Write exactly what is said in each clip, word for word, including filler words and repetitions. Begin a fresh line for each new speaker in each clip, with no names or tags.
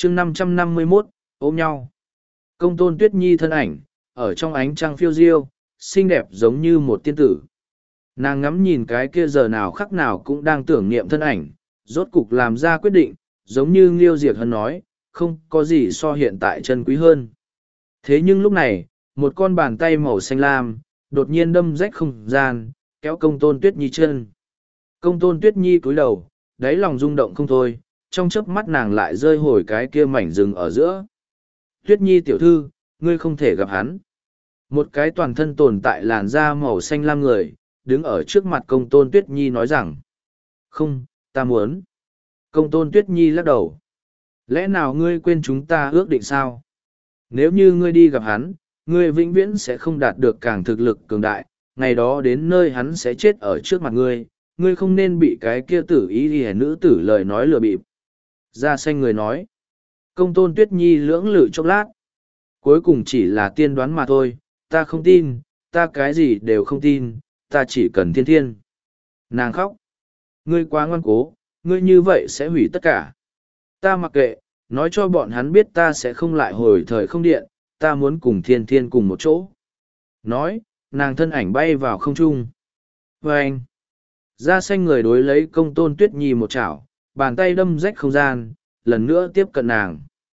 chương năm trăm năm mươi mốt, ôm nhau. Công tôn Tuyết Nhi thân ảnh, ở trong ánh trăng phiêu diêu, xinh đẹp giống như một tiên tử. Nàng ngắm nhìn cái kia giờ nào khắc nào cũng đang tưởng niệm thân ảnh, rốt cục làm ra quyết định, giống như Nghiêu Diệt Hân nói, không có gì so hiện tại chân quý hơn. Thế nhưng lúc này, một con bàn tay màu xanh lam, đột nhiên đâm rách không gian, kéo công tôn Tuyết Nhi chân. Công tôn Tuyết Nhi cúi đầu, đáy lòng rung động không thôi, trong chớp mắt nàng lại rơi hồi cái kia mảnh rừng ở giữa. Tuyết Nhi tiểu thư, ngươi không thể gặp hắn. Một cái toàn thân tồn tại làn da màu xanh lam người, đứng ở trước mặt công tôn Tuyết Nhi nói rằng. Không, ta muốn. Công tôn Tuyết Nhi lắc đầu. Lẽ nào ngươi quên chúng ta ước định sao? Nếu như ngươi đi gặp hắn, ngươi vĩnh viễn sẽ không đạt được càng thực lực cường đại, ngày đó đến nơi hắn sẽ chết ở trước mặt ngươi, ngươi không nên bị cái kia tử ý đi nữ tử lời nói lừa bịp. Da xanh người nói. Công tôn Tuyết Nhi lưỡng lự chốc lát. Cuối cùng chỉ là tiên đoán mà thôi, ta không tin, ta cái gì đều không tin, ta chỉ cần thiên thiên. Nàng khóc. Ngươi quá ngoan cố, ngươi như vậy sẽ hủy tất cả. Ta mặc kệ, nói cho bọn hắn biết ta sẽ không lại hồi thời không điện, ta muốn cùng thiên thiên cùng một chỗ. Nói, nàng thân ảnh bay vào không trung. Và anh, da xanh người đối lấy công tôn Tuyết Nhi một chảo, bàn tay đâm rách không gian, lần nữa tiếp cận nàng.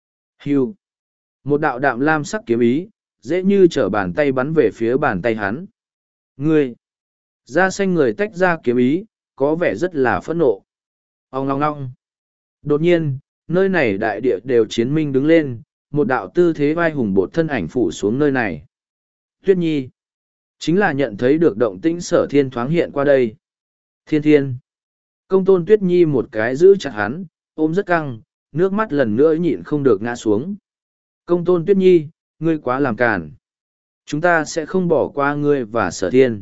Hưu. Một đạo đạm lam sắc kiếm ý, dễ như trở bàn tay bắn về phía bàn tay hắn. Ngươi. Da xanh người tách ra kiếm ý, có vẻ rất là phẫn nộ. Ông ngong ngong. Đột nhiên, nơi này đại địa đều chiến minh đứng lên, một đạo tư thế vai hùng bột thân ảnh phủ xuống nơi này. Tuyết Nhi. Chính là nhận thấy được động tĩnh Sở Thiên thoáng hiện qua đây. Thiên thiên. Công tôn Tuyết Nhi một cái giữ chặt hắn, ôm rất căng, nước mắt lần nữa nhịn không được ngã xuống. Công tôn Tuyết Nhi, ngươi quá làm cản. Chúng ta sẽ không bỏ qua ngươi và Sở Thiên.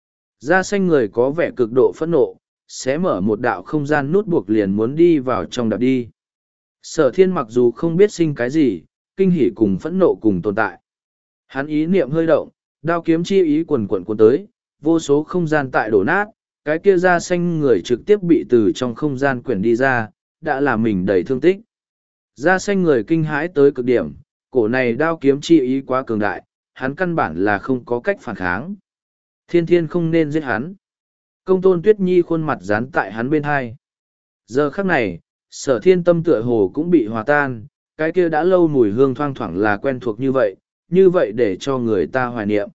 Da xanh người có vẻ cực độ phẫn nộ, sẽ mở một đạo không gian nút buộc liền muốn đi vào trong đạp đi. Sở Thiên mặc dù không biết sinh cái gì, kinh hỉ cùng phẫn nộ cùng tồn tại. Hắn ý niệm hơi động, đao kiếm chi ý quần quần cuốn tới, vô số không gian tại đổ nát, cái kia da xanh người trực tiếp bị từ trong không gian quyển đi ra, đã làm mình đầy thương tích. Da xanh người kinh hãi tới cực điểm, cổ này đao kiếm chi ý quá cường đại, hắn căn bản là không có cách phản kháng. Thiên thiên không nên giết hắn. Công tôn Tuyết Nhi khuôn mặt dán tại hắn bên hai. Giờ khắc này, Sở Thiên tâm tựa hồ cũng bị hòa tan, cái kia đã lâu mùi hương thoang thoảng là quen thuộc như vậy, như vậy để cho người ta hoài niệm.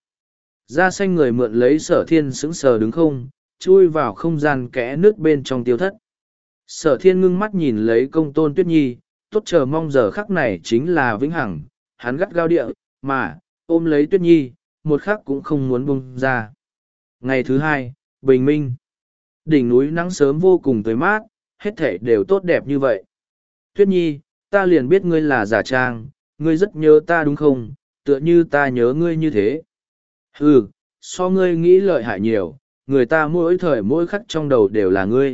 Da xanh người mượn lấy Sở Thiên sững sờ đứng không, chui vào không gian kẽ nước bên trong tiêu thất. Sở Thiên ngưng mắt nhìn lấy công tôn Tuyết Nhi, tốt chờ mong giờ khắc này chính là vĩnh hằng, hắn gắt gao địa, mà, ôm lấy Tuyết Nhi, một khắc cũng không muốn buông ra. Ngày thứ hai, bình minh. Đỉnh núi nắng sớm vô cùng tới mát, hết thể đều tốt đẹp như vậy. Tuyết Nhi, ta liền biết ngươi là giả trang, ngươi rất nhớ ta đúng không, tựa như ta nhớ ngươi như thế. Ừ, so ngươi nghĩ lợi hại nhiều, người ta mỗi thời mỗi khắc trong đầu đều là ngươi.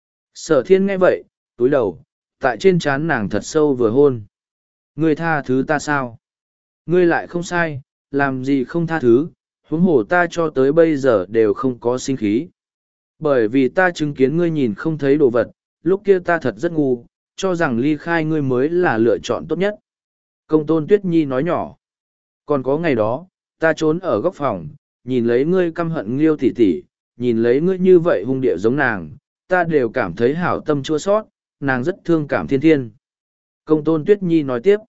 Sở Thiên nghe vậy, túi đầu, tại trên trán nàng thật sâu vừa hôn. Ngươi tha thứ ta sao? Ngươi lại không sai, làm gì không tha thứ, huống hồ ta cho tới bây giờ đều không có sinh khí. Bởi vì ta chứng kiến ngươi nhìn không thấy đồ vật, lúc kia ta thật rất ngu, cho rằng ly khai ngươi mới là lựa chọn tốt nhất. Công tôn Tuyết Nhi nói nhỏ. Còn có ngày đó, ta trốn ở góc phòng, nhìn lấy ngươi căm hận Nghiêu tỷ tỷ, nhìn lấy ngươi như vậy hung địa giống nàng, ta đều cảm thấy hảo tâm chua sót, nàng rất thương cảm thiên thiên. Công tôn Tuyết Nhi nói tiếp.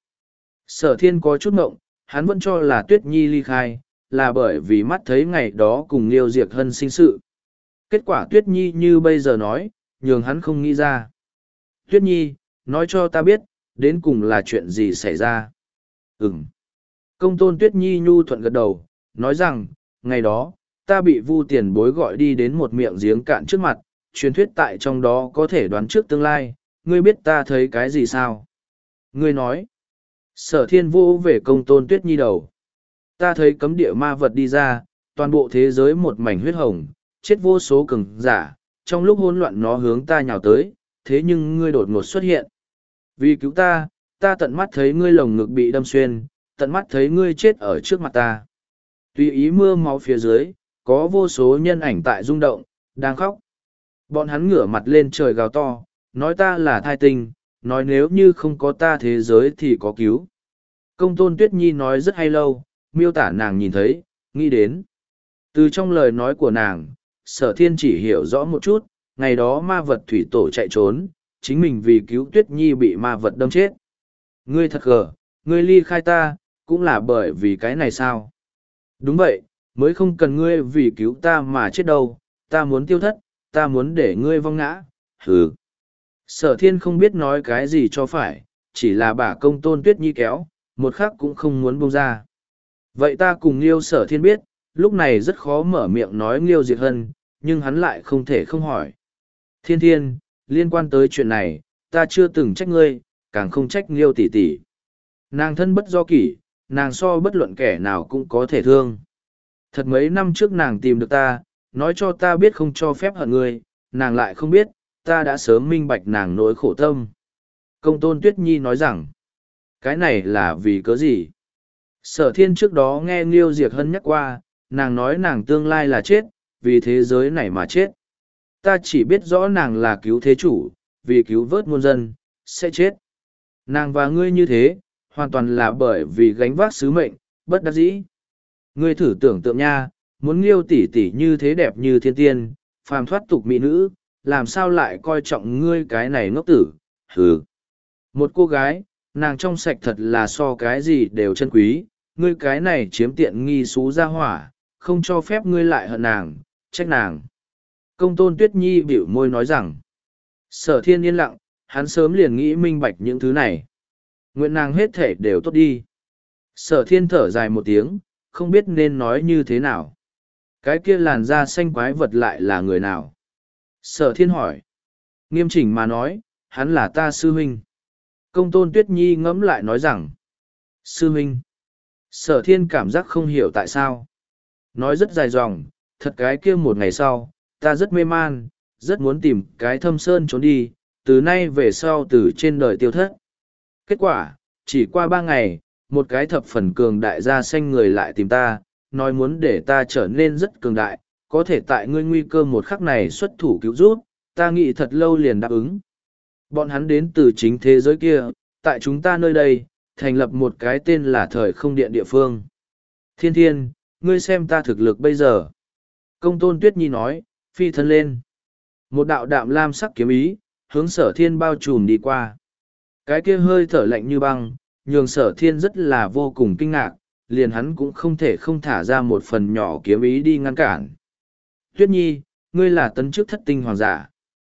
Sở Thiên có chút mộng, hắn vẫn cho là Tuyết Nhi ly khai, là bởi vì mắt thấy ngày đó cùng Nghiêu Diệt Hân sinh sự. Kết quả Tuyết Nhi như bây giờ nói, nhường hắn không nghĩ ra. Tuyết Nhi, nói cho ta biết, đến cùng là chuyện gì xảy ra. Ừm. Công tôn Tuyết Nhi nhu thuận gật đầu, nói rằng, ngày đó, ta bị Vu tiền bối gọi đi đến một miệng giếng cạn trước mặt, truyền thuyết tại trong đó có thể đoán trước tương lai, ngươi biết ta thấy cái gì sao? Ngươi nói. Sở Thiên vô về công tôn Tuyết Nhi đầu. Ta thấy cấm địa ma vật đi ra, toàn bộ thế giới một mảnh huyết hồng, chết vô số cường giả, trong lúc hỗn loạn nó hướng ta nhào tới, thế nhưng ngươi đột ngột xuất hiện. Vì cứu ta, ta tận mắt thấy ngươi lồng ngực bị đâm xuyên, tận mắt thấy ngươi chết ở trước mặt ta. Tùy ý mưa máu phía dưới, có vô số nhân ảnh tại rung động, đang khóc. Bọn hắn ngửa mặt lên trời gào to, nói ta là thai tinh, nói nếu như không có ta thế giới thì có cứu. Công tôn Tuyết Nhi nói rất hay lâu, miêu tả nàng nhìn thấy, nghĩ đến. Từ trong lời nói của nàng, sở thiên chỉ hiểu rõ một chút, ngày đó ma vật thủy tổ chạy trốn, chính mình vì cứu Tuyết Nhi bị ma vật đâm chết. Ngươi thật gờ, ngươi ly khai ta, cũng là bởi vì cái này sao? Đúng vậy, mới không cần ngươi vì cứu ta mà chết đâu, ta muốn tiêu thất, ta muốn để ngươi vong ngã, hừ. Sở thiên không biết nói cái gì cho phải, chỉ là bà công tôn Tuyết Nhi kéo, một khắc cũng không muốn buông ra. Vậy ta cùng Nghiêu sở thiên biết, lúc này rất khó mở miệng nói Nghiêu Diệt Hân, nhưng hắn lại không thể không hỏi. Thiên thiên, liên quan tới chuyện này, ta chưa từng trách ngươi, càng không trách Nghiêu tỷ tỷ. Nàng thân bất do kỷ, nàng so bất luận kẻ nào cũng có thể thương. Thật mấy năm trước nàng tìm được ta, nói cho ta biết không cho phép hận ngươi, nàng lại không biết, ta đã sớm minh bạch nàng nỗi khổ tâm. Công tôn Tuyết Nhi nói rằng, cái này là vì cớ gì? Sở thiên trước đó nghe Nghiêu Diệt Hân nhắc qua, nàng nói nàng tương lai là chết, vì thế giới này mà chết. Ta chỉ biết rõ nàng là cứu thế chủ, vì cứu vớt muôn dân, sẽ chết. Nàng và ngươi như thế, hoàn toàn là bởi vì gánh vác sứ mệnh, bất đắc dĩ. Ngươi thử tưởng tượng nha, muốn Nghiêu tỷ tỷ như thế đẹp như thiên tiên, phàm thoát tục mỹ nữ, làm sao lại coi trọng ngươi cái này ngốc tử, hừ. Một cô gái, nàng trong sạch thật là so cái gì đều chân quý, ngươi cái này chiếm tiện nghi xú ra hỏa, không cho phép ngươi lại hận nàng, trách nàng. Công tôn Tuyết Nhi bĩu môi nói rằng, sở thiên yên lặng, hắn sớm liền nghĩ minh bạch những thứ này. Nguyện nàng hết thể đều tốt đi. Sở thiên thở dài một tiếng, không biết nên nói như thế nào. Cái kia làn da xanh quái vật lại là người nào? Sở thiên hỏi. Nghiêm chỉnh mà nói, hắn là ta sư huynh. Công tôn Tuyết Nhi ngẫm lại nói rằng, sư huynh. Sở thiên cảm giác không hiểu tại sao. Nói rất dài dòng, thật cái kia một ngày sau, ta rất mê man, rất muốn tìm cái thâm sơn trốn đi, từ nay về sau từ trên đời tiêu thất. Kết quả, chỉ qua ba ngày, một cái thập phần cường đại da xanh người lại tìm ta, nói muốn để ta trở nên rất cường đại, có thể tại ngươi nguy cơ một khắc này xuất thủ cứu giúp, ta nghĩ thật lâu liền đáp ứng. Bọn hắn đến từ chính thế giới kia, tại chúng ta nơi đây, thành lập một cái tên là thời không điện địa phương. Thiên thiên, ngươi xem ta thực lực bây giờ. Công tôn Tuyết Nhi nói, phi thân lên. Một đạo đạm lam sắc kiếm ý, hướng sở thiên bao trùm đi qua. Cái kia hơi thở lạnh như băng, nhường sở thiên rất là vô cùng kinh ngạc, liền hắn cũng không thể không thả ra một phần nhỏ kiếm ý đi ngăn cản. Tuyết Nhi, ngươi là tấn chức thất tinh hoàng giả.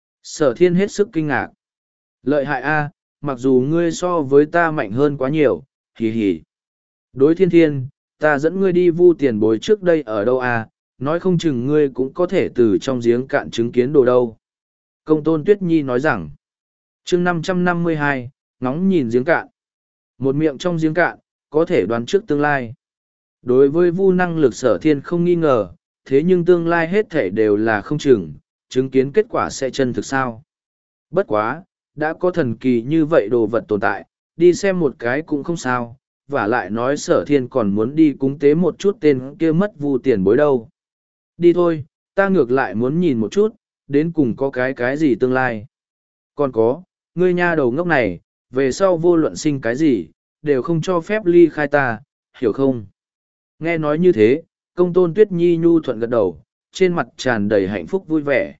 Sở thiên hết sức kinh ngạc. Lợi hại a, mặc dù ngươi so với ta mạnh hơn quá nhiều, hì hì. Đối thiên thiên, ta dẫn ngươi đi vu tiền bối trước đây ở đâu a, nói không chừng ngươi cũng có thể từ trong giếng cạn chứng kiến đồ đâu. Công tôn Tuyết Nhi nói rằng, chương năm trăm năm mươi hai, ngóng nhìn giếng cạn. Một miệng trong giếng cạn, có thể đoán trước tương lai. Đối với vu năng lực sở thiên không nghi ngờ, thế nhưng tương lai hết thể đều là không chừng, chứng kiến kết quả sẽ chân thực sao. Bất quá, đã có thần kỳ như vậy đồ vật tồn tại, đi xem một cái cũng không sao, và lại nói sở thiên còn muốn đi cúng tế một chút tên kia mất vu tiền bối đâu. Đi thôi, ta ngược lại muốn nhìn một chút, đến cùng có cái cái gì tương lai. Còn có, ngươi nha đầu ngốc này, về sau vô luận sinh cái gì, đều không cho phép ly khai ta, hiểu không? Nghe nói như thế, công tôn Tuyết Nhi nhu thuận gật đầu, trên mặt tràn đầy hạnh phúc vui vẻ.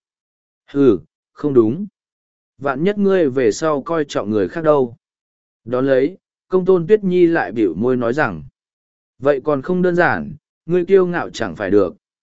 Ừ, không đúng. Vạn nhất ngươi về sau coi trọng người khác đâu. Đón lấy, công tôn Tuyết Nhi lại biểu môi nói rằng, vậy còn không đơn giản, ngươi kiêu ngạo chẳng phải được.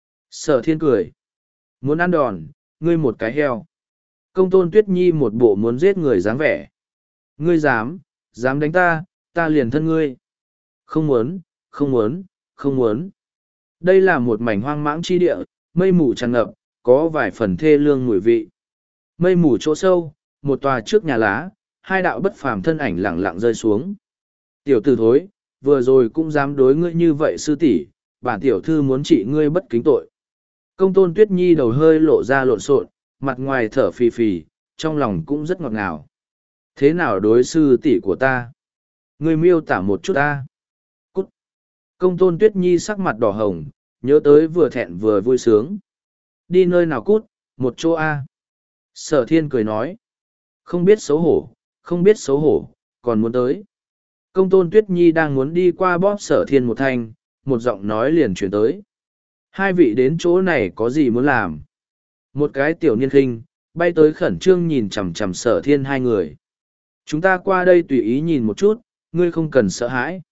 Sở thiên cười. Muốn ăn đòn, ngươi một cái heo. Công tôn Tuyết Nhi một bộ muốn giết người dáng vẻ. Ngươi dám, dám đánh ta, ta liền thân ngươi. Không muốn, không muốn, không muốn. Đây là một mảnh hoang mãng chi địa, mây mù tràn ngập, có vài phần thê lương mùi vị. Mây mù chỗ sâu, một tòa trước nhà lá, hai đạo bất phàm thân ảnh lặng lặng rơi xuống. Tiểu tử thối, vừa rồi cũng dám đối ngươi như vậy sư tỷ, bản tiểu thư muốn trị ngươi bất kính tội. Công tôn Tuyết Nhi đầu hơi lộ ra lộn xộn, mặt ngoài thở phì phì, trong lòng cũng rất ngọt ngào. Thế nào đối sư tỷ của ta? Ngươi miêu tả một chút ta. Cút. Công tôn Tuyết Nhi sắc mặt đỏ hồng, nhớ tới vừa thẹn vừa vui sướng. Đi nơi nào cút, một chỗ A. Sở thiên cười nói. Không biết xấu hổ, không biết xấu hổ, còn muốn tới. Công tôn Tuyết Nhi đang muốn đi qua bóp Sở Thiên một thanh, một giọng nói liền chuyển tới. Hai vị đến chỗ này có gì muốn làm? Một cái tiểu niên khinh, bay tới khẩn trương nhìn chằm chằm Sở Thiên hai người. Chúng ta qua đây tùy ý nhìn một chút, ngươi không cần sợ hãi.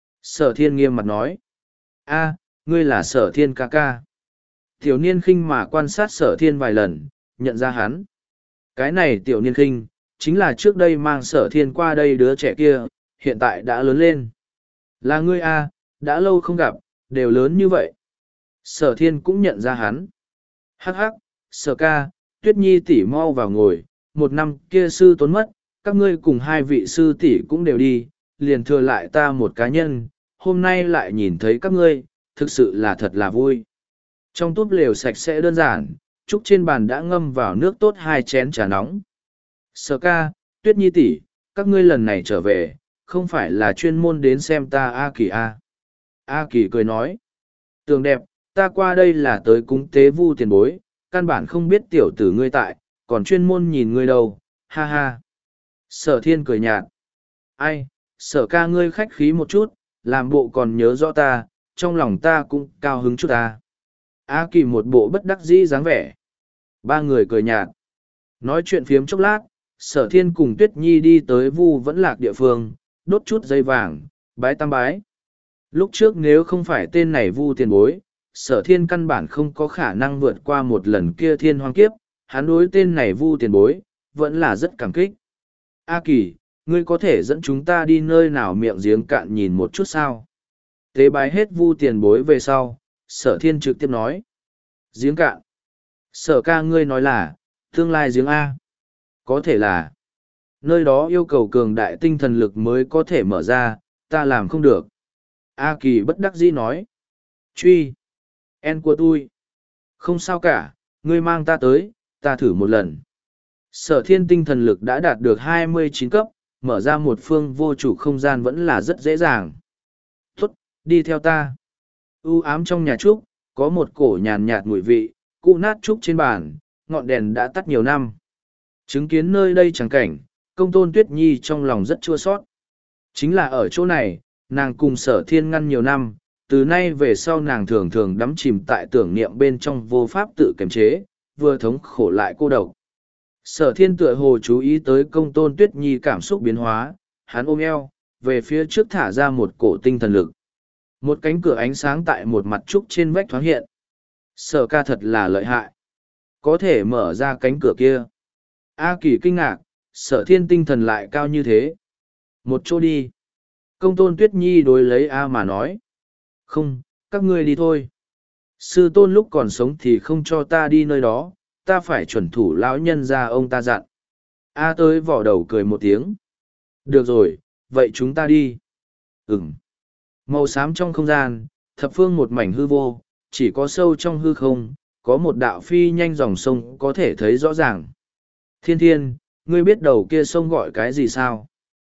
Sở Thiên nghiêm mặt nói. A, ngươi là Sở Thiên ca ca. Tiểu niên khinh mà quan sát Sở Thiên vài lần, nhận ra hắn. Cái này tiểu niên khinh, chính là trước đây mang Sở Thiên qua đây đứa trẻ kia, hiện tại đã lớn lên. Là ngươi A, đã lâu không gặp, đều lớn như vậy. Sở Thiên cũng nhận ra hắn. Hắc hắc, Sở ca, Tuyết Nhi tỷ mau vào ngồi, một năm kia sư tốn mất, các ngươi cùng hai vị sư tỷ cũng đều đi, liền thừa lại ta một cá nhân, hôm nay lại nhìn thấy các ngươi, thực sự là thật là vui. Trong túp lều sạch sẽ đơn giản, trúc trên bàn đã ngâm vào nước tốt hai chén trà nóng. Sở ca, Tuyết Nhi tỷ, các ngươi lần này trở về, không phải là chuyên môn đến xem ta A Kỳ A. A Kỳ cười nói, tường đẹp, ta qua đây là tới cúng tế vu tiền bối, căn bản không biết tiểu tử ngươi tại, còn chuyên môn nhìn ngươi đâu, ha ha. Sở Thiên cười nhạt, ai, Sở ca ngươi khách khí một chút, làm bộ còn nhớ rõ ta, trong lòng ta cũng cao hứng chút ta. A Kỳ một bộ bất đắc dĩ dáng vẻ. Ba người cười nhạt. Nói chuyện phiếm chốc lát, Sở Thiên cùng Tuyết Nhi đi tới Vu Vẫn Lạc địa phương, đốt chút dây vàng, bái tam bái. Lúc trước nếu không phải tên này Vu tiền bối, Sở Thiên căn bản không có khả năng vượt qua một lần kia thiên hoang kiếp, hắn đối tên này Vu tiền bối, vẫn là rất cảm kích. A Kỳ, ngươi có thể dẫn chúng ta đi nơi nào miệng giếng cạn nhìn một chút sao? Tế bái hết Vu tiền bối về sau, Sở Thiên trực tiếp nói. Giếng cạn. Sở ca ngươi nói là, tương lai giếng A. Có thể là, nơi đó yêu cầu cường đại tinh thần lực mới có thể mở ra, ta làm không được. A Kỳ bất đắc dĩ nói. Truy. En của tôi. Không sao cả, ngươi mang ta tới, ta thử một lần. Sở Thiên tinh thần lực đã đạt được hai mươi chín cấp, mở ra một phương vô chủ không gian vẫn là rất dễ dàng. Tốt, đi theo ta. U ám trong nhà trúc, có một cổ nhàn nhạt mùi vị, cụ nát trúc trên bàn, ngọn đèn đã tắt nhiều năm. Chứng kiến nơi đây chẳng cảnh, công tôn Tuyết Nhi trong lòng rất chua sót. Chính là ở chỗ này, nàng cùng Sở Thiên ngăn nhiều năm, từ nay về sau nàng thường thường đắm chìm tại tưởng niệm bên trong vô pháp tự kiềm chế, vừa thống khổ lại cô độc. Sở Thiên tựa hồ chú ý tới công tôn Tuyết Nhi cảm xúc biến hóa, hắn ôm eo, về phía trước thả ra một cổ tinh thần lực. Một cánh cửa ánh sáng tại một mặt trúc trên vách thoáng hiện. Sở ca thật là lợi hại. Có thể mở ra cánh cửa kia. A Kỳ kinh ngạc, Sở Thiên tinh thần lại cao như thế. Một chỗ đi. Công tôn Tuyết Nhi đối lấy A mà nói. Không, các ngươi đi thôi. Sư tôn lúc còn sống thì không cho ta đi nơi đó, ta phải chuẩn thủ lão nhân ra ông ta dặn. A tới vỏ đầu cười một tiếng. Được rồi, vậy chúng ta đi. Ừm. Màu xám trong không gian, thập phương một mảnh hư vô, chỉ có sâu trong hư không, có một đạo phi nhanh dòng sông có thể thấy rõ ràng. Thiên thiên, ngươi biết đầu kia sông gọi cái gì sao?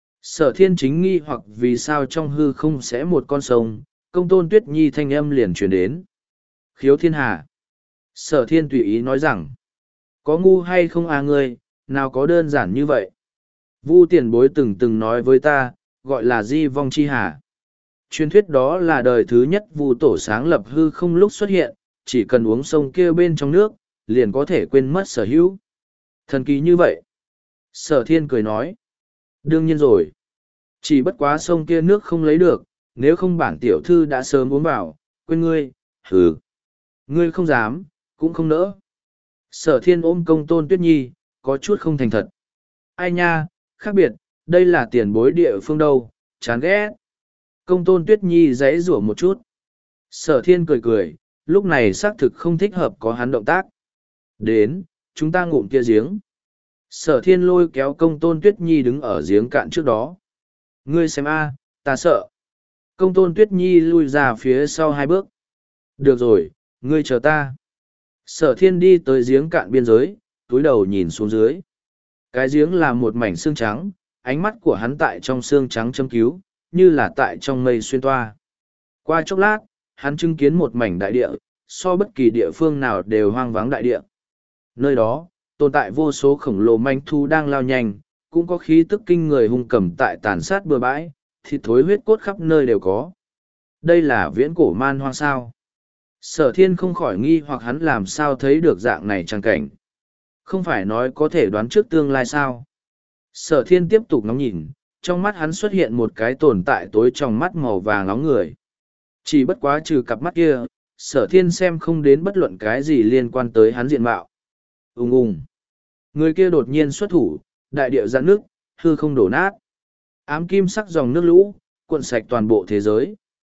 Sở Thiên chính nghi hoặc vì sao trong hư không sẽ một con sông, công tôn Tuyết Nhi thanh âm liền truyền đến. Khiếu thiên hà. Sở Thiên tùy ý nói rằng, có ngu hay không à ngươi, nào có đơn giản như vậy. Vu tiền bối từng từng nói với ta, gọi là di vong chi hà. Truyền thuyết đó là đời thứ nhất Vu tổ sáng lập hư không lúc xuất hiện, chỉ cần uống sông kia bên trong nước, liền có thể quên mất sở hữu. Thần kỳ như vậy. Sở Thiên cười nói. Đương nhiên rồi. Chỉ bất quá sông kia nước không lấy được, nếu không bản tiểu thư đã sớm uống vào, quên ngươi, hừ. Ngươi không dám, cũng không nỡ. Sở Thiên ôm công tôn Tuyết Nhi, có chút không thành thật. Ai nha, khác biệt, đây là tiền bối địa phương đâu, chán ghét. Công tôn Tuyết Nhi giãy giụa một chút. Sở Thiên cười cười, lúc này xác thực không thích hợp có hắn động tác. Đến, chúng ta ngụm kia giếng. Sở Thiên lôi kéo công tôn Tuyết Nhi đứng ở giếng cạn trước đó. Ngươi xem a, ta sợ. Công tôn Tuyết Nhi lui ra phía sau hai bước. Được rồi, ngươi chờ ta. Sở Thiên đi tới giếng cạn biên giới, túi đầu nhìn xuống dưới. Cái giếng là một mảnh xương trắng, ánh mắt của hắn tại trong xương trắng châm cứu, như là tại trong mây xuyên toa. Qua chốc lát, hắn chứng kiến một mảnh đại địa, so bất kỳ địa phương nào đều hoang vắng đại địa. Nơi đó, tồn tại vô số khổng lồ manh thu đang lao nhanh, cũng có khí tức kinh người hung cầm tại tàn sát bừa bãi, thịt thối huyết cốt khắp nơi đều có. Đây là viễn cổ man hoang sao. Sở thiên không khỏi nghi hoặc hắn làm sao thấy được dạng này trang cảnh. Không phải nói có thể đoán trước tương lai sao. Sở thiên tiếp tục ngắm nhìn, trong mắt hắn xuất hiện một cái tồn tại tối trong mắt màu vàng nóng người. Chỉ bất quá trừ cặp mắt kia, sở thiên xem không đến bất luận cái gì liên quan tới hắn diện mạo. Ung ung. Người kia đột nhiên xuất thủ, đại địa giãn nước, hư không đổ nát. Ám kim sắc dòng nước lũ, cuộn sạch toàn bộ thế giới.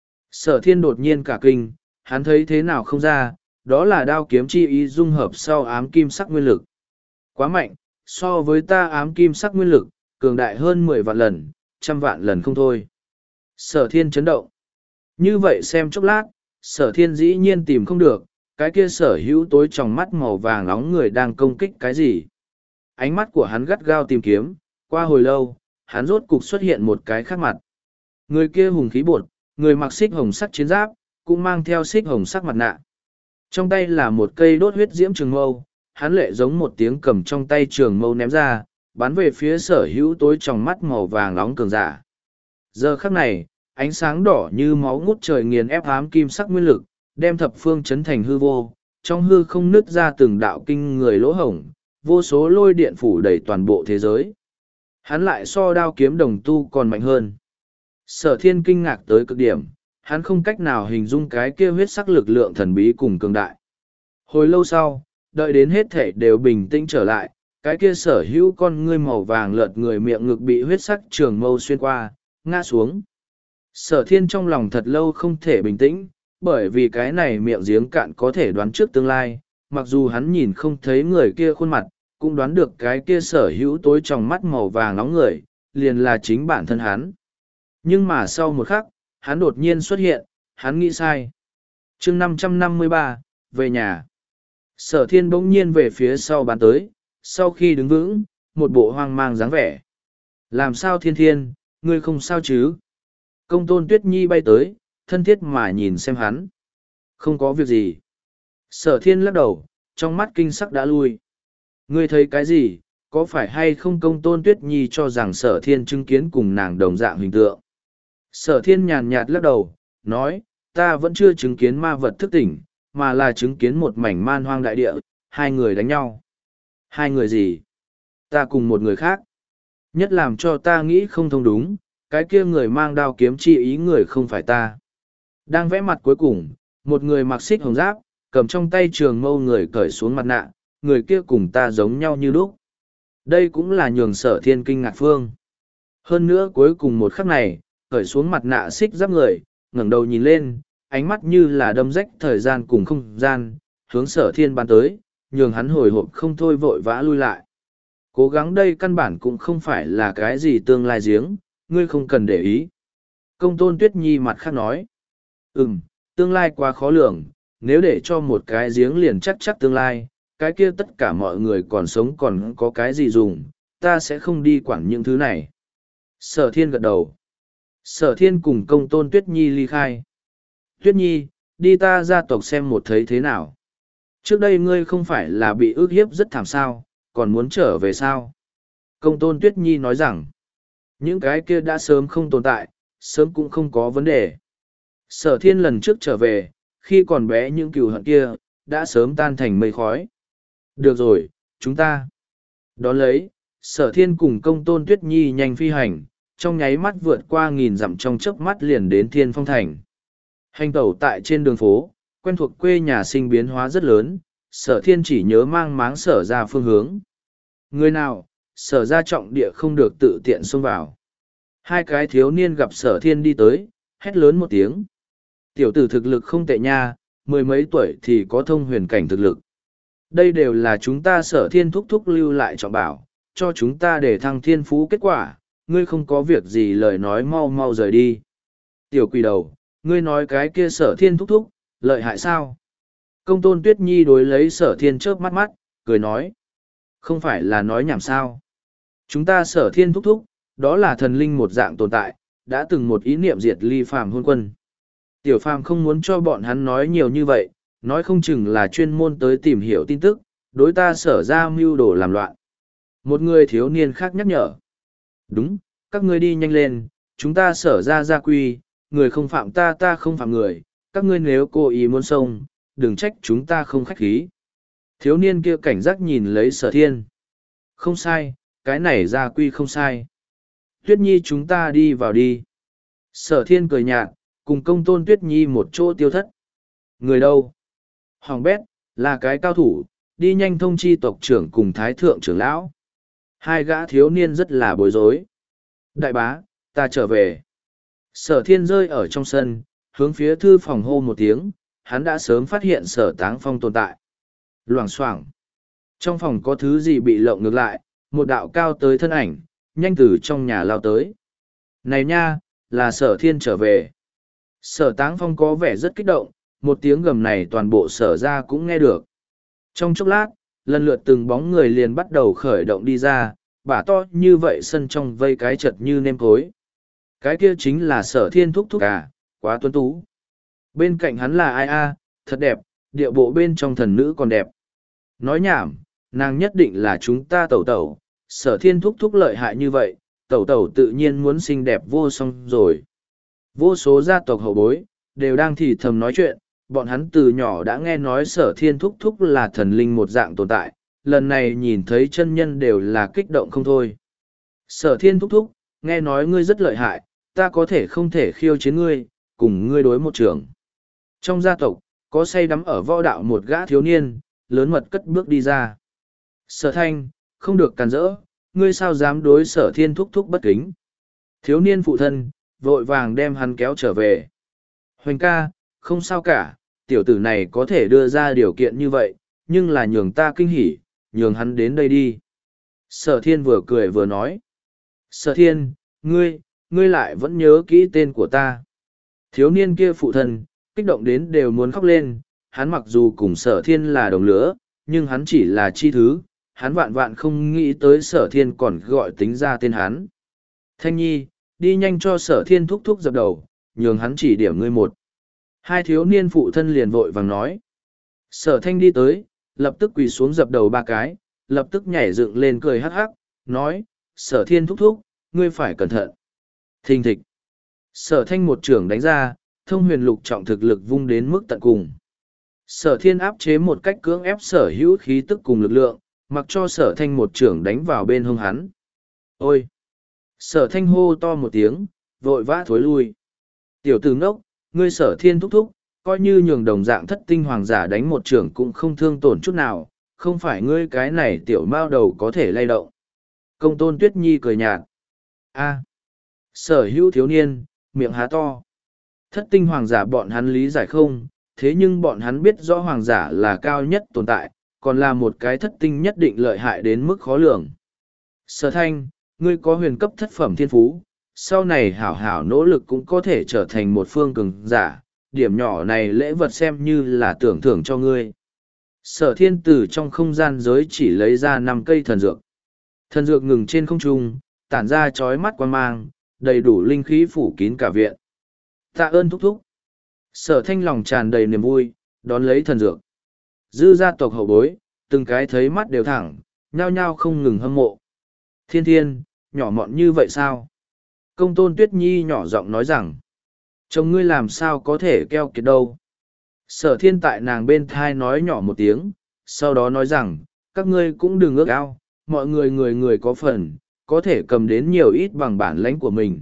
Sở thiên đột nhiên cả kinh, hắn thấy thế nào không ra, đó là đao kiếm chi ý dung hợp sau ám kim sắc nguyên lực. Quá mạnh, so với ta ám kim sắc nguyên lực, cường đại hơn mười vạn lần, trăm vạn lần không thôi. Sở thiên chấn động. Như vậy xem chốc lát, sở thiên dĩ nhiên tìm không được, cái kia sở hữu tối trong mắt màu vàng nóng người đang công kích cái gì. Ánh mắt của hắn gắt gao tìm kiếm, qua hồi lâu, hắn rốt cục xuất hiện một cái khác mặt. Người kia hùng khí bột, người mặc xích hồng sắc chiến giáp, cũng mang theo xích hồng sắc mặt nạ. Trong tay là một cây đốt huyết diễm trường mâu, hắn lệ giống một tiếng cầm trong tay trường mâu ném ra, bắn về phía sở hữu tối trong mắt màu vàng nóng cường giả. Giờ khắc này, ánh sáng đỏ như máu ngút trời nghiền ép ám kim sắc nguyên lực, đem thập phương chấn thành hư vô, trong hư không nứt ra từng đạo kinh người lỗ hổng, vô số lôi điện phủ đầy toàn bộ thế giới. Hắn lại so đao kiếm đồng tu còn mạnh hơn. Sở thiên kinh ngạc tới cực điểm, hắn không cách nào hình dung cái kia huyết sắc lực lượng thần bí cùng cường đại. Hồi lâu sau, đợi đến hết thể đều bình tĩnh trở lại, cái kia sở hữu con ngươi màu vàng lợt người miệng ngực bị huyết sắc trường mâu xuyên qua, ngã xuống. Sở thiên trong lòng thật lâu không thể bình tĩnh, bởi vì cái này miệng giếng cạn có thể đoán trước tương lai, mặc dù hắn nhìn không thấy người kia khuôn mặt, cũng đoán được cái kia sở hữu tối trong mắt màu vàng nóng người, liền là chính bản thân hắn. Nhưng mà sau một khắc, hắn đột nhiên xuất hiện, hắn nghĩ sai. chương năm trăm năm mươi ba, về nhà. Sở thiên bỗng nhiên về phía sau bán tới, sau khi đứng vững, một bộ hoang mang dáng vẻ. Làm sao thiên thiên, ngươi không sao chứ? Công tôn Tuyết Nhi bay tới, thân thiết mà nhìn xem hắn. Không có việc gì. Sở thiên lắc đầu, trong mắt kinh sắc đã lui. Ngươi thấy cái gì, có phải hay không công tôn Tuyết Nhi cho rằng sở thiên chứng kiến cùng nàng đồng dạng hình tượng? Sở thiên nhàn nhạt lắc đầu, nói, ta vẫn chưa chứng kiến ma vật thức tỉnh, mà là chứng kiến một mảnh man hoang đại địa, hai người đánh nhau. Hai người gì? Ta cùng một người khác. Nhất làm cho ta nghĩ không thông đúng, cái kia người mang đao kiếm chi ý người không phải ta. Đang vẽ mặt cuối cùng, một người mặc xích hồng giáp, cầm trong tay trường mâu người cởi xuống mặt nạ, người kia cùng ta giống nhau như lúc. Đây cũng là nhường sở thiên kinh ngạc phương. Hơn nữa cuối cùng một khắc này, cởi xuống mặt nạ xích giáp người, ngẩng đầu nhìn lên, ánh mắt như là đâm rách thời gian cùng không gian, hướng sở thiên bắn tới, nhường hắn hồi hộp không thôi vội vã lui lại. Cố gắng đây căn bản cũng không phải là cái gì tương lai giếng, ngươi không cần để ý. Công tôn Tuyết Nhi mặt khác nói. Ừm, tương lai quá khó lường, nếu để cho một cái giếng liền chắc chắc tương lai, cái kia tất cả mọi người còn sống còn có cái gì dùng, ta sẽ không đi quản những thứ này. Sở thiên gật đầu. Sở thiên cùng công tôn Tuyết Nhi ly khai. Tuyết Nhi, đi ta gia tộc xem một thấy thế nào. Trước đây ngươi không phải là bị ức hiếp rất thảm sao, còn muốn trở về sao? Công tôn Tuyết Nhi nói rằng, những cái kia đã sớm không tồn tại, sớm cũng không có vấn đề. Sở thiên lần trước trở về, khi còn bé những cừu hận kia, đã sớm tan thành mây khói. Được rồi, chúng ta. Đón lấy, sở thiên cùng công tôn Tuyết Nhi nhanh phi hành, trong nháy mắt vượt qua nghìn dặm trong chớp mắt liền đến Thiên Phong Thành. Hành tẩu tại trên đường phố, quen thuộc quê nhà sinh biến hóa rất lớn, sở thiên chỉ nhớ mang máng sở ra phương hướng. Người nào, sở ra trọng địa không được tự tiện xông vào. Hai cái thiếu niên gặp sở thiên đi tới, hét lớn một tiếng. Tiểu tử thực lực không tệ nha, mười mấy tuổi thì có thông huyền cảnh thực lực. Đây đều là chúng ta sở thiên thúc thúc lưu lại trọng bảo, cho chúng ta để thăng thiên phú kết quả, ngươi không có việc gì lời nói mau mau rời đi. Tiểu quỷ đầu, ngươi nói cái kia sở thiên thúc thúc, lợi hại sao? Công tôn Tuyết Nhi đối lấy sở thiên chớp mắt mắt, cười nói. Không phải là nói nhảm sao? Chúng ta sở thiên thúc thúc, đó là thần linh một dạng tồn tại, đã từng một ý niệm diệt ly phàm hôn quân. Tiểu phàm không muốn cho bọn hắn nói nhiều như vậy, nói không chừng là chuyên môn tới tìm hiểu tin tức, đối ta sở ra mưu đồ làm loạn. Một người thiếu niên khác nhắc nhở. Đúng, các ngươi đi nhanh lên, chúng ta sở ra gia quy, người không phạm ta ta không phạm người, các ngươi nếu cố ý muốn xông, đừng trách chúng ta không khách khí. Thiếu niên kia cảnh giác nhìn lấy sở thiên. Không sai, cái này gia quy không sai. Tuyết Nhi chúng ta đi vào đi. Sở thiên cười nhạt, cùng công tôn Tuyết Nhi một chỗ tiêu thất. Người đâu? Hoàng bét, là cái cao thủ, đi nhanh thông chi tộc trưởng cùng thái thượng trưởng lão. Hai gã thiếu niên rất là bối rối. Đại bá, ta trở về. Sở thiên rơi ở trong sân, hướng phía thư phòng hô một tiếng, hắn đã sớm phát hiện sở táng phong tồn tại. Loảng xoảng. Trong phòng có thứ gì bị lộng ngược lại, một đạo cao tới thân ảnh, nhanh từ trong nhà lao tới. Này nha, là sở thiên trở về. Sở táng phong có vẻ rất kích động, một tiếng gầm này toàn bộ sở ra cũng nghe được. Trong chốc lát, lần lượt từng bóng người liền bắt đầu khởi động đi ra, bả to như vậy sân trong vây cái chật như nêm cối. Cái kia chính là sở thiên thúc thúc à, quá tuấn tú. Bên cạnh hắn là ai a, thật đẹp, điệu bộ bên trong thần nữ còn đẹp. Nói nhảm, nàng nhất định là chúng ta tẩu tẩu, sở thiên thúc thúc lợi hại như vậy, tẩu tẩu tự nhiên muốn xinh đẹp vô song rồi. Vô số gia tộc hậu bối, đều đang thì thầm nói chuyện, bọn hắn từ nhỏ đã nghe nói sở thiên thúc thúc là thần linh một dạng tồn tại, lần này nhìn thấy chân nhân đều là kích động không thôi. Sở thiên thúc thúc, nghe nói ngươi rất lợi hại, ta có thể không thể khiêu chiến ngươi, cùng ngươi đối một trường. Trong gia tộc, có say đắm ở võ đạo một gã thiếu niên, lớn mật cất bước đi ra. Sở thanh, không được càn rỡ, ngươi sao dám đối sở thiên thúc thúc bất kính. Thiếu niên phụ thân, vội vàng đem hắn kéo trở về. Hoành ca, không sao cả, tiểu tử này có thể đưa ra điều kiện như vậy, nhưng là nhường ta kinh hỉ, nhường hắn đến đây đi. Sở thiên vừa cười vừa nói. Sở thiên, ngươi, ngươi lại vẫn nhớ kỹ tên của ta. Thiếu niên kia phụ thân, kích động đến đều muốn khóc lên, hắn mặc dù cùng sở thiên là đồng lứa, nhưng hắn chỉ là chi thứ, hắn vạn vạn không nghĩ tới sở thiên còn gọi tính ra tên hắn. Thanh nhi, đi nhanh cho sở thiên thúc thúc dập đầu, nhường hắn chỉ điểm ngươi một. Hai thiếu niên phụ thân liền vội vàng nói. Sở thanh đi tới, lập tức quỳ xuống dập đầu ba cái, lập tức nhảy dựng lên cười hắc hắc, nói, sở thiên thúc thúc, ngươi phải cẩn thận. Thình thịch. Sở thanh một trưởng đánh ra, thông huyền lục trọng thực lực vung đến mức tận cùng. Sở thiên áp chế một cách cưỡng ép sở hữu khí tức cùng lực lượng, mặc cho sở thanh một trưởng đánh vào bên hông hắn. Ôi! Sở thanh hô to một tiếng, vội vã thối lui. Tiểu tử ngốc, ngươi sở thiên thúc thúc, coi như nhường đồng dạng thất tinh hoàng giả đánh một trưởng cũng không thương tổn chút nào, không phải ngươi cái này tiểu mao đầu có thể lay động. Công tôn Tuyết Nhi cười nhạt. A. Sở hữu thiếu niên, miệng há to. Thất tinh hoàng giả bọn hắn lý giải không, thế nhưng bọn hắn biết rõ hoàng giả là cao nhất tồn tại, còn là một cái thất tinh nhất định lợi hại đến mức khó lường. Sở thanh, ngươi có huyền cấp thất phẩm thiên phú, sau này hảo hảo nỗ lực cũng có thể trở thành một phương cường giả, điểm nhỏ này lễ vật xem như là tưởng thưởng cho ngươi. Sở thiên tử trong không gian giới chỉ lấy ra năm cây thần dược. Thần dược ngừng trên không trung, tản ra chói mắt quan mang, đầy đủ linh khí phủ kín cả viện. Tạ ơn thúc thúc. Sở thanh lòng tràn đầy niềm vui, đón lấy thần dược. Dư gia tộc hậu bối, từng cái thấy mắt đều thẳng, nhao nhao không ngừng hâm mộ. Thiên thiên, nhỏ mọn như vậy sao? Công tôn Tuyết Nhi nhỏ giọng nói rằng, chồng ngươi làm sao có thể keo kiệt đâu. Sở thiên tại nàng bên thai nói nhỏ một tiếng, sau đó nói rằng, các ngươi cũng đừng ước ao, mọi người người người có phần, có thể cầm đến nhiều ít bằng bản lãnh của mình.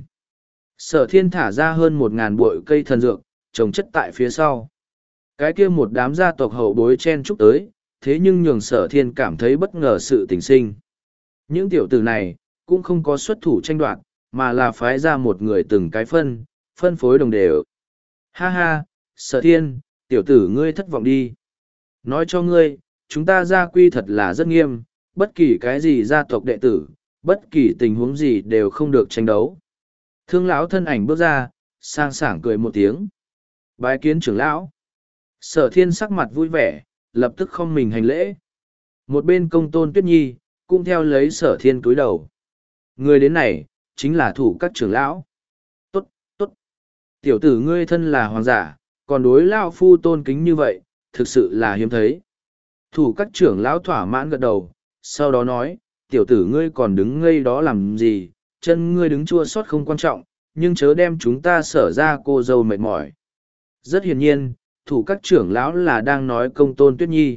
Sở thiên thả ra hơn một ngàn bụi cây thần dược, trồng chất tại phía sau. Cái kia một đám gia tộc hậu bối chen chúc tới, thế nhưng nhường sở thiên cảm thấy bất ngờ sự tình sinh. Những tiểu tử này, cũng không có xuất thủ tranh đoạt, mà là phái ra một người từng cái phân, phân phối đồng đều. Ha ha, sở thiên, tiểu tử ngươi thất vọng đi. Nói cho ngươi, chúng ta gia quy thật là rất nghiêm, bất kỳ cái gì gia tộc đệ tử, bất kỳ tình huống gì đều không được tranh đấu. Thương lão thân ảnh bước ra, sang sảng cười một tiếng. Bái kiến trưởng lão. Sở thiên sắc mặt vui vẻ, lập tức không mình hành lễ. Một bên công tôn Tuyết Nhi, cũng theo lấy sở thiên cúi đầu. Người đến này, chính là thủ các trưởng lão. Tốt, tốt. Tiểu tử ngươi thân là hoàng giả, còn đối lao phu tôn kính như vậy, thực sự là hiếm thấy. Thủ các trưởng lão thỏa mãn gật đầu, sau đó nói, tiểu tử ngươi còn đứng ngây đó làm gì, chân ngươi đứng chua xót không quan trọng, nhưng chớ đem chúng ta sở ra cô dâu mệt mỏi. Rất hiển nhiên, thủ các trưởng lão là đang nói công tôn Tuyết Nhi.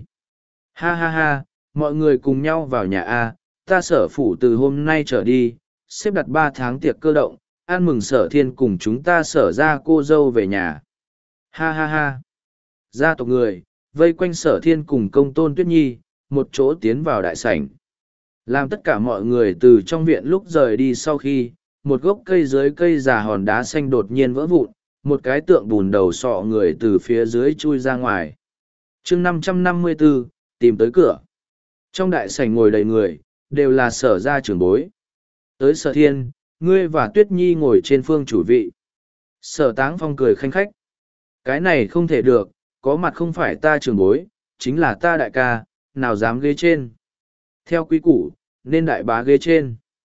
Ha ha ha, mọi người cùng nhau vào nhà A, ta sở phủ từ hôm nay trở đi, xếp đặt ba tháng tiệc cơ động, ăn mừng sở thiên cùng chúng ta sở ra cô dâu về nhà. Ha ha ha. Gia tộc người, vây quanh sở thiên cùng công tôn Tuyết Nhi, một chỗ tiến vào đại sảnh. Làm tất cả mọi người từ trong viện lúc rời đi sau khi, một gốc cây dưới cây già hòn đá xanh đột nhiên vỡ vụn, một cái tượng bùn đầu sọ người từ phía dưới chui ra ngoài. chương năm trăm năm mươi bốn, tìm tới cửa. Trong đại sảnh ngồi đầy người, đều là sở gia trưởng bối. Tới sở thiên, ngươi và Tuyết Nhi ngồi trên phương chủ vị. Sở Táng Phong cười khanh khách. Cái này không thể được, có mặt không phải ta trưởng bối, chính là ta đại ca, nào dám ghế trên. Theo quý củ, nên đại bá ghế trên.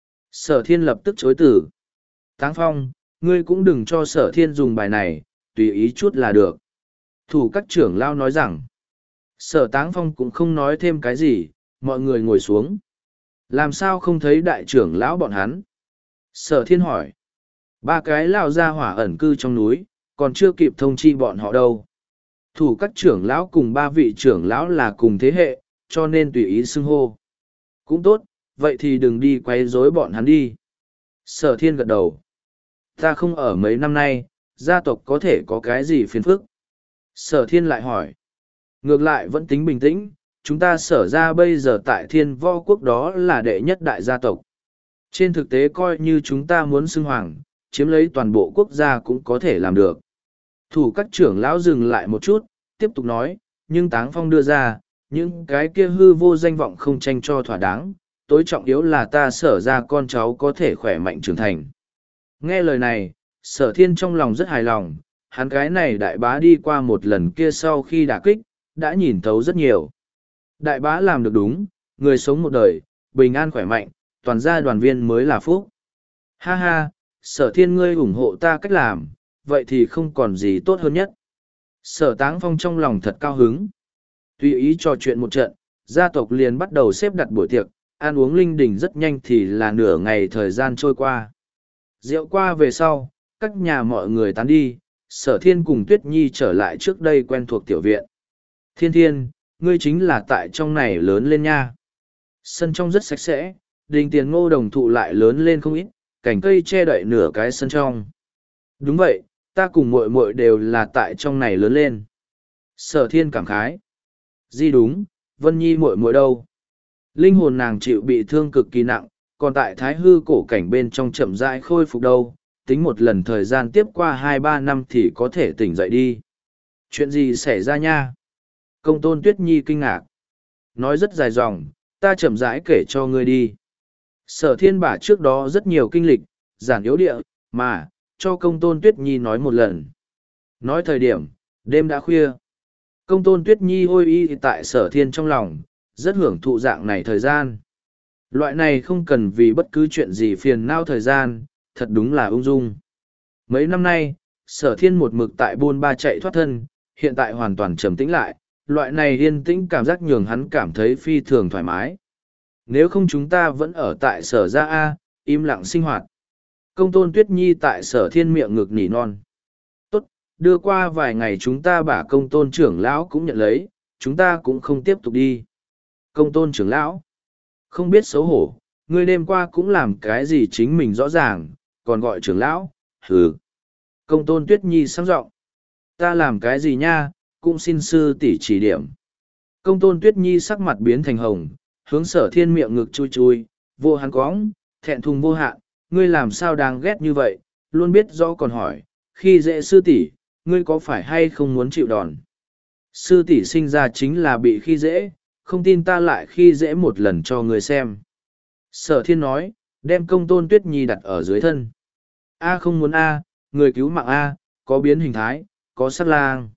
Sở thiên lập tức chối tử. Táng Phong, ngươi cũng đừng cho sở thiên dùng bài này, tùy ý chút là được. Thủ các trưởng lao nói rằng, sở Táng Phong cũng không nói thêm cái gì, mọi người ngồi xuống. Làm sao không thấy đại trưởng lão bọn hắn? Sở thiên hỏi. Ba cái lao ra hỏa ẩn cư trong núi, còn chưa kịp thông chi bọn họ đâu. Thủ các trưởng lão cùng ba vị trưởng lão là cùng thế hệ, cho nên tùy ý xưng hô. Cũng tốt, vậy thì đừng đi quấy rối bọn hắn đi. Sở thiên gật đầu. Ta không ở mấy năm nay, gia tộc có thể có cái gì phiền phức? Sở thiên lại hỏi. Ngược lại vẫn tính bình tĩnh, chúng ta sở ra bây giờ tại thiên võ quốc đó là đệ nhất đại gia tộc. Trên thực tế coi như chúng ta muốn xưng hoàng, chiếm lấy toàn bộ quốc gia cũng có thể làm được. Thủ các trưởng lão dừng lại một chút, tiếp tục nói, nhưng Táng Phong đưa ra, những cái kia hư vô danh vọng không tranh cho thỏa đáng, tối trọng yếu là ta sở ra con cháu có thể khỏe mạnh trưởng thành. Nghe lời này, sở thiên trong lòng rất hài lòng, hắn cái này đại bá đi qua một lần kia sau khi đả kích, đã nhìn thấu rất nhiều. Đại bá làm được đúng, người sống một đời, bình an khỏe mạnh, toàn gia đoàn viên mới là phúc. Ha ha, sở thiên ngươi ủng hộ ta cách làm, vậy thì không còn gì tốt hơn nhất. Sở Táng Phong trong lòng thật cao hứng. Tùy ý trò chuyện một trận, gia tộc liền bắt đầu xếp đặt buổi tiệc, ăn uống linh đình rất nhanh thì là nửa ngày thời gian trôi qua. Rượu qua về sau, các nhà mọi người tán đi, sở thiên cùng Tuyết Nhi trở lại trước đây quen thuộc tiểu viện. Thiên thiên, ngươi chính là tại trong này lớn lên nha. Sân trong rất sạch sẽ, đình tiền ngô đồng thụ lại lớn lên không ít, cành cây che đậy nửa cái sân trong. Đúng vậy, ta cùng muội muội đều là tại trong này lớn lên. Sở thiên cảm khái. Di đúng, Vân Nhi muội muội đâu? Linh hồn nàng chịu bị thương cực kỳ nặng, còn tại thái hư cổ cảnh bên trong chậm rãi khôi phục đâu, tính một lần thời gian tiếp qua hai ba năm thì có thể tỉnh dậy đi. Chuyện gì xảy ra nha? Công tôn Tuyết Nhi kinh ngạc. Nói rất dài dòng, ta chậm rãi kể cho ngươi đi. Sở thiên bả trước đó rất nhiều kinh lịch, giản yếu địa, mà, cho công tôn Tuyết Nhi nói một lần. Nói thời điểm, đêm đã khuya. Công tôn Tuyết Nhi hôi y tại sở thiên trong lòng, rất hưởng thụ dạng này thời gian. Loại này không cần vì bất cứ chuyện gì phiền não thời gian, thật đúng là ung dung. Mấy năm nay, sở thiên một mực tại buôn ba chạy thoát thân, hiện tại hoàn toàn trầm tĩnh lại, loại này yên tĩnh cảm giác nhường hắn cảm thấy phi thường thoải mái. Nếu không chúng ta vẫn ở tại sở gia A, im lặng sinh hoạt. Công tôn Tuyết Nhi tại sở thiên miệng ngực nỉ non. Tốt, đưa qua vài ngày chúng ta bả công tôn trưởng lão cũng nhận lấy, chúng ta cũng không tiếp tục đi. Công tôn trưởng lão, không biết xấu hổ, ngươi đêm qua cũng làm cái gì chính mình rõ ràng, còn gọi trưởng lão, hừ. Công tôn Tuyết Nhi sáng giọng, ta làm cái gì nha, cũng xin sư tỷ chỉ điểm. Công tôn Tuyết Nhi sắc mặt biến thành hồng, hướng sở thiên miệng ngực chui chui, vô hắn cóng, thẹn thùng vô hạn, ngươi làm sao đang ghét như vậy, luôn biết rõ còn hỏi, khi dễ sư tỷ, ngươi có phải hay không muốn chịu đòn. Sư tỷ sinh ra chính là bị khi dễ, không tin ta lại khi dễ một lần cho ngươi xem. Sở thiên nói, đem công tôn Tuyết Nhi đặt ở dưới thân. A không muốn A, người cứu mạng A, có biến hình thái, có sát lang.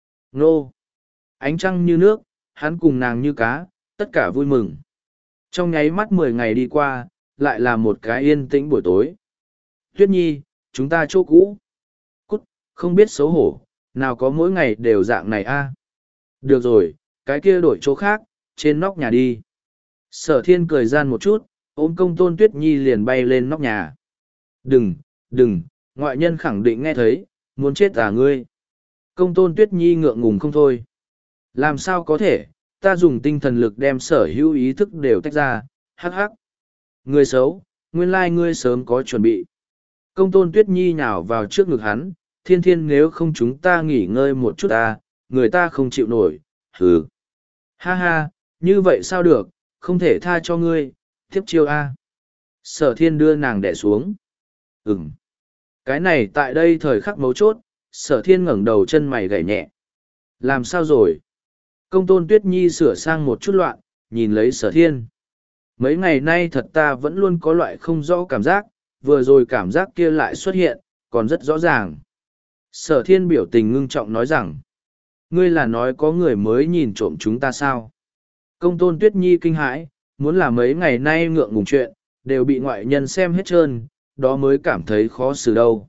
Nô! Ánh trăng như nước, hắn cùng nàng như cá, tất cả vui mừng. Trong nháy mắt mười ngày đi qua, lại là một cái yên tĩnh buổi tối. Tuyết Nhi, chúng ta chỗ cũ. Cút, không biết xấu hổ, nào có mỗi ngày đều dạng này a. Được rồi, cái kia đổi chỗ khác, trên nóc nhà đi. Sở thiên cười gian một chút, ôm công tôn tuyết nhi liền bay lên nóc nhà. Đừng, đừng, ngoại nhân khẳng định nghe thấy, muốn chết à ngươi. Công tôn tuyết nhi ngượng ngùng không thôi. Làm sao có thể, ta dùng tinh thần lực đem sở hữu ý thức đều tách ra, hắc hắc. Người xấu, nguyên lai ngươi sớm có chuẩn bị. Công tôn tuyết nhi nhào vào trước ngực hắn, thiên thiên nếu không chúng ta nghỉ ngơi một chút ta, người ta không chịu nổi, hừ. Ha ha, như vậy sao được, không thể tha cho ngươi, tiếp chiêu a. Sở thiên đưa nàng đẻ xuống. Ừm. Cái này tại đây thời khắc mấu chốt, sở thiên ngẩng đầu chân mày gảy nhẹ. Làm sao rồi? Công tôn tuyết nhi sửa sang một chút loạn, nhìn lấy sở thiên. Mấy ngày nay thật ta vẫn luôn có loại không rõ cảm giác, vừa rồi cảm giác kia lại xuất hiện, còn rất rõ ràng. Sở thiên biểu tình ngưng trọng nói rằng, ngươi là nói có người mới nhìn trộm chúng ta sao? Công tôn tuyết nhi kinh hãi, muốn là mấy ngày nay ngượng ngùng chuyện, đều bị ngoại nhân xem hết trơn, đó mới cảm thấy khó xử đâu.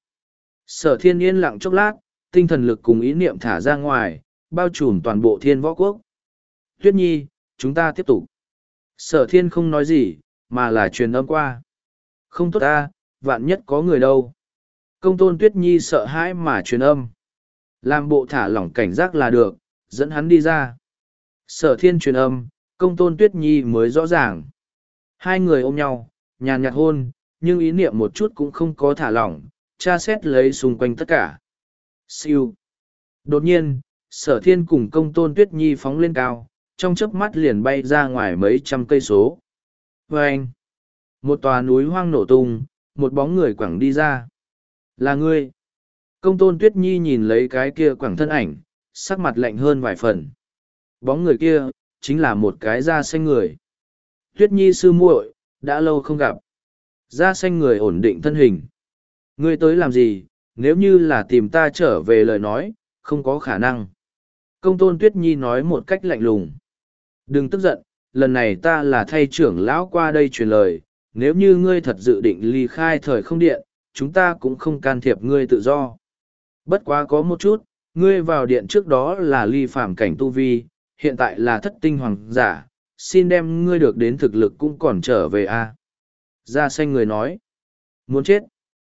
Sở thiên yên lặng chốc lát, tinh thần lực cùng ý niệm thả ra ngoài, bao trùm toàn bộ thiên võ quốc. Tuyết nhi, chúng ta tiếp tục. Sở thiên không nói gì, mà là truyền âm qua. Không tốt ta, vạn nhất có người đâu. Công tôn tuyết nhi sợ hãi mà truyền âm. Làm bộ thả lỏng cảnh giác là được, dẫn hắn đi ra. Sở thiên truyền âm, công tôn tuyết nhi mới rõ ràng. Hai người ôm nhau, nhàn nhạt hôn, nhưng ý niệm một chút cũng không có thả lỏng, tra xét lấy xung quanh tất cả. Siêu. Đột nhiên, sở thiên cùng công tôn tuyết nhi phóng lên cao, trong chớp mắt liền bay ra ngoài mấy trăm cây số. Và anh, một tòa núi hoang nổ tung, một bóng người quẳng đi ra. Là ngươi. Công tôn tuyết nhi nhìn lấy cái kia quẳng thân ảnh, sắc mặt lạnh hơn vài phần. Bóng người kia, chính là một cái da xanh người. Tuyết nhi sư muội, đã lâu không gặp. Da xanh người ổn định thân hình. Ngươi tới làm gì, nếu như là tìm ta trở về lời nói, không có khả năng. Công tôn tuyết nhi nói một cách lạnh lùng. Đừng tức giận, lần này ta là thay trưởng lão qua đây truyền lời, nếu như ngươi thật dự định ly khai thời không điện, chúng ta cũng không can thiệp ngươi tự do. Bất quá có một chút, ngươi vào điện trước đó là ly phàm cảnh tu vi, hiện tại là thất tinh hoàng giả, xin đem ngươi được đến thực lực cũng còn trở về a. Da xanh người nói. Muốn chết.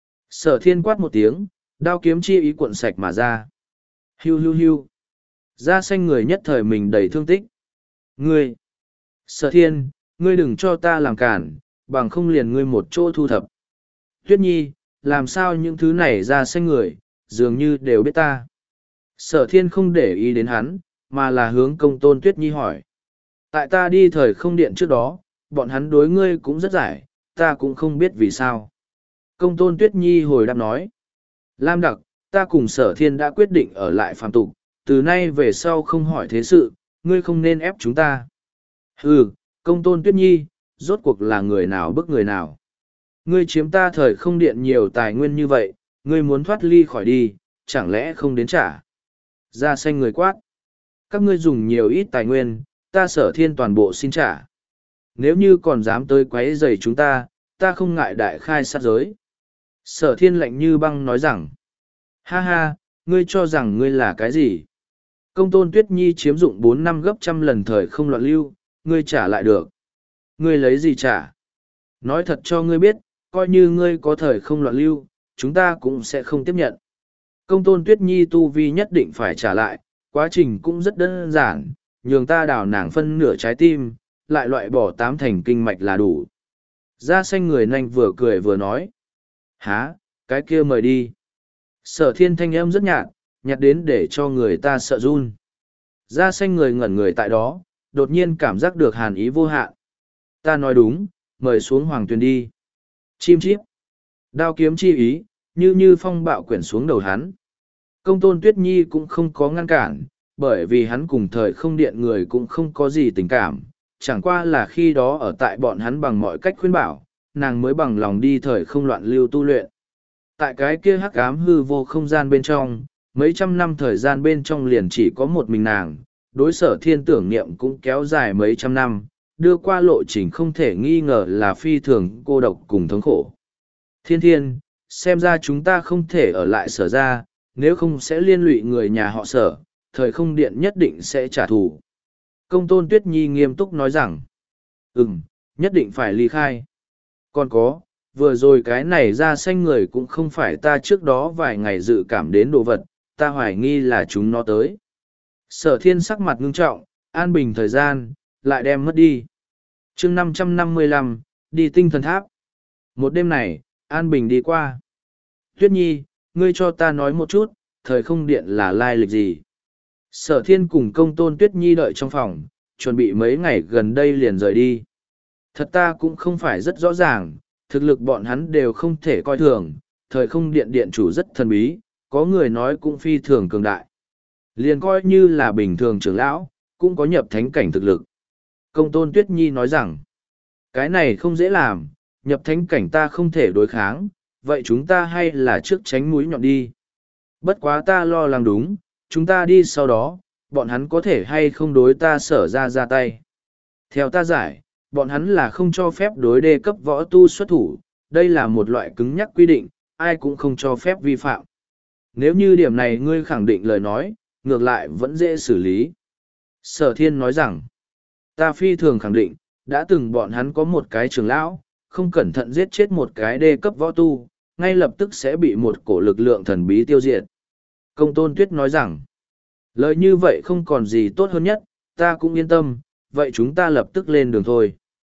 Sở thiên quát một tiếng, đao kiếm chi ý cuộn sạch mà ra. Hiu hiu hiu. Da xanh người nhất thời mình đầy thương tích. Ngươi. Sở thiên, ngươi đừng cho ta làm cản, bằng không liền ngươi một chỗ thu thập. Tuyết nhi, làm sao những thứ này da xanh người, dường như đều biết ta. Sở thiên không để ý đến hắn, mà là hướng công tôn Tuyết nhi hỏi. Tại ta đi thời không điện trước đó, bọn hắn đối ngươi cũng rất giải, ta cũng không biết vì sao. Công tôn Tuyết nhi hồi đáp nói. Lam đặc, ta cùng sở thiên đã quyết định ở lại phàm tục, từ nay về sau không hỏi thế sự, ngươi không nên ép chúng ta. Ừ, công tôn Tuyết nhi, rốt cuộc là người nào bức người nào. Ngươi chiếm ta thời không điện nhiều tài nguyên như vậy, ngươi muốn thoát ly khỏi đi, chẳng lẽ không đến trả. Da xanh người quát. Các ngươi dùng nhiều ít tài nguyên, ta sở thiên toàn bộ xin trả. Nếu như còn dám tới quấy rầy chúng ta, ta không ngại đại khai sát giới. Sở thiên lạnh như băng nói rằng. Ha ha, ngươi cho rằng ngươi là cái gì? Công tôn Tuyết nhi chiếm dụng bốn năm gấp trăm lần thời không loạn lưu, ngươi trả lại được. Ngươi lấy gì trả? Nói thật cho ngươi biết, coi như ngươi có thời không loạn lưu, chúng ta cũng sẽ không tiếp nhận. Công tôn Tuyết nhi tu vi nhất định phải trả lại, quá trình cũng rất đơn giản, nhường ta đào nàng phân nửa trái tim, lại loại bỏ tám thành kinh mạch là đủ. Da xanh người nhanh vừa cười vừa nói. Hả, cái kia mời đi. Sở thiên thanh âm rất nhạt, nhạt đến để cho người ta sợ run. Da xanh người ngẩn người tại đó, đột nhiên cảm giác được hàn ý vô hạn. Ta nói đúng, mời xuống hoàng tuyền đi. Chim chíp. Đao kiếm chi ý, như như phong bạo quyển xuống đầu hắn. Công tôn Tuyết nhi cũng không có ngăn cản, bởi vì hắn cùng thời không điện người cũng không có gì tình cảm. Chẳng qua là khi đó ở tại bọn hắn bằng mọi cách khuyên bảo, nàng mới bằng lòng đi thời không loạn lưu tu luyện. Tại cái kia hắc ám hư vô không gian bên trong, mấy trăm năm thời gian bên trong liền chỉ có một mình nàng, đối sở thiên tưởng niệm cũng kéo dài mấy trăm năm, đưa qua lộ trình không thể nghi ngờ là phi thường cô độc cùng thống khổ. Thiên thiên, xem ra chúng ta không thể ở lại sở ra, nếu không sẽ liên lụy người nhà họ sở, thời không điện nhất định sẽ trả thù. Công tôn Tuyết nhi nghiêm túc nói rằng, ừm, nhất định phải ly khai. Còn có, vừa rồi cái này ra xanh người cũng không phải ta trước đó vài ngày dự cảm đến đồ vật, ta hoài nghi là chúng nó tới. Sở thiên sắc mặt ngưng trọng, an bình thời gian, lại đem mất đi. chương năm trăm năm mươi lăm, đi tinh thần tháp. Một đêm này, an bình đi qua. Tuyết Nhi, ngươi cho ta nói một chút, thời không điện là lai lịch gì? Sở thiên cùng công tôn Tuyết Nhi đợi trong phòng, chuẩn bị mấy ngày gần đây liền rời đi. Thật ta cũng không phải rất rõ ràng, thực lực bọn hắn đều không thể coi thường, thời không điện điện chủ rất thần bí, có người nói cũng phi thường cường đại. Liền coi như là bình thường trưởng lão, cũng có nhập thánh cảnh thực lực. Công tôn Tuyết Nhi nói rằng, cái này không dễ làm, nhập thánh cảnh ta không thể đối kháng, vậy chúng ta hay là trước tránh mũi nhọn đi. Bất quá ta lo lắng đúng, chúng ta đi sau đó, bọn hắn có thể hay không đối ta sở ra ra tay. Theo ta giải, bọn hắn là không cho phép đối đê cấp võ tu xuất thủ, đây là một loại cứng nhắc quy định, ai cũng không cho phép vi phạm. Nếu như điểm này ngươi khẳng định lời nói, ngược lại vẫn dễ xử lý. Sở thiên nói rằng, ta phi thường khẳng định, đã từng bọn hắn có một cái trưởng lão, không cẩn thận giết chết một cái đê cấp võ tu, ngay lập tức sẽ bị một cổ lực lượng thần bí tiêu diệt. Công tôn Tuyết nói rằng, lời như vậy không còn gì tốt hơn nhất, ta cũng yên tâm, vậy chúng ta lập tức lên đường thôi.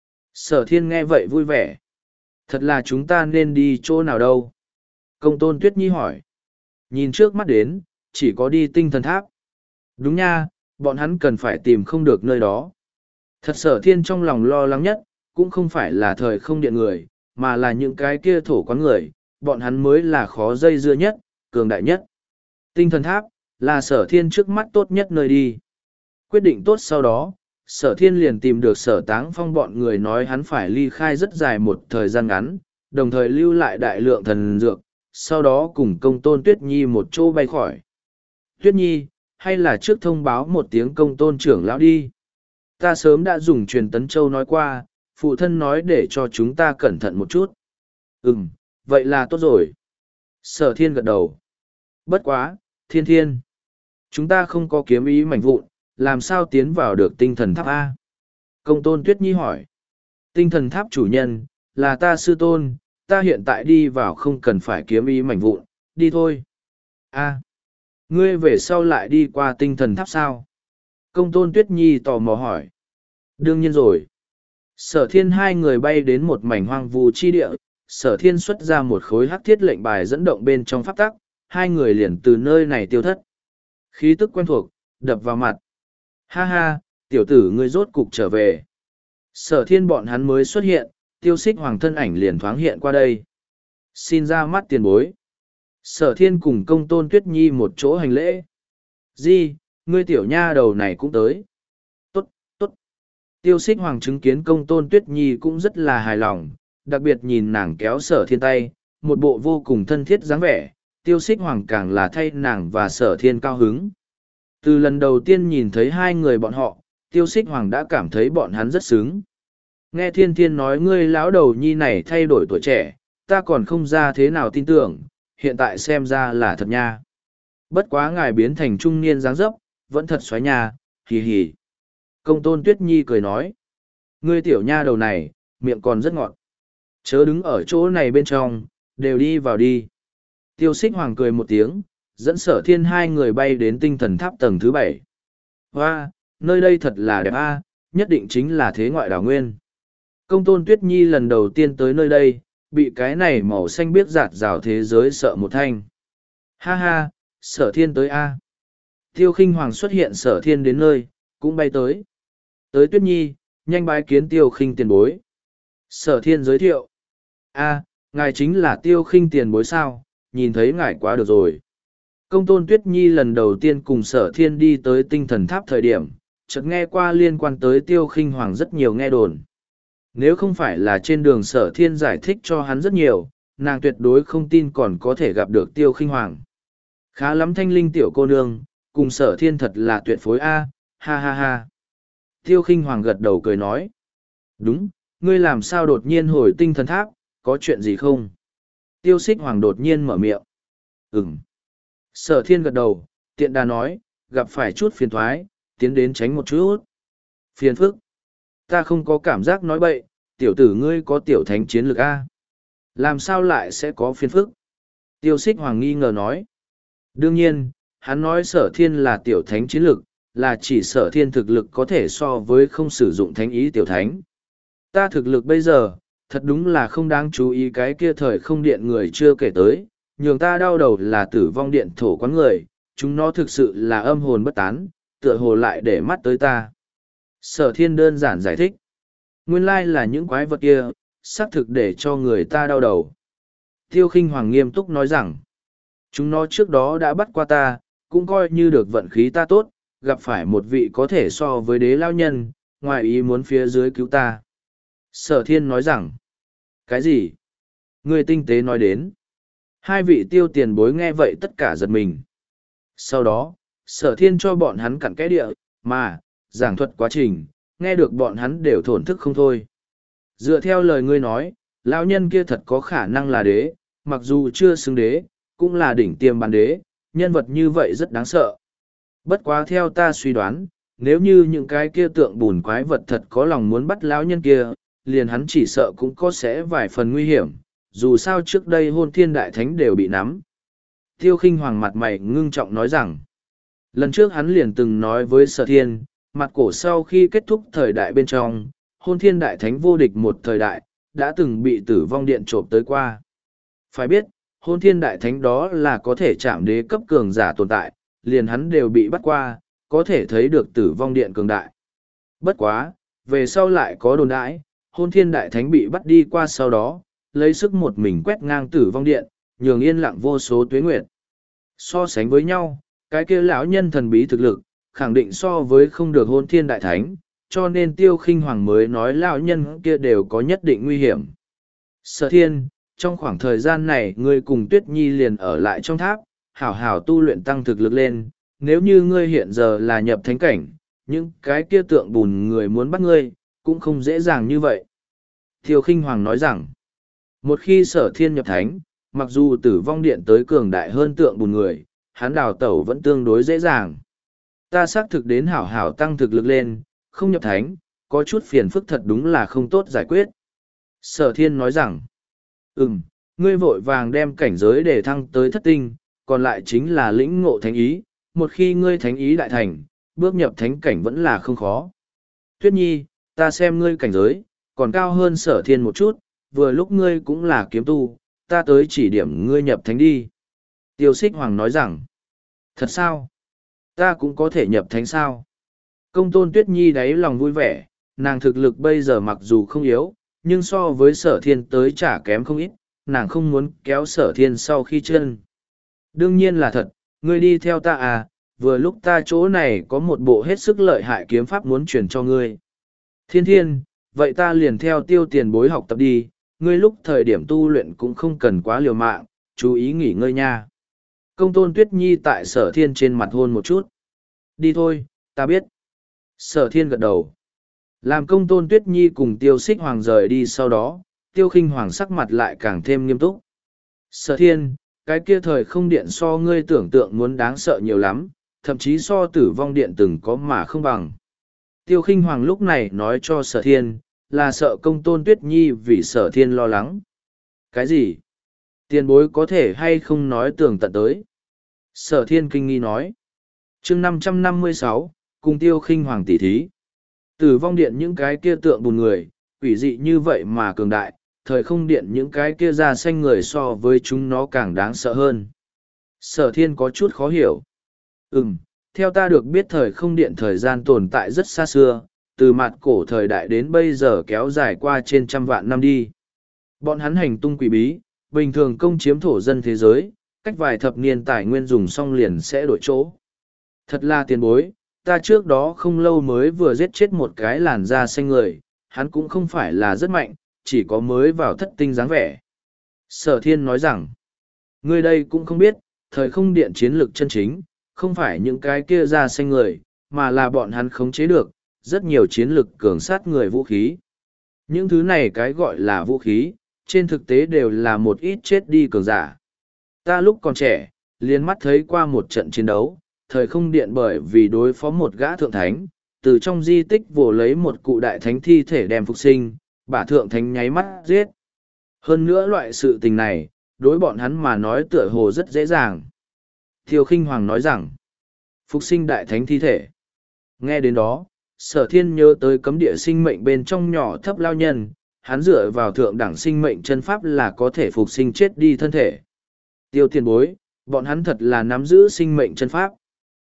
Sở thiên nghe vậy vui vẻ. Thật là chúng ta nên đi chỗ nào đâu? Công tôn Tuyết Nhi hỏi. Nhìn trước mắt đến, chỉ có đi tinh thần tháp. Đúng nha, bọn hắn cần phải tìm không được nơi đó. Thật sở thiên trong lòng lo lắng nhất, cũng không phải là thời không điện người, mà là những cái kia thổ quán người, bọn hắn mới là khó dây dưa nhất, cường đại nhất. Tinh thần tháp, là sở thiên trước mắt tốt nhất nơi đi. Quyết định tốt sau đó, sở thiên liền tìm được sở táng phong bọn người nói hắn phải ly khai rất dài một thời gian ngắn, đồng thời lưu lại đại lượng thần dược, sau đó cùng công tôn Tuyết Nhi một chỗ bay khỏi. Tuyết Nhi, hay là trước thông báo một tiếng công tôn trưởng lão đi. Ta sớm đã dùng truyền tấn châu nói qua, phụ thân nói để cho chúng ta cẩn thận một chút. Ừm, vậy là tốt rồi. Sở thiên gật đầu. Bất quá, thiên thiên. Chúng ta không có kiếm ý mảnh vụn, làm sao tiến vào được tinh thần tháp A? Công tôn Tuyết Nhi hỏi. Tinh thần tháp chủ nhân, là ta sư tôn, ta hiện tại đi vào không cần phải kiếm ý mảnh vụn, đi thôi. A, ngươi về sau lại đi qua tinh thần tháp sao? Công tôn Tuyết Nhi tò mò hỏi. Đương nhiên rồi. Sở thiên hai người bay đến một mảnh hoang vu chi địa, sở thiên xuất ra một khối hắc thiết lệnh bài dẫn động bên trong pháp tắc, hai người liền từ nơi này tiêu thất. Khí tức quen thuộc, đập vào mặt. Ha ha, tiểu tử ngươi rốt cục trở về. Sở thiên bọn hắn mới xuất hiện, tiêu xích hoàng thân ảnh liền thoáng hiện qua đây. Xin ra mắt tiền bối. Sở thiên cùng công tôn Tuyết Nhi một chỗ hành lễ. Di, ngươi tiểu nha đầu này cũng tới. Tốt, tốt. Tiêu xích hoàng chứng kiến công tôn Tuyết Nhi cũng rất là hài lòng, đặc biệt nhìn nàng kéo sở thiên tay, một bộ vô cùng thân thiết dáng vẻ, tiêu xích hoàng càng là thay nàng và sở thiên cao hứng. Từ lần đầu tiên nhìn thấy hai người bọn họ, tiêu xích hoàng đã cảm thấy bọn hắn rất sướng. Nghe thiên thiên nói ngươi lão đầu nhi này thay đổi tuổi trẻ, ta còn không ra thế nào tin tưởng, hiện tại xem ra là thật nha. Bất quá ngài biến thành trung niên dáng dấp, vẫn thật xoáy nha, hì hì. Công tôn Tuyết Nhi cười nói, ngươi tiểu nha đầu này, miệng còn rất ngọt. Chớ đứng ở chỗ này bên trong, đều đi vào đi. Tiêu xích hoàng cười một tiếng, dẫn sở thiên hai người bay đến tinh thần tháp tầng thứ bảy. Hoa, nơi đây thật là đẹp a, nhất định chính là thế ngoại đảo nguyên. Công tôn Tuyết Nhi lần đầu tiên tới nơi đây, bị cái này màu xanh biếc giạt rào thế giới sợ một thanh. Ha ha, sở thiên tới a. Tiêu khinh hoàng xuất hiện sở thiên đến nơi, cũng bay tới. Tới Tuyết Nhi, nhanh bái kiến tiêu khinh tiền bối. Sở thiên giới thiệu. A, ngài chính là tiêu khinh tiền bối sao, nhìn thấy ngài quá được rồi. Công tôn Tuyết Nhi lần đầu tiên cùng sở thiên đi tới tinh thần tháp thời điểm, chợt nghe qua liên quan tới tiêu khinh hoàng rất nhiều nghe đồn. Nếu không phải là trên đường sở thiên giải thích cho hắn rất nhiều, nàng tuyệt đối không tin còn có thể gặp được tiêu khinh hoàng. Khá lắm thanh linh tiểu cô nương, cùng sở thiên thật là tuyệt phối a, ha ha ha. Tiêu khinh hoàng gật đầu cười nói. Đúng, ngươi làm sao đột nhiên hồi tinh thần tháp, có chuyện gì không? Tiêu xích hoàng đột nhiên mở miệng. Ừm. Sở thiên gật đầu, tiện đà nói, gặp phải chút phiền thoái, tiến đến tránh một chút. Phiền phức. Ta không có cảm giác nói bậy, tiểu tử ngươi có tiểu thánh chiến lược A. Làm sao lại sẽ có phiền phức? Tiêu Xích Hoàng nghi ngờ nói. Đương nhiên, hắn nói sở thiên là tiểu thánh chiến lược, là chỉ sở thiên thực lực có thể so với không sử dụng thánh ý tiểu thánh. Ta thực lực bây giờ, thật đúng là không đáng chú ý cái kia thời không điện người chưa kể tới, nhường ta đau đầu là tử vong điện thổ quán người, chúng nó thực sự là âm hồn bất tán, tựa hồ lại để mắt tới ta. Sở thiên đơn giản giải thích. Nguyên lai là những quái vật kia, xác thực để cho người ta đau đầu. Tiêu Khinh Hoàng nghiêm túc nói rằng, chúng nó trước đó đã bắt qua ta, cũng coi như được vận khí ta tốt, gặp phải một vị có thể so với đế lao nhân, ngoài ý muốn phía dưới cứu ta. Sở thiên nói rằng, cái gì? Người tinh tế nói đến. Hai vị tiêu tiền bối nghe vậy tất cả giật mình. Sau đó, sở thiên cho bọn hắn cặn kẽ địa, mà, giảng thuật quá trình, nghe được bọn hắn đều thổn thức không thôi. Dựa theo lời ngươi nói, lão nhân kia thật có khả năng là đế, mặc dù chưa xứng đế, cũng là đỉnh tiêm bản đế, nhân vật như vậy rất đáng sợ. Bất quá theo ta suy đoán, nếu như những cái kia tượng bùn quái vật thật có lòng muốn bắt lão nhân kia, liền hắn chỉ sợ cũng có sẽ vài phần nguy hiểm, dù sao trước đây hôn thiên đại thánh đều bị nắm. Tiêu Khinh Hoàng mặt mày ngưng trọng nói rằng, lần trước hắn liền từng nói với sở thiên, mặt cổ sau khi kết thúc thời đại bên trong, hôn thiên đại thánh vô địch một thời đại, đã từng bị tử vong điện trộm tới qua. Phải biết, hôn thiên đại thánh đó là có thể chạm đế cấp cường giả tồn tại, liền hắn đều bị bắt qua, có thể thấy được tử vong điện cường đại. Bất quá, về sau lại có đồn đãi, hôn thiên đại thánh bị bắt đi qua sau đó, lấy sức một mình quét ngang tử vong điện, nhường yên lặng vô số tuế nguyệt. So sánh với nhau, cái kia lão nhân thần bí thực lực, khẳng định so với không được hôn thiên đại thánh, cho nên Tiêu Khinh Hoàng mới nói lão nhân kia đều có nhất định nguy hiểm. Sở thiên, trong khoảng thời gian này ngươi cùng Tuyết Nhi liền ở lại trong tháp, hảo hảo tu luyện tăng thực lực lên, nếu như ngươi hiện giờ là nhập thánh cảnh, những cái kia tượng bùn người muốn bắt ngươi, cũng không dễ dàng như vậy. Tiêu Khinh Hoàng nói rằng, một khi sở thiên nhập thánh, mặc dù tử vong điện tới cường đại hơn tượng bùn người, hắn đào tẩu vẫn tương đối dễ dàng. Ta xác thực đến hảo hảo tăng thực lực lên, không nhập thánh, có chút phiền phức thật đúng là không tốt giải quyết. Sở thiên nói rằng, ừm, ngươi vội vàng đem cảnh giới để thăng tới thất tinh, còn lại chính là lĩnh ngộ thánh ý, một khi ngươi thánh ý đại thành, bước nhập thánh cảnh vẫn là không khó. Tuyết Nhi, ta xem ngươi cảnh giới, còn cao hơn sở thiên một chút, vừa lúc ngươi cũng là kiếm tu, ta tới chỉ điểm ngươi nhập thánh đi. Tiêu Xích Hoàng nói rằng, thật sao? Ta cũng có thể nhập thánh sao? Công tôn Tuyết Nhi đáy lòng vui vẻ, nàng thực lực bây giờ mặc dù không yếu, nhưng so với sở thiên tới chả kém không ít, nàng không muốn kéo sở thiên sau khi chân. Đương nhiên là thật, ngươi đi theo ta à, vừa lúc ta chỗ này có một bộ hết sức lợi hại kiếm pháp muốn truyền cho ngươi. Thiên thiên, vậy ta liền theo tiêu tiền bối học tập đi, ngươi lúc thời điểm tu luyện cũng không cần quá liều mạng, chú ý nghỉ ngơi nha. Công tôn Tuyết Nhi tại sở thiên trên mặt hôn một chút. Đi thôi, ta biết. Sở thiên gật đầu. Làm công tôn Tuyết Nhi cùng Tiêu Xích Hoàng rời đi sau đó, Tiêu Khinh Hoàng sắc mặt lại càng thêm nghiêm túc. Sở thiên, cái kia thời không điện so ngươi tưởng tượng muốn đáng sợ nhiều lắm, thậm chí so tử vong điện từng có mà không bằng. Tiêu Khinh Hoàng lúc này nói cho sở thiên, là sợ công tôn Tuyết Nhi vì sở thiên lo lắng. Cái gì? Tiền bối có thể hay không nói tường tận tới? Sở thiên kinh nghi nói. chương năm trăm năm mươi sáu, cùng Tiêu Khinh Hoàng tỷ thí. Tử vong điện những cái kia tượng bùn người, quỷ dị như vậy mà cường đại, thời không điện những cái kia da xanh người so với chúng nó càng đáng sợ hơn. Sở thiên có chút khó hiểu. Ừm, theo ta được biết thời không điện thời gian tồn tại rất xa xưa, từ mặt cổ thời đại đến bây giờ kéo dài qua trên trăm vạn năm đi. Bọn hắn hành tung quỷ bí, bình thường công chiếm thổ dân thế giới, cách vài thập niên tài nguyên dùng xong liền sẽ đổi chỗ. Thật là tiền bối, ta trước đó không lâu mới vừa giết chết một cái làn da xanh người, hắn cũng không phải là rất mạnh, chỉ có mới vào thất tinh dáng vẻ. Sở thiên nói rằng, ngươi đây cũng không biết, thời không điện chiến lược chân chính, không phải những cái kia da xanh người, mà là bọn hắn khống chế được, rất nhiều chiến lược cường sát người vũ khí. Những thứ này cái gọi là vũ khí, trên thực tế đều là một ít chết đi cường giả. Ta lúc còn trẻ, liền mắt thấy qua một trận chiến đấu, thời không điện bởi vì đối phó một gã thượng thánh, từ trong di tích vồ lấy một cụ đại thánh thi thể đem phục sinh, bả thượng thánh nháy mắt giết. Hơn nữa loại sự tình này, đối bọn hắn mà nói tựa hồ rất dễ dàng. Tiêu Khinh Hoàng nói rằng, phục sinh đại thánh thi thể. Nghe đến đó, Sở Thiên nhớ tới cấm địa sinh mệnh bên trong nhỏ thấp lao nhân, hắn dựa vào thượng đẳng sinh mệnh chân pháp là có thể phục sinh chết đi thân thể. Tiêu tiền bối, bọn hắn thật là nắm giữ sinh mệnh chân pháp.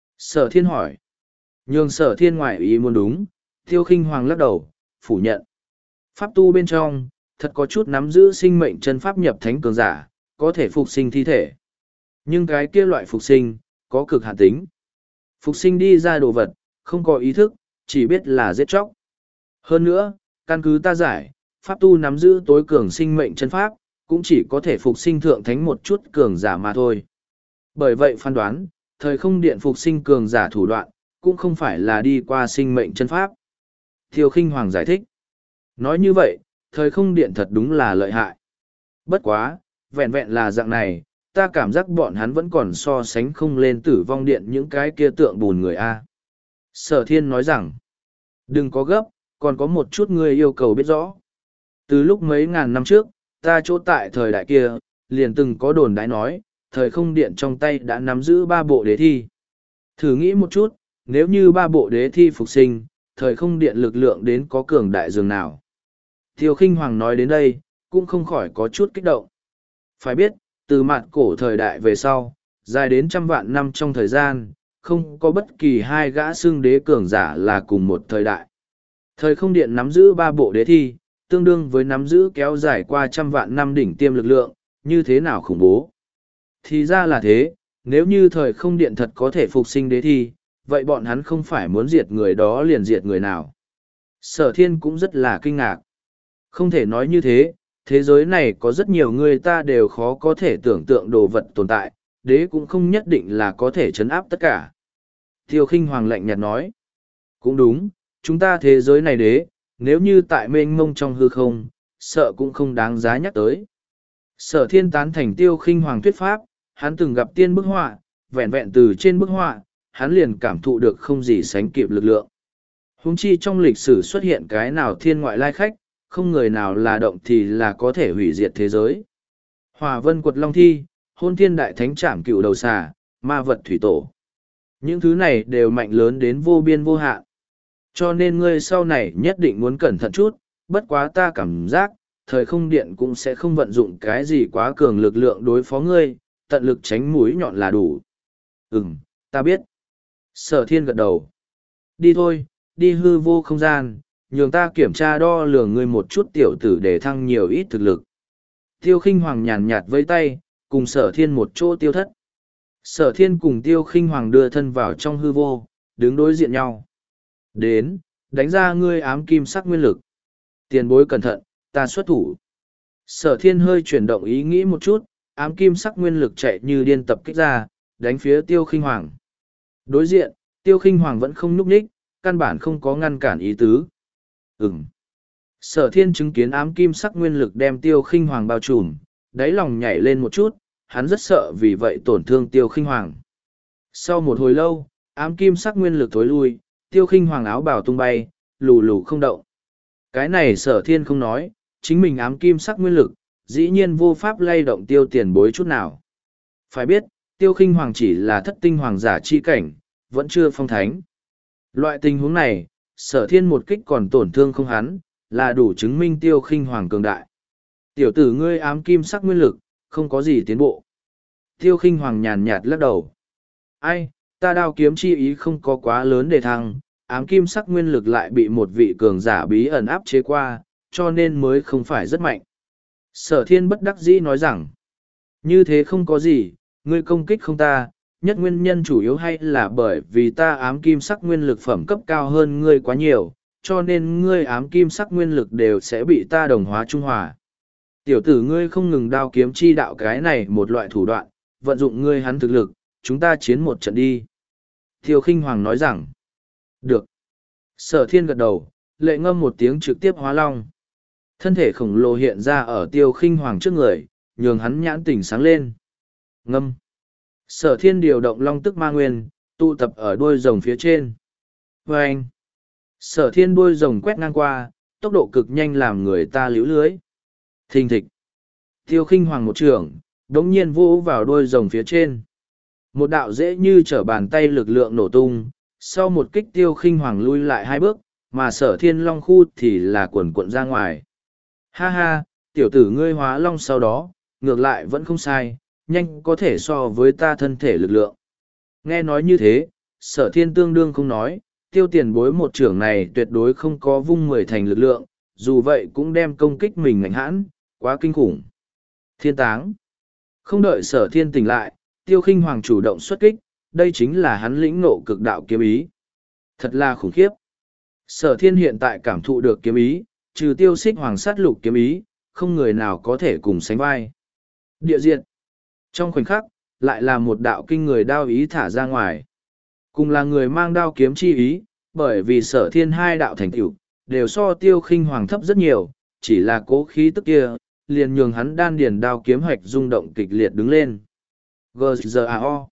Sở Thiên hỏi. Nhưng Sở Thiên ngoại ý muốn đúng, Tiêu Khinh Hoàng lắc đầu, phủ nhận. Pháp tu bên trong, thật có chút nắm giữ sinh mệnh chân pháp nhập thánh cường giả, có thể phục sinh thi thể. Nhưng cái kia loại phục sinh, có cực hạn tính. Phục sinh đi ra đồ vật, không có ý thức, chỉ biết là giết chóc. Hơn nữa, căn cứ ta giải, pháp tu nắm giữ tối cường sinh mệnh chân pháp, cũng chỉ có thể phục sinh thượng thánh một chút cường giả mà thôi. Bởi vậy phán đoán, thời không điện phục sinh cường giả thủ đoạn, cũng không phải là đi qua sinh mệnh chân pháp. Tiêu Khinh Hoàng giải thích. Nói như vậy, thời không điện thật đúng là lợi hại. Bất quá, vẹn vẹn là dạng này, ta cảm giác bọn hắn vẫn còn so sánh không lên tử vong điện những cái kia tượng bùn người A. Sở Thiên nói rằng, đừng có gấp, còn có một chút ngươi yêu cầu biết rõ. Từ lúc mấy ngàn năm trước, ta chỗ tại thời đại kia, liền từng có đồn đãi nói, thời không điện trong tay đã nắm giữ ba bộ đế thi. Thử nghĩ một chút, nếu như ba bộ đế thi phục sinh, thời không điện lực lượng đến có cường đại dường nào. Tiêu Khinh Hoàng nói đến đây, cũng không khỏi có chút kích động. Phải biết, từ mạn cổ thời đại về sau, dài đến trăm vạn năm trong thời gian, không có bất kỳ hai gã xưng đế cường giả là cùng một thời đại. Thời không điện nắm giữ ba bộ đế thi, tương đương với nắm giữ kéo dài qua trăm vạn năm đỉnh tiêm lực lượng, như thế nào khủng bố. Thì ra là thế, nếu như thời không điện thật có thể phục sinh đế thi, vậy bọn hắn không phải muốn diệt người đó liền diệt người nào. Sở Thiên cũng rất là kinh ngạc. Không thể nói như thế, thế giới này có rất nhiều người ta đều khó có thể tưởng tượng đồ vật tồn tại, đế cũng không nhất định là có thể chấn áp tất cả. Tiêu Khinh Hoàng lạnh nhạt nói. Cũng đúng, chúng ta thế giới này đế, nếu như tại mênh mông trong hư không, sợ cũng không đáng giá nhắc tới. Sở Thiên tán thành Tiêu Khinh Hoàng thuyết pháp, hắn từng gặp tiên bức họa, vẹn vẹn từ trên bức họa, hắn liền cảm thụ được không gì sánh kịp lực lượng. Huống chi trong lịch sử xuất hiện cái nào thiên ngoại lai khách, không người nào là động thì là có thể hủy diệt thế giới. Hòa vân quật long thi, hôn thiên đại thánh trảm cựu đầu xà, ma vật thủy tổ. Những thứ này đều mạnh lớn đến vô biên vô hạn. Cho nên ngươi sau này nhất định muốn cẩn thận chút, bất quá ta cảm giác, thời không điện cũng sẽ không vận dụng cái gì quá cường lực lượng đối phó ngươi, tận lực tránh mũi nhọn là đủ. Ừm, ta biết. Sở Thiên gật đầu. Đi thôi, đi hư vô không gian, nhường ta kiểm tra đo lường ngươi một chút tiểu tử để thăng nhiều ít thực lực. Tiêu Khinh Hoàng nhàn nhạt vẫy tay, cùng Sở Thiên một chỗ tiêu thất. Sở Thiên cùng Tiêu Khinh Hoàng đưa thân vào trong hư vô, đứng đối diện nhau. Đến, đánh ra ngươi ám kim sắc nguyên lực. Tiền bối cẩn thận, ta xuất thủ. Sở Thiên hơi chuyển động ý nghĩ một chút, ám kim sắc nguyên lực chạy như điên tập kích ra, đánh phía Tiêu Khinh Hoàng. Đối diện, Tiêu Khinh Hoàng vẫn không nhúc nhích, căn bản không có ngăn cản ý tứ. Ừm. Sở Thiên chứng kiến ám kim sắc nguyên lực đem Tiêu Khinh Hoàng bao trùm, đáy lòng nhảy lên một chút, hắn rất sợ vì vậy tổn thương Tiêu Khinh Hoàng. Sau một hồi lâu, ám kim sắc nguyên lực thối lui, Tiêu Khinh Hoàng áo bào tung bay, lù lù không động. Cái này Sở Thiên không nói, chính mình ám kim sắc nguyên lực, dĩ nhiên vô pháp lay động Tiêu tiền bối chút nào. Phải biết, Tiêu Khinh Hoàng chỉ là thất tinh hoàng giả chi cảnh, vẫn chưa phong thánh. Loại tình huống này, Sở Thiên một kích còn tổn thương không hắn, là đủ chứng minh Tiêu Khinh Hoàng cường đại. Tiểu tử ngươi ám kim sắc nguyên lực, không có gì tiến bộ. Tiêu Khinh Hoàng nhàn nhạt lắc đầu. Ai, ta đao kiếm chi ý không có quá lớn để thăng, ám kim sắc nguyên lực lại bị một vị cường giả bí ẩn áp chế qua, cho nên mới không phải rất mạnh. Sở Thiên bất đắc dĩ nói rằng, như thế không có gì, ngươi công kích không ta, nhất nguyên nhân chủ yếu hay là bởi vì ta ám kim sắc nguyên lực phẩm cấp cao hơn ngươi quá nhiều, cho nên ngươi ám kim sắc nguyên lực đều sẽ bị ta đồng hóa trung hòa. Tiểu tử ngươi không ngừng đao kiếm chi đạo cái này một loại thủ đoạn, vận dụng ngươi hắn thực lực, chúng ta chiến một trận đi. Tiêu Khinh Hoàng nói rằng, được. Sở Thiên gật đầu, lệ ngâm một tiếng trực tiếp hóa long. Thân thể khổng lồ hiện ra ở Tiêu Khinh Hoàng trước người, nhường hắn nhãn tỉnh sáng lên. Ngâm. Sở Thiên điều động long tức ma nguyên, tụ tập ở đuôi rồng phía trên. Vâng! Sở Thiên đuôi rồng quét ngang qua, tốc độ cực nhanh làm người ta liễu lưới. Thình thịch. Tiêu khinh hoàng một trường, đống nhiên vỗ vào đôi rồng phía trên. Một đạo dễ như trở bàn tay lực lượng nổ tung, sau một kích tiêu khinh hoàng lui lại hai bước, mà sở thiên long khu thì là quần quận ra ngoài. Ha ha, tiểu tử ngươi hóa long sau đó, ngược lại vẫn không sai, nhanh có thể so với ta thân thể lực lượng. Nghe nói như thế, sở thiên tương đương không nói, tiêu tiền bối một trưởng này tuyệt đối không có vung mười thành lực lượng, dù vậy cũng đem công kích mình ngạnh hãn, quá kinh khủng. Thiên táng. Không đợi sở thiên tỉnh lại, tiêu khinh hoàng chủ động xuất kích, đây chính là hắn lĩnh ngộ cực đạo kiếm ý. Thật là khủng khiếp. Sở thiên hiện tại cảm thụ được kiếm ý, trừ tiêu xích hoàng sát lục kiếm ý, không người nào có thể cùng sánh vai. Địa diện. Trong khoảnh khắc, lại là một đạo kinh người đao ý thả ra ngoài. Cùng là người mang đao kiếm chi ý, bởi vì sở thiên hai đạo thành tựu đều so tiêu khinh hoàng thấp rất nhiều, chỉ là cố khí tức kia, liền nhường hắn đan điền đao kiếm hoạch rung động kịch liệt đứng lên. giê giê a o.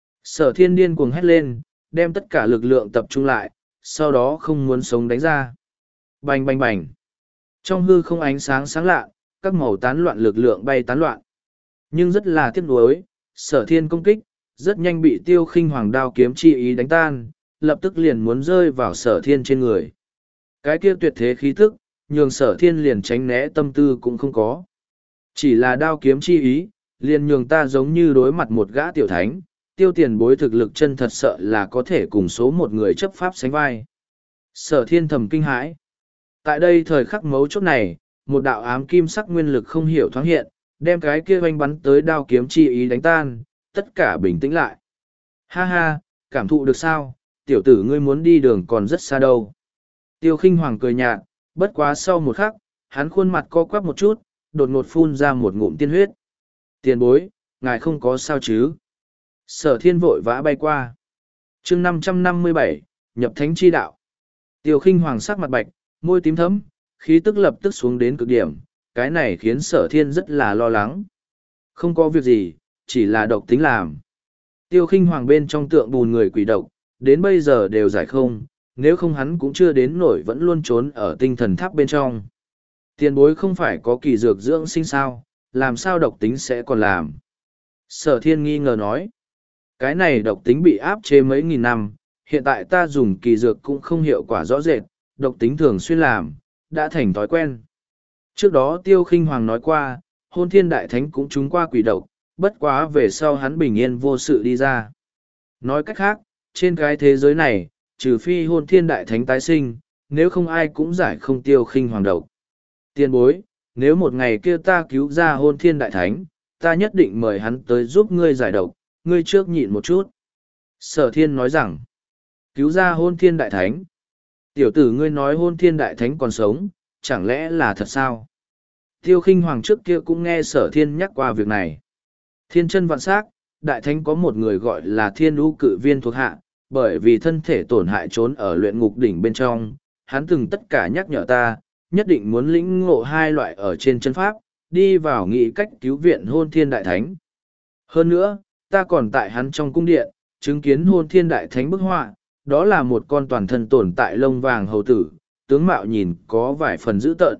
Sở thiên điên cuồng hét lên, đem tất cả lực lượng tập trung lại, sau đó không muốn sống đánh ra. Bành bành bành. Trong hư không ánh sáng sáng lạ, các màu tán loạn lực lượng bay tán loạn. Nhưng rất là tiếc nuối, sở thiên công kích, rất nhanh bị tiêu khinh hoàng đao kiếm chi ý đánh tan, lập tức liền muốn rơi vào sở thiên trên người. Cái kia tuyệt thế khí tức, nhường sở thiên liền tránh né tâm tư cũng không có. Chỉ là đao kiếm chi ý, liền nhường ta giống như đối mặt một gã tiểu thánh, tiêu tiền bối thực lực chân thật sợ là có thể cùng số một người chấp pháp sánh vai. Sở thiên thầm kinh hãi. Tại đây thời khắc mấu chốt này, một đạo ám kim sắc nguyên lực không hiểu thoáng hiện, đem cái kia oanh bắn tới đao kiếm chi ý đánh tan, tất cả bình tĩnh lại. Ha ha, cảm thụ được sao, tiểu tử ngươi muốn đi đường còn rất xa đâu. Tiêu khinh hoàng cười nhạt, bất quá sau một khắc, hắn khuôn mặt co quắp một chút, đột ngột phun ra một ngụm tiên huyết. Tiền bối, ngài không có sao chứ? Sở thiên vội vã bay qua. chương năm trăm năm mươi bảy, nhập thánh chi đạo. Tiêu khinh hoàng sắc mặt bạch, môi tím thấm, khí tức lập tức xuống đến cực điểm, cái này khiến sở thiên rất là lo lắng. Không có việc gì, chỉ là độc tính làm. Tiêu khinh hoàng bên trong tượng bùn người quỷ độc, đến bây giờ đều giải không, nếu không hắn cũng chưa đến nổi vẫn luôn trốn ở tinh thần tháp bên trong. Tiền bối không phải có kỳ dược dưỡng sinh sao, làm sao độc tính sẽ còn làm. Sở thiên nghi ngờ nói, cái này độc tính bị áp chế mấy nghìn năm, hiện tại ta dùng kỳ dược cũng không hiệu quả rõ rệt, độc tính thường xuyên làm, đã thành thói quen. Trước đó tiêu khinh hoàng nói qua, hôn thiên đại thánh cũng trúng qua quỷ độc, bất quá về sau hắn bình yên vô sự đi ra. Nói cách khác, trên cái thế giới này, trừ phi hôn thiên đại thánh tái sinh, nếu không ai cũng giải không tiêu khinh hoàng độc. Tiên bối, nếu một ngày kia ta cứu ra hôn thiên đại thánh, ta nhất định mời hắn tới giúp ngươi giải độc, ngươi trước nhịn một chút. Sở thiên nói rằng, cứu ra hôn thiên đại thánh. Tiểu tử ngươi nói hôn thiên đại thánh còn sống, chẳng lẽ là thật sao? Tiêu khinh hoàng trước kia cũng nghe sở thiên nhắc qua việc này. Thiên chân vạn sắc, đại thánh có một người gọi là thiên lũ cự viên thuộc hạ, bởi vì thân thể tổn hại trốn ở luyện ngục đỉnh bên trong, hắn từng tất cả nhắc nhở ta, nhất định muốn lĩnh ngộ hai loại ở trên chân pháp, đi vào nghị cách cứu viện hôn thiên đại thánh. Hơn nữa, ta còn tại hắn trong cung điện, chứng kiến hôn thiên đại thánh bức họa, đó là một con toàn thân tồn tại lông vàng hầu tử, tướng mạo nhìn có vài phần dữ tợn.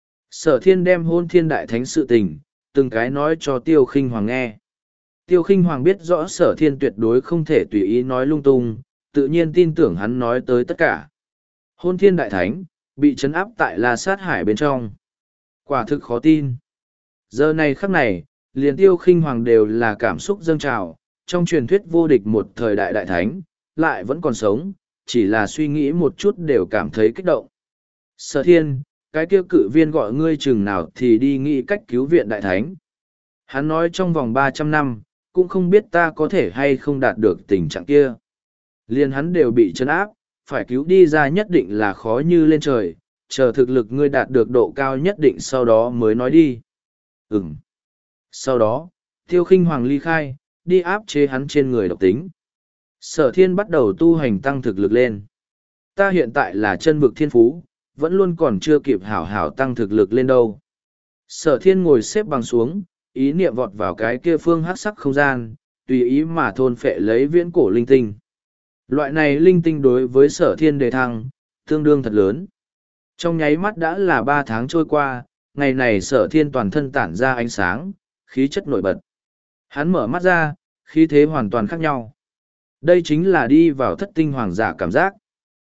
Sở thiên đem hôn thiên đại thánh sự tình, từng cái nói cho tiêu khinh hoàng nghe. Tiêu khinh hoàng biết rõ sở thiên tuyệt đối không thể tùy ý nói lung tung, tự nhiên tin tưởng hắn nói tới tất cả. Hôn thiên đại thánh, bị trấn áp tại La Sát Hải bên trong. Quả thực khó tin. Giờ này khắc này, liền tiêu khinh hoàng đều là cảm xúc dâng trào, trong truyền thuyết vô địch một thời đại đại thánh, lại vẫn còn sống, chỉ là suy nghĩ một chút đều cảm thấy kích động. Sở thiên, cái kia cự viên gọi ngươi chừng nào thì đi nghĩ cách cứu viện đại thánh. Hắn nói trong vòng ba trăm năm, cũng không biết ta có thể hay không đạt được tình trạng kia. Liền hắn đều bị trấn áp, phải cứu đi ra nhất định là khó như lên trời, chờ thực lực ngươi đạt được độ cao nhất định sau đó mới nói đi. Ừm. Sau đó, tiêu khinh hoàng ly khai, đi áp chế hắn trên người độc tính. Sở thiên bắt đầu tu hành tăng thực lực lên. Ta hiện tại là chân vực thiên phú, vẫn luôn còn chưa kịp hảo hảo tăng thực lực lên đâu. Sở thiên ngồi xếp bằng xuống, ý niệm vọt vào cái kia phương hắc sắc không gian, tùy ý mà thôn phệ lấy viễn cổ linh tinh. Loại này linh tinh đối với sở thiên đề thăng, tương đương thật lớn. Trong nháy mắt đã là ba tháng trôi qua, ngày này sở thiên toàn thân tản ra ánh sáng, khí chất nổi bật. Hắn mở mắt ra, khí thế hoàn toàn khác nhau. Đây chính là đi vào thất tinh hoàng giả cảm giác.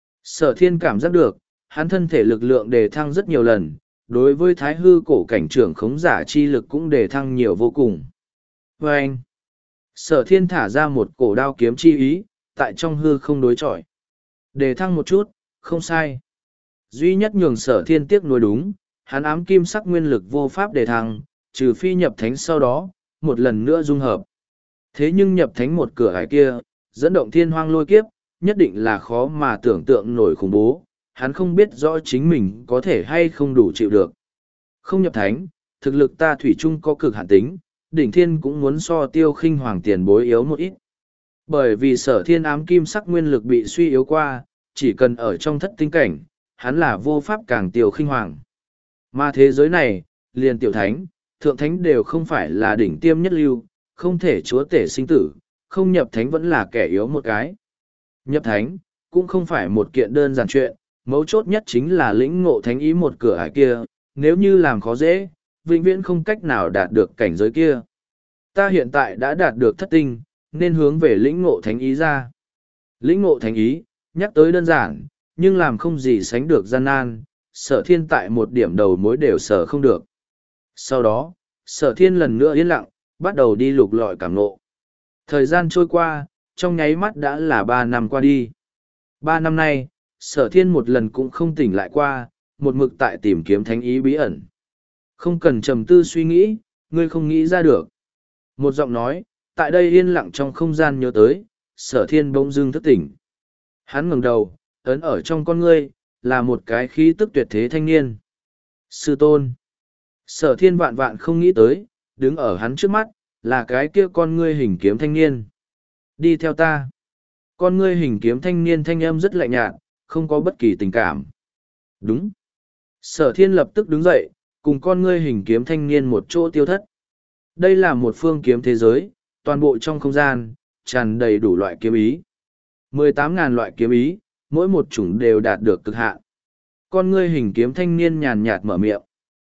Sở thiên cảm giác được, hắn thân thể lực lượng đề thăng rất nhiều lần, đối với thái hư cổ cảnh trưởng khống giả chi lực cũng đề thăng nhiều vô cùng. Và anh, sở thiên thả ra một cổ đao kiếm chi ý, tại trong hư không đối chọi. Đề thăng một chút, không sai. Duy nhất nhường sở thiên tiếc nuối đúng, hắn ám kim sắc nguyên lực vô pháp đề thăng, trừ phi nhập thánh sau đó, một lần nữa dung hợp. Thế nhưng nhập thánh một cửa hải kia, dẫn động thiên hoang lôi kiếp, nhất định là khó mà tưởng tượng nổi khủng bố, hắn không biết rõ chính mình có thể hay không đủ chịu được. Không nhập thánh, thực lực ta thủy chung có cực hạn tính, đỉnh thiên cũng muốn so tiêu khinh hoàng tiền bối yếu một ít. Bởi vì sở thiên ám kim sắc nguyên lực bị suy yếu qua, chỉ cần ở trong thất tinh cảnh, hắn là vô pháp càng tiêu khinh hoàng. Mà thế giới này, liền tiểu thánh, thượng thánh đều không phải là đỉnh tiêm nhất lưu, không thể chúa tể sinh tử, không nhập thánh vẫn là kẻ yếu một cái. Nhập thánh, cũng không phải một kiện đơn giản chuyện, mấu chốt nhất chính là lĩnh ngộ thánh ý một cửa ải kia, nếu như làm khó dễ, vĩnh viễn không cách nào đạt được cảnh giới kia. Ta hiện tại đã đạt được thất tinh, nên hướng về lĩnh ngộ thánh ý ra. Lĩnh ngộ thánh ý, nhắc tới đơn giản, nhưng làm không gì sánh được gian nan, sở thiên tại một điểm đầu mối đều sở không được. Sau đó, sở thiên lần nữa yên lặng, bắt đầu đi lục lọi cảm ngộ. Thời gian trôi qua, trong nháy mắt đã là ba năm qua đi. Ba năm nay, sở thiên một lần cũng không tỉnh lại qua, một mực tại tìm kiếm thánh ý bí ẩn. Không cần trầm tư suy nghĩ, ngươi không nghĩ ra được. Một giọng nói, tại đây yên lặng trong không gian nhớ tới, sở thiên bỗng dưng thức tỉnh. Hắn ngẩng đầu, ấn ở trong con ngươi, là một cái khí tức tuyệt thế thanh niên. Sư tôn. Sở thiên vạn vạn không nghĩ tới, đứng ở hắn trước mắt, là cái kia con ngươi hình kiếm thanh niên. Đi theo ta. Con ngươi hình kiếm thanh niên thanh âm rất lạnh nhạt, không có bất kỳ tình cảm. Đúng. Sở thiên lập tức đứng dậy, cùng con ngươi hình kiếm thanh niên một chỗ tiêu thất. Đây là một phương kiếm thế giới, toàn bộ trong không gian, tràn đầy đủ loại kiếm ý. mười tám ngàn loại kiếm ý, mỗi một chủng đều đạt được cực hạn. Con ngươi hình kiếm thanh niên nhàn nhạt mở miệng.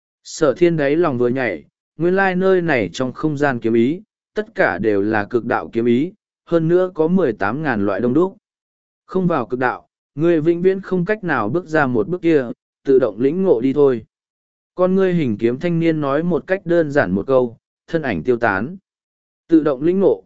Sở thiên đáy lòng vừa nhảy, nguyên lai nơi này trong không gian kiếm ý, tất cả đều là cực đạo kiếm ý, hơn nữa có mười tám ngàn loại đông đúc. Không vào cực đạo, ngươi vĩnh viễn không cách nào bước ra một bước kia, tự động lĩnh ngộ đi thôi. Con ngươi hình kiếm thanh niên nói một cách đơn giản một câu, thân ảnh tiêu tán. Tự động lĩnh ngộ.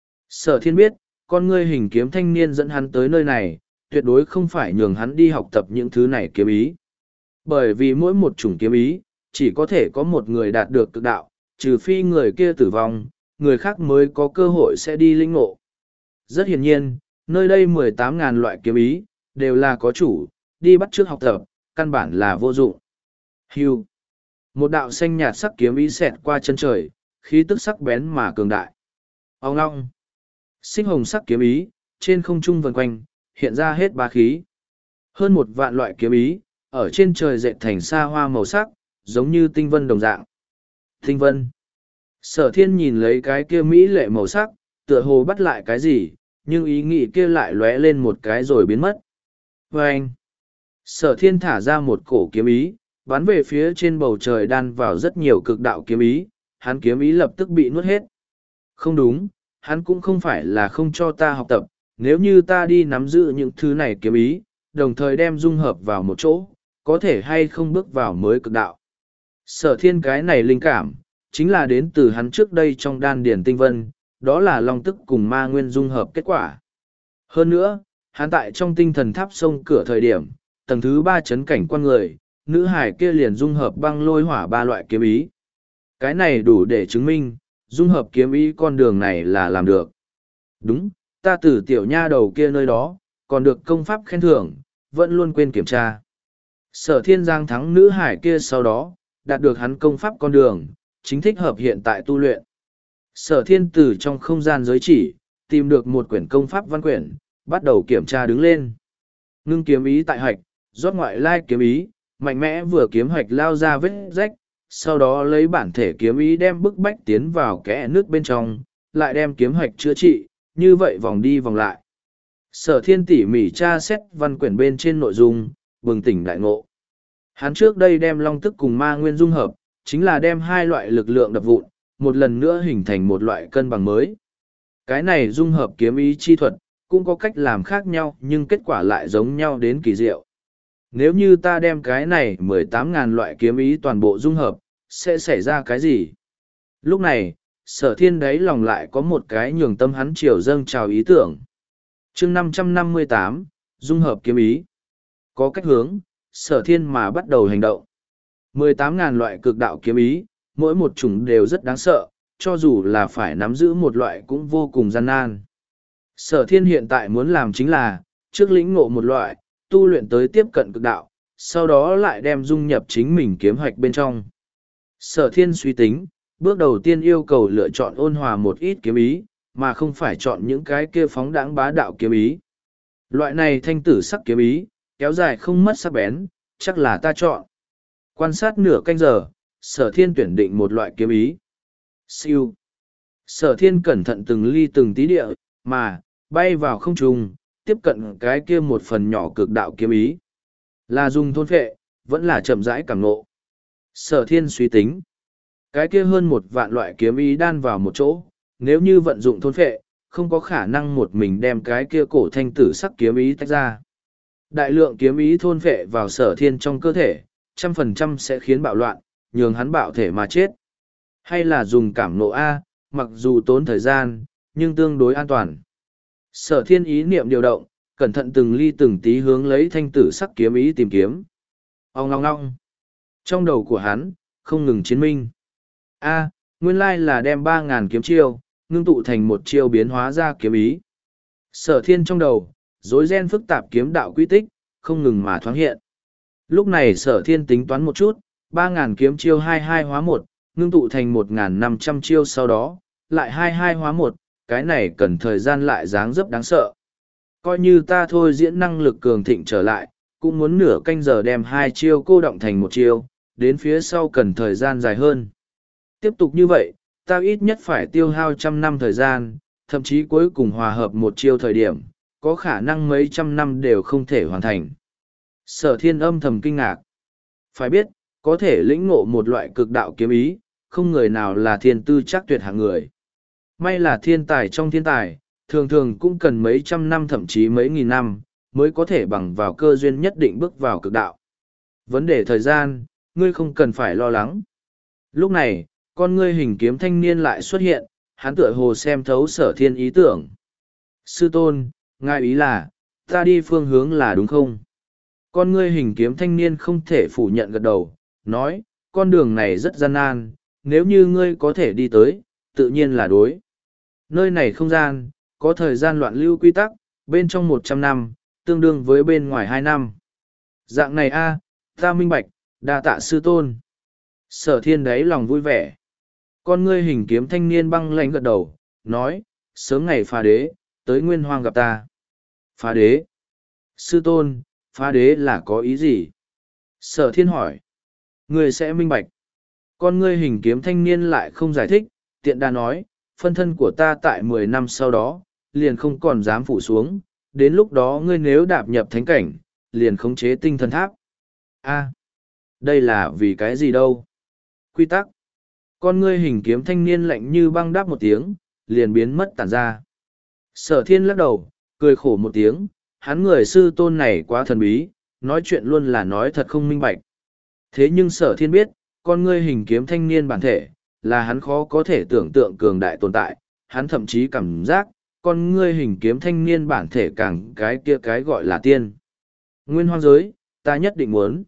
Sở thiên biết, con ngươi hình kiếm thanh niên dẫn hắn tới nơi này, tuyệt đối không phải nhường hắn đi học tập những thứ này kiếm ý. Bởi vì mỗi một chủng kiếm ý, chỉ có thể có một người đạt được cực đạo, trừ phi người kia tử vong, người khác mới có cơ hội sẽ đi lĩnh ngộ. Rất hiển nhiên, nơi đây mười tám ngàn loại kiếm ý, đều là có chủ, đi bắt chước học tập, căn bản là vô dụng. Hưu. Một đạo xanh nhạt sắc kiếm ý xẹt qua chân trời, khí tức sắc bén mà cường đại. Ông long. Xích hồng sắc kiếm ý, trên không trung vần quanh, hiện ra hết ba khí. Hơn một vạn loại kiếm ý, ở trên trời dệt thành sa hoa màu sắc, giống như tinh vân đồng dạng. Tinh vân. Sở thiên nhìn lấy cái kia mỹ lệ màu sắc, tựa hồ bắt lại cái gì, nhưng ý nghĩ kia lại lóe lên một cái rồi biến mất. Và anh. Sở thiên thả ra một cổ kiếm ý, bắn về phía trên bầu trời đan vào rất nhiều cực đạo kiếm ý, hắn kiếm ý lập tức bị nuốt hết. Không đúng, hắn cũng không phải là không cho ta học tập, nếu như ta đi nắm giữ những thứ này kiếm ý, đồng thời đem dung hợp vào một chỗ, có thể hay không bước vào mới cực đạo. Sở thiên cái này linh cảm, chính là đến từ hắn trước đây trong đan điển tinh vân, đó là long tức cùng ma nguyên dung hợp kết quả. Hơn nữa, hắn tại trong tinh thần tháp sông cửa thời điểm, tầng thứ ba chấn cảnh quan người, nữ hải kia liền dung hợp băng lôi hỏa ba loại kiếm ý. Cái này đủ để chứng minh, dung hợp kiếm ý con đường này là làm được. Đúng, ta từ tiểu nha đầu kia nơi đó, còn được công pháp khen thưởng, vẫn luôn quên kiểm tra. Sở thiên giang thắng nữ hải kia sau đó, đạt được hắn công pháp con đường, chính thích hợp hiện tại tu luyện. Sở thiên từ trong không gian giới chỉ, tìm được một quyển công pháp văn quyển, bắt đầu kiểm tra đứng lên. Ngưng kiếm ý tại hạch, rót ngoại lai kiếm ý, mạnh mẽ vừa kiếm hạch lao ra vết rách, sau đó lấy bản thể kiếm ý đem bức bách tiến vào kẽ nước bên trong, lại đem kiếm hạch chữa trị, như vậy vòng đi vòng lại. Sở thiên tỉ mỉ tra xét văn quyển bên trên nội dung, bừng tỉnh đại ngộ. Hắn trước đây đem long tức cùng ma nguyên dung hợp, chính là đem hai loại lực lượng đập vụn, một lần nữa hình thành một loại cân bằng mới. Cái này dung hợp kiếm ý chi thuật, cũng có cách làm khác nhau nhưng kết quả lại giống nhau đến kỳ diệu. Nếu như ta đem cái này mười tám ngàn loại kiếm ý toàn bộ dung hợp, sẽ xảy ra cái gì? Lúc này, sở thiên đáy lòng lại có một cái nhường tâm hắn chiều dâng trào ý tưởng. chương năm trăm năm mươi tám, dung hợp kiếm ý. Có cách hướng, sở thiên mà bắt đầu hành động. mười tám ngàn loại cực đạo kiếm ý, mỗi một chủng đều rất đáng sợ, cho dù là phải nắm giữ một loại cũng vô cùng gian nan. Sở thiên hiện tại muốn làm chính là, trước lĩnh ngộ một loại, tu luyện tới tiếp cận cực đạo, sau đó lại đem dung nhập chính mình kiếm hoạch bên trong. Sở thiên suy tính, bước đầu tiên yêu cầu lựa chọn ôn hòa một ít kiếm ý, mà không phải chọn những cái kia phóng đãng bá đạo kiếm ý. Loại này thanh tử sắc kiếm ý, kéo dài không mất sắc bén, chắc là ta chọn. Quan sát nửa canh giờ, sở thiên tuyển định một loại kiếm ý. Siêu. Sở thiên cẩn thận từng ly từng tí địa, mà, bay vào không trung, tiếp cận cái kia một phần nhỏ cực đạo kiếm ý. Là dùng thôn phệ, vẫn là chậm rãi cảm ngộ. Sở thiên suy tính. Cái kia hơn một vạn loại kiếm ý đan vào một chỗ, nếu như vận dụng thôn phệ, không có khả năng một mình đem cái kia cổ thanh tử sắc kiếm ý tách ra. Đại lượng kiếm ý thôn phệ vào sở thiên trong cơ thể, trăm phần trăm sẽ khiến bạo loạn, nhường hắn bạo thể mà chết. Hay là dùng cảm nộ A, mặc dù tốn thời gian, nhưng tương đối an toàn. Sở thiên ý niệm điều động, cẩn thận từng ly từng tí hướng lấy thanh tử sắc kiếm ý tìm kiếm. Ông ngong ngong. Trong đầu của hắn, không ngừng chiến minh. A, nguyên lai là đem ba ngàn kiếm chiêu, ngưng tụ thành một chiêu biến hóa ra kiếm ý. Sở thiên trong đầu, rối ren phức tạp kiếm đạo quy tích, không ngừng mà thoáng hiện. Lúc này sở thiên tính toán một chút, ba ngàn kiếm chiêu hai hai hóa một, ngưng tụ thành một ngàn năm trăm chiêu sau đó, lại hai hai hóa một, cái này cần thời gian lại dáng dấp đáng sợ. Coi như ta thôi diễn năng lực cường thịnh trở lại, cũng muốn nửa canh giờ đem hai chiêu cô động thành một chiêu, đến phía sau cần thời gian dài hơn. Tiếp tục như vậy, ta ít nhất phải tiêu hao trăm năm thời gian, thậm chí cuối cùng hòa hợp một chiêu thời điểm, có khả năng mấy trăm năm đều không thể hoàn thành. Sở thiên âm thầm kinh ngạc. Phải biết, có thể lĩnh ngộ một loại cực đạo kiếm ý, không người nào là thiên tư chắc tuyệt hạng người. May là thiên tài trong thiên tài, thường thường cũng cần mấy trăm năm thậm chí mấy nghìn năm, mới có thể bằng vào cơ duyên nhất định bước vào cực đạo. Vấn đề thời gian, ngươi không cần phải lo lắng. Lúc này, con ngươi hình kiếm thanh niên lại xuất hiện, hắn tựa hồ xem thấu sở thiên ý tưởng. Sư tôn, ngài ý là, ta đi phương hướng là đúng không? Con ngươi hình kiếm thanh niên không thể phủ nhận gật đầu, nói, con đường này rất gian nan, nếu như ngươi có thể đi tới, tự nhiên là đối. Nơi này không gian, có thời gian loạn lưu quy tắc, bên trong một trăm năm, tương đương với bên ngoài hai năm. Dạng này a, ta minh bạch, đa tạ sư tôn. Sở thiên đáy lòng vui vẻ. Con ngươi hình kiếm thanh niên băng lãnh gật đầu, nói, sớm ngày phá đế, tới nguyên hoang gặp ta. Phá đế? Sư tôn, phá đế là có ý gì? Sở thiên hỏi. Ngươi sẽ minh bạch. Con ngươi hình kiếm thanh niên lại không giải thích, tiện đà nói, phân thân của ta tại mười năm sau đó, liền không còn dám phủ xuống, đến lúc đó ngươi nếu đạp nhập thánh cảnh, liền khống chế tinh thần tháp. A, đây là vì cái gì đâu? Quy tắc. Con ngươi hình kiếm thanh niên lạnh như băng đáp một tiếng, liền biến mất tản ra. Sở thiên lắc đầu, cười khổ một tiếng, hắn người sư tôn này quá thần bí, nói chuyện luôn là nói thật không minh bạch. Thế nhưng sở thiên biết, con ngươi hình kiếm thanh niên bản thể, là hắn khó có thể tưởng tượng cường đại tồn tại, hắn thậm chí cảm giác, con ngươi hình kiếm thanh niên bản thể càng cái kia cái gọi là tiên. Nguyên hoang giới, ta nhất định muốn.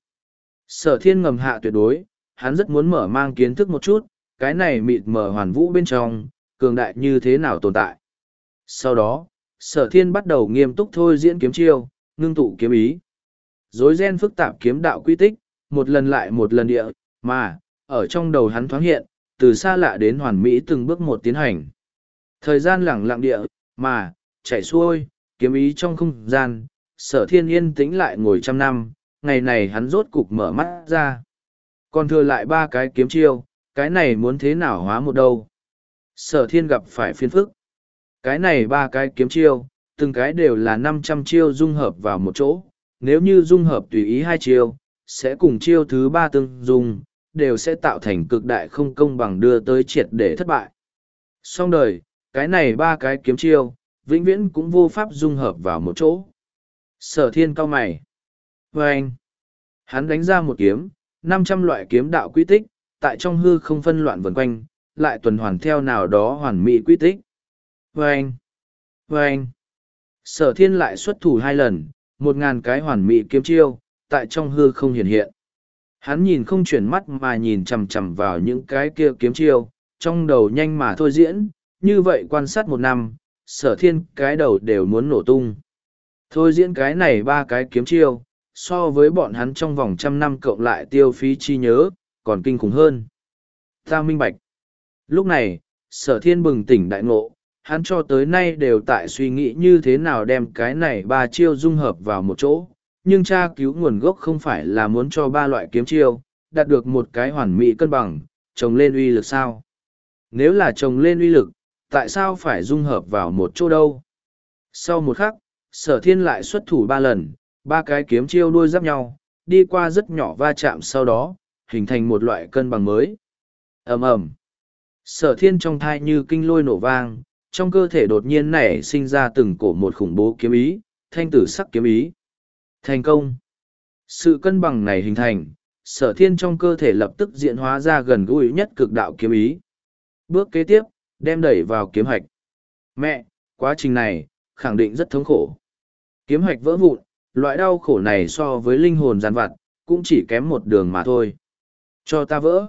Sở thiên ngầm hạ tuyệt đối, hắn rất muốn mở mang kiến thức một chút, cái này mịt mờ hoàn vũ bên trong, cường đại như thế nào tồn tại. Sau đó, sở thiên bắt đầu nghiêm túc thôi diễn kiếm chiêu, ngưng tụ kiếm ý. Rối ren phức tạp kiếm đạo quy tích, một lần lại một lần địa, mà, ở trong đầu hắn thoáng hiện, từ xa lạ đến hoàn mỹ từng bước một tiến hành. Thời gian lẳng lặng địa, mà, chảy xuôi, kiếm ý trong không gian, sở thiên yên tĩnh lại ngồi trăm năm, ngày này hắn rốt cục mở mắt ra. Còn thừa lại ba cái kiếm chiêu, cái này muốn thế nào hóa một đâu. Sở thiên gặp phải phiền phức. Cái này ba cái kiếm chiêu, từng cái đều là năm trăm chiêu dung hợp vào một chỗ, nếu như dung hợp tùy ý hai chiêu, sẽ cùng chiêu thứ ba tương dung, đều sẽ tạo thành cực đại không công bằng đưa tới triệt để thất bại. Song đời, cái này ba cái kiếm chiêu, vĩnh viễn cũng vô pháp dung hợp vào một chỗ. Sở thiên cao mày. Và anh, hắn đánh ra một kiếm, năm trăm loại kiếm đạo quy tích, tại trong hư không phân loạn vần quanh, lại tuần hoàn theo nào đó hoàn mỹ quy tích. Và anh, và anh, sở thiên lại xuất thủ hai lần, một ngàn cái hoàn mỹ kiếm chiêu, tại trong hư không hiện hiện. Hắn nhìn không chuyển mắt mà nhìn chằm chằm vào những cái kia kiếm chiêu, trong đầu nhanh mà thôi diễn, như vậy quan sát một năm, sở thiên cái đầu đều muốn nổ tung. Thôi diễn cái này ba cái kiếm chiêu, so với bọn hắn trong vòng trăm năm cộng lại tiêu phí chi nhớ, còn kinh khủng hơn. Ta minh bạch. Lúc này, sở thiên bừng tỉnh đại ngộ, hắn cho tới nay đều tại suy nghĩ như thế nào đem cái này ba chiêu dung hợp vào một chỗ, nhưng tra cứu nguồn gốc không phải là muốn cho ba loại kiếm chiêu, đạt được một cái hoàn mỹ cân bằng, trồng lên uy lực sao? Nếu là trồng lên uy lực, tại sao phải dung hợp vào một chỗ đâu? Sau một khắc, sở thiên lại xuất thủ ba lần, ba cái kiếm chiêu đuôi giáp nhau, đi qua rất nhỏ va chạm sau đó, hình thành một loại cân bằng mới. Ầm ầm. Sở thiên trong thai như kinh lôi nổ vang, trong cơ thể đột nhiên nảy sinh ra từng cổ một khủng bố kiếm ý, thanh tử sắc kiếm ý. Thành công. Sự cân bằng này hình thành, sở thiên trong cơ thể lập tức diễn hóa ra gần gũi nhất cực đạo kiếm ý. Bước kế tiếp, đem đẩy vào kiếm hạch. Mẹ, quá trình này, khẳng định rất thống khổ. Kiếm hạch vỡ vụn, loại đau khổ này so với linh hồn giàn vặt, cũng chỉ kém một đường mà thôi. Cho ta vỡ.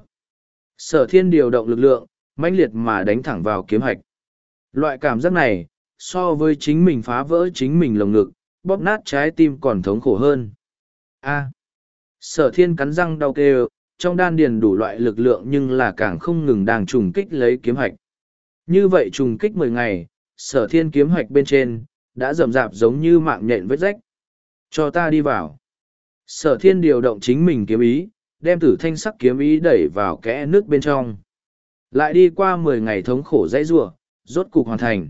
Sở thiên điều động lực lượng, mãnh liệt mà đánh thẳng vào kiếm hạch. Loại cảm giác này, so với chính mình phá vỡ chính mình lồng ngực, bóp nát trái tim còn thống khổ hơn. A. Sở thiên cắn răng đau kêu, trong đan điền đủ loại lực lượng nhưng là càng không ngừng đang trùng kích lấy kiếm hạch. Như vậy trùng kích mười ngày, sở thiên kiếm hạch bên trên, đã rầm rạp giống như mạng nhện vết rách. Cho ta đi vào. Sở thiên điều động chính mình kiếm ý, đem tử thanh sắc kiếm ý đẩy vào kẽ nước bên trong. Lại đi qua mười ngày thống khổ dãy rủa, rốt cục hoàn thành.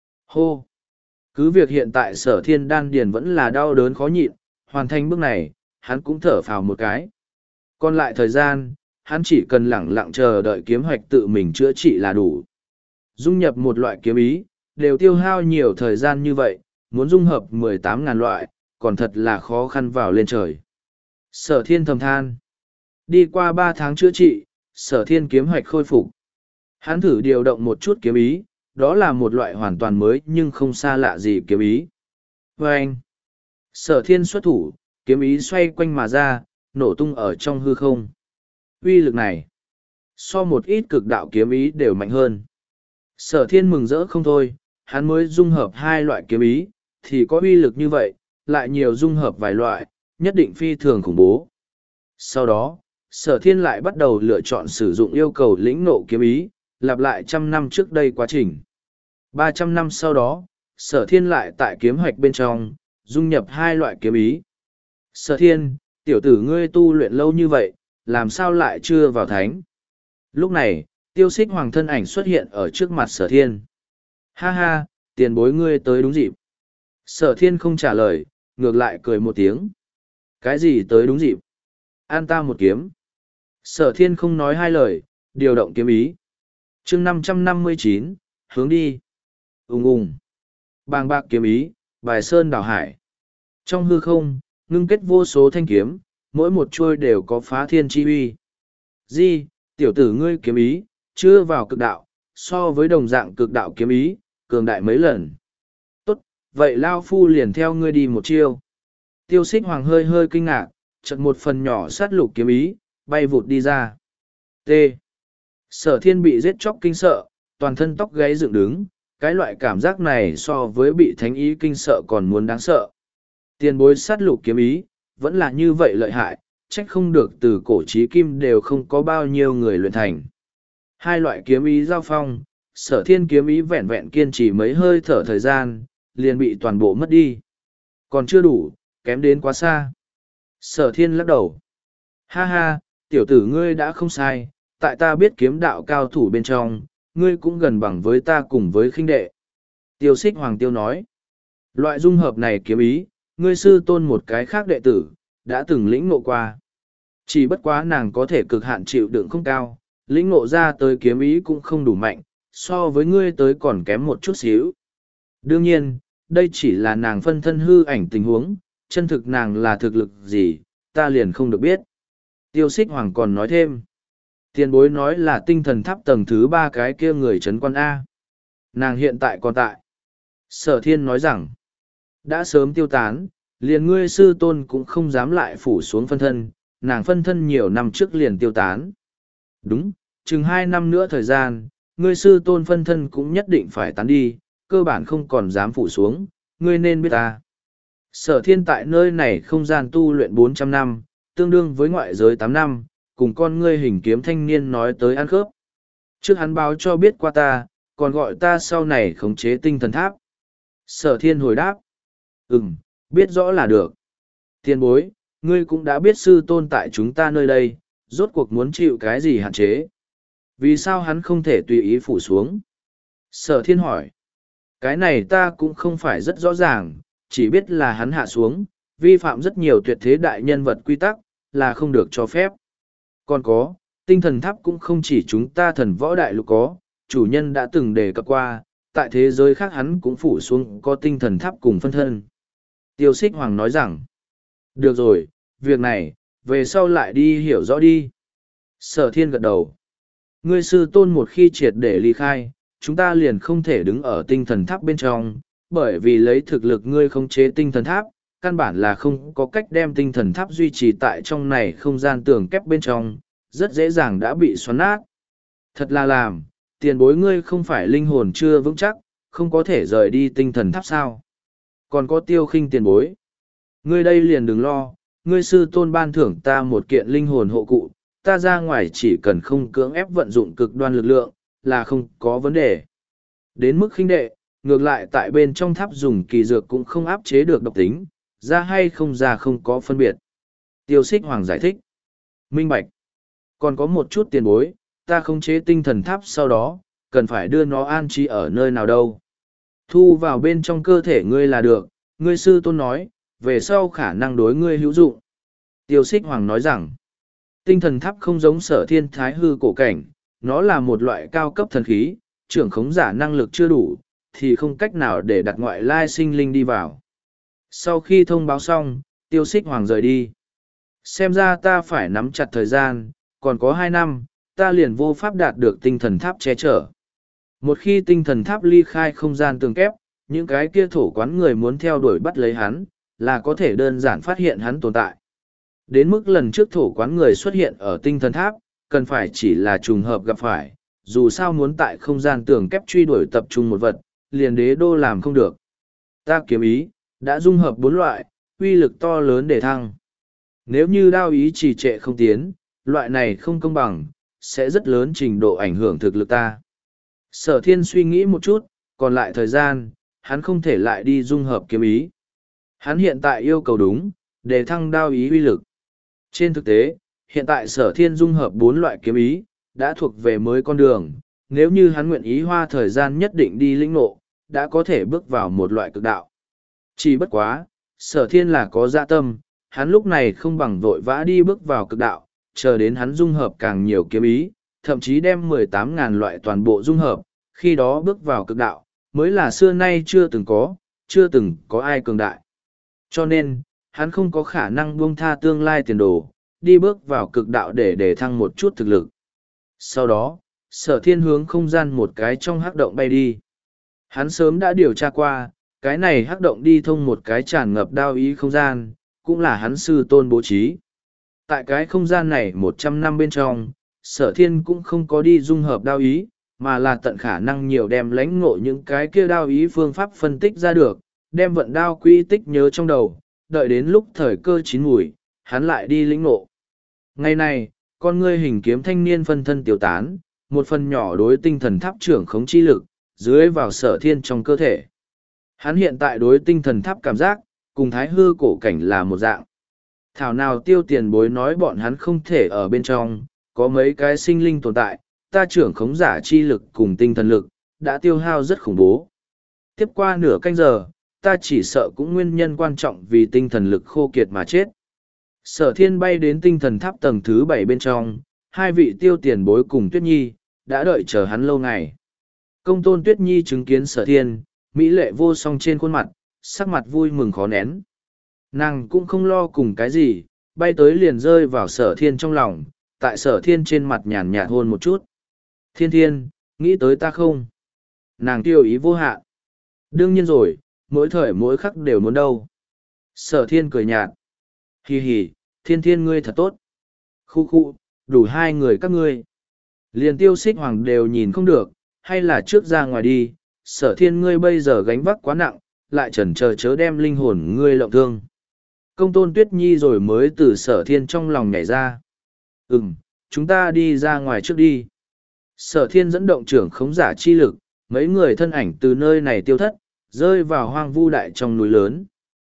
Hô! Cứ việc hiện tại sở thiên đan điền vẫn là đau đớn khó nhịn, hoàn thành bước này, hắn cũng thở phào một cái. Còn lại thời gian, hắn chỉ cần lẳng lặng chờ đợi kiếm hoạch tự mình chữa trị là đủ. Dung nhập một loại kiếm ý, đều tiêu hao nhiều thời gian như vậy, muốn dung hợp mười tám ngàn loại, còn thật là khó khăn vào lên trời. Sở thiên thầm than. Đi qua ba tháng chữa trị, sở thiên kiếm hoạch khôi phục. Hắn thử điều động một chút kiếm ý, đó là một loại hoàn toàn mới nhưng không xa lạ gì kiếm ý. Và anh, sở thiên xuất thủ, kiếm ý xoay quanh mà ra, nổ tung ở trong hư không. Uy lực này, so một ít cực đạo kiếm ý đều mạnh hơn. Sở thiên mừng rỡ không thôi, hắn mới dung hợp hai loại kiếm ý, thì có uy lực như vậy, lại nhiều dung hợp vài loại, nhất định phi thường khủng bố. Sau đó, sở thiên lại bắt đầu lựa chọn sử dụng yêu cầu lĩnh nộ kiếm ý, lặp lại trăm năm trước đây quá trình. Ba trăm năm sau đó, sở thiên lại tại kiếm hoạch bên trong, dung nhập hai loại kiếm ý. Sở thiên, tiểu tử ngươi tu luyện lâu như vậy, làm sao lại chưa vào thánh? Lúc này, tiêu xích hoàng thân ảnh xuất hiện ở trước mặt sở thiên. Ha ha, tiền bối ngươi tới đúng dịp. Sở thiên không trả lời, ngược lại cười một tiếng. Cái gì tới đúng dịp? An ta một kiếm. Sở thiên không nói hai lời, điều động kiếm ý. chương năm trăm năm mươi chín, hướng đi. Ung ung. Bàng bạc kiếm ý, bài sơn đảo hải. Trong hư không, ngưng kết vô số thanh kiếm, mỗi một chuôi đều có phá thiên chi uy. Di, tiểu tử ngươi kiếm ý, chưa vào cực đạo, so với đồng dạng cực đạo kiếm ý, cường đại mấy lần. Tốt, vậy Lao Phu liền theo ngươi đi một chiêu. Tiêu xích hoàng hơi hơi kinh ngạc, chợt một phần nhỏ sát lục kiếm ý, bay vụt đi ra. T. Sở thiên bị giết chóc kinh sợ, toàn thân tóc gáy dựng đứng, cái loại cảm giác này so với bị thánh ý kinh sợ còn muốn đáng sợ. Tiền bối sát lục kiếm ý, vẫn là như vậy lợi hại, trách không được từ cổ chí kim đều không có bao nhiêu người luyện thành. Hai loại kiếm ý giao phong, sở thiên kiếm ý vẹn vẹn kiên trì mấy hơi thở thời gian, liền bị toàn bộ mất đi. Còn chưa đủ, kém đến quá xa. Sở thiên lắc đầu. Ha ha, tiểu tử ngươi đã không sai, tại ta biết kiếm đạo cao thủ bên trong, ngươi cũng gần bằng với ta cùng với khinh đệ. Tiêu xích hoàng tiêu nói. Loại dung hợp này kiếm ý, ngươi sư tôn một cái khác đệ tử, đã từng lĩnh ngộ qua. Chỉ bất quá nàng có thể cực hạn chịu đựng không cao, lĩnh ngộ ra tới kiếm ý cũng không đủ mạnh, so với ngươi tới còn kém một chút xíu. Đương nhiên, đây chỉ là nàng phân thân hư ảnh tình huống, chân thực nàng là thực lực gì, ta liền không được biết. Tiêu Xích Hoàng còn nói thêm. Tiền bối nói là tinh thần tháp tầng thứ ba cái kia người trấn quan A. Nàng hiện tại còn tại. Sở Thiên nói rằng, đã sớm tiêu tán, liền ngươi sư tôn cũng không dám lại phủ xuống phân thân, nàng phân thân nhiều năm trước liền tiêu tán. Đúng, chừng hai năm nữa thời gian, ngươi sư tôn phân thân cũng nhất định phải tán đi, cơ bản không còn dám phủ xuống, ngươi nên biết ta. Sở Thiên tại nơi này không gian tu luyện bốn trăm năm, tương đương với ngoại giới tám năm, cùng con ngươi hình kiếm thanh niên nói tới ăn khớp. Trước hắn báo cho biết qua ta, còn gọi ta sau này khống chế tinh thần tháp. Sở Thiên hồi đáp. Ừm, biết rõ là được. Tiền bối, ngươi cũng đã biết sư tôn tại chúng ta nơi đây, rốt cuộc muốn chịu cái gì hạn chế. Vì sao hắn không thể tùy ý phủ xuống? Sở Thiên hỏi. Cái này ta cũng không phải rất rõ ràng, chỉ biết là hắn hạ xuống, vi phạm rất nhiều tuyệt thế đại nhân vật quy tắc, là không được cho phép. Còn có, tinh thần tháp cũng không chỉ chúng ta thần võ đại lục có, chủ nhân đã từng đề cập qua, tại thế giới khác hắn cũng phủ xuống có tinh thần tháp cùng phân thân. Tiêu Xích Hoàng nói rằng, được rồi, việc này, về sau lại đi hiểu rõ đi. Sở Thiên gật đầu. Ngươi sư tôn một khi triệt để ly khai, chúng ta liền không thể đứng ở tinh thần tháp bên trong, bởi vì lấy thực lực ngươi khống chế tinh thần tháp, căn bản là không có cách đem tinh thần tháp duy trì tại trong này không gian tường kép bên trong, rất dễ dàng đã bị xoắn nát. Thật là làm, tiền bối ngươi không phải linh hồn chưa vững chắc, không có thể rời đi tinh thần tháp sao. Còn có Tiêu Khinh tiền bối. Ngươi đây liền đừng lo, ngươi sư tôn ban thưởng ta một kiện linh hồn hộ cụ, ta ra ngoài chỉ cần không cưỡng ép vận dụng cực đoan lực lượng, là không có vấn đề. Đến mức khinh đệ, ngược lại tại bên trong tháp dùng kỳ dược cũng không áp chế được độc tính, ra hay không ra không có phân biệt. Tiêu Xích Hoàng giải thích. Minh bạch. Còn có một chút tiền bối, ta khống chế tinh thần tháp sau đó, cần phải đưa nó an trí ở nơi nào đâu. Thu vào bên trong cơ thể ngươi là được, ngươi sư tôn nói, về sau khả năng đối ngươi hữu dụng. Tiêu Xích Hoàng nói rằng, tinh thần tháp không giống Sở Thiên thái hư cổ cảnh, nó là một loại cao cấp thần khí, trưởng khống giả năng lực chưa đủ, thì không cách nào để đặt ngoại lai sinh linh đi vào. Sau khi thông báo xong, Tiêu Xích Hoàng rời đi. Xem ra ta phải nắm chặt thời gian, còn có hai năm, ta liền vô pháp đạt được tinh thần tháp che chở. Một khi tinh thần tháp ly khai không gian tường kép, những cái kia thổ quán người muốn theo đuổi bắt lấy hắn, là có thể đơn giản phát hiện hắn tồn tại. Đến mức lần trước thổ quán người xuất hiện ở tinh thần tháp, cần phải chỉ là trùng hợp gặp phải, dù sao muốn tại không gian tường kép truy đuổi tập trung một vật, liền đế đô làm không được. Ta kiếm ý, đã dung hợp bốn loại, uy lực to lớn để thăng. Nếu như đao ý trì trệ không tiến, loại này không công bằng, sẽ rất lớn trình độ ảnh hưởng thực lực ta. Sở Thiên suy nghĩ một chút, còn lại thời gian, hắn không thể lại đi dung hợp kiếm ý. Hắn hiện tại yêu cầu đúng, để thăng đao ý uy lực. Trên thực tế, hiện tại Sở Thiên dung hợp bốn loại kiếm ý, đã thuộc về mới con đường. Nếu như hắn nguyện ý hoa thời gian nhất định đi lĩnh ngộ, đã có thể bước vào một loại cực đạo. Chỉ bất quá, Sở Thiên là có dạ tâm, hắn lúc này không bằng vội vã đi bước vào cực đạo, chờ đến hắn dung hợp càng nhiều kiếm ý, thậm chí đem mười tám ngàn loại toàn bộ dung hợp, khi đó bước vào cực đạo, mới là xưa nay chưa từng có, chưa từng có ai cường đại. Cho nên, hắn không có khả năng buông tha tương lai tiền đồ, đi bước vào cực đạo để để thăng một chút thực lực. Sau đó, Sở Thiên hướng không gian một cái trong hắc động bay đi. Hắn sớm đã điều tra qua, cái này hắc động đi thông một cái tràn ngập đao ý không gian, cũng là hắn sư tôn bố trí. Tại cái không gian này một trăm năm bên trong, Sở Thiên cũng không có đi dung hợp đao ý, mà là tận khả năng nhiều đem lãnh ngộ những cái kia đao ý phương pháp phân tích ra được, đem vận đao quy tích nhớ trong đầu, đợi đến lúc thời cơ chín mùi, hắn lại đi lĩnh ngộ. Ngày này, con ngươi hình kiếm thanh niên phân thân tiêu tán, một phần nhỏ đối tinh thần tháp trưởng khống chi lực, dưới vào Sở Thiên trong cơ thể. Hắn hiện tại đối tinh thần tháp cảm giác, cùng thái hư cổ cảnh là một dạng. Thảo nào Tiêu tiền bối nói bọn hắn không thể ở bên trong, có mấy cái sinh linh tồn tại, ta trưởng khống giả chi lực cùng tinh thần lực, đã tiêu hao rất khủng bố. Tiếp qua nửa canh giờ, ta chỉ sợ cũng nguyên nhân quan trọng vì tinh thần lực khô kiệt mà chết. Sở thiên bay đến tinh thần tháp tầng thứ bảy bên trong, hai vị tiêu tiền bối cùng Tuyết Nhi, đã đợi chờ hắn lâu ngày. Công tôn Tuyết Nhi chứng kiến sở thiên, mỹ lệ vô song trên khuôn mặt, sắc mặt vui mừng khó nén. Nàng cũng không lo cùng cái gì, bay tới liền rơi vào sở thiên trong lòng, tại sở thiên trên mặt nhàn nhạt hôn một chút. Thiên thiên, nghĩ tới ta không? Nàng tiêu ý vô hạn. Đương nhiên rồi, mỗi thời mỗi khắc đều muốn đâu. Sở thiên cười nhạt. Hì hì, thiên thiên ngươi thật tốt. Khu khu, đủ hai người các ngươi. Liền tiêu xích hoàng đều nhìn không được, hay là trước ra ngoài đi, sở thiên ngươi bây giờ gánh vác quá nặng, lại chần chờ chớ đem linh hồn ngươi lộng thương. Công tôn Tuyết Nhi rồi mới từ sở thiên trong lòng nhảy ra. Ừm, chúng ta đi ra ngoài trước đi. Sở thiên dẫn động trưởng khống giả chi lực, mấy người thân ảnh từ nơi này tiêu thất, rơi vào hoang vu đại trong núi lớn.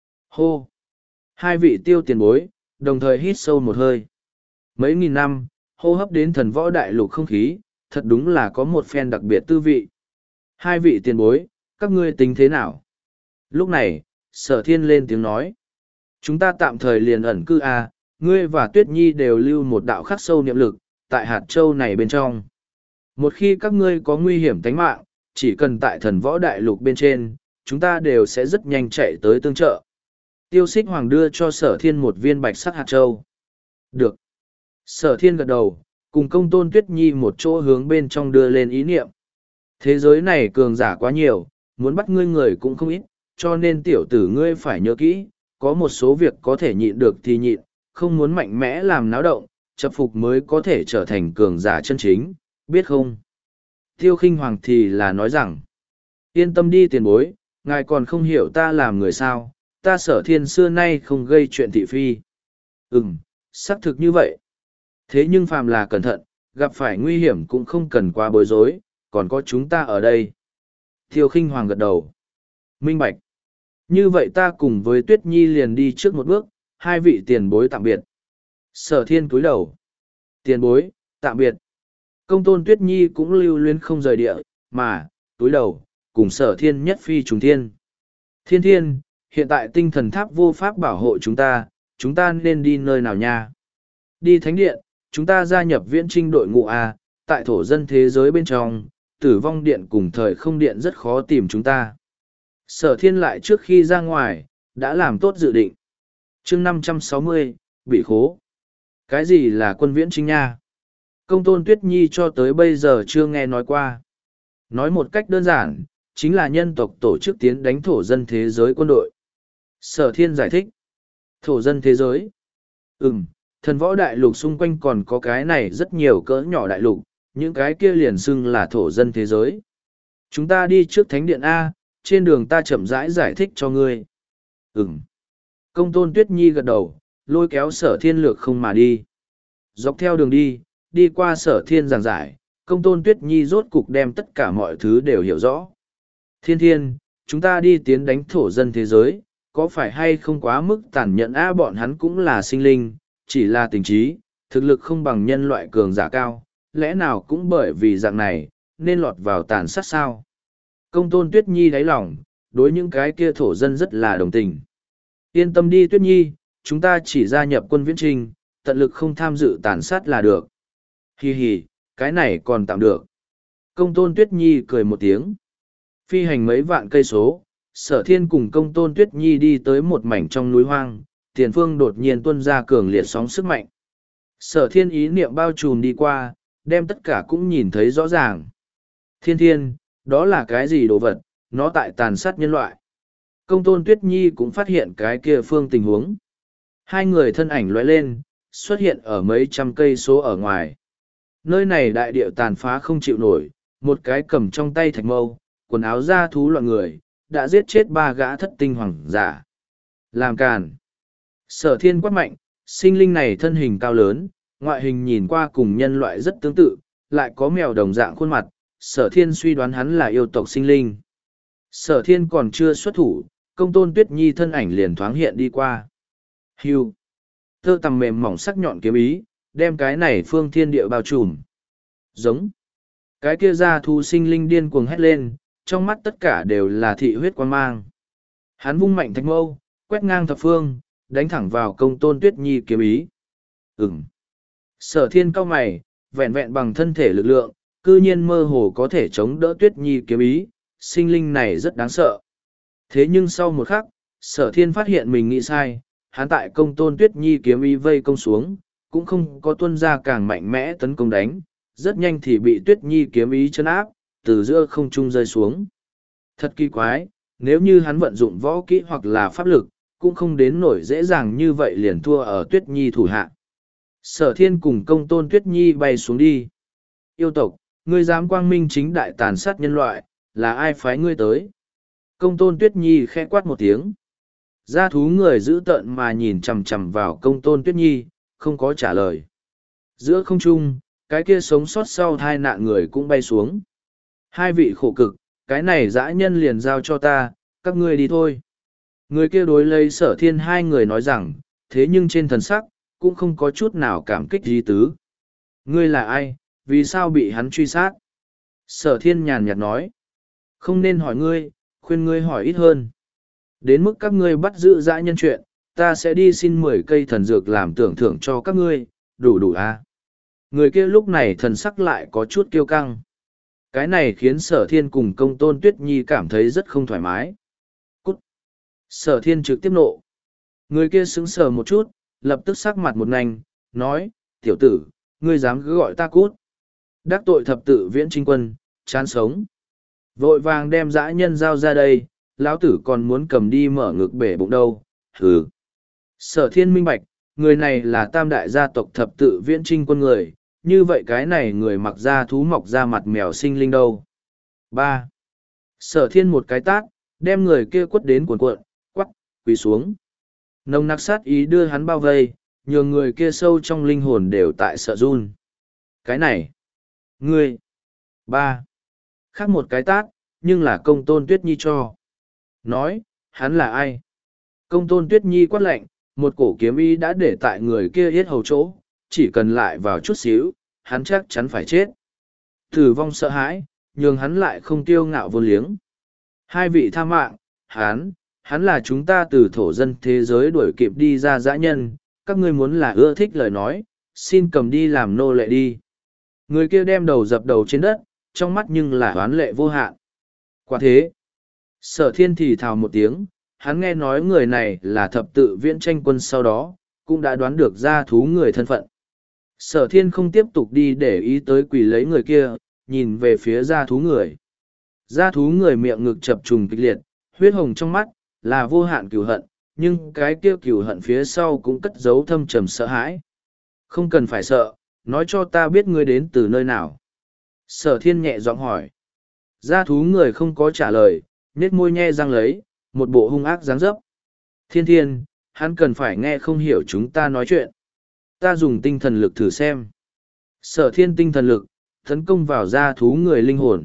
Hô! Hai vị tiêu tiền bối, đồng thời hít sâu một hơi. Mấy nghìn năm, hô hấp đến thần võ đại lục không khí, thật đúng là có một phen đặc biệt tư vị. Hai vị tiền bối, các ngươi tính thế nào? Lúc này, sở thiên lên tiếng nói. Chúng ta tạm thời liền ẩn cư a, ngươi và Tuyết Nhi đều lưu một đạo khắc sâu niệm lực, tại hạt châu này bên trong. Một khi các ngươi có nguy hiểm tính mạng, chỉ cần tại thần võ đại lục bên trên, chúng ta đều sẽ rất nhanh chạy tới tương trợ. Tiêu xích hoàng đưa cho sở thiên một viên bạch sắc hạt châu. Được. Sở thiên gật đầu, cùng công tôn Tuyết Nhi một chỗ hướng bên trong đưa lên ý niệm. Thế giới này cường giả quá nhiều, muốn bắt ngươi người cũng không ít, cho nên tiểu tử ngươi phải nhớ kỹ, có một số việc có thể nhịn được thì nhịn, không muốn mạnh mẽ làm náo động, chập phục mới có thể trở thành cường giả chân chính, biết không? Tiêu khinh hoàng thì là nói rằng, yên tâm đi tiền bối, ngài còn không hiểu ta làm người sao, ta sở thiên xưa nay không gây chuyện thị phi. Ừm, xác thực như vậy. Thế nhưng phàm là cẩn thận, gặp phải nguy hiểm cũng không cần quá bối rối, còn có chúng ta ở đây. Tiêu khinh hoàng gật đầu. Minh bạch. Như vậy ta cùng với Tuyết Nhi liền đi trước một bước, hai vị tiền bối tạm biệt. Sở thiên cúi đầu. Tiền bối, tạm biệt. Công tôn Tuyết Nhi cũng lưu luyến không rời địa, mà, túi đầu, cùng sở thiên nhất phi trùng thiên. Thiên thiên, hiện tại tinh thần tháp vô pháp bảo hộ chúng ta, chúng ta nên đi nơi nào nha? Đi thánh điện, chúng ta gia nhập viễn trinh đội ngũ A, tại thổ dân thế giới bên trong, tử vong điện cùng thời không điện rất khó tìm chúng ta. Sở thiên lại trước khi ra ngoài, đã làm tốt dự định. chương năm trăm sáu mươi, bị khố. Cái gì là quân viễn trinh nha? Công tôn Tuyết Nhi cho tới bây giờ chưa nghe nói qua. Nói một cách đơn giản, chính là nhân tộc tổ chức tiến đánh thổ dân thế giới quân đội. Sở thiên giải thích. Thổ dân thế giới? Ừm, thần võ đại lục xung quanh còn có cái này rất nhiều cỡ nhỏ đại lục, những cái kia liền xưng là thổ dân thế giới. Chúng ta đi trước thánh điện A, trên đường ta chậm rãi giải, giải thích cho ngươi. Ừm. Công tôn Tuyết Nhi gật đầu, lôi kéo sở thiên lược không mà đi. Dọc theo đường đi, đi qua sở thiên giảng giải, công tôn Tuyết Nhi rốt cục đem tất cả mọi thứ đều hiểu rõ. Thiên thiên, chúng ta đi tiến đánh thổ dân thế giới, có phải hay không quá mức tàn nhẫn a bọn hắn cũng là sinh linh, chỉ là tình trí, thực lực không bằng nhân loại cường giả cao, lẽ nào cũng bởi vì dạng này, nên lọt vào tàn sát sao? Công tôn Tuyết Nhi đáy lòng, đối những cái kia thổ dân rất là đồng tình. Yên tâm đi Tuyết Nhi, chúng ta chỉ gia nhập quân viễn trinh, tận lực không tham dự tàn sát là được. Hi hi, cái này còn tạm được. Công tôn Tuyết Nhi cười một tiếng. Phi hành mấy vạn cây số, sở thiên cùng công tôn Tuyết Nhi đi tới một mảnh trong núi hoang, tiền phương đột nhiên tuôn ra cường liệt sóng sức mạnh. Sở thiên ý niệm bao trùm đi qua, đem tất cả cũng nhìn thấy rõ ràng. Thiên thiên, đó là cái gì đồ vật, nó tại tàn sát nhân loại. Công tôn Tuyết Nhi cũng phát hiện cái kia phương tình huống. Hai người thân ảnh lóe lên, xuất hiện ở mấy trăm cây số ở ngoài. Nơi này đại địa tàn phá không chịu nổi, một cái cầm trong tay thạch mâu, quần áo da thú loạn người, đã giết chết ba gã thất tinh hoàng giả. Làm càn. Sở thiên quát mạnh, sinh linh này thân hình cao lớn, ngoại hình nhìn qua cùng nhân loại rất tương tự, lại có mèo đồng dạng khuôn mặt, sở thiên suy đoán hắn là yêu tộc sinh linh. Sở thiên còn chưa xuất thủ, công tôn Tuyết Nhi thân ảnh liền thoáng hiện đi qua. Hưu. Tơ tằm mềm mỏng sắc nhọn kiếm ý, đem cái này phương thiên địa bao trùm. Giống. Cái kia ra thu sinh linh điên cuồng hét lên, trong mắt tất cả đều là thị huyết quan mang. Hắn vung mạnh thạch mâu, quét ngang thập phương, đánh thẳng vào công tôn tuyết nhi kiếm ý. Ừm. Sở thiên cao mày, vẹn vẹn bằng thân thể lực lượng, cư nhiên mơ hồ có thể chống đỡ tuyết nhi kiếm ý, sinh linh này rất đáng sợ. Thế nhưng sau một khắc, sở thiên phát hiện mình nghĩ sai, hắn tại công tôn tuyết nhi kiếm ý vây công xuống, cũng không có tuân ra càng mạnh mẽ tấn công đánh, rất nhanh thì bị tuyết nhi kiếm ý chân áp, từ giữa không trung rơi xuống. Thật kỳ quái, nếu như hắn vận dụng võ kỹ hoặc là pháp lực, cũng không đến nổi dễ dàng như vậy liền thua ở tuyết nhi thủ hạ. Sở thiên cùng công tôn tuyết nhi bay xuống đi. Yêu tộc, ngươi dám quang minh chính đại tàn sát nhân loại, là ai phái ngươi tới? Công tôn tuyết nhi khẽ quát một tiếng. Gia thú người giữ tợn mà nhìn chằm chằm vào công tôn tuyết nhi, không có trả lời. Giữa không trung, cái kia sống sót sau hai nạn người cũng bay xuống. Hai vị khổ cực, cái này dã nhân liền giao cho ta, các ngươi đi thôi. Người kia đối lấy sở thiên hai người nói rằng, thế nhưng trên thần sắc, cũng không có chút nào cảm kích gì tứ. Ngươi là ai, vì sao bị hắn truy sát? Sở thiên nhàn nhạt nói. Không nên hỏi ngươi, khuyên ngươi hỏi ít hơn. Đến mức các ngươi bắt giữ dã nhân chuyện, ta sẽ đi xin mười cây thần dược làm tưởng thưởng cho các ngươi, đủ đủ à. Người kia lúc này thần sắc lại có chút kiêu căng. Cái này khiến sở thiên cùng công tôn tuyết nhi cảm thấy rất không thoải mái. Cút! Sở thiên trực tiếp nộ. Người kia sững sờ một chút, lập tức sắc mặt một nành, nói, tiểu tử, ngươi dám cứ gọi ta cút. Đắc tội thập tự viễn trinh quân, chán sống. Vội vàng đem dã nhân giao ra đây, lão tử còn muốn cầm đi mở ngực bể bụng đâu, hừ. Sở thiên minh bạch, người này là tam đại gia tộc thập tự viễn trinh quân người, như vậy cái này người mặc da thú mọc ra mặt mèo sinh linh đâu. ba. Sở thiên một cái tát, đem người kia quất đến cuộn cuộn, quắc, quỳ xuống. Nồng nặc sát ý đưa hắn bao vây, nhường người kia sâu trong linh hồn đều tại sợ run. Cái này, ngươi, ba. Khác một cái tát, nhưng là công tôn tuyết nhi cho. Nói, hắn là ai? Công tôn tuyết nhi quát lạnh, một cổ kiếm ý đã để tại người kia yết hầu chỗ, chỉ cần lại vào chút xíu, hắn chắc chắn phải chết. Tử vong sợ hãi, nhường hắn lại không tiêu ngạo vô liếng. Hai vị tha mạng, hắn, hắn là chúng ta từ thổ dân thế giới đuổi kịp đi ra dã nhân, các ngươi muốn là ưa thích lời nói, xin cầm đi làm nô lệ đi. Người kia đem đầu dập đầu trên đất, trong mắt nhưng là oán lệ vô hạn. Quả thế, sở thiên thì thào một tiếng, hắn nghe nói người này là thập tự viễn tranh quân sau đó, cũng đã đoán được ra thú người thân phận. Sở thiên không tiếp tục đi để ý tới quỷ lấy người kia, nhìn về phía gia thú người. Gia thú người miệng ngực chập trùng kịch liệt, huyết hồng trong mắt, là vô hạn cừu hận, nhưng cái kia cừu hận phía sau cũng cất giấu thâm trầm sợ hãi. Không cần phải sợ, nói cho ta biết ngươi đến từ nơi nào. Sở thiên nhẹ giọng hỏi. Gia thú người không có trả lời, nết môi nhe răng lấy, một bộ hung ác dáng dấp. Thiên thiên, hắn cần phải nghe không hiểu chúng ta nói chuyện. Ta dùng tinh thần lực thử xem. Sở thiên tinh thần lực, tấn công vào gia thú người linh hồn.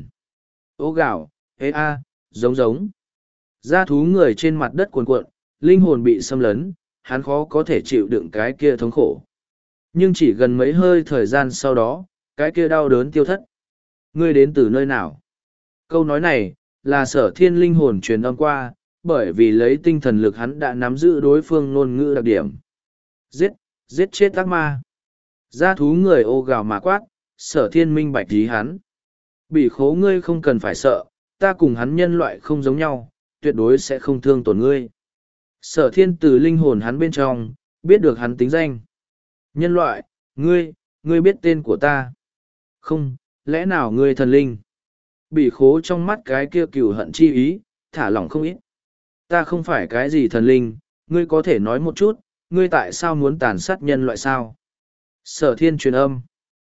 Ô gạo, ê a, giống giống. Gia thú người trên mặt đất cuồn cuộn, linh hồn bị xâm lấn, hắn khó có thể chịu đựng cái kia thống khổ. Nhưng chỉ gần mấy hơi thời gian sau đó, cái kia đau đớn tiêu thất. Ngươi đến từ nơi nào? Câu nói này, là sở thiên linh hồn truyền âm qua, bởi vì lấy tinh thần lực hắn đã nắm giữ đối phương ngôn ngữ đặc điểm. Giết, giết chết ác ma. Gia thú người ô gào mà quát, sở thiên minh bạch ý hắn. Bị khố ngươi không cần phải sợ, ta cùng hắn nhân loại không giống nhau, tuyệt đối sẽ không thương tổn ngươi. Sở thiên từ linh hồn hắn bên trong, biết được hắn tính danh. Nhân loại, ngươi, ngươi biết tên của ta. Không, lẽ nào ngươi thần linh? Bị khố trong mắt cái kia cừu hận chi ý, thả lỏng không ít. Ta không phải cái gì thần linh, ngươi có thể nói một chút, ngươi tại sao muốn tàn sát nhân loại sao? Sở thiên truyền âm.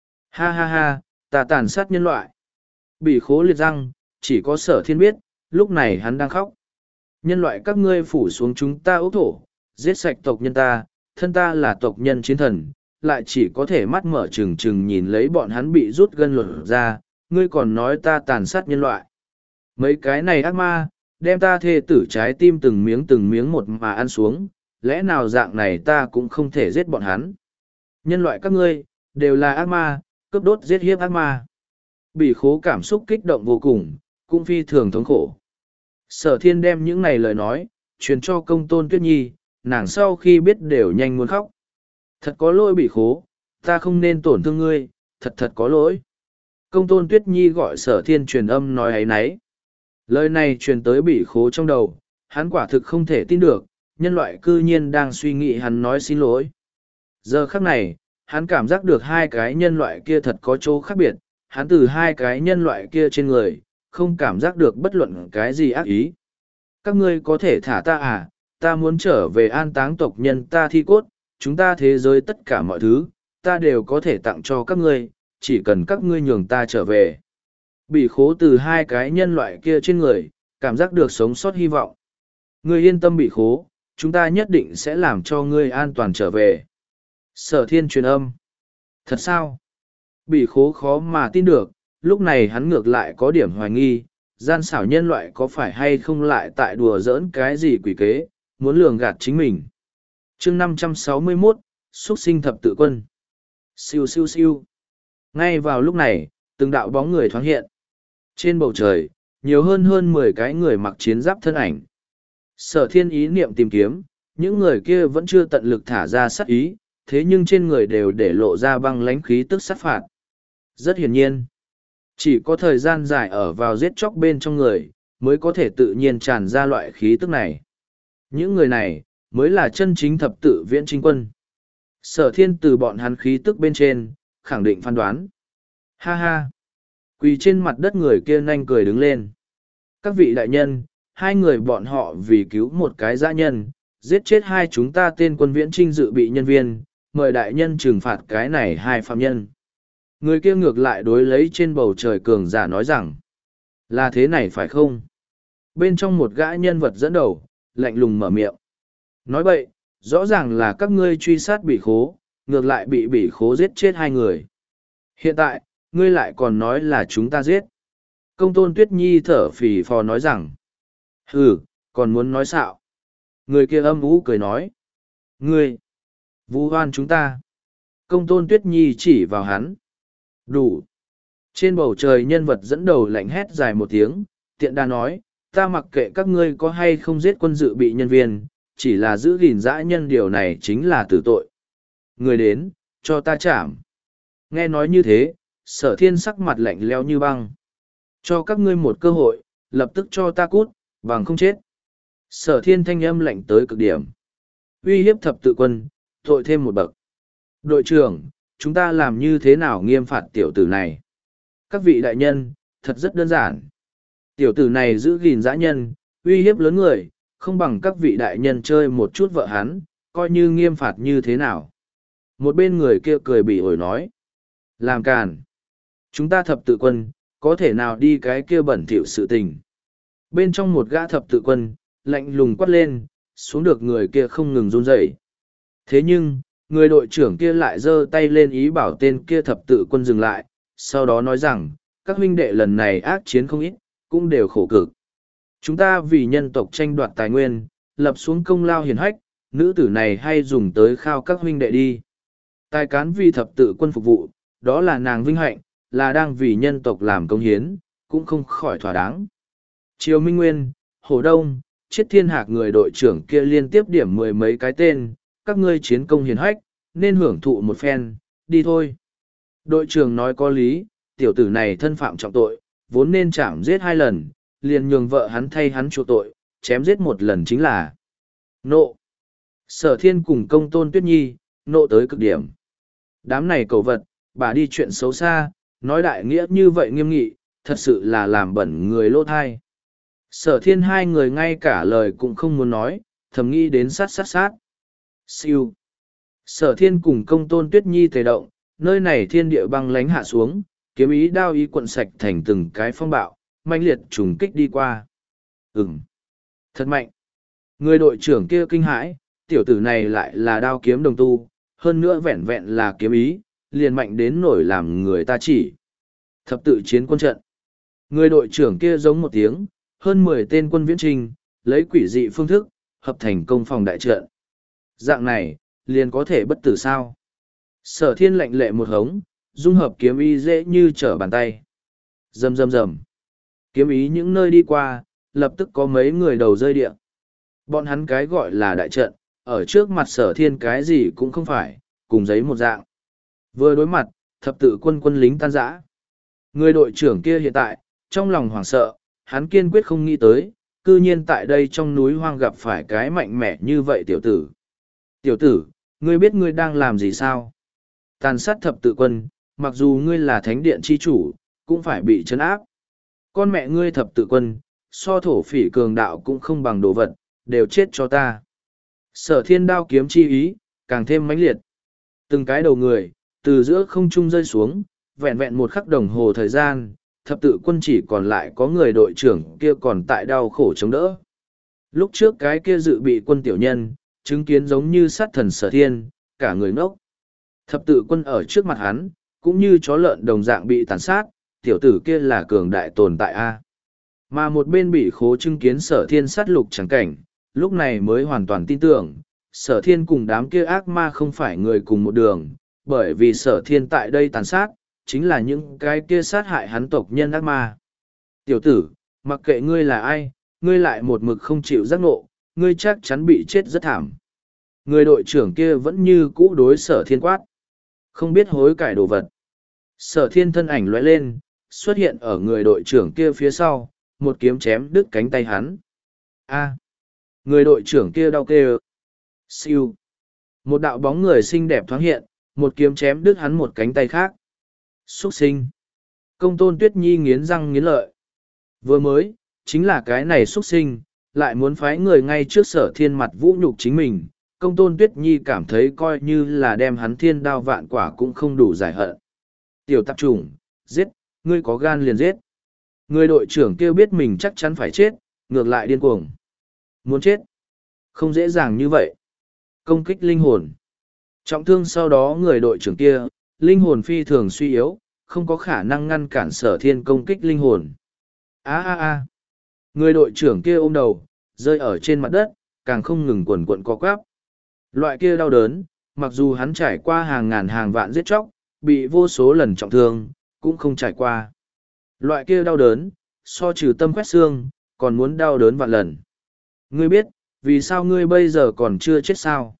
Ha ha ha, ta tàn sát nhân loại. Bị khố liệt răng, chỉ có sở thiên biết, lúc này hắn đang khóc. Nhân loại các ngươi phủ xuống chúng ta ốc thổ, giết sạch tộc nhân ta, thân ta là tộc nhân chiến thần, lại chỉ có thể mắt mở trừng trừng nhìn lấy bọn hắn bị rút gân lột ra, ngươi còn nói ta tàn sát nhân loại. Mấy cái này ác ma, đem ta thê tử trái tim từng miếng từng miếng một mà ăn xuống, lẽ nào dạng này ta cũng không thể giết bọn hắn. Nhân loại các ngươi, đều là ác ma, cướp đốt giết hiếp ác ma. Bị khố cảm xúc kích động vô cùng, cũng phi thường thống khổ. Sở thiên đem những này lời nói, truyền cho công tôn tuyết nhi, nàng sau khi biết đều nhanh muốn khóc. Thật có lỗi Bỉ Khố, ta không nên tổn thương ngươi, thật thật có lỗi. Công tôn Tuyết Nhi gọi Sở Thiên truyền âm nói ấy nấy. Lời này truyền tới Bỉ Khố trong đầu, hắn quả thực không thể tin được, nhân loại cư nhiên đang suy nghĩ hắn nói xin lỗi. Giờ khắc này, hắn cảm giác được hai cái nhân loại kia thật có chỗ khác biệt, hắn từ hai cái nhân loại kia trên người, không cảm giác được bất luận cái gì ác ý. Các ngươi có thể thả ta à, ta muốn trở về an táng tộc nhân ta thi cốt, chúng ta thế giới tất cả mọi thứ, ta đều có thể tặng cho các ngươi, chỉ cần các ngươi nhường ta trở về. Bỉ Khố từ hai cái nhân loại kia trên người, cảm giác được sống sót hy vọng. Ngươi yên tâm Bỉ Khố, chúng ta nhất định sẽ làm cho ngươi an toàn trở về. Sở Thiên truyền âm. Thật sao? Bỉ Khố khó mà tin được, lúc này hắn ngược lại có điểm hoài nghi, gian xảo nhân loại có phải hay không lại tại đùa giỡn cái gì quỷ kế, muốn lường gạt chính mình. chương năm trăm sáu mươi mốt, xuất sinh thập tự quân. Siêu siêu siêu. Ngay vào lúc này, từng đạo bóng người thoáng hiện. Trên bầu trời, nhiều hơn hơn mười cái người mặc chiến giáp thân ảnh. Sở Thiên ý niệm tìm kiếm, những người kia vẫn chưa tận lực thả ra sát ý, thế nhưng trên người đều để lộ ra băng lãnh khí tức sát phạt. Rất hiển nhiên, chỉ có thời gian dài ở vào giết chóc bên trong người, mới có thể tự nhiên tràn ra loại khí tức này. Những người này, mới là chân chính thập tự viễn chính quân. Sở Thiên từ bọn hắn khí tức bên trên, khẳng định phán đoán. Ha ha! Quỳ trên mặt đất người kia nhanh cười đứng lên. Các vị đại nhân, hai người bọn họ vì cứu một cái dã nhân, giết chết hai chúng ta tên quân viễn trinh dự bị nhân viên, mời đại nhân trừng phạt cái này hai phạm nhân. Người kia ngược lại đối lấy trên bầu trời cường giả nói rằng, là thế này phải không? Bên trong một gã nhân vật dẫn đầu, lạnh lùng mở miệng. Nói bậy, rõ ràng là các ngươi truy sát Bỉ Khố, ngược lại bị Bỉ Khố giết chết hai người. Hiện tại, ngươi lại còn nói là chúng ta giết. Công tôn Tuyết Nhi thở phì phò nói rằng, hừ, còn muốn nói xạo. Người kia âm ú cười nói, ngươi, vu oan chúng ta. Công tôn Tuyết Nhi chỉ vào hắn. Đủ. Trên bầu trời nhân vật dẫn đầu lạnh hét dài một tiếng, tiện đa nói, ta mặc kệ các ngươi có hay không giết quân dự bị nhân viên, chỉ là giữ gìn dã nhân điều này chính là tử tội. Người đến, cho ta chạm. Nghe nói như thế, Sở Thiên sắc mặt lạnh lẽo như băng. Cho các ngươi một cơ hội, lập tức cho ta cút, bằng không chết. Sở Thiên thanh âm lạnh tới cực điểm. Uy hiếp thập tự quân, tội thêm một bậc. Đội trưởng, chúng ta làm như thế nào nghiêm phạt tiểu tử này? Các vị đại nhân, thật rất đơn giản. Tiểu tử này giữ gìn dã nhân, uy hiếp lớn người, không bằng các vị đại nhân chơi một chút vợ hắn, coi như nghiêm phạt như thế nào. Một bên người kia cười bị ổi nói. Làm càn. Chúng ta thập tự quân, có thể nào đi cái kia bẩn thỉu sự tình. Bên trong một gã thập tự quân, lạnh lùng quát lên, xuống được người kia không ngừng run rẩy. Thế nhưng, người đội trưởng kia lại giơ tay lên ý bảo tên kia thập tự quân dừng lại, sau đó nói rằng, các huynh đệ lần này ác chiến không ít, cũng đều khổ cực. Chúng ta vì nhân tộc tranh đoạt tài nguyên, lập xuống công lao hiển hách, nữ tử này hay dùng tới khao các huynh đệ đi. Tài cán vì thập tự quân phục vụ, đó là nàng vinh hạnh, là đang vì nhân tộc làm công hiến, cũng không khỏi thỏa đáng. Triều Minh Nguyên, Hồ Đông, Chiết Thiên Hạc người đội trưởng kia liên tiếp điểm mười mấy cái tên, các ngươi chiến công hiển hách, nên hưởng thụ một phen, đi thôi. Đội trưởng nói có lý, tiểu tử này thân phạm trọng tội, vốn nên chạm giết hai lần, liền nhường vợ hắn thay hắn chuộc tội, chém giết một lần chính là nộ. Sở Thiên cùng công tôn Tuyết Nhi, nộ tới cực điểm. Đám này cầu vật, bà đi chuyện xấu xa, nói đại nghĩa như vậy nghiêm nghị, thật sự là làm bẩn người lỗ thai. Sở Thiên hai người ngay cả lời cũng không muốn nói, thầm nghĩ đến sát sát sát. Siêu. Sở Thiên cùng công tôn Tuyết Nhi tề động, nơi này thiên địa băng lánh hạ xuống, kiếm ý đao ý cuộn sạch thành từng cái phong bạo, manh liệt trùng kích đi qua. Ừm. Thật mạnh. Người đội trưởng kia kinh hãi, tiểu tử này lại là đao kiếm đồng tu, hơn nữa vẹn vẹn là kiếm ý, liền mạnh đến nổi làm người ta chỉ. Thập tự chiến quân trận. Người đội trưởng kia giống một tiếng, hơn mười tên quân viễn trinh, lấy quỷ dị phương thức, hợp thành công phòng đại trận. Dạng này, liền có thể bất tử sao. Sở Thiên lạnh lệ một hống, dung hợp kiếm ý dễ như trở bàn tay. Rầm rầm rầm. Kiếm ý những nơi đi qua, lập tức có mấy người đầu rơi địa. Bọn hắn cái gọi là đại trận, ở trước mặt sở thiên cái gì cũng không phải, cùng giấy một dạng. Vừa đối mặt, thập tự quân quân lính tan rã. Người đội trưởng kia hiện tại, trong lòng hoảng sợ, hắn kiên quyết không nghĩ tới, cư nhiên tại đây trong núi hoang gặp phải cái mạnh mẽ như vậy tiểu tử. Tiểu tử, ngươi biết ngươi đang làm gì sao? Tàn sát thập tự quân, mặc dù ngươi là thánh điện chi chủ, cũng phải bị trấn áp. Con mẹ ngươi thập tự quân, so thổ phỉ cường đạo cũng không bằng đồ vật, đều chết cho ta. Sở thiên đao kiếm chi ý, càng thêm mãnh liệt. Từng cái đầu người, từ giữa không trung rơi xuống, vẹn vẹn một khắc đồng hồ thời gian, thập tự quân chỉ còn lại có người đội trưởng kia còn tại đau khổ chống đỡ. Lúc trước cái kia dự bị quân tiểu nhân, chứng kiến giống như sát thần sở thiên, cả người ngốc. Thập tự quân ở trước mặt hắn, cũng như chó lợn đồng dạng bị tàn sát, tiểu tử kia là cường đại tồn tại A. Mà một bên bị khố chứng kiến sở thiên sát lục chẳng cảnh, lúc này mới hoàn toàn tin tưởng, sở thiên cùng đám kia ác ma không phải người cùng một đường, bởi vì sở thiên tại đây tàn sát, chính là những cái kia sát hại hắn tộc nhân ác ma. Tiểu tử, mặc kệ ngươi là ai, ngươi lại một mực không chịu giác ngộ, ngươi chắc chắn bị chết rất thảm. Người đội trưởng kia vẫn như cũ đối sở thiên quát. Không biết hối cải đồ vật. Sở thiên thân ảnh lóe lên, xuất hiện ở người đội trưởng kia phía sau, một kiếm chém đứt cánh tay hắn. A. Người đội trưởng kia đau kêu. Siêu. Một đạo bóng người xinh đẹp thoáng hiện, một kiếm chém đứt hắn một cánh tay khác. Xuất sinh. Công tôn Tuyết Nhi nghiến răng nghiến lợi. Vừa mới, chính là cái này xuất sinh, lại muốn phái người ngay trước sở thiên mặt vũ nhục chính mình. Công tôn Tuyết Nhi cảm thấy coi như là đem hắn thiên đao vạn quả cũng không đủ giải hận. Tiểu tạp chủng, giết, ngươi có gan liền giết. Người đội trưởng kêu biết mình chắc chắn phải chết, ngược lại điên cuồng. Muốn chết, không dễ dàng như vậy. Công kích linh hồn. Trọng thương sau đó người đội trưởng kia, linh hồn phi thường suy yếu, không có khả năng ngăn cản sở thiên công kích linh hồn. Á á á. Người đội trưởng kia ôm đầu, rơi ở trên mặt đất, càng không ngừng quần quận co quắp. Loại kia đau đớn, mặc dù hắn trải qua hàng ngàn hàng vạn giết chóc, bị vô số lần trọng thương, cũng không trải qua. Loại kia đau đớn, so trừ tâm quét xương, còn muốn đau đớn vạn lần. Ngươi biết, vì sao ngươi bây giờ còn chưa chết sao?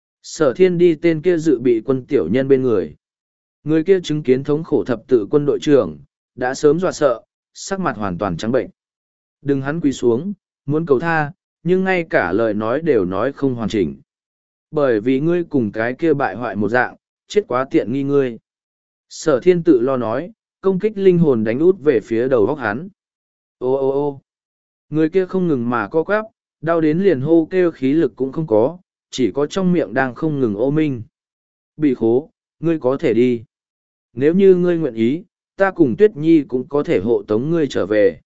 Sở thiên đi tên kia dự bị quân tiểu nhân bên người. Người kia chứng kiến thống khổ thập tự quân đội trưởng, đã sớm dọa sợ, sắc mặt hoàn toàn trắng bệnh. Đừng hắn quỳ xuống, muốn cầu tha, nhưng ngay cả lời nói đều nói không hoàn chỉnh. Bởi vì ngươi cùng cái kia bại hoại một dạng, chết quá tiện nghi ngươi. Sở thiên tự lo nói, công kích linh hồn đánh út về phía đầu góc hắn. Ô ô ô người kia không ngừng mà co quắp, đau đến liền hô kêu khí lực cũng không có, chỉ có trong miệng đang không ngừng ô minh. Bị khố, ngươi có thể đi. Nếu như ngươi nguyện ý, ta cùng Tuyết Nhi cũng có thể hộ tống ngươi trở về.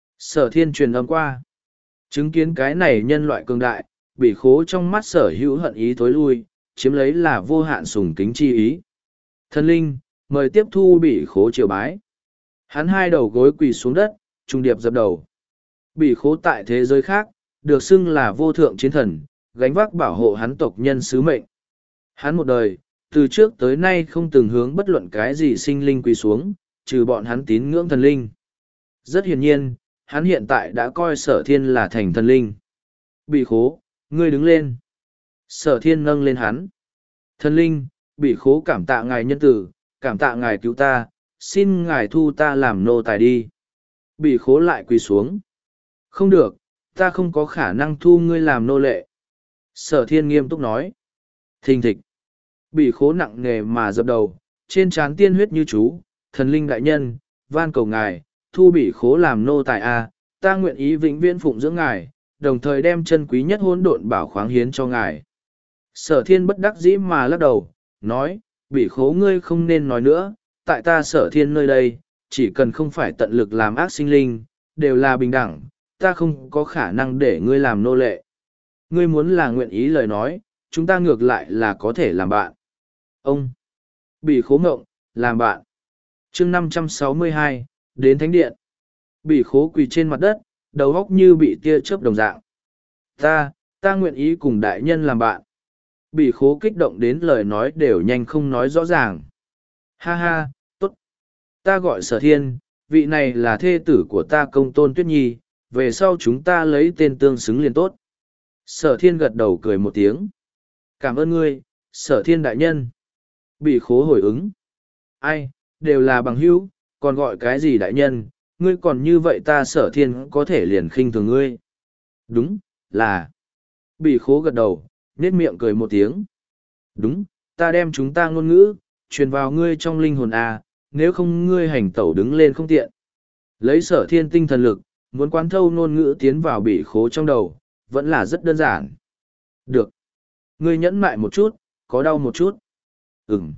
Sở thiên truyền âm qua. Chứng kiến cái này nhân loại cường đại, bị khố trong mắt sở hữu hận ý tối lui, chiếm lấy là vô hạn sùng kính chi ý. Thần linh, mời tiếp thu bị khố triều bái. Hắn hai đầu gối quỳ xuống đất, trung điệp dập đầu. Bị khố tại thế giới khác, được xưng là vô thượng chiến thần, gánh vác bảo hộ hắn tộc nhân sứ mệnh. Hắn một đời, từ trước tới nay không từng hướng bất luận cái gì sinh linh quỳ xuống, trừ bọn hắn tín ngưỡng thần linh. Rất hiển nhiên, hắn hiện tại đã coi sở thiên là thành thần linh. Bị khố, ngươi đứng lên. Sở thiên nâng lên hắn. Thần linh, bị khố cảm tạ ngài nhân tử, cảm tạ ngài cứu ta, xin ngài thu ta làm nô tài đi. Bị khố lại quỳ xuống. Không được, ta không có khả năng thu ngươi làm nô lệ. Sở thiên nghiêm túc nói. Thình thịch. Bị khố nặng nề mà dập đầu, trên trán tiên huyết như chú, thần linh đại nhân, van cầu ngài, thu bị khố làm nô tài a, ta nguyện ý vĩnh viễn phụng dưỡng ngài, đồng thời đem chân quý nhất hỗn độn bảo khoáng hiến cho ngài. Sở thiên bất đắc dĩ mà lắc đầu, nói, bị khố ngươi không nên nói nữa, tại ta sở thiên nơi đây, chỉ cần không phải tận lực làm ác sinh linh, đều là bình đẳng, ta không có khả năng để ngươi làm nô lệ. Ngươi muốn là nguyện ý lời nói, chúng ta ngược lại là có thể làm bạn. Ông, bị khố ngộng, làm bạn. chương năm trăm sáu mươi hai, đến thánh điện. Bị khố quỳ trên mặt đất, đầu óc như bị tia chớp đồng dạng. Ta, ta nguyện ý cùng đại nhân làm bạn. Bị khố kích động đến lời nói đều nhanh không nói rõ ràng. Ha ha, tốt. Ta gọi sở thiên, vị này là thê tử của ta công tôn Tuyết Nhi, về sau chúng ta lấy tên tương xứng liền tốt. Sở thiên gật đầu cười một tiếng. Cảm ơn ngươi, sở thiên đại nhân. Bị khố hồi ứng. Ai, đều là bằng hữu, còn gọi cái gì đại nhân, ngươi còn như vậy ta sở thiên có thể liền khinh thường ngươi. Đúng, là. Bị khố gật đầu, nết miệng cười một tiếng. Đúng, ta đem chúng ta ngôn ngữ, truyền vào ngươi trong linh hồn à, nếu không ngươi hành tẩu đứng lên không tiện. Lấy sở thiên tinh thần lực, muốn quán thâu ngôn ngữ tiến vào bị khố trong đầu, vẫn là rất đơn giản. Được. Ngươi nhẫn mại một chút, có đau một chút. Ừm.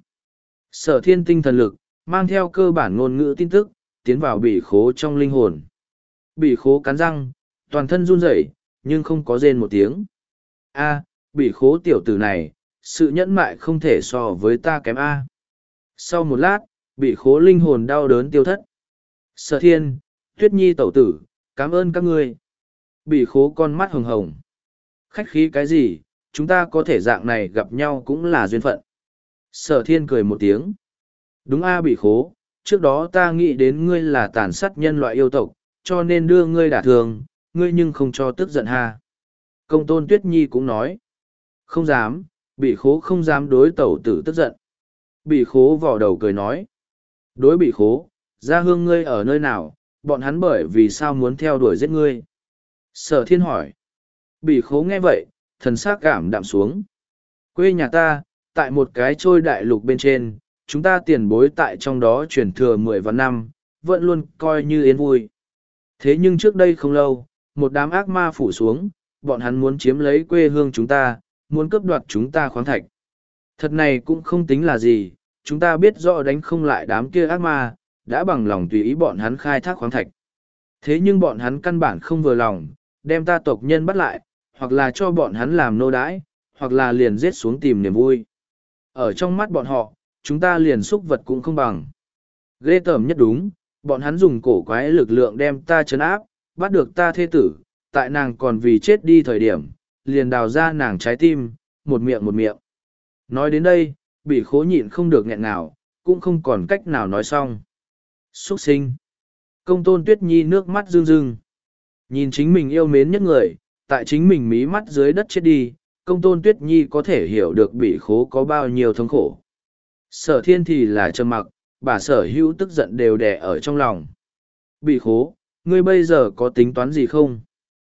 Sở thiên tinh thần lực, mang theo cơ bản ngôn ngữ tin tức, tiến vào bị khố trong linh hồn. Bị khố cắn răng, toàn thân run rẩy, nhưng không có rên một tiếng. A, bị khố tiểu tử này, sự nhẫn mại không thể so với ta kém A. Sau một lát, bị khố linh hồn đau đớn tiêu thất. Sở thiên, Tuyết Nhi tẩu tử, cảm ơn các ngươi. Bị khố con mắt hồng hồng. Khách khí cái gì, chúng ta có thể dạng này gặp nhau cũng là duyên phận. Sở thiên cười một tiếng. Đúng A bị khố, trước đó ta nghĩ đến ngươi là tàn sát nhân loại yêu tộc, cho nên đưa ngươi đả thường, ngươi nhưng không cho tức giận ha. Công tôn Tuyết Nhi cũng nói. Không dám, bị khố không dám đối tẩu tử tức giận. Bị khố vỏ đầu cười nói. Đối bị khố, gia hương ngươi ở nơi nào, bọn hắn bởi vì sao muốn theo đuổi giết ngươi. Sở thiên hỏi. Bị khố nghe vậy, thần sắc cảm đạm xuống. Quê nhà ta, tại một cái trôi đại lục bên trên, chúng ta tiền bối tại trong đó truyền thừa mười vạn năm, vẫn luôn coi như yên vui. Thế nhưng trước đây không lâu, một đám ác ma phủ xuống, bọn hắn muốn chiếm lấy quê hương chúng ta, muốn cướp đoạt chúng ta khoáng thạch. Thật này cũng không tính là gì, chúng ta biết rõ đánh không lại đám kia ác ma, đã bằng lòng tùy ý bọn hắn khai thác khoáng thạch. Thế nhưng bọn hắn căn bản không vừa lòng, đem ta tộc nhân bắt lại, hoặc là cho bọn hắn làm nô đãi, hoặc là liền giết xuống tìm niềm vui. Ở trong mắt bọn họ, chúng ta liền xúc vật cũng không bằng. Ghê tởm nhất đúng, bọn hắn dùng cổ quái lực lượng đem ta trấn áp, bắt được ta thê tử, tại nàng còn vì chết đi thời điểm, liền đào ra nàng trái tim, một miệng một miệng. Nói đến đây, bị khố nhịn không được nghẹn nào, cũng không còn cách nào nói xong. Xuất sinh. Công tôn Tuyết Nhi nước mắt rưng rưng. Nhìn chính mình yêu mến nhất người, tại chính mình mí mắt dưới đất chết đi, công tôn Tuyết Nhi có thể hiểu được bị khố có bao nhiêu thống khổ. Sở thiên thì là trầm mặc, bà sở hữu tức giận đều đè ở trong lòng. Bị khố, ngươi bây giờ có tính toán gì không?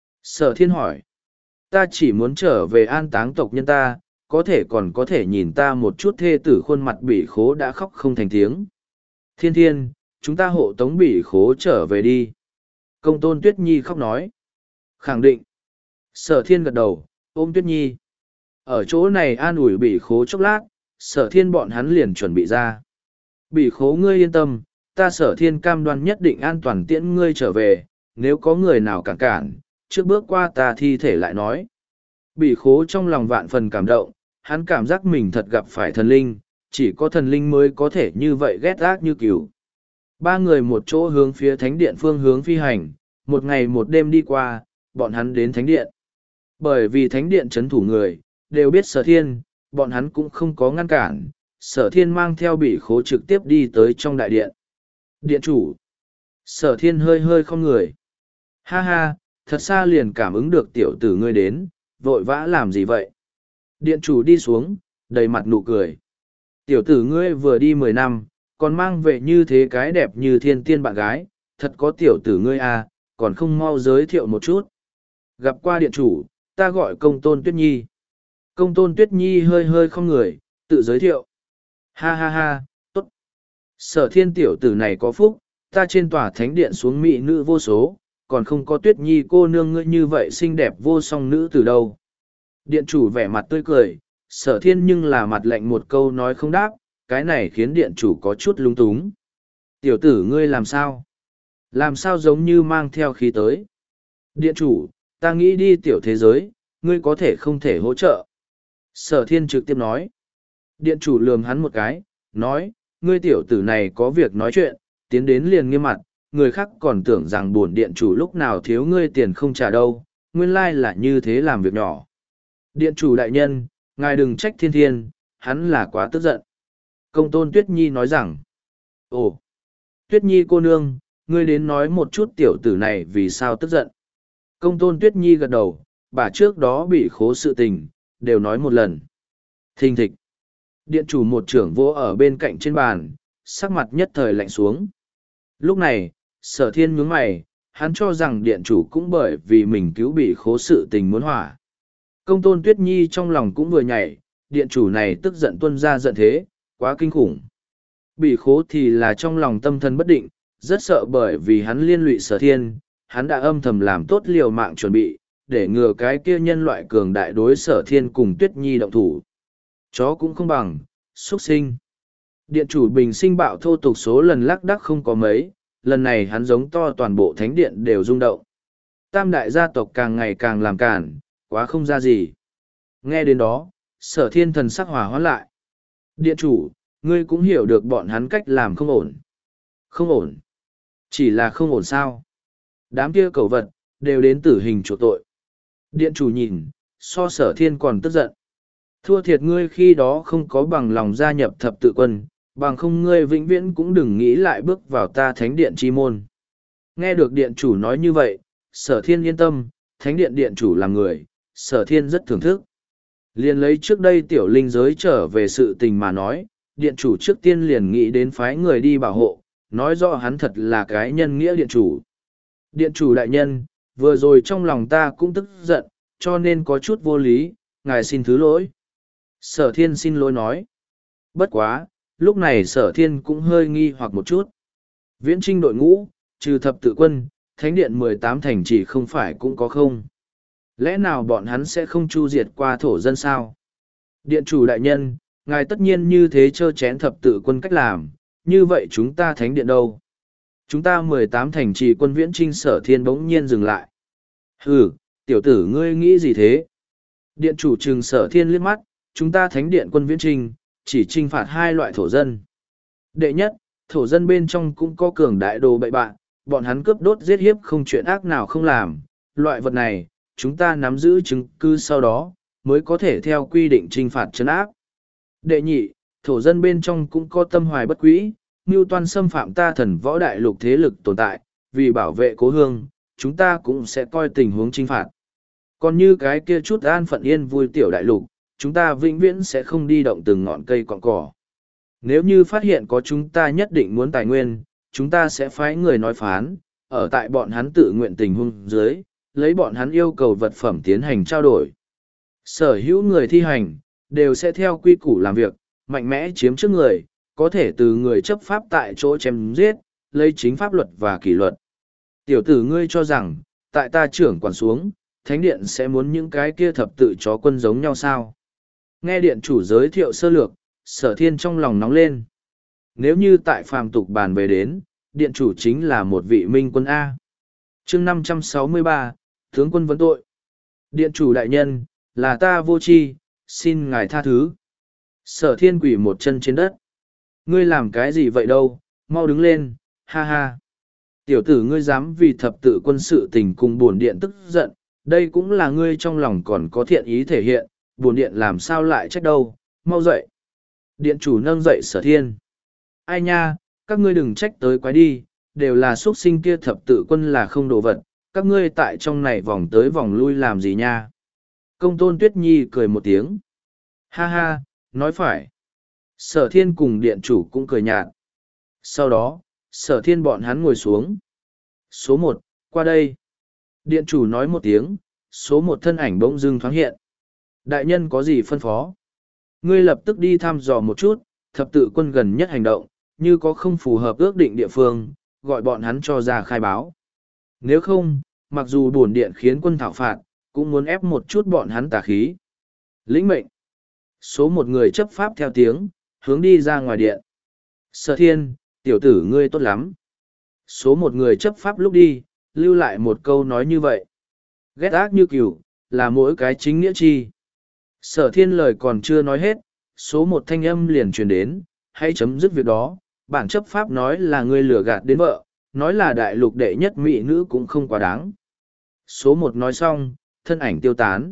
Sở thiên hỏi. Ta chỉ muốn trở về an táng tộc nhân ta, có thể còn có thể nhìn ta một chút thê tử khuôn mặt bị khố đã khóc không thành tiếng. Thiên thiên, chúng ta hộ tống bị khố trở về đi. Công tôn Tuyết Nhi khóc nói. Khẳng định. Sở thiên gật đầu, ôm Tuyết Nhi. Ở chỗ này an ủi bị khố chốc lát, sở thiên bọn hắn liền chuẩn bị ra. Bị khố ngươi yên tâm, ta sở thiên cam đoan nhất định an toàn tiễn ngươi trở về, nếu có người nào cản cản, trước bước qua ta thi thể lại nói. Bị khố trong lòng vạn phần cảm động, hắn cảm giác mình thật gặp phải thần linh, chỉ có thần linh mới có thể như vậy ghét ác như cừu. Ba người một chỗ hướng phía thánh điện phương hướng phi hành, một ngày một đêm đi qua, bọn hắn đến thánh điện. Bởi vì thánh điện chấn thủ người, đều biết sở thiên, bọn hắn cũng không có ngăn cản, sở thiên mang theo bị khố trực tiếp đi tới trong đại điện. Điện chủ. Sở thiên hơi hơi không người. Ha ha, thật xa liền cảm ứng được tiểu tử ngươi đến, vội vã làm gì vậy? Điện chủ đi xuống, đầy mặt nụ cười. Tiểu tử ngươi vừa đi mười năm, còn mang về như thế cái đẹp như thiên tiên bạn gái, thật có tiểu tử ngươi à, còn không mau giới thiệu một chút. Gặp qua điện chủ, ta gọi công tôn Tuyết Nhi. Công tôn Tuyết Nhi hơi hơi không người, tự giới thiệu. Ha ha ha, tốt. Sở thiên tiểu tử này có phúc, ta trên tòa thánh điện xuống mỹ nữ vô số, còn không có Tuyết Nhi cô nương ngươi như vậy xinh đẹp vô song nữ từ đâu. Điện chủ vẻ mặt tươi cười, sở thiên nhưng là mặt lạnh một câu nói không đáp, cái này khiến điện chủ có chút lung túng. Tiểu tử ngươi làm sao? Làm sao giống như mang theo khí tới? Điện chủ, ta nghĩ đi tiểu thế giới, ngươi có thể không thể hỗ trợ. Sở thiên trực tiếp nói. Điện chủ lườm hắn một cái, nói, ngươi tiểu tử này có việc nói chuyện, tiến đến liền nghiêm mặt, người khác còn tưởng rằng buồn điện chủ lúc nào thiếu ngươi tiền không trả đâu, nguyên lai là như thế làm việc nhỏ. Điện chủ đại nhân, ngài đừng trách thiên thiên, hắn là quá tức giận. Công tôn Tuyết Nhi nói rằng, ồ, Tuyết Nhi cô nương, ngươi đến nói một chút tiểu tử này vì sao tức giận. Công tôn Tuyết Nhi gật đầu, bà trước đó bị khố sự tình, đều nói một lần. Thình thịch. Điện chủ một trưởng vỗ ở bên cạnh trên bàn, sắc mặt nhất thời lạnh xuống. Lúc này, sở thiên nhướng mày, hắn cho rằng điện chủ cũng bởi vì mình cứu bị khố sự tình muốn hỏa. Công tôn Tuyết Nhi trong lòng cũng vừa nhảy, điện chủ này tức giận tuân ra giận thế, quá kinh khủng. Bị khố thì là trong lòng tâm thần bất định, rất sợ bởi vì hắn liên lụy sở thiên, hắn đã âm thầm làm tốt liều mạng chuẩn bị, để ngừa cái kia nhân loại cường đại đối sở thiên cùng Tuyết Nhi động thủ. Chó cũng không bằng, xuất sinh. Điện chủ bình sinh bạo thô tục số lần lắc đắc không có mấy, lần này hắn giống to toàn bộ thánh điện đều rung động. Tam đại gia tộc càng ngày càng làm cản, quá không ra gì. Nghe đến đó, sở thiên thần sắc hòa hoãn lại. Điện chủ, ngươi cũng hiểu được bọn hắn cách làm không ổn. Không ổn. Chỉ là không ổn sao. Đám kia cầu vật, đều đến tử hình chỗ tội. Điện chủ nhìn, so sở thiên còn tức giận. Thua thiệt ngươi khi đó không có bằng lòng gia nhập thập tự quân, bằng không ngươi vĩnh viễn cũng đừng nghĩ lại bước vào ta thánh điện chi môn. Nghe được điện chủ nói như vậy, sở thiên yên tâm, thánh điện điện chủ là người, sở thiên rất thưởng thức. Liền lấy trước đây tiểu linh giới trở về sự tình mà nói, điện chủ trước tiên liền nghĩ đến phái người đi bảo hộ, nói rõ hắn thật là cái nhân nghĩa điện chủ. Điện chủ đại nhân, vừa rồi trong lòng ta cũng tức giận, cho nên có chút vô lý, ngài xin thứ lỗi. Sở thiên xin lỗi nói. Bất quá, lúc này sở thiên cũng hơi nghi hoặc một chút. Viễn trinh đội ngũ, trừ thập tự quân, thánh điện mười tám thành chỉ không phải cũng có không. Lẽ nào bọn hắn sẽ không chu diệt qua thổ dân sao? Điện chủ đại nhân, ngài tất nhiên như thế trơ chén thập tự quân cách làm, như vậy chúng ta thánh điện đâu? Chúng ta mười tám thành trì quân viễn trinh sở thiên bỗng nhiên dừng lại. Hừ, tiểu tử ngươi nghĩ gì thế? Điện chủ trừng sở thiên liếc mắt, chúng ta thánh điện quân viễn trinh, chỉ trinh phạt hai loại thổ dân. Đệ nhất, thổ dân bên trong cũng có cường đại đồ bậy bạn, bọn hắn cướp đốt giết hiếp không chuyện ác nào không làm. Loại vật này, chúng ta nắm giữ chứng cứ sau đó, mới có thể theo quy định trinh phạt trấn áp. Đệ nhị, thổ dân bên trong cũng có tâm hoài bất quý, mưu toan xâm phạm ta thần võ đại lục thế lực tồn tại, vì bảo vệ cố hương, chúng ta cũng sẽ coi tình huống trinh phạt. Còn như cái kia chút an phận yên vui tiểu đại lục, chúng ta vĩnh viễn sẽ không đi động từng ngọn cây cọn cỏ. Nếu như phát hiện có chúng ta nhất định muốn tài nguyên, chúng ta sẽ phái người nói phán, ở tại bọn hắn tự nguyện tình huống dưới, lấy bọn hắn yêu cầu vật phẩm tiến hành trao đổi. Sở hữu người thi hành, đều sẽ theo quy củ làm việc, mạnh mẽ chiếm trước người, có thể từ người chấp pháp tại chỗ chém giết, lấy chính pháp luật và kỷ luật. Tiểu tử ngươi cho rằng, tại ta trưởng quản xuống, thánh điện sẽ muốn những cái kia thập tự chó quân giống nhau sao? Nghe điện chủ giới thiệu sơ lược, sở thiên trong lòng nóng lên. Nếu như tại phàm tục bàn về đến, điện chủ chính là một vị minh quân A. chương năm trăm sáu mươi ba, tướng quân vấn tội. Điện chủ đại nhân, là ta vô tri, xin ngài tha thứ. Sở thiên quỷ một chân trên đất. Ngươi làm cái gì vậy đâu, mau đứng lên, ha ha. Tiểu tử ngươi dám vì thập tự quân sự tình cùng bổn điện tức giận, đây cũng là ngươi trong lòng còn có thiện ý thể hiện, bổn điện làm sao lại trách đâu, mau dậy. Điện chủ nâng dậy sở thiên. Ai nha, các ngươi đừng trách tới quái đi, đều là xuất sinh kia thập tự quân là không đồ vật, các ngươi tại trong này vòng tới vòng lui làm gì nha. Công tôn Tuyết Nhi cười một tiếng. Ha ha, nói phải. Sở thiên cùng điện chủ cũng cười nhạt. Sau đó, sở thiên bọn hắn ngồi xuống. Số một, qua đây. Điện chủ nói một tiếng, số một thân ảnh bỗng dưng thoáng hiện. Đại nhân có gì phân phó? Ngươi lập tức đi thăm dò một chút, thập tự quân gần nhất hành động, như có không phù hợp ước định địa phương, gọi bọn hắn cho ra khai báo. Nếu không, mặc dù bổn điện khiến quân thảo phạt, cũng muốn ép một chút bọn hắn tà khí. Lĩnh mệnh. Số một người chấp pháp theo tiếng, hướng đi ra ngoài điện. Sở thiên, tiểu tử ngươi tốt lắm. Số một người chấp pháp lúc đi, lưu lại một câu nói như vậy. Ghét ác như cừu, là mỗi cái chính nghĩa chi. Sở thiên lời còn chưa nói hết, số một thanh âm liền truyền đến, hãy chấm dứt việc đó, bản chấp pháp nói là ngươi lừa gạt đến vợ, nói là đại lục đệ nhất mỹ nữ cũng không quá đáng. Số một nói xong, thân ảnh tiêu tán.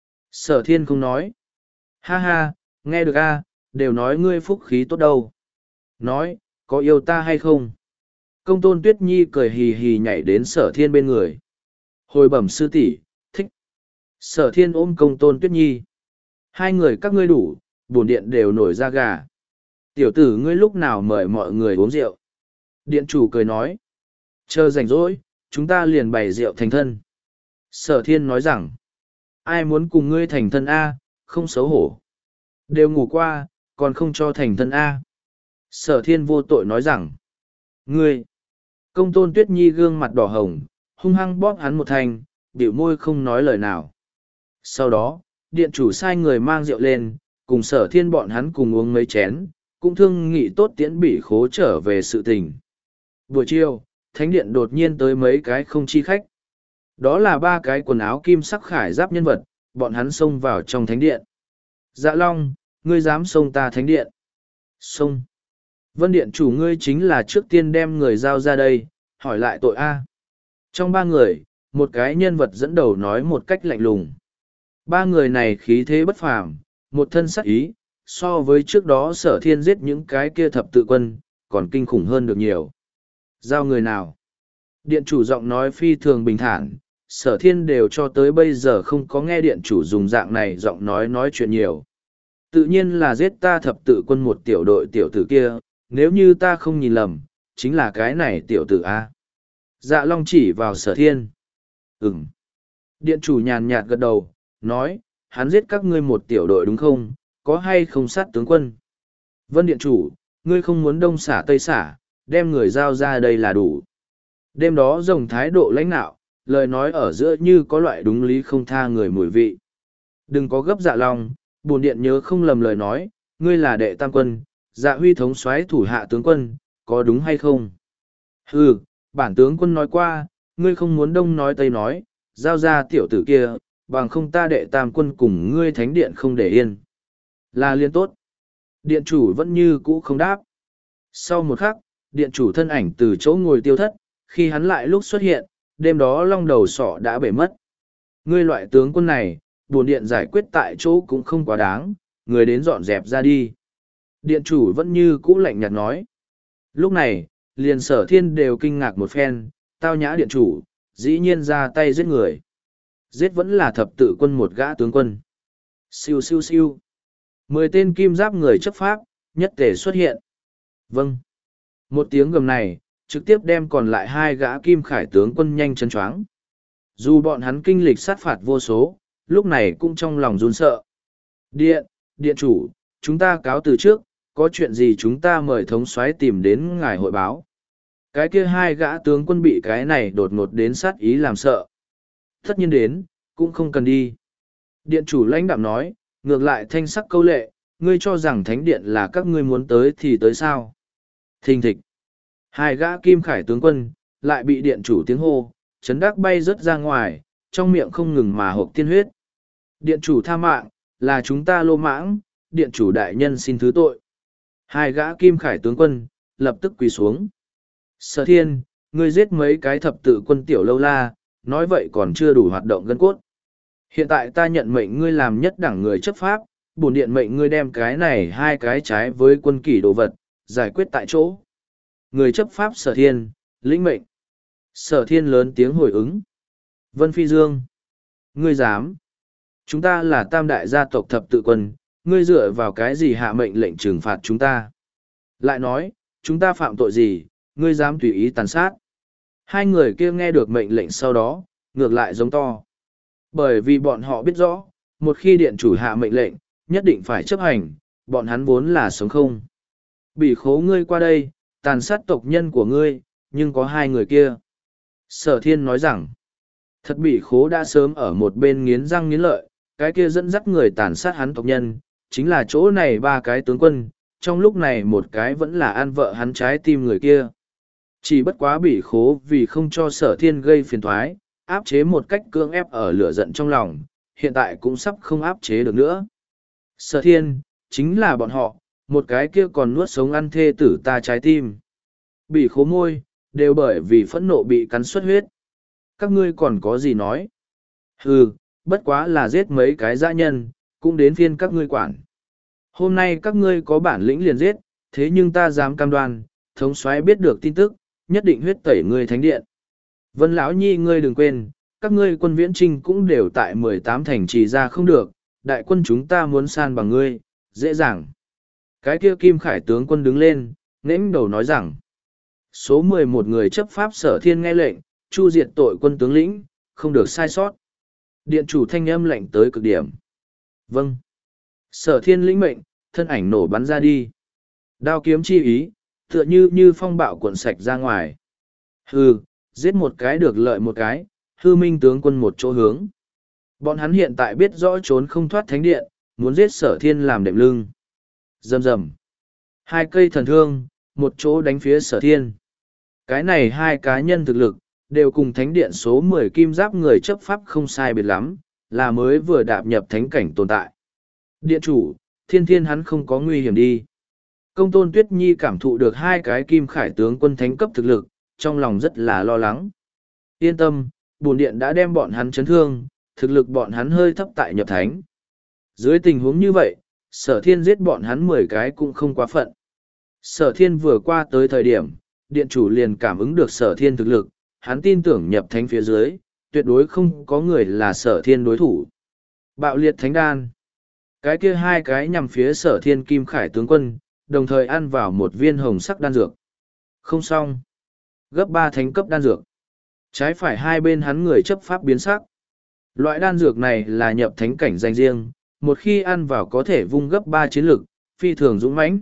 Sở thiên không nói. Ha ha, nghe được a, đều nói ngươi phúc khí tốt đâu. Nói, có yêu ta hay không? Công tôn Tuyết Nhi cười hì hì nhảy đến sở thiên bên người. Hồi bẩm sư tỷ, thích. Sở thiên ôm công tôn Tuyết Nhi. Hai người các ngươi đủ, bổn điện đều nổi da gà. Tiểu tử ngươi lúc nào mời mọi người uống rượu? Điện chủ cười nói. Chờ rảnh rỗi, chúng ta liền bày rượu thành thân. Sở thiên nói rằng, ai muốn cùng ngươi thành thân A, không xấu hổ. Đều ngủ qua, còn không cho thành thân A. Sở thiên vô tội nói rằng, ngươi, công tôn tuyết nhi gương mặt đỏ hồng, hung hăng bóp hắn một thành, bĩu môi không nói lời nào. Sau đó, điện chủ sai người mang rượu lên, cùng sở thiên bọn hắn cùng uống mấy chén, cũng thương nghị tốt tiễn bỉ khố trở về sự tình. Buổi chiều, thánh điện đột nhiên tới mấy cái không chi khách. Đó là ba cái quần áo kim sắc khải giáp nhân vật, bọn hắn xông vào trong thánh điện. Dạ Long, ngươi dám xông ta thánh điện? Xông. Vân điện chủ ngươi chính là trước tiên đem người giao ra đây, hỏi lại tội A. Trong ba người, một cái nhân vật dẫn đầu nói một cách lạnh lùng. Ba người này khí thế bất phàm, một thân sắc ý, so với trước đó sở thiên giết những cái kia thập tự quân, còn kinh khủng hơn được nhiều. Giao người nào? Điện chủ giọng nói phi thường bình thản, sở thiên đều cho tới bây giờ không có nghe điện chủ dùng dạng này giọng nói nói chuyện nhiều. Tự nhiên là giết ta thập tự quân một tiểu đội tiểu tử kia, nếu như ta không nhìn lầm, chính là cái này tiểu tử A. Dạ Long chỉ vào sở thiên. Ừm. Điện chủ nhàn nhạt gật đầu, nói, hắn giết các ngươi một tiểu đội đúng không, có hay không sát tướng quân? Vân điện chủ, ngươi không muốn đông xả tây xả, đem người giao ra đây là đủ. Đêm đó rồng thái độ lãnh nạo, lời nói ở giữa như có loại đúng lý không tha người mùi vị. Đừng có gấp Dạ Long, bổn điện nhớ không lầm lời nói, ngươi là đệ tam quân, Dạ Huy thống soái thủ hạ tướng quân, có đúng hay không? Hừ, bản tướng quân nói qua, ngươi không muốn đông nói tây nói, giao ra tiểu tử kia, bằng không ta đệ tam quân cùng ngươi thánh điện không để yên. Là liên tốt. Điện chủ vẫn như cũ không đáp. Sau một khắc, điện chủ thân ảnh từ chỗ ngồi tiêu thất, khi hắn lại lúc xuất hiện, đêm đó long đầu sọ đã bể mất. Ngươi loại tướng quân này, bổn điện giải quyết tại chỗ cũng không quá đáng, người đến dọn dẹp ra đi. Điện chủ vẫn như cũ lạnh nhạt nói. Lúc này, liền sở thiên đều kinh ngạc một phen, tao nhã điện chủ, dĩ nhiên ra tay giết người. Giết vẫn là thập tự quân một gã tướng quân. Siêu siêu siêu. Mười tên kim giáp người chấp pháp, nhất tề xuất hiện. Vâng. Một tiếng gầm này, trực tiếp đem còn lại hai gã kim khải tướng quân nhanh chân choáng. Dù bọn hắn kinh lịch sát phạt vô số, lúc này cũng trong lòng run sợ. Điện, điện chủ, chúng ta cáo từ trước, có chuyện gì chúng ta mời thống soái tìm đến ngài hội báo. Cái kia hai gã tướng quân bị cái này đột ngột đến sát ý làm sợ. Tất nhiên đến, cũng không cần đi. Điện chủ lãnh đạm nói, ngược lại thanh sắc câu lệ, ngươi cho rằng thánh điện là các ngươi muốn tới thì tới sao. Thình thịch. Hai gã kim khải tướng quân, lại bị điện chủ tiếng hô, chấn đắc bay rớt ra ngoài, trong miệng không ngừng mà hộp tiên huyết. Điện chủ tha mạng, là chúng ta lô mãng, điện chủ đại nhân xin thứ tội. Hai gã kim khải tướng quân, lập tức quỳ xuống. Sở thiên, ngươi giết mấy cái thập tự quân tiểu lâu la, nói vậy còn chưa đủ hoạt động gân cốt. Hiện tại ta nhận mệnh ngươi làm nhất đẳng người chấp pháp, bổn điện mệnh ngươi đem cái này hai cái trái với quân kỷ đồ vật, giải quyết tại chỗ. Người chấp pháp sở thiên, lĩnh mệnh. Sở thiên lớn tiếng hồi ứng. Vân Phi Dương. Ngươi dám. Chúng ta là tam đại gia tộc thập tự quân, ngươi dựa vào cái gì hạ mệnh lệnh trừng phạt chúng ta. Lại nói, chúng ta phạm tội gì, ngươi dám tùy ý tàn sát. Hai người kia nghe được mệnh lệnh sau đó, ngược lại giống to. Bởi vì bọn họ biết rõ, một khi điện chủ hạ mệnh lệnh, nhất định phải chấp hành, bọn hắn vốn là sống không. Bỉ khố ngươi qua đây, tàn sát tộc nhân của ngươi, nhưng có hai người kia. Sở thiên nói rằng, thật bỉ khố đã sớm ở một bên nghiến răng nghiến lợi, cái kia dẫn dắt người tàn sát hắn tộc nhân, chính là chỗ này ba cái tướng quân, trong lúc này một cái vẫn là an vợ hắn trái tim người kia. Chỉ bất quá bỉ khố vì không cho sở thiên gây phiền thoái, áp chế một cách cưỡng ép ở lửa giận trong lòng, hiện tại cũng sắp không áp chế được nữa. Sở thiên, chính là bọn họ, một cái kia còn nuốt sống ăn thê tử ta trái tim. Bỉ khố môi, đều bởi vì phẫn nộ bị cắn xuất huyết. Các ngươi còn có gì nói? Hừ, bất quá là giết mấy cái dã nhân, cũng đến phiên các ngươi quản. Hôm nay các ngươi có bản lĩnh liền giết, thế nhưng ta dám cam đoan, thống soái biết được tin tức, nhất định huyết tẩy ngươi thánh điện. Vân lão nhi ngươi đừng quên, các ngươi quân viễn trinh cũng đều tại mười tám thành trì ra không được, đại quân chúng ta muốn san bằng ngươi, dễ dàng. Cái kia Kim Khải tướng quân đứng lên, nghênh đầu nói rằng, số mười một người chấp pháp Sở Thiên nghe lệnh, chu diệt tội quân tướng lĩnh, không được sai sót. Điện chủ thanh âm lệnh tới cực điểm. Vâng. Sở Thiên lĩnh mệnh, thân ảnh nổ bắn ra đi. Đao kiếm chi ý, tựa như như phong bạo cuộn sạch ra ngoài. Hừ, giết một cái được lợi một cái, hư minh tướng quân một chỗ hướng. Bọn hắn hiện tại biết rõ trốn không thoát thánh điện, muốn giết Sở Thiên làm đệm lưng. Rầm rầm. Hai cây thần thương, một chỗ đánh phía Sở Thiên. Cái này hai cá nhân thực lực, đều cùng thánh điện số mười kim giáp người chấp pháp không sai biệt lắm, là mới vừa đạp nhập thánh cảnh tồn tại. Điện chủ, thiên thiên hắn không có nguy hiểm đi. Công tôn Tuyết Nhi cảm thụ được hai cái kim khải tướng quân thánh cấp thực lực, trong lòng rất là lo lắng. Yên tâm, bổn điện đã đem bọn hắn chấn thương, thực lực bọn hắn hơi thấp tại nhập thánh. Dưới tình huống như vậy, Sở Thiên giết bọn hắn mười cái cũng không quá phận. Sở Thiên vừa qua tới thời điểm, điện chủ liền cảm ứng được Sở Thiên thực lực, hắn tin tưởng nhập thánh phía dưới, tuyệt đối không có người là Sở Thiên đối thủ. Bạo liệt thánh đan. Cái kia hai cái nhằm phía Sở Thiên kim khải tướng quân, đồng thời ăn vào một viên hồng sắc đan dược. Không xong. Gấp ba thánh cấp đan dược. Trái phải hai bên hắn người chấp pháp biến sắc. Loại đan dược này là nhập thánh cảnh danh riêng, một khi ăn vào có thể vung gấp ba chiến lực, phi thường dũng mãnh.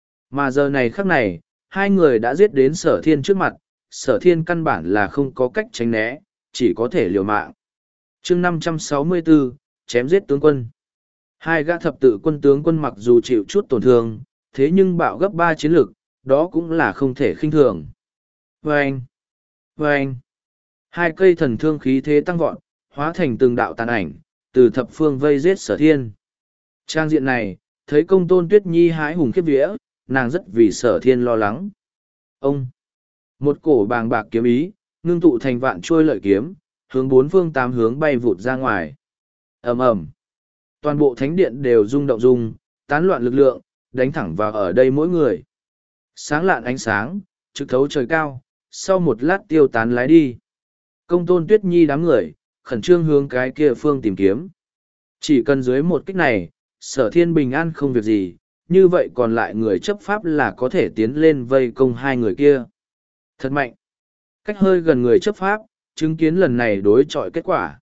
Mà giờ này khắc này, hai người đã giết đến Sở Thiên trước mặt, Sở Thiên căn bản là không có cách tránh né, chỉ có thể liều mạng. Chương năm trăm sáu mươi bốn, chém giết tướng quân. Hai gã thập tự quân tướng quân mặc dù chịu chút tổn thương, thế nhưng bạo gấp ba chiến lực, đó cũng là không thể khinh thường. Vâng! Vâng! Hai cây thần thương khí thế tăng vọt, hóa thành từng đạo tàn ảnh, từ thập phương vây giết Sở Thiên. Trang diện này, thấy công tôn Tuyết Nhi hái hùng khiếp vía, nàng rất vì Sở Thiên lo lắng. Ông! Một cổ bàng bạc kiếm ý, ngưng tụ thành vạn trôi lợi kiếm, hướng bốn phương tám hướng bay vụt ra ngoài. Ầm ầm! Toàn bộ thánh điện đều rung động rung, tán loạn lực lượng, đánh thẳng vào ở đây mỗi người. Sáng lạn ánh sáng, trực thấu trời cao, sau một lát tiêu tán lái đi. Công tôn Tuyết Nhi đám người, khẩn trương hướng cái kia phương tìm kiếm. Chỉ cần dưới một kích này, Sở Thiên bình an không việc gì, như vậy còn lại người chấp pháp là có thể tiến lên vây công hai người kia. Thật mạnh. Cách hơi gần người chấp pháp, chứng kiến lần này đối chọi kết quả.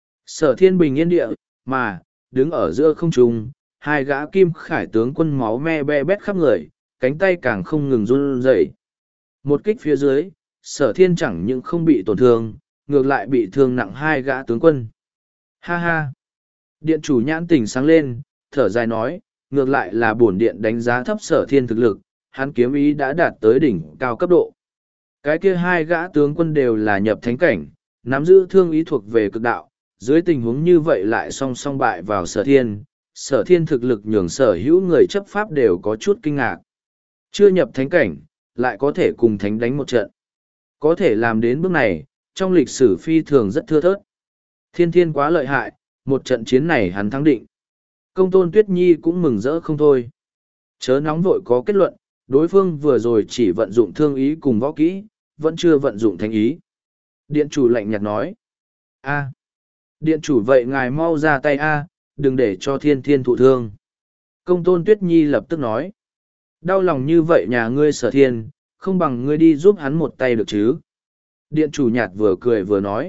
Sở Thiên bình yên địa, mà, đứng ở giữa không trung, hai gã kim khải tướng quân máu me be bét khắp người, cánh tay càng không ngừng run rẩy. Một kích phía dưới, Sở Thiên chẳng những không bị tổn thương, ngược lại bị thương nặng hai gã tướng quân. Ha ha! Điện chủ nhãn tỉnh sáng lên, thở dài nói, ngược lại là bổn điện đánh giá thấp Sở Thiên thực lực, hắn kiếm ý đã đạt tới đỉnh cao cấp độ. Cái kia hai gã tướng quân đều là nhập thánh cảnh, nắm giữ thương ý thuộc về cực đạo, dưới tình huống như vậy lại song song bại vào Sở Thiên. Sở Thiên thực lực nhường sở hữu người chấp pháp đều có chút kinh ngạc. Chưa nhập thánh cảnh, lại có thể cùng thánh đánh một trận. Có thể làm đến bước này, trong lịch sử phi thường rất thưa thớt. Thiên thiên quá lợi hại, một trận chiến này hắn thắng định. Công tôn Tuyết Nhi cũng mừng rỡ không thôi. Chớ nóng vội có kết luận, đối phương vừa rồi chỉ vận dụng thương ý cùng võ kỹ, vẫn chưa vận dụng thánh ý. Điện chủ lạnh nhạt nói. A. Điện chủ vậy ngài mau ra tay A, đừng để cho thiên thiên thụ thương. Công tôn Tuyết Nhi lập tức nói. Đau lòng như vậy nhà ngươi Sở Thiên, không bằng ngươi đi giúp hắn một tay được chứ. Điện chủ nhạt vừa cười vừa nói.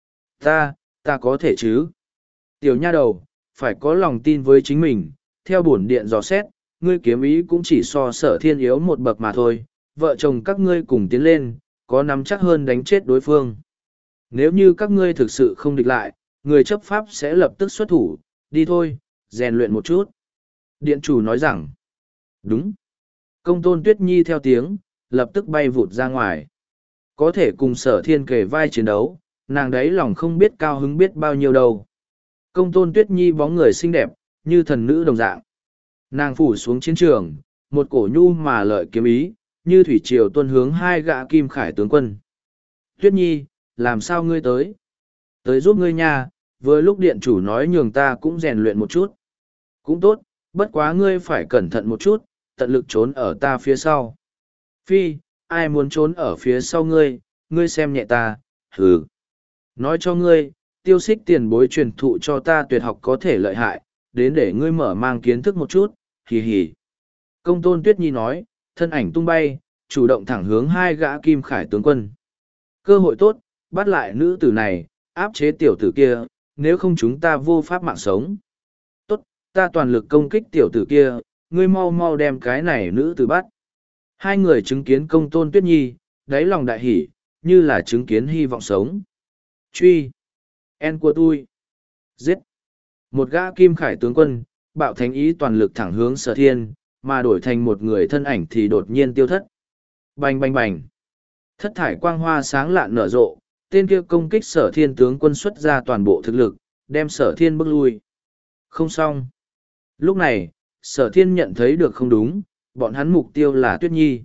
Ta, ta có thể chứ. Tiểu nha đầu, phải có lòng tin với chính mình, theo bổn điện dò xét, ngươi kiếm ý cũng chỉ so Sở Thiên yếu một bậc mà thôi, vợ chồng các ngươi cùng tiến lên, có nắm chắc hơn đánh chết đối phương. Nếu như các ngươi thực sự không địch lại, người chấp pháp sẽ lập tức xuất thủ, đi thôi, rèn luyện một chút. Điện chủ nói rằng, đúng. Công tôn Tuyết Nhi theo tiếng, lập tức bay vụt ra ngoài. Có thể cùng Sở Thiên kề vai chiến đấu, nàng đấy lòng không biết cao hứng biết bao nhiêu đâu. Công tôn Tuyết Nhi bóng người xinh đẹp, như thần nữ đồng dạng. Nàng phủ xuống chiến trường, một cổ nhu mà lợi kiếm ý, như thủy triều tuân hướng hai gã kim khải tướng quân. Tuyết Nhi, làm sao ngươi tới? Tới giúp ngươi nha, vừa lúc điện chủ nói nhường ta cũng rèn luyện một chút. Cũng tốt, bất quá ngươi phải cẩn thận một chút, tận lực trốn ở ta phía sau. Phi, ai muốn trốn ở phía sau ngươi, ngươi xem nhẹ ta, hừ. Nói cho ngươi, tiêu xích tiền bối truyền thụ cho ta tuyệt học có thể lợi hại, đến để ngươi mở mang kiến thức một chút, hì hì. Công tôn Tuyết Nhi nói, thân ảnh tung bay, chủ động thẳng hướng hai gã kim khải tướng quân. Cơ hội tốt, bắt lại nữ tử này, áp chế tiểu tử kia, nếu không chúng ta vô pháp mạng sống. Tốt, ta toàn lực công kích tiểu tử kia, ngươi mau mau đem cái này nữ tử bắt. Hai người chứng kiến công tôn Tuyết Nhi, đáy lòng đại hỉ, như là chứng kiến hy vọng sống. Truy! En của tôi! Giết! Một gã kim khải tướng quân, bạo thánh ý toàn lực thẳng hướng Sở Thiên, mà đổi thành một người thân ảnh thì đột nhiên tiêu thất. Bành bành bành! Thất thải quang hoa sáng lạn nở rộ, tên kia công kích Sở Thiên tướng quân xuất ra toàn bộ thực lực, đem Sở Thiên bước lui. Không xong! Lúc này, Sở Thiên nhận thấy được không đúng, bọn hắn mục tiêu là Tuyết Nhi.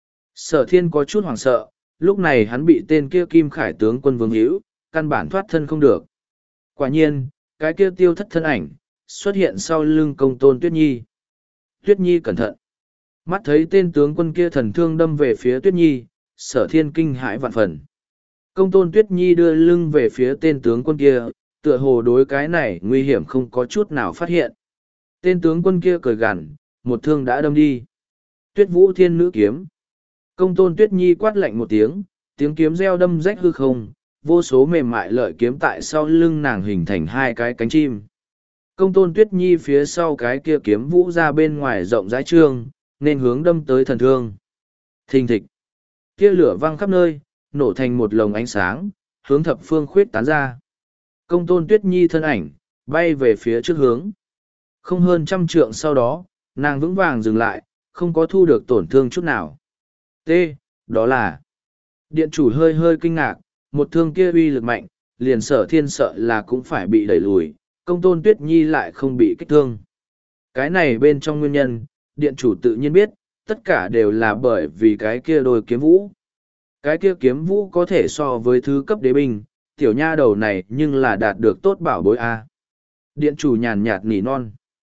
Sở Thiên có chút hoảng sợ, lúc này hắn bị tên kia kim khải tướng quân vương hữu, căn bản thoát thân không được. Quả nhiên, cái kia tiêu thất thân ảnh, xuất hiện sau lưng công tôn Tuyết Nhi. Tuyết Nhi cẩn thận. Mắt thấy tên tướng quân kia thần thương đâm về phía Tuyết Nhi, Sở Thiên kinh hãi vạn phần. Công tôn Tuyết Nhi đưa lưng về phía tên tướng quân kia, tựa hồ đối cái này nguy hiểm không có chút nào phát hiện. Tên tướng quân kia cười gằn, một thương đã đâm đi. Tuyết Vũ Thiên Nữ Kiếm. Công tôn Tuyết Nhi quát lạnh một tiếng, tiếng kiếm reo đâm rách hư không, vô số mềm mại lợi kiếm tại sau lưng nàng hình thành hai cái cánh chim. Công tôn Tuyết Nhi phía sau cái kia kiếm vũ ra bên ngoài rộng rãi trương, nên hướng đâm tới thần thương. Thình thịch. Kia lửa văng khắp nơi, nổ thành một lồng ánh sáng, hướng thập phương khuyết tán ra. Công tôn Tuyết Nhi thân ảnh, bay về phía trước hướng. Không hơn trăm trượng sau đó, nàng vững vàng dừng lại, không có thu được tổn thương chút nào. T. Đó là. Điện chủ hơi hơi kinh ngạc, một thương kia uy lực mạnh, liền Sở Thiên sợ là cũng phải bị đẩy lùi, công tôn Tuyết Nhi lại không bị kích thương. Cái này bên trong nguyên nhân, điện chủ tự nhiên biết, tất cả đều là bởi vì cái kia đôi kiếm vũ. Cái kia kiếm vũ có thể so với thứ cấp đế binh, tiểu nha đầu này nhưng là đạt được tốt bảo bối A. Điện chủ nhàn nhạt nỉ non.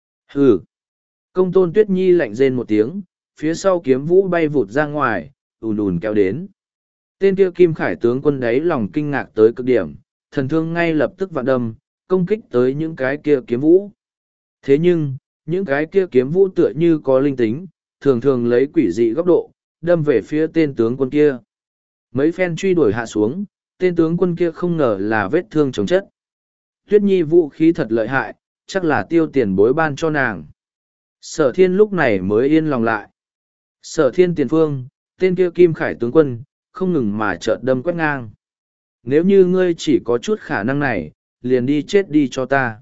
Hừ. Công tôn Tuyết Nhi lạnh rên một tiếng, phía sau kiếm vũ bay vụt ra ngoài, ùn ùn kéo đến. Tên kia kim khải tướng quân đấy lòng kinh ngạc tới cực điểm, thần thương ngay lập tức vạn đâm, công kích tới những cái kia kiếm vũ. Thế nhưng, những cái kia kiếm vũ tựa như có linh tính, thường thường lấy quỷ dị góc độ, đâm về phía tên tướng quân kia. Mấy phen truy đuổi hạ xuống, tên tướng quân kia không ngờ là vết thương chống chất. Tuyết Nhi vũ khí thật lợi hại, chắc là tiêu tiền bối ban cho nàng. Sở Thiên lúc này mới yên lòng lại. Sở Thiên tiền phương, tên kia kim khải tướng quân, không ngừng mà chợt đâm quét ngang. Nếu như ngươi chỉ có chút khả năng này, liền đi chết đi cho ta.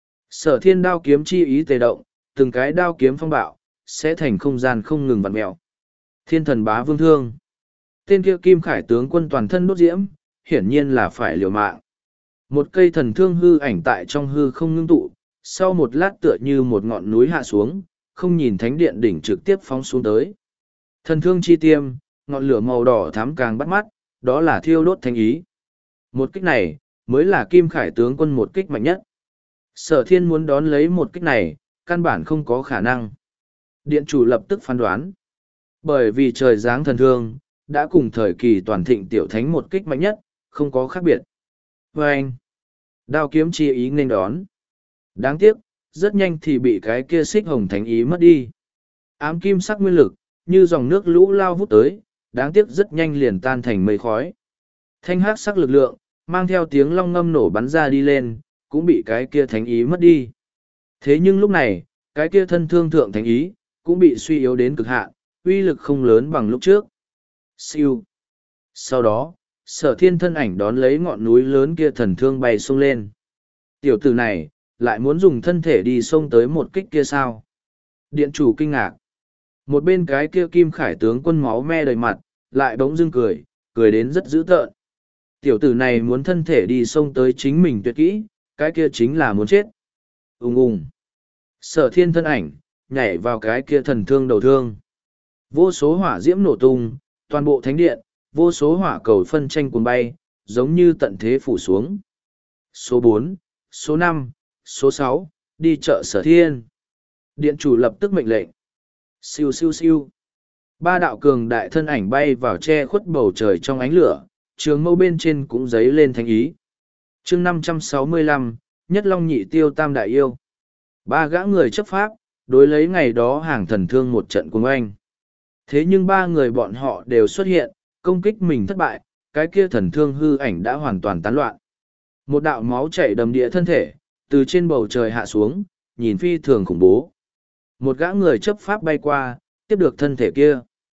Sở Thiên đao kiếm chi ý tề động, từng cái đao kiếm phong bạo, sẽ thành không gian không ngừng vặn mẹo. Thiên thần bá vương thương. Tên kia kim khải tướng quân toàn thân đốt diễm, hiển nhiên là phải liều mạng. Một cây thần thương hư ảnh tại trong hư không ngưng tụ, sau một lát tựa như một ngọn núi hạ xuống, không nhìn thánh điện đỉnh trực tiếp phóng xuống tới. Thần thương chi tiêm, ngọn lửa màu đỏ thắm càng bắt mắt, đó là thiêu đốt thánh ý. Một kích này, mới là kim khải tướng quân một kích mạnh nhất. Sở Thiên muốn đón lấy một kích này, căn bản không có khả năng. Điện chủ lập tức phán đoán. Bởi vì trời giáng thần thương, đã cùng thời kỳ toàn thịnh tiểu thánh một kích mạnh nhất, không có khác biệt. Và anh, đao kiếm chi ý nên đón. Đáng tiếc, rất nhanh thì bị cái kia xích hồng thánh ý mất đi. Ám kim sắc nguyên lực, như dòng nước lũ lao vút tới, đáng tiếc rất nhanh liền tan thành mây khói. Thanh hắc sắc lực lượng, mang theo tiếng long ngâm nổ bắn ra đi lên, cũng bị cái kia thánh ý mất đi. Thế nhưng lúc này, cái kia thân thương thượng thánh ý, cũng bị suy yếu đến cực hạn, uy lực không lớn bằng lúc trước. Siêu. Sau đó, Sở Thiên thân ảnh đón lấy ngọn núi lớn kia thần thương bay xông lên. Tiểu tử này, lại muốn dùng thân thể đi xông tới một kích kia sao? Điện chủ kinh ngạc. Một bên cái kia kim khải tướng quân máu me đầy mặt, lại bỗng dưng cười, cười đến rất dữ tợn. Tiểu tử này muốn thân thể đi xông tới chính mình tuyệt kỹ, cái kia chính là muốn chết. Ung ung. Sở Thiên thân ảnh, nhảy vào cái kia thần thương đầu thương. Vô số hỏa diễm nổ tung, toàn bộ thánh điện, vô số hỏa cầu phân tranh cuồng bay, giống như tận thế phủ xuống. Số bốn, số năm, số sáu, đi chợ Sở Thiên. Điện chủ lập tức mệnh lệnh. Siêu siêu siêu. Ba đạo cường đại thân ảnh bay vào che khuất bầu trời trong ánh lửa, trường mâu bên trên cũng giấy lên thánh ý. chương năm trăm sáu mươi lăm, Nhất Long Nhị Tiêu Tam Đại Yêu. Ba gã người chấp pháp, đối lấy ngày đó hàng thần thương một trận cùng anh. Thế nhưng ba người bọn họ đều xuất hiện, công kích mình thất bại, cái kia thần thương hư ảnh đã hoàn toàn tán loạn. Một đạo máu chảy đầm địa thân thể, từ trên bầu trời hạ xuống, nhìn phi thường khủng bố. Một gã người chấp pháp bay qua, tiếp được thân thể kia.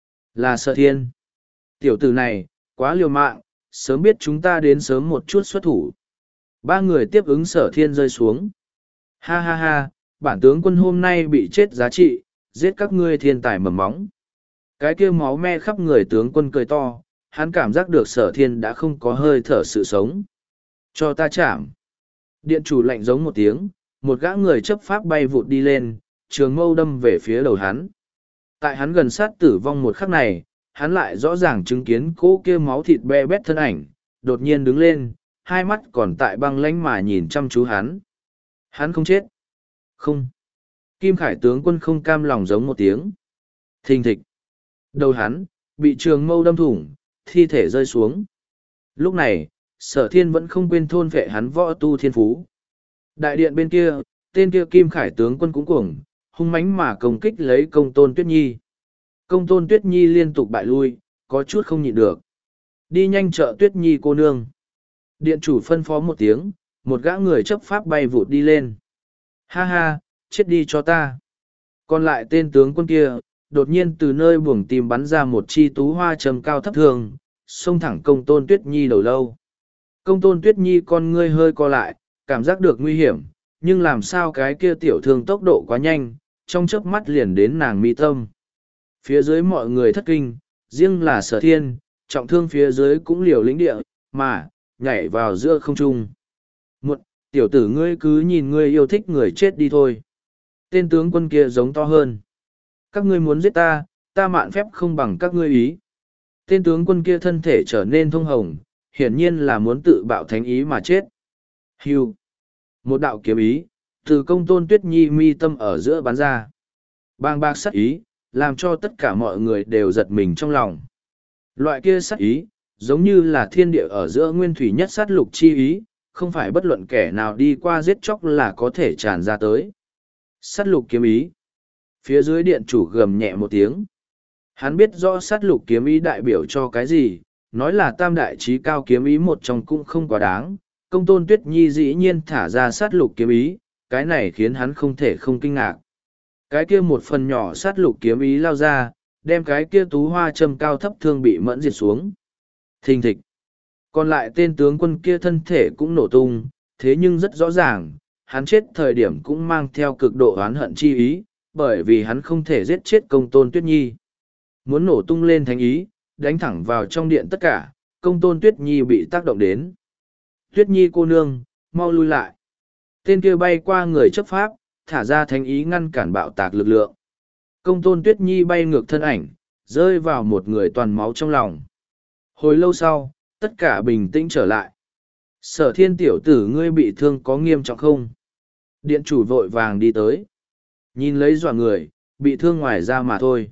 Là Sở Thiên. Tiểu tử này, quá liều mạng, sớm biết chúng ta đến sớm một chút xuất thủ. Ba người tiếp ứng Sở Thiên rơi xuống. Ha ha ha, bản tướng quân hôm nay bị chết giá trị, giết các ngươi thiên tài mầm móng. Cái kia máu me khắp người tướng quân cười to, hắn cảm giác được Sở Thiên đã không có hơi thở sự sống. Cho ta chạm. Điện chủ lạnh giống một tiếng, một gã người chấp pháp bay vụt đi lên, trường mâu đâm về phía đầu hắn. Tại hắn gần sát tử vong một khắc này, hắn lại rõ ràng chứng kiến cỗ kia máu thịt be bét thân ảnh, đột nhiên đứng lên, hai mắt còn tại băng lánh mà nhìn chăm chú hắn. Hắn không chết. Không. Kim Khải tướng quân không cam lòng giống một tiếng. Thình thịch. Đầu hắn, bị trường mâu đâm thủng, thi thể rơi xuống. Lúc này, Sở Thiên vẫn không quên thôn vệ hắn võ tu thiên phú. Đại điện bên kia, tên kia Kim Khải tướng quân cũng cuồng, hung mãnh mà công kích lấy công tôn Tuyết Nhi. Công tôn Tuyết Nhi liên tục bại lui, có chút không nhịn được. Đi nhanh trợ Tuyết Nhi cô nương. Điện chủ phân phó một tiếng, một gã người chấp pháp bay vụt đi lên. Ha ha, chết đi cho ta. Còn lại tên tướng quân kia, đột nhiên từ nơi buồng tim bắn ra một chi tú hoa trầm cao thấp thường, xông thẳng công tôn Tuyết Nhi đầu lâu. Công tôn Tuyết Nhi con ngươi hơi co lại, cảm giác được nguy hiểm, nhưng làm sao cái kia tiểu thương tốc độ quá nhanh, trong chớp mắt liền đến nàng mi tâm. Phía dưới mọi người thất kinh, riêng là Sở Thiên, trọng thương phía dưới cũng liều lĩnh địa, mà, nhảy vào giữa không trung. Một, tiểu tử ngươi cứ nhìn ngươi yêu thích người chết đi thôi. Tên tướng quân kia giống to hơn. Các ngươi muốn giết ta, ta mạn phép không bằng các ngươi ý. Tên tướng quân kia thân thể trở nên thông hồng, hiển nhiên là muốn tự bạo thánh ý mà chết. Hưu. Một đạo kiếm ý, từ công tôn Tuyết Nhi mi tâm ở giữa bắn ra. Bang bạc sát ý, làm cho tất cả mọi người đều giật mình trong lòng. Loại kia sát ý, giống như là thiên địa ở giữa nguyên thủy nhất sát lục chi ý, không phải bất luận kẻ nào đi qua giết chóc là có thể tràn ra tới. Sát lục kiếm ý. Phía dưới điện chủ gầm nhẹ một tiếng. Hắn biết rõ sát lục kiếm ý đại biểu cho cái gì, nói là tam đại trí cao kiếm ý một trong cũng không quá đáng. Công tôn Tuyết Nhi dĩ nhiên thả ra sát lục kiếm ý, cái này khiến hắn không thể không kinh ngạc. Cái kia một phần nhỏ sát lục kiếm ý lao ra, đem cái kia tú hoa châm cao thấp thương bị mẫn diệt xuống. Thình thịch. Còn lại tên tướng quân kia thân thể cũng nổ tung, thế nhưng rất rõ ràng, hắn chết thời điểm cũng mang theo cực độ oán hận chi ý, bởi vì hắn không thể giết chết công tôn Tuyết Nhi. Muốn nổ tung lên thánh ý, đánh thẳng vào trong điện tất cả, công tôn Tuyết Nhi bị tác động đến. Tuyết Nhi cô nương, mau lui lại. Tên kia bay qua người chấp pháp, thả ra thánh ý ngăn cản bạo tạc lực lượng. Công tôn Tuyết Nhi bay ngược thân ảnh, rơi vào một người toàn máu trong lòng. Hồi lâu sau, tất cả bình tĩnh trở lại. Sở Thiên tiểu tử ngươi bị thương có nghiêm trọng không? Điện chủ vội vàng đi tới. Nhìn lấy dọa người, bị thương ngoài ra mà thôi.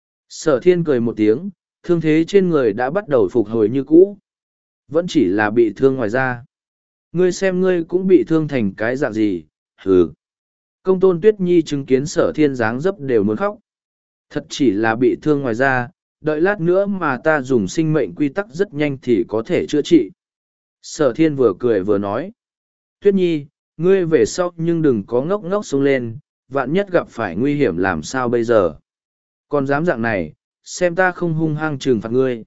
Sở Thiên cười một tiếng, thương thế trên người đã bắt đầu phục hồi như cũ. Vẫn chỉ là bị thương ngoài da. Ngươi xem ngươi cũng bị thương thành cái dạng gì, hừ. Công tôn Tuyết Nhi chứng kiến Sở Thiên dáng dấp đều muốn khóc. Thật chỉ là bị thương ngoài da, đợi lát nữa mà ta dùng sinh mệnh quy tắc rất nhanh thì có thể chữa trị. Sở Thiên vừa cười vừa nói. Tuyết Nhi, ngươi về sau nhưng đừng có ngốc ngốc xuống lên, vạn nhất gặp phải nguy hiểm làm sao bây giờ. Còn dám dạng này, xem ta không hung hăng trừng phạt ngươi.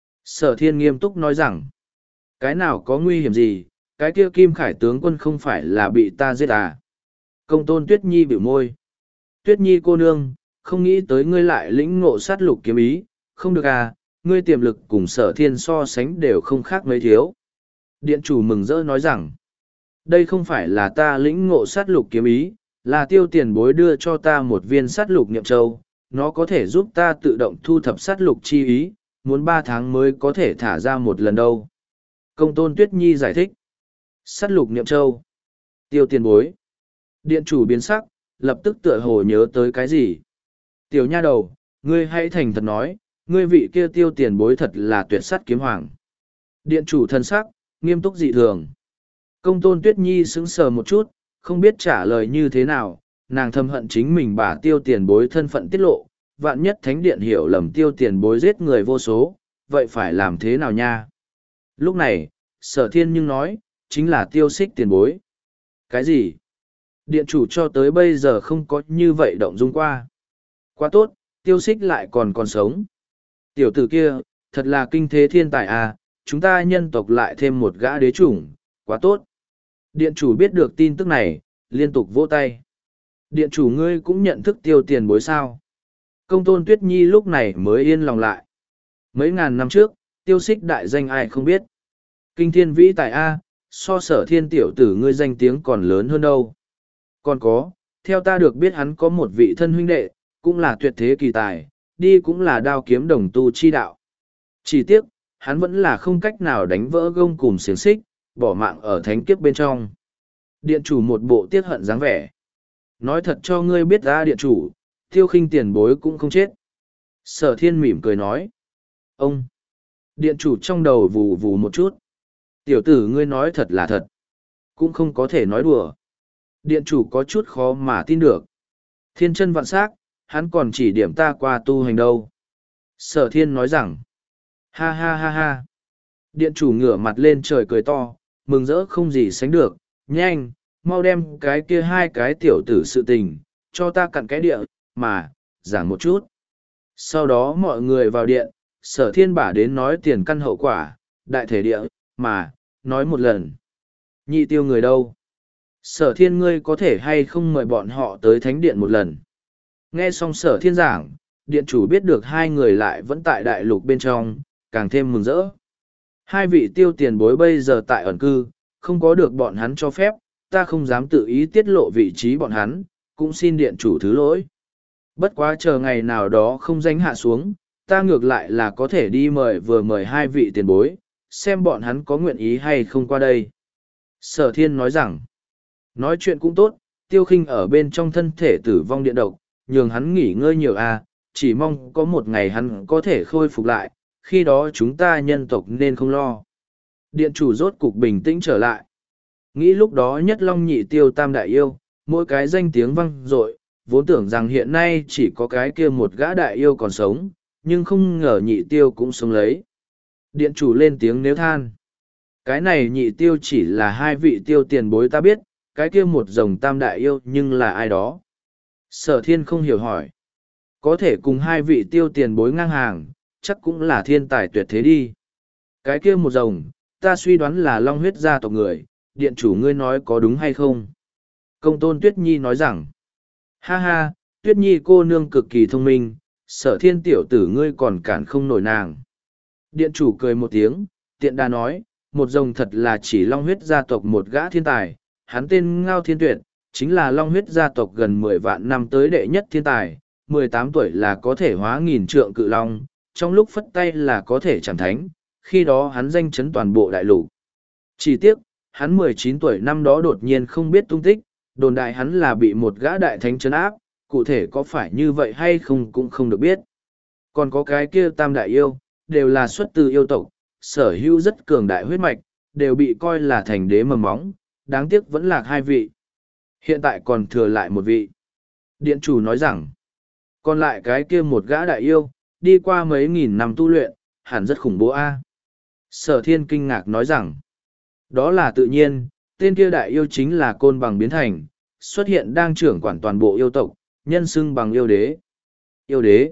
Sở Thiên nghiêm túc nói rằng, cái nào có nguy hiểm gì, cái kia Kim Khải tướng quân không phải là bị ta giết à. Công tôn Tuyết Nhi bĩu môi. Tuyết Nhi cô nương, không nghĩ tới ngươi lại lĩnh ngộ sát lục kiếm ý, không được à, ngươi tiềm lực cùng Sở Thiên so sánh đều không khác mấy thiếu. Điện chủ mừng rỡ nói rằng, đây không phải là ta lĩnh ngộ sát lục kiếm ý, là tiêu tiền bối đưa cho ta một viên sát lục niệm châu, nó có thể giúp ta tự động thu thập sát lục chi ý, muốn ba tháng mới có thể thả ra một lần đâu. Công tôn Tuyết Nhi giải thích. Sát lục niệm châu. Tiêu tiền bối. Điện chủ biến sắc, lập tức tựa hồ nhớ tới cái gì. Tiểu nha đầu, ngươi hãy thành thật nói, ngươi vị kia tiêu tiền bối thật là tuyệt sắt kiếm hoàng. Điện chủ thân sắc, nghiêm túc dị thường. Công tôn Tuyết Nhi sững sờ một chút, không biết trả lời như thế nào, nàng thầm hận chính mình bà tiêu tiền bối thân phận tiết lộ, vạn nhất thánh điện hiểu lầm tiêu tiền bối giết người vô số, vậy phải làm thế nào nha? Lúc này, sở thiên nhưng nói, chính là tiêu xích tiền bối. Cái gì? Điện chủ cho tới bây giờ không có như vậy động dung qua. Quá tốt, tiêu xích lại còn còn sống. Tiểu tử kia, thật là kinh thế thiên tài à, chúng ta nhân tộc lại thêm một gã đế chủng, quá tốt. Điện chủ biết được tin tức này, liên tục vỗ tay. Điện chủ ngươi cũng nhận thức tiêu tiền bối sao. Công tôn Tuyết Nhi lúc này mới yên lòng lại. Mấy ngàn năm trước, tiêu xích đại danh ai không biết. Kinh thiên vĩ tài A, so sở thiên tiểu tử ngươi danh tiếng còn lớn hơn đâu. Còn có, theo ta được biết hắn có một vị thân huynh đệ, cũng là tuyệt thế kỳ tài, đi cũng là đao kiếm đồng tu chi đạo. Chỉ tiếc, hắn vẫn là không cách nào đánh vỡ gông cùm xiềng xích, bỏ mạng ở thánh kiếp bên trong. Điện chủ một bộ tiếc hận dáng vẻ. Nói thật cho ngươi biết ra điện chủ, tiêu khinh tiền bối cũng không chết. Sở thiên mỉm cười nói. Ông! Điện chủ trong đầu vù vù một chút. Tiểu tử ngươi nói thật là thật. Cũng không có thể nói đùa. Điện chủ có chút khó mà tin được. Thiên chân vạn sắc, hắn còn chỉ điểm ta qua tu hành đâu. Sở thiên nói rằng. Ha ha ha ha. Điện chủ ngửa mặt lên trời cười to, mừng rỡ không gì sánh được. Nhanh, mau đem cái kia hai cái tiểu tử sự tình, cho ta cặn cái địa, mà, giảng một chút. Sau đó mọi người vào điện, sở thiên bả đến nói tiền căn hậu quả, đại thể địa, mà, nói một lần. Nhị tiêu người đâu? Sở thiên ngươi có thể hay không mời bọn họ tới thánh điện một lần? Nghe xong sở thiên giảng, điện chủ biết được hai người lại vẫn tại đại lục bên trong, càng thêm mừng rỡ. Hai vị tiêu tiền bối bây giờ tại ẩn cư, không có được bọn hắn cho phép, ta không dám tự ý tiết lộ vị trí bọn hắn, cũng xin điện chủ thứ lỗi. Bất quá chờ ngày nào đó không danh hạ xuống, ta ngược lại là có thể đi mời vừa mời hai vị tiền bối, xem bọn hắn có nguyện ý hay không qua đây. Sở thiên nói rằng, nói chuyện cũng tốt, tiêu khinh ở bên trong thân thể tử vong điện độc, nhường hắn nghỉ ngơi nhiều à, chỉ mong có một ngày hắn có thể khôi phục lại, khi đó chúng ta nhân tộc nên không lo. Điện chủ rốt cục bình tĩnh trở lại. Nghĩ lúc đó nhất long nhị tiêu tam đại yêu, mỗi cái danh tiếng vang dội, vốn tưởng rằng hiện nay chỉ có cái kia một gã đại yêu còn sống, nhưng không ngờ nhị tiêu cũng sống lấy. Điện chủ lên tiếng nếu than. Cái này nhị tiêu chỉ là hai vị tiêu tiền bối ta biết, cái kia một dòng tam đại yêu nhưng là ai đó. Sở thiên không hiểu hỏi. Có thể cùng hai vị tiêu tiền bối ngang hàng, chắc cũng là thiên tài tuyệt thế đi. Cái kia một dòng, ta suy đoán là long huyết gia tộc người, điện chủ ngươi nói có đúng hay không? Công tôn Tuyết Nhi nói rằng, ha ha, Tuyết Nhi cô nương cực kỳ thông minh, sở thiên tiểu tử ngươi còn cản không nổi nàng. Điện chủ cười một tiếng, tiện đà nói, một dòng thật là chỉ long huyết gia tộc một gã thiên tài, hắn tên Ngao Thiên Tuyệt, chính là long huyết gia tộc gần mười vạn năm tới đệ nhất thiên tài, mười tám tuổi là có thể hóa nghìn trượng cự long, trong lúc phất tay là có thể chẳng thánh, khi đó hắn danh chấn toàn bộ đại lục. Chỉ tiếc, hắn mười chín tuổi năm đó đột nhiên không biết tung tích, đồn đại hắn là bị một gã đại thánh trấn áp, cụ thể có phải như vậy hay không cũng không được biết. Còn có cái kia tam đại yêu, đều là xuất từ yêu tộc, sở hữu rất cường đại huyết mạch, đều bị coi là thành đế mầm móng, đáng tiếc vẫn lạc hai vị. Hiện tại còn thừa lại một vị. Điện chủ nói rằng, còn lại cái kia một gã đại yêu, đi qua mấy nghìn năm tu luyện, hẳn rất khủng bố a. Sở thiên kinh ngạc nói rằng, đó là tự nhiên, tên kia đại yêu chính là côn bằng biến thành, xuất hiện đang trưởng quản toàn bộ yêu tộc, nhân xưng bằng yêu đế. Yêu đế.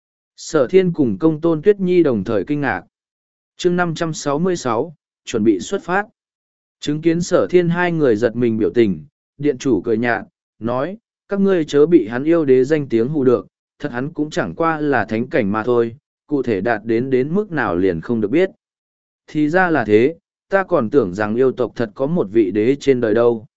Sở thiên cùng công tôn Tuyết Nhi đồng thời kinh ngạc. chương năm trăm sáu mươi sáu, chuẩn bị xuất phát. Chứng kiến sở thiên hai người giật mình biểu tình, điện chủ cười nhạt, nói, các ngươi chớ bị hắn yêu đế danh tiếng hù được, thật hắn cũng chẳng qua là thánh cảnh mà thôi, cụ thể đạt đến đến mức nào liền không được biết. Thì ra là thế, ta còn tưởng rằng yêu tộc thật có một vị đế trên đời đâu.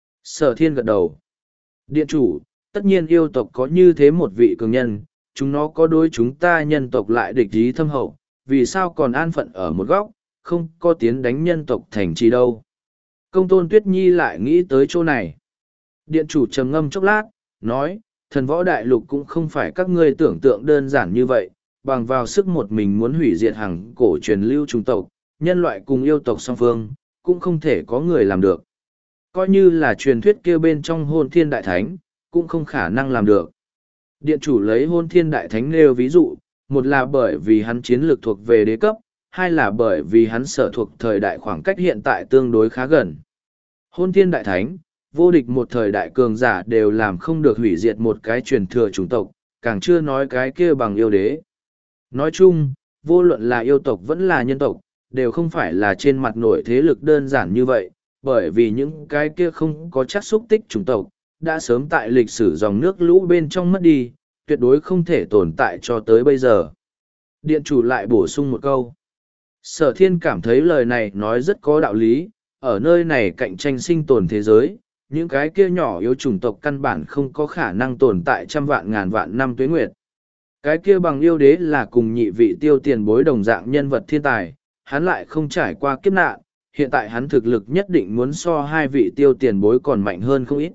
Sở thiên gật đầu. Điện chủ, tất nhiên yêu tộc có như thế một vị cường nhân, chúng nó có đối chúng ta nhân tộc lại địch ý thâm hậu, vì sao còn an phận ở một góc, không có tiến đánh nhân tộc thành trì đâu. Công tôn Tuyết Nhi lại nghĩ tới chỗ này. Điện chủ trầm ngâm chốc lát, nói, thần võ đại lục cũng không phải các ngươi tưởng tượng đơn giản như vậy, bằng vào sức một mình muốn hủy diệt hàng cổ truyền lưu trung tộc, nhân loại cùng yêu tộc song phương, cũng không thể có người làm được. Coi như là truyền thuyết kia bên trong hôn thiên đại thánh, cũng không khả năng làm được. Điện chủ lấy hôn thiên đại thánh nêu ví dụ, một là bởi vì hắn chiến lược thuộc về đế cấp, hai là bởi vì hắn sở thuộc thời đại khoảng cách hiện tại tương đối khá gần. Hôn thiên đại thánh, vô địch một thời đại cường giả đều làm không được hủy diệt một cái truyền thừa chủng tộc, càng chưa nói cái kia bằng yêu đế. Nói chung, vô luận là yêu tộc vẫn là nhân tộc, đều không phải là trên mặt nổi thế lực đơn giản như vậy, bởi vì những cái kia không có chắc xúc tích chủng tộc, đã sớm tại lịch sử dòng nước lũ bên trong mất đi, tuyệt đối không thể tồn tại cho tới bây giờ. Điện chủ lại bổ sung một câu. Sở thiên cảm thấy lời này nói rất có đạo lý, ở nơi này cạnh tranh sinh tồn thế giới, những cái kia nhỏ yếu chủng tộc căn bản không có khả năng tồn tại trăm vạn ngàn vạn năm tuế nguyệt. Cái kia bằng yêu đế là cùng nhị vị tiêu tiền bối đồng dạng nhân vật thiên tài, hắn lại không trải qua kiếp nạn, hiện tại hắn thực lực nhất định muốn so hai vị tiêu tiền bối còn mạnh hơn không ít.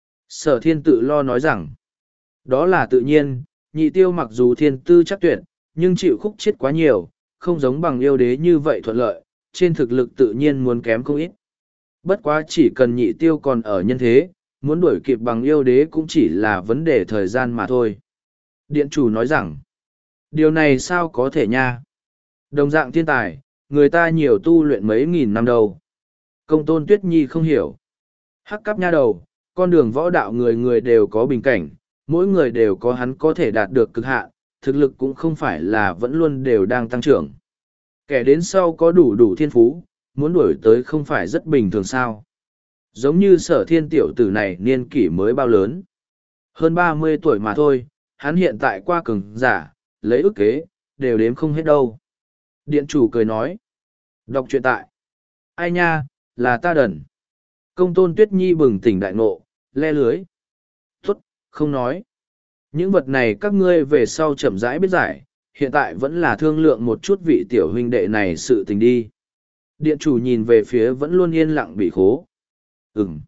Sở thiên tự lo nói rằng, đó là tự nhiên, nhị tiêu mặc dù thiên tư chắc tuyệt, nhưng chịu khúc chết quá nhiều, không giống bằng yêu đế như vậy thuận lợi, trên thực lực tự nhiên muốn kém không ít. Bất quá chỉ cần nhị tiêu còn ở nhân thế, muốn đuổi kịp bằng yêu đế cũng chỉ là vấn đề thời gian mà thôi. Điện chủ nói rằng, điều này sao có thể nha? Đồng dạng thiên tài, người ta nhiều tu luyện mấy nghìn năm đầu. Công tôn Tuyết Nhi không hiểu. Hắc cắp nha đầu, con đường võ đạo người người đều có bình cảnh, mỗi người đều có hắn có thể đạt được cực hạn, thực lực cũng không phải là vẫn luôn đều đang tăng trưởng. Kẻ đến sau có đủ đủ thiên phú, muốn đuổi tới không phải rất bình thường sao. Giống như sở thiên tiểu tử này niên kỷ mới bao lớn. Hơn ba mươi tuổi mà thôi, hắn hiện tại qua cường giả, lấy ức kế, đều đếm không hết đâu. Điện chủ cười nói. Đọc truyện tại. Ai nha, là ta đần. Công tôn Tuyết Nhi bừng tỉnh đại ngộ, le lưới. Tốt, không nói. Những vật này các ngươi về sau chậm rãi biết giải, hiện tại vẫn là thương lượng một chút vị tiểu huynh đệ này sự tình đi. Điện chủ nhìn về phía vẫn luôn yên lặng bị khố. Ừm.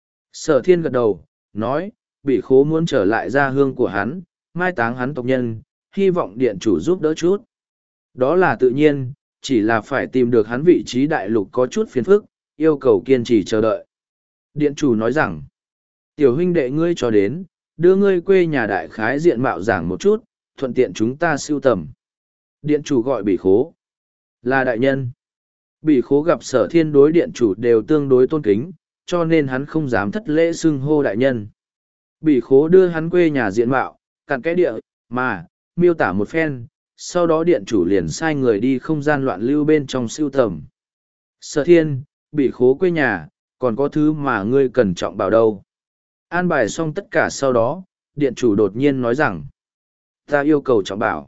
Sở thiên gật đầu, nói, bị khố muốn trở lại gia hương của hắn, mai táng hắn tộc nhân, hy vọng điện chủ giúp đỡ chút. Đó là tự nhiên, chỉ là phải tìm được hắn vị trí đại lục có chút phiền phức, yêu cầu kiên trì chờ đợi. Điện chủ nói rằng, tiểu huynh đệ ngươi cho đến, đưa ngươi quê nhà đại khái diện mạo giảng một chút, thuận tiện chúng ta siêu tầm. Điện chủ gọi bỉ khố. Là đại nhân. Bỉ khố gặp sở thiên đối điện chủ đều tương đối tôn kính, cho nên hắn không dám thất lễ xưng hô đại nhân. Bỉ khố đưa hắn quê nhà diện mạo, cặn cái địa, mà, miêu tả một phen, sau đó điện chủ liền sai người đi không gian loạn lưu bên trong siêu tầm. Sở thiên, bỉ khố quê nhà, còn có thứ mà ngươi cần trọng bảo đâu. An bài xong tất cả sau đó, điện chủ đột nhiên nói rằng, ta yêu cầu trọng bảo.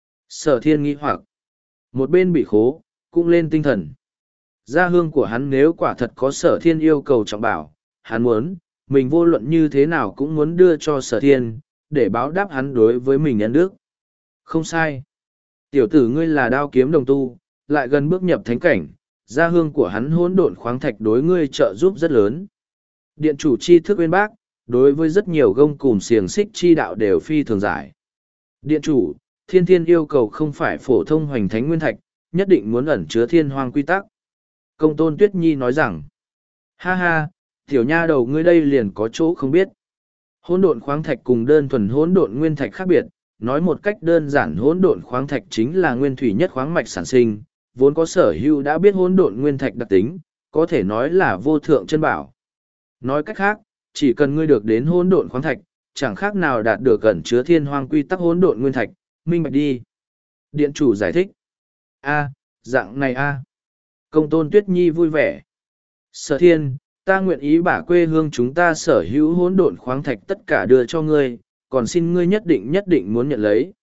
Sở thiên nghi hoặc, một bên bị khố, cũng lên tinh thần. Gia hương của hắn nếu quả thật có sở thiên yêu cầu trọng bảo, hắn muốn, mình vô luận như thế nào cũng muốn đưa cho sở thiên, để báo đáp hắn đối với mình nhân đức. Không sai. Tiểu tử ngươi là đao kiếm đồng tu, lại gần bước nhập thánh cảnh, gia hương của hắn hỗn độn khoáng thạch đối ngươi trợ giúp rất lớn. Điện chủ chi thức bên bác, đối với rất nhiều gông cùm xiềng xích chi đạo đều phi thường giải. Điện chủ, thiên thiên yêu cầu không phải phổ thông hoành thánh nguyên thạch, nhất định muốn ẩn chứa thiên hoang quy tắc. Công tôn Tuyết Nhi nói rằng, ha ha, tiểu nha đầu ngươi đây liền có chỗ không biết. Hỗn độn khoáng thạch cùng đơn thuần hỗn độn nguyên thạch khác biệt, nói một cách đơn giản hỗn độn khoáng thạch chính là nguyên thủy nhất khoáng mạch sản sinh, vốn có sở hữu đã biết hỗn độn nguyên thạch đặc tính, có thể nói là vô thượng chân bảo. Nói cách khác, chỉ cần ngươi được đến hỗn độn khoáng thạch, chẳng khác nào đạt được ẩn chứa thiên hoang quy tắc hỗn độn nguyên thạch, minh bạch đi. Điện chủ giải thích. A, dạng này a. Công tôn Tuyết Nhi vui vẻ. Sở thiên, ta nguyện ý bả quê hương chúng ta sở hữu hỗn độn khoáng thạch tất cả đưa cho ngươi, còn xin ngươi nhất định nhất định muốn nhận lấy.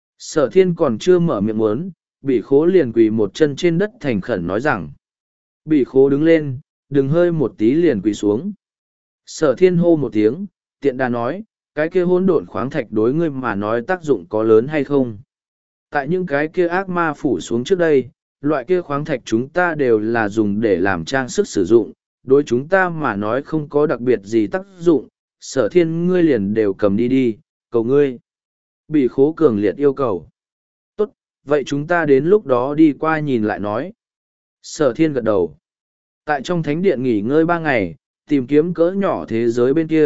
Sở thiên còn chưa mở miệng muốn, bị khố liền quỳ một chân trên đất thành khẩn nói rằng. Bị khố đứng lên, đừng hơi một tí liền quỳ xuống. Sở thiên hô một tiếng, tiện đà nói, cái kia hỗn độn khoáng thạch đối ngươi mà nói tác dụng có lớn hay không. Tại những cái kia ác ma phủ xuống trước đây, loại kia khoáng thạch chúng ta đều là dùng để làm trang sức sử dụng, đối chúng ta mà nói không có đặc biệt gì tác dụng, sở thiên ngươi liền đều cầm đi đi, cầu ngươi. Bị khố cường liệt yêu cầu. Tốt, vậy chúng ta đến lúc đó đi qua nhìn lại nói. Sở thiên gật đầu. Tại trong thánh điện nghỉ ngơi ba ngày, tìm kiếm cỡ nhỏ thế giới bên kia,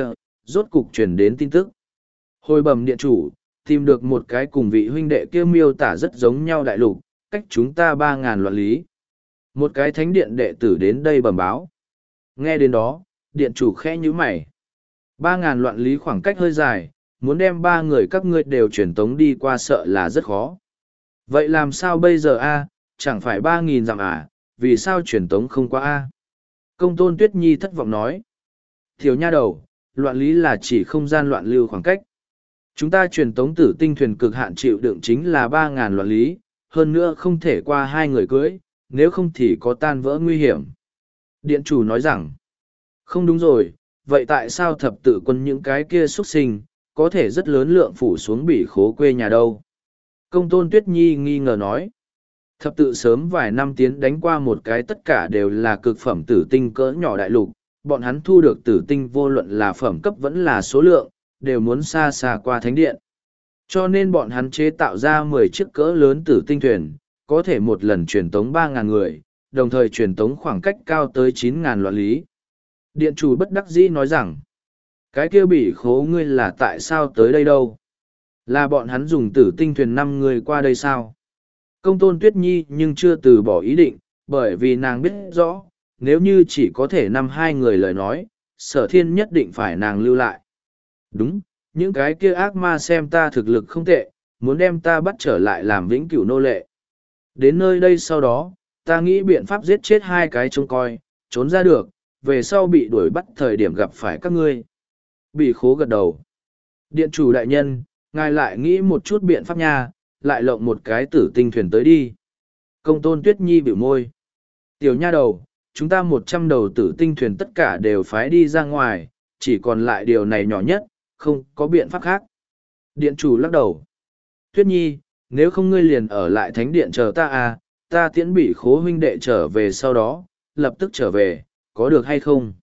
rốt cục truyền đến tin tức. Hồi bẩm điện chủ, tìm được một cái cùng vị huynh đệ kia miêu tả rất giống nhau đại lục, cách chúng ta ba ngàn loạn lý. Một cái thánh điện đệ tử đến đây bẩm báo. Nghe đến đó, điện chủ khẽ nhíu mày. Ba ngàn loạn lý khoảng cách hơi dài, muốn đem ba người các ngươi đều truyền tống đi qua sợ là rất khó. Vậy làm sao bây giờ a? Chẳng phải ba nghìn dặm à, vì sao truyền tống không qua a? Công tôn Tuyết Nhi thất vọng nói. Thiếu nha đầu, loạn lý là chỉ không gian loạn lưu khoảng cách. Chúng ta truyền tống tử tinh thuyền cực hạn chịu đựng chính là ba ngàn loạn lý, hơn nữa không thể qua hai người cưới, nếu không thì có tan vỡ nguy hiểm. Điện chủ nói rằng, không đúng rồi, vậy tại sao thập tự quân những cái kia xuất sinh, có thể rất lớn lượng phủ xuống bỉ khố quê nhà đâu? Công tôn Tuyết Nhi nghi ngờ nói, thập tự sớm vài năm tiến đánh qua một cái tất cả đều là cực phẩm tử tinh cỡ nhỏ đại lục, bọn hắn thu được tử tinh vô luận là phẩm cấp vẫn là số lượng, đều muốn xa xa qua thánh điện. Cho nên bọn hắn chế tạo ra mười chiếc cỡ lớn tử tinh thuyền, có thể một lần truyền tống ba ngàn người, đồng thời truyền tống khoảng cách cao tới chín ngàn loạn lý. Điện chủ bất đắc dĩ nói rằng, cái kia bị khố ngươi là tại sao tới đây đâu? Là bọn hắn dùng tử tinh thuyền năm người qua đây sao? Công tôn Tuyết Nhi nhưng chưa từ bỏ ý định, bởi vì nàng biết rõ, nếu như chỉ có thể năm hai người lời nói, sở thiên nhất định phải nàng lưu lại. Đúng, những cái kia ác ma xem ta thực lực không tệ, muốn đem ta bắt trở lại làm vĩnh cửu nô lệ. Đến nơi đây sau đó, ta nghĩ biện pháp giết chết hai cái trông coi, trốn ra được, về sau bị đuổi bắt thời điểm gặp phải các ngươi. Bị khố gật đầu. Điện chủ đại nhân, ngài lại nghĩ một chút biện pháp nha, lại lộng một cái tử tinh thuyền tới đi. Công tôn Tuyết Nhi bĩu môi. Tiểu nha đầu, chúng ta một trăm đầu tử tinh thuyền tất cả đều phái đi ra ngoài, chỉ còn lại điều này nhỏ nhất, không có biện pháp khác. Điện chủ lắc đầu. Tuyết Nhi, nếu không ngươi liền ở lại thánh điện chờ ta à, ta tiễn bị khố huynh đệ trở về sau đó, lập tức trở về, có được hay không?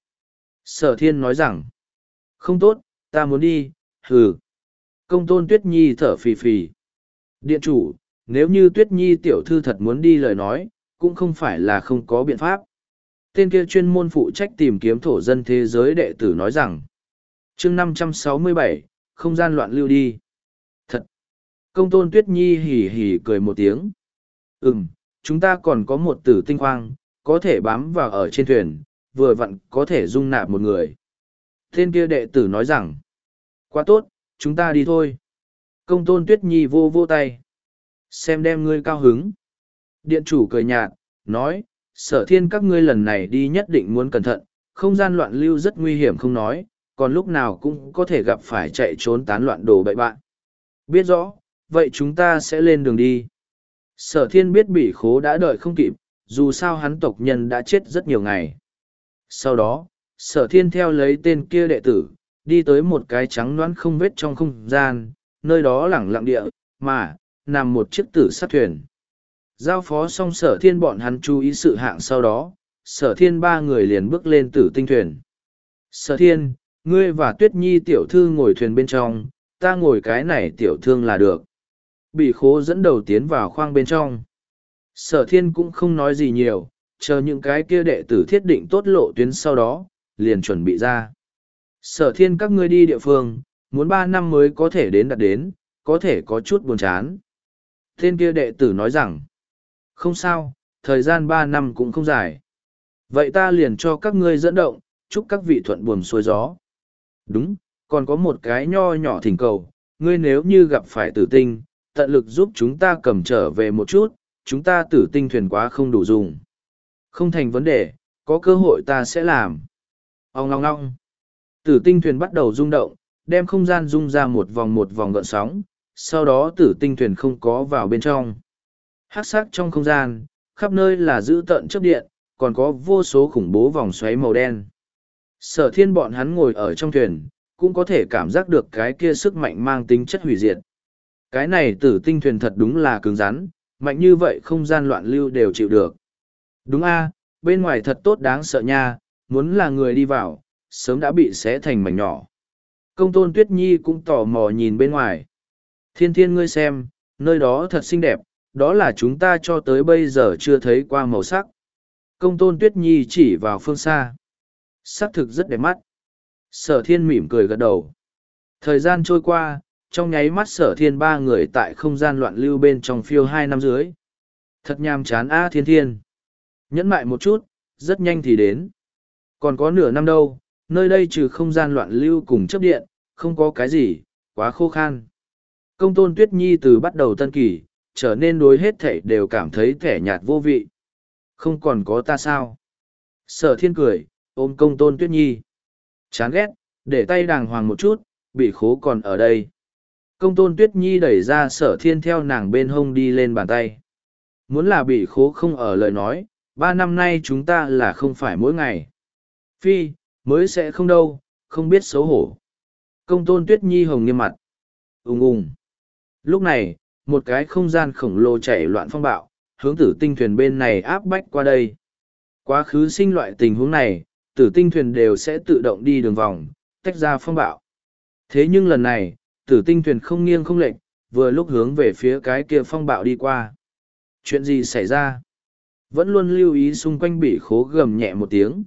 Sở thiên nói rằng, không tốt, ta muốn đi, hừ. Công tôn Tuyết Nhi thở phì phì. Điện chủ, nếu như Tuyết Nhi tiểu thư thật muốn đi lời nói, cũng không phải là không có biện pháp. Tên kia chuyên môn phụ trách tìm kiếm thổ dân thế giới đệ tử nói rằng, chương năm trăm sáu mươi bảy, không gian loạn lưu đi. Thật! Công tôn Tuyết Nhi hỉ hỉ cười một tiếng. Ừm, chúng ta còn có một tử tinh khoang, có thể bám vào ở trên thuyền, vừa vặn có thể dung nạp một người. Tên kia đệ tử nói rằng, quá tốt, chúng ta đi thôi. Công tôn Tuyết Nhi vô vô tay. Xem đem ngươi cao hứng. Điện chủ cười nhạt, nói, sở thiên các ngươi lần này đi nhất định muốn cẩn thận, không gian loạn lưu rất nguy hiểm không nói, còn lúc nào cũng có thể gặp phải chạy trốn tán loạn đồ bậy bạn. Biết rõ, vậy chúng ta sẽ lên đường đi. Sở thiên biết bị khố đã đợi không kịp, dù sao hắn tộc nhân đã chết rất nhiều ngày. Sau đó, sở thiên theo lấy tên kia đệ tử, đi tới một cái trắng loãng không vết trong không gian, nơi đó lẳng lặng địa, mà, nằm một chiếc tử sát thuyền. Giao phó xong sở thiên bọn hắn chú ý sự hạng sau đó, sở thiên ba người liền bước lên tử tinh thuyền. Sở thiên, ngươi và Tuyết Nhi tiểu thư ngồi thuyền bên trong, ta ngồi cái này tiểu thương là được. Bị khố dẫn đầu tiến vào khoang bên trong. Sở thiên cũng không nói gì nhiều, chờ những cái kia đệ tử thiết định tốt lộ tuyến sau đó, liền chuẩn bị ra. Sở thiên các ngươi đi địa phương, muốn ba năm mới có thể đến đặt đến, có thể có chút buồn chán. Tên kia đệ tử nói rằng, không sao, thời gian ba năm cũng không dài. Vậy ta liền cho các ngươi dẫn động, chúc các vị thuận buồm xuôi gió. Đúng, còn có một cái nho nhỏ thỉnh cầu, ngươi nếu như gặp phải tử tinh, tận lực giúp chúng ta cầm trở về một chút, chúng ta tử tinh thuyền quá không đủ dùng. Không thành vấn đề, có cơ hội ta sẽ làm. Ông ngong ngong. Tử tinh thuyền bắt đầu rung động, đem không gian rung ra một vòng một vòng gợn sóng, sau đó tử tinh thuyền không có vào bên trong. Hắc sắc trong không gian, khắp nơi là dữ tợn chớp điện, còn có vô số khủng bố vòng xoáy màu đen. Sở thiên bọn hắn ngồi ở trong thuyền, cũng có thể cảm giác được cái kia sức mạnh mang tính chất hủy diệt. Cái này tử tinh thuyền thật đúng là cứng rắn, mạnh như vậy không gian loạn lưu đều chịu được. Đúng a, bên ngoài thật tốt đáng sợ nha, muốn là người đi vào, sớm đã bị xé thành mảnh nhỏ. Công tôn Tuyết Nhi cũng tò mò nhìn bên ngoài. Thiên thiên ngươi xem, nơi đó thật xinh đẹp, đó là chúng ta cho tới bây giờ chưa thấy qua màu sắc. Công tôn Tuyết Nhi chỉ vào phương xa. Sắc thực rất đẹp mắt. Sở thiên mỉm cười gật đầu. Thời gian trôi qua, trong nháy mắt sở thiên ba người tại không gian loạn lưu bên trong phiêu hai năm dưới. Thật nhàm chán a thiên thiên. Nhẫn mại một chút, rất nhanh thì đến. Còn có nửa năm đâu, nơi đây trừ không gian loạn lưu cùng chấp điện, không có cái gì, quá khô khan. Công tôn Tuyết Nhi từ bắt đầu tân kỳ, trở nên đối hết thảy đều cảm thấy thẻ nhạt vô vị. Không còn có ta sao? Sở thiên cười, ôm công tôn Tuyết Nhi. Chán ghét, để tay đàng hoàng một chút, bị khố còn ở đây. Công tôn Tuyết Nhi đẩy ra sở thiên theo nàng bên hông đi lên bàn tay. Muốn là bị khố không ở lời nói, ba năm nay chúng ta là không phải mỗi ngày. Phi, mới sẽ không đâu, không biết xấu hổ. Công tôn Tuyết Nhi hồng nghiêm mặt. Ùng ùng. Lúc này, một cái không gian khổng lồ chảy loạn phong bạo, hướng tử tinh thuyền bên này áp bách qua đây. Quá khứ sinh loại tình huống này, tử tinh thuyền đều sẽ tự động đi đường vòng, tách ra phong bạo. Thế nhưng lần này, tử tinh thuyền không nghiêng không lệch, vừa lúc hướng về phía cái kia phong bạo đi qua. Chuyện gì xảy ra? Vẫn luôn lưu ý xung quanh bị khố gầm nhẹ một tiếng.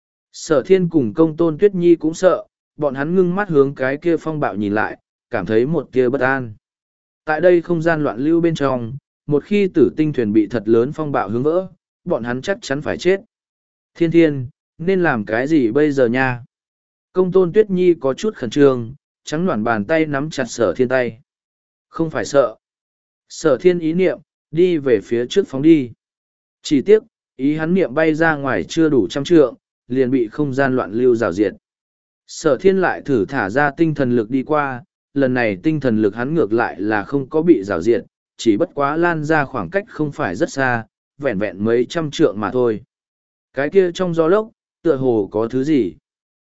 Sở thiên cùng công tôn Tuyết Nhi cũng sợ, bọn hắn ngưng mắt hướng cái kia phong bạo nhìn lại, cảm thấy một kia bất an. Tại đây không gian loạn lưu bên trong, một khi tử tinh thuyền bị thật lớn phong bạo hướng vỡ, bọn hắn chắc chắn phải chết. Thiên thiên, nên làm cái gì bây giờ nha? Công tôn Tuyết Nhi có chút khẩn trương, trắng noản bàn tay nắm chặt sở thiên tay. Không phải sợ. Sở thiên ý niệm, đi về phía trước phóng đi. Chỉ tiếc, ý hắn niệm bay ra ngoài chưa đủ trăm trượng, liền bị không gian loạn lưu rào diệt. Sở thiên lại thử thả ra tinh thần lực đi qua, lần này tinh thần lực hắn ngược lại là không có bị rào diệt, chỉ bất quá lan ra khoảng cách không phải rất xa, vẹn vẹn mấy trăm trượng mà thôi. Cái kia trong gió lốc, tựa hồ có thứ gì?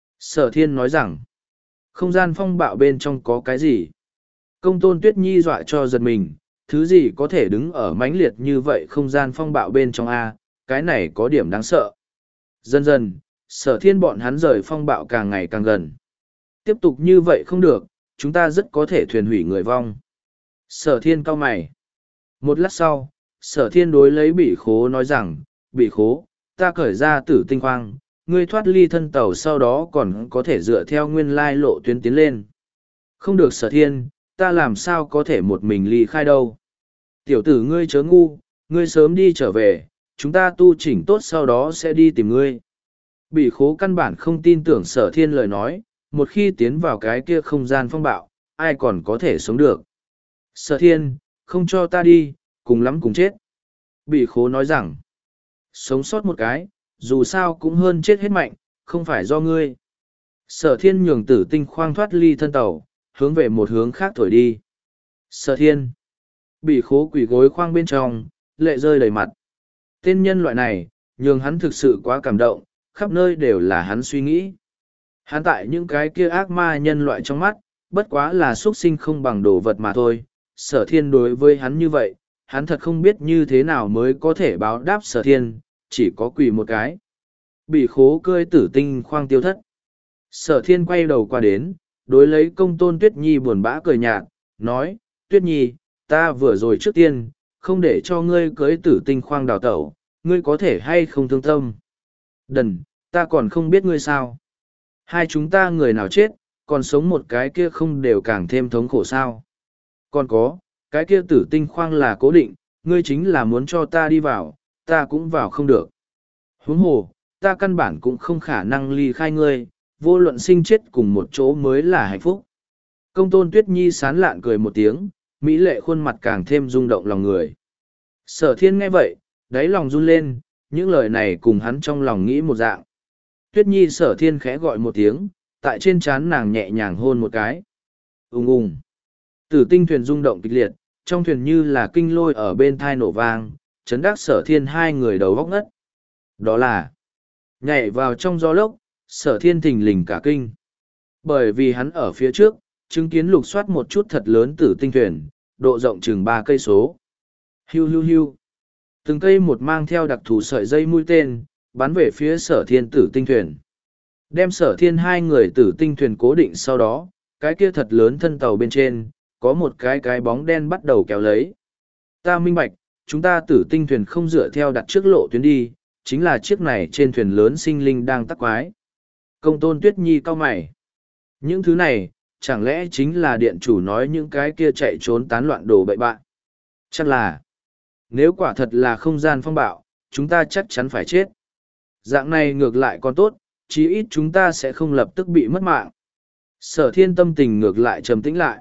Sở thiên nói rằng, không gian phong bạo bên trong có cái gì? Công tôn Tuyết Nhi dọa cho giật mình, thứ gì có thể đứng ở mãnh liệt như vậy không gian phong bạo bên trong A, cái này có điểm đáng sợ. Dần dần, sở thiên bọn hắn rời phong bạo càng ngày càng gần. Tiếp tục như vậy không được, chúng ta rất có thể thuyền hủy người vong. Sở thiên cau mày. Một lát sau, sở thiên đối lấy bị khố nói rằng, bị khố, ta cởi ra tử tinh khoang, ngươi thoát ly thân tàu sau đó còn có thể dựa theo nguyên lai lộ tuyến tiến lên. Không được sở thiên, ta làm sao có thể một mình ly khai đâu. Tiểu tử ngươi chớ ngu, ngươi sớm đi trở về, chúng ta tu chỉnh tốt sau đó sẽ đi tìm ngươi. Bị khố căn bản không tin tưởng sở thiên lời nói, một khi tiến vào cái kia không gian phong bạo, ai còn có thể sống được. Sở thiên, không cho ta đi, cùng lắm cùng chết. Bị khố nói rằng, sống sót một cái, dù sao cũng hơn chết hết mạnh, không phải do ngươi. Sở thiên nhường tử tinh khoang thoát ly thân tàu, hướng về một hướng khác thổi đi. Sở thiên, bị khố quỷ gối khoang bên trong, lệ rơi đầy mặt. Tên nhân loại này, nhường hắn thực sự quá cảm động, khắp nơi đều là hắn suy nghĩ. Hắn tại những cái kia ác ma nhân loại trong mắt, bất quá là xuất sinh không bằng đồ vật mà thôi. Sở thiên đối với hắn như vậy, hắn thật không biết như thế nào mới có thể báo đáp sở thiên, chỉ có quỳ một cái. Bị khố cơi tử tinh khoang tiêu thất. Sở thiên quay đầu qua đến, đối lấy công tôn Tuyết Nhi buồn bã cười nhạt, nói, Tuyết Nhi, ta vừa rồi trước tiên, không để cho ngươi cưới tử tinh khoang đào tẩu, ngươi có thể hay không thương tâm. Đần, ta còn không biết ngươi sao. Hai chúng ta người nào chết, còn sống một cái kia không đều càng thêm thống khổ sao. Còn có, cái kia tử tinh khoang là cố định, ngươi chính là muốn cho ta đi vào, ta cũng vào không được. Huống hồ, ta căn bản cũng không khả năng ly khai ngươi, vô luận sinh chết cùng một chỗ mới là hạnh phúc. Công tôn Tuyết Nhi sán lạn cười một tiếng, mỹ lệ khuôn mặt càng thêm rung động lòng người. Sở thiên nghe vậy, đáy lòng run lên, những lời này cùng hắn trong lòng nghĩ một dạng. Tuyết Nhi sở thiên khẽ gọi một tiếng, tại trên trán nàng nhẹ nhàng hôn một cái. Ung ung. Tử tinh thuyền rung động kịch liệt, trong thuyền như là kinh lôi ở bên thai nổ vang, chấn đắc sở thiên hai người đầu góc ngất. Đó là nhảy vào trong gió lốc, sở thiên thình lình cả kinh. Bởi vì hắn ở phía trước, chứng kiến lục soát một chút thật lớn tử tinh thuyền, độ rộng chừng ba cây số. Hiu hiu hiu. Từng cây một mang theo đặc thù sợi dây mũi tên, bắn về phía sở thiên tử tinh thuyền. Đem sở thiên hai người tử tinh thuyền cố định sau đó, cái kia thật lớn thân tàu bên trên, có một cái cái bóng đen bắt đầu kéo lấy. Ta minh bạch, chúng ta tử tinh thuyền không dựa theo đặt trước lộ tuyến đi, chính là chiếc này trên thuyền lớn sinh linh đang tắc quái. Công tôn Tuyết Nhi cau mày. Những thứ này, chẳng lẽ chính là điện chủ nói những cái kia chạy trốn tán loạn đồ bậy bạn? Chắc là, nếu quả thật là không gian phong bạo, chúng ta chắc chắn phải chết. Dạng này ngược lại còn tốt, chí ít chúng ta sẽ không lập tức bị mất mạng. Sở thiên tâm tình ngược lại trầm tĩnh lại.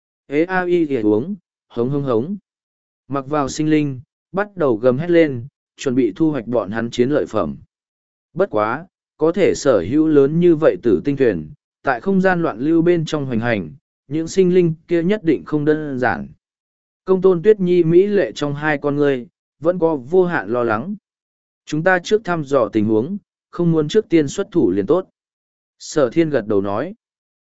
Ế a y thì uống, hống hống hống. Mặc vào sinh linh, bắt đầu gầm hét lên, chuẩn bị thu hoạch bọn hắn chiến lợi phẩm. Bất quá, có thể sở hữu lớn như vậy tử tinh thuyền, tại không gian loạn lưu bên trong hoành hành, những sinh linh kia nhất định không đơn giản. Công tôn tuyết nhi mỹ lệ trong hai con ngươi, vẫn có vô hạn lo lắng. Chúng ta trước thăm dò tình huống, không muốn trước tiên xuất thủ liền tốt. Sở thiên gật đầu nói.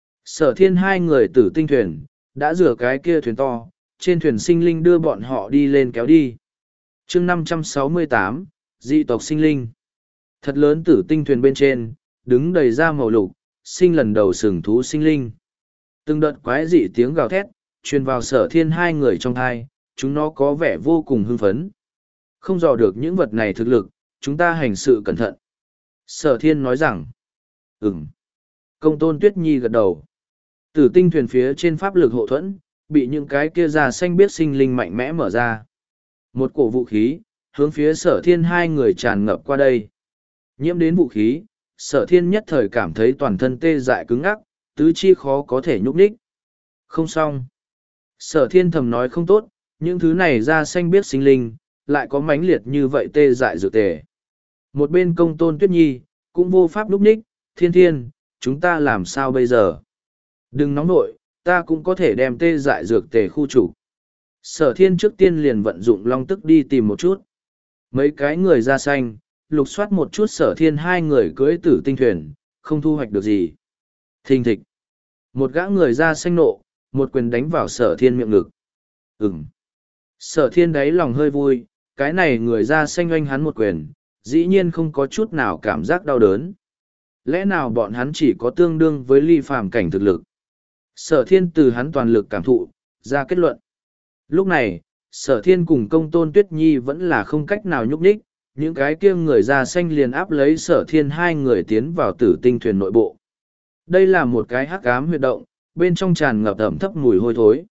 Sở thiên hai người tử tinh thuyền, đã rửa cái kia thuyền to, trên thuyền sinh linh đưa bọn họ đi lên kéo đi. chương năm trăm sáu mươi tám, dị tộc sinh linh. Thật lớn tử tinh thuyền bên trên, đứng đầy da màu lục, sinh lần đầu sừng thú sinh linh. Từng đợt quái dị tiếng gào thét, truyền vào sở thiên hai người trong thai, chúng nó có vẻ vô cùng hưng phấn. Không dò được những vật này thực lực, chúng ta hành sự cẩn thận. Sở thiên nói rằng, ừm. Công tôn tuyết nhi gật đầu. Tử tinh thuyền phía trên pháp lực hộ thuẫn, bị những cái kia da xanh biết sinh linh mạnh mẽ mở ra. Một cổ vũ khí, hướng phía sở thiên hai người tràn ngập qua đây. Nhiễm đến vũ khí, sở thiên nhất thời cảm thấy toàn thân tê dại cứng ngắc, tứ chi khó có thể nhúc nhích. Không xong. Sở thiên thầm nói không tốt, những thứ này da xanh biết sinh linh, lại có mãnh liệt như vậy tê dại dự tề. Một bên công tôn tuyết nhi, cũng vô pháp nhúc nhích, thiên thiên, chúng ta làm sao bây giờ? Đừng nóng nội, ta cũng có thể đem tê dại dược tề khu trục. Sở thiên trước tiên liền vận dụng long tức đi tìm một chút. Mấy cái người da xanh, lục soát một chút sở thiên hai người cưỡi tử tinh thuyền, không thu hoạch được gì. Thình thịch. Một gã người da xanh nộ, một quyền đánh vào sở thiên miệng ngực. Ừm. Sở thiên đáy lòng hơi vui, cái này người da xanh oanh hắn một quyền, dĩ nhiên không có chút nào cảm giác đau đớn. Lẽ nào bọn hắn chỉ có tương đương với ly phàm cảnh thực lực? Sở thiên từ hắn toàn lực cảm thụ, ra kết luận. Lúc này, sở thiên cùng công tôn tuyết nhi vẫn là không cách nào nhúc nhích, những cái kia người da xanh liền áp lấy sở thiên hai người tiến vào tử tinh thuyền nội bộ. Đây là một cái hắc ám huyệt động, bên trong tràn ngập ẩm thấp mùi hôi thối.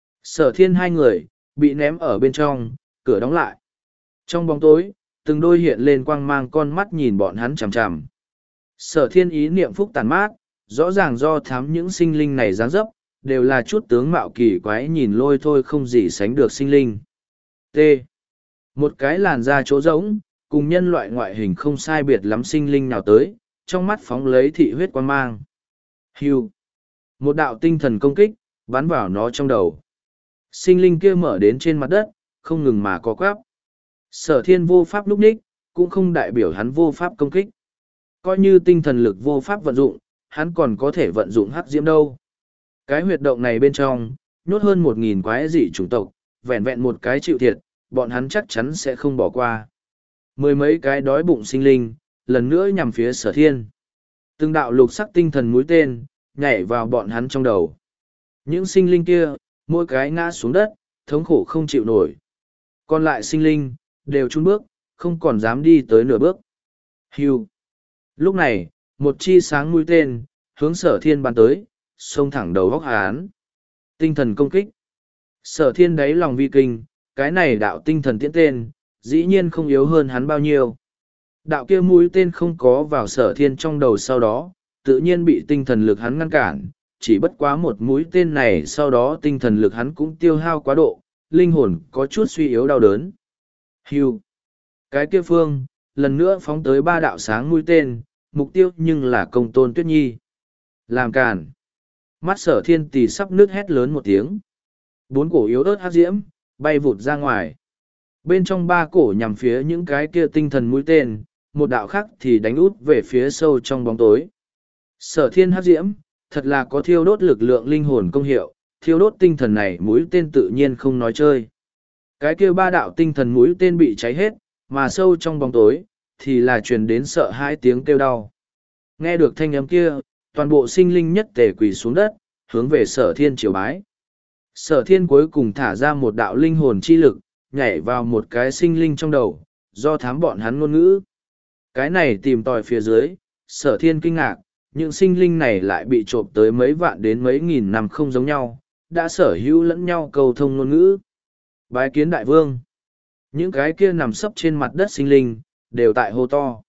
Sở thiên hai người, bị ném ở bên trong, cửa đóng lại. Trong bóng tối, từng đôi hiện lên quang mang con mắt nhìn bọn hắn chằm chằm. Sở thiên ý niệm phúc tàn mát, rõ ràng do thám những sinh linh này dáng dấp, đều là chút tướng mạo kỳ quái nhìn lôi thôi không gì sánh được sinh linh. T. Một cái làn da chỗ rỗng, cùng nhân loại ngoại hình không sai biệt lắm sinh linh nào tới, trong mắt phóng lấy thị huyết quang mang. Hưu. Một đạo tinh thần công kích, bắn vào nó trong đầu. Sinh linh kia mở đến trên mặt đất, không ngừng mà có quáp. Sở thiên vô pháp lúc ních, cũng không đại biểu hắn vô pháp công kích. Coi như tinh thần lực vô pháp vận dụng, hắn còn có thể vận dụng hắc diễm đâu. Cái huyệt động này bên trong, nhốt hơn một nghìn quái dị chủng tộc, vẹn vẹn một cái chịu thiệt, bọn hắn chắc chắn sẽ không bỏ qua. Mười mấy cái đói bụng sinh linh, lần nữa nhằm phía sở thiên. Từng đạo lục sắc tinh thần mũi tên, nhảy vào bọn hắn trong đầu. Những sinh linh kia, mỗi cái ngã xuống đất, thống khổ không chịu nổi. Còn lại sinh linh, đều chun bước, không còn dám đi tới nửa bước. Hưu. Lúc này, một chi sáng mũi tên, hướng sở thiên bắn tới, xông thẳng đầu góc hán. Tinh thần công kích. Sở thiên đáy lòng vi kinh, cái này đạo tinh thần tiễn tên, dĩ nhiên không yếu hơn hắn bao nhiêu. Đạo kia mũi tên không có vào sở thiên trong đầu sau đó, tự nhiên bị tinh thần lực hắn ngăn cản, chỉ bất quá một mũi tên này sau đó tinh thần lực hắn cũng tiêu hao quá độ, linh hồn có chút suy yếu đau đớn. Hưu. Cái kia phương, lần nữa phóng tới ba đạo sáng mũi tên, mục tiêu nhưng là công tôn tuyết nhi. Làm cản. Mắt sở thiên tỷ sắp nước hét lớn một tiếng. Bốn cổ yếu ớt hắc diễm, bay vụt ra ngoài. Bên trong ba cổ nhằm phía những cái kia tinh thần mũi tên, một đạo khác thì đánh út về phía sâu trong bóng tối. Sở thiên hắc diễm, thật là có thiêu đốt lực lượng linh hồn công hiệu, thiêu đốt tinh thần này mũi tên tự nhiên không nói chơi. Cái kia ba đạo tinh thần mũi tên bị cháy hết, mà sâu trong bóng tối, thì là truyền đến sợ hãi tiếng kêu đau. Nghe được thanh âm kia, toàn bộ sinh linh nhất tề quỳ xuống đất, hướng về sở thiên triều bái. Sở thiên cuối cùng thả ra một đạo linh hồn chi lực, nhảy vào một cái sinh linh trong đầu, do thám bọn hắn ngôn ngữ. Cái này tìm tòi phía dưới, sở thiên kinh ngạc, những sinh linh này lại bị trộm tới mấy vạn đến mấy nghìn năm không giống nhau, đã sở hữu lẫn nhau cầu thông ngôn ngữ. Bái kiến đại vương. Những cái kia nằm sấp trên mặt đất sinh linh, đều tại hô to.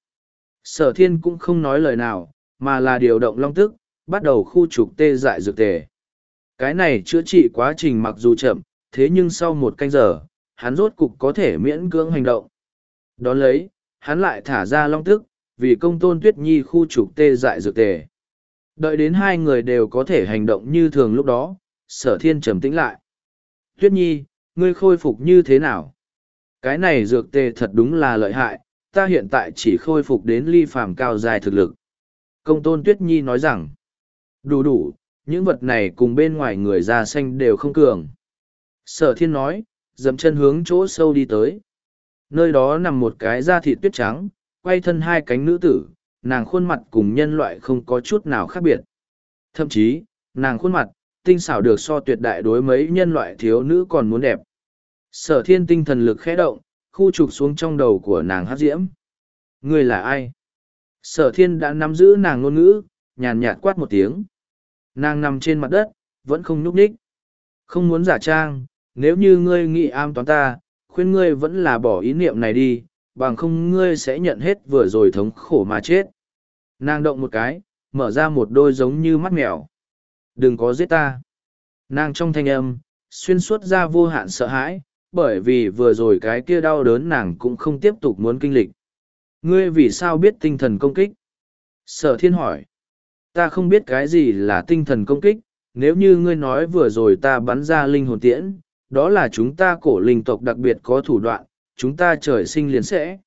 Sở thiên cũng không nói lời nào, mà là điều động long tức, bắt đầu khu trục tê dại dược tề. Cái này chữa trị quá trình mặc dù chậm, thế nhưng sau một canh giờ, hắn rốt cục có thể miễn cưỡng hành động. Đón lấy, hắn lại thả ra long tức, vì công tôn tuyết nhi khu trục tê dại dược tề. Đợi đến hai người đều có thể hành động như thường lúc đó, sở thiên trầm tĩnh lại. Tuyết nhi, ngươi khôi phục như thế nào? Cái này dược tề thật đúng là lợi hại, ta hiện tại chỉ khôi phục đến ly phàm cao dài thực lực. Công tôn Tuyết Nhi nói rằng, đủ đủ, những vật này cùng bên ngoài người da xanh đều không cường. Sở thiên nói, dậm chân hướng chỗ sâu đi tới. Nơi đó nằm một cái da thịt tuyết trắng, quay thân hai cánh nữ tử, nàng khuôn mặt cùng nhân loại không có chút nào khác biệt. Thậm chí, nàng khuôn mặt, tinh xảo được so tuyệt đại đối mấy nhân loại thiếu nữ còn muốn đẹp. Sở thiên tinh thần lực khẽ động, khu trục xuống trong đầu của nàng hát diễm. Người là ai? Sở thiên đã nắm giữ nàng ngôn ngữ, nhàn nhạt quát một tiếng. Nàng nằm trên mặt đất, vẫn không nhúc nhích. Không muốn giả trang, nếu như ngươi nghĩ am toán ta, khuyên ngươi vẫn là bỏ ý niệm này đi, bằng không ngươi sẽ nhận hết vừa rồi thống khổ mà chết. Nàng động một cái, mở ra một đôi giống như mắt mèo. Đừng có giết ta. Nàng trong thanh âm, xuyên suốt ra vô hạn sợ hãi, bởi vì vừa rồi cái kia đau đớn nàng cũng không tiếp tục muốn kinh lịch. Ngươi vì sao biết tinh thần công kích? Sở thiên hỏi. Ta không biết cái gì là tinh thần công kích, nếu như ngươi nói vừa rồi ta bắn ra linh hồn tiễn, đó là chúng ta cổ linh tộc đặc biệt có thủ đoạn, chúng ta trời sinh liền sẽ.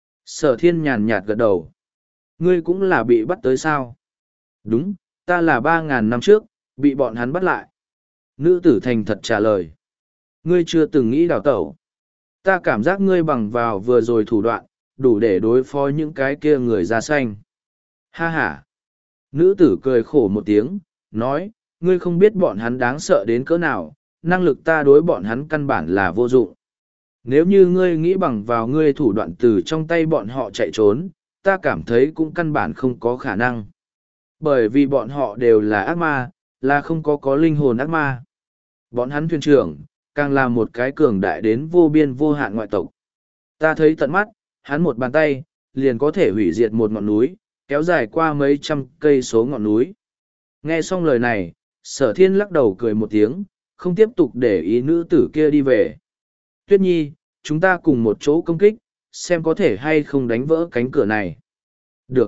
Sở thiên nhàn nhạt gật đầu. Ngươi cũng là bị bắt tới sao? Đúng, ta là ba ngàn năm trước, bị bọn hắn bắt lại. Nữ tử thành thật trả lời. Ngươi chưa từng nghĩ đào tẩu. Ta cảm giác ngươi bằng vào vừa rồi thủ đoạn, đủ để đối phó những cái kia người da xanh. Ha ha. Nữ tử cười khổ một tiếng, nói, ngươi không biết bọn hắn đáng sợ đến cỡ nào, năng lực ta đối bọn hắn căn bản là vô dụng. Nếu như ngươi nghĩ bằng vào ngươi thủ đoạn từ trong tay bọn họ chạy trốn, ta cảm thấy cũng căn bản không có khả năng. Bởi vì bọn họ đều là ác ma, là không có có linh hồn ác ma. Bọn hắn thuyền trưởng, càng là một cái cường đại đến vô biên vô hạn ngoại tộc. Ta thấy tận mắt, hắn một bàn tay, liền có thể hủy diệt một ngọn núi, kéo dài qua mấy trăm cây số ngọn núi. Nghe xong lời này, sở thiên lắc đầu cười một tiếng, không tiếp tục để ý nữ tử kia đi về. Tuyết nhi, chúng ta cùng một chỗ công kích, xem có thể hay không đánh vỡ cánh cửa này. Được.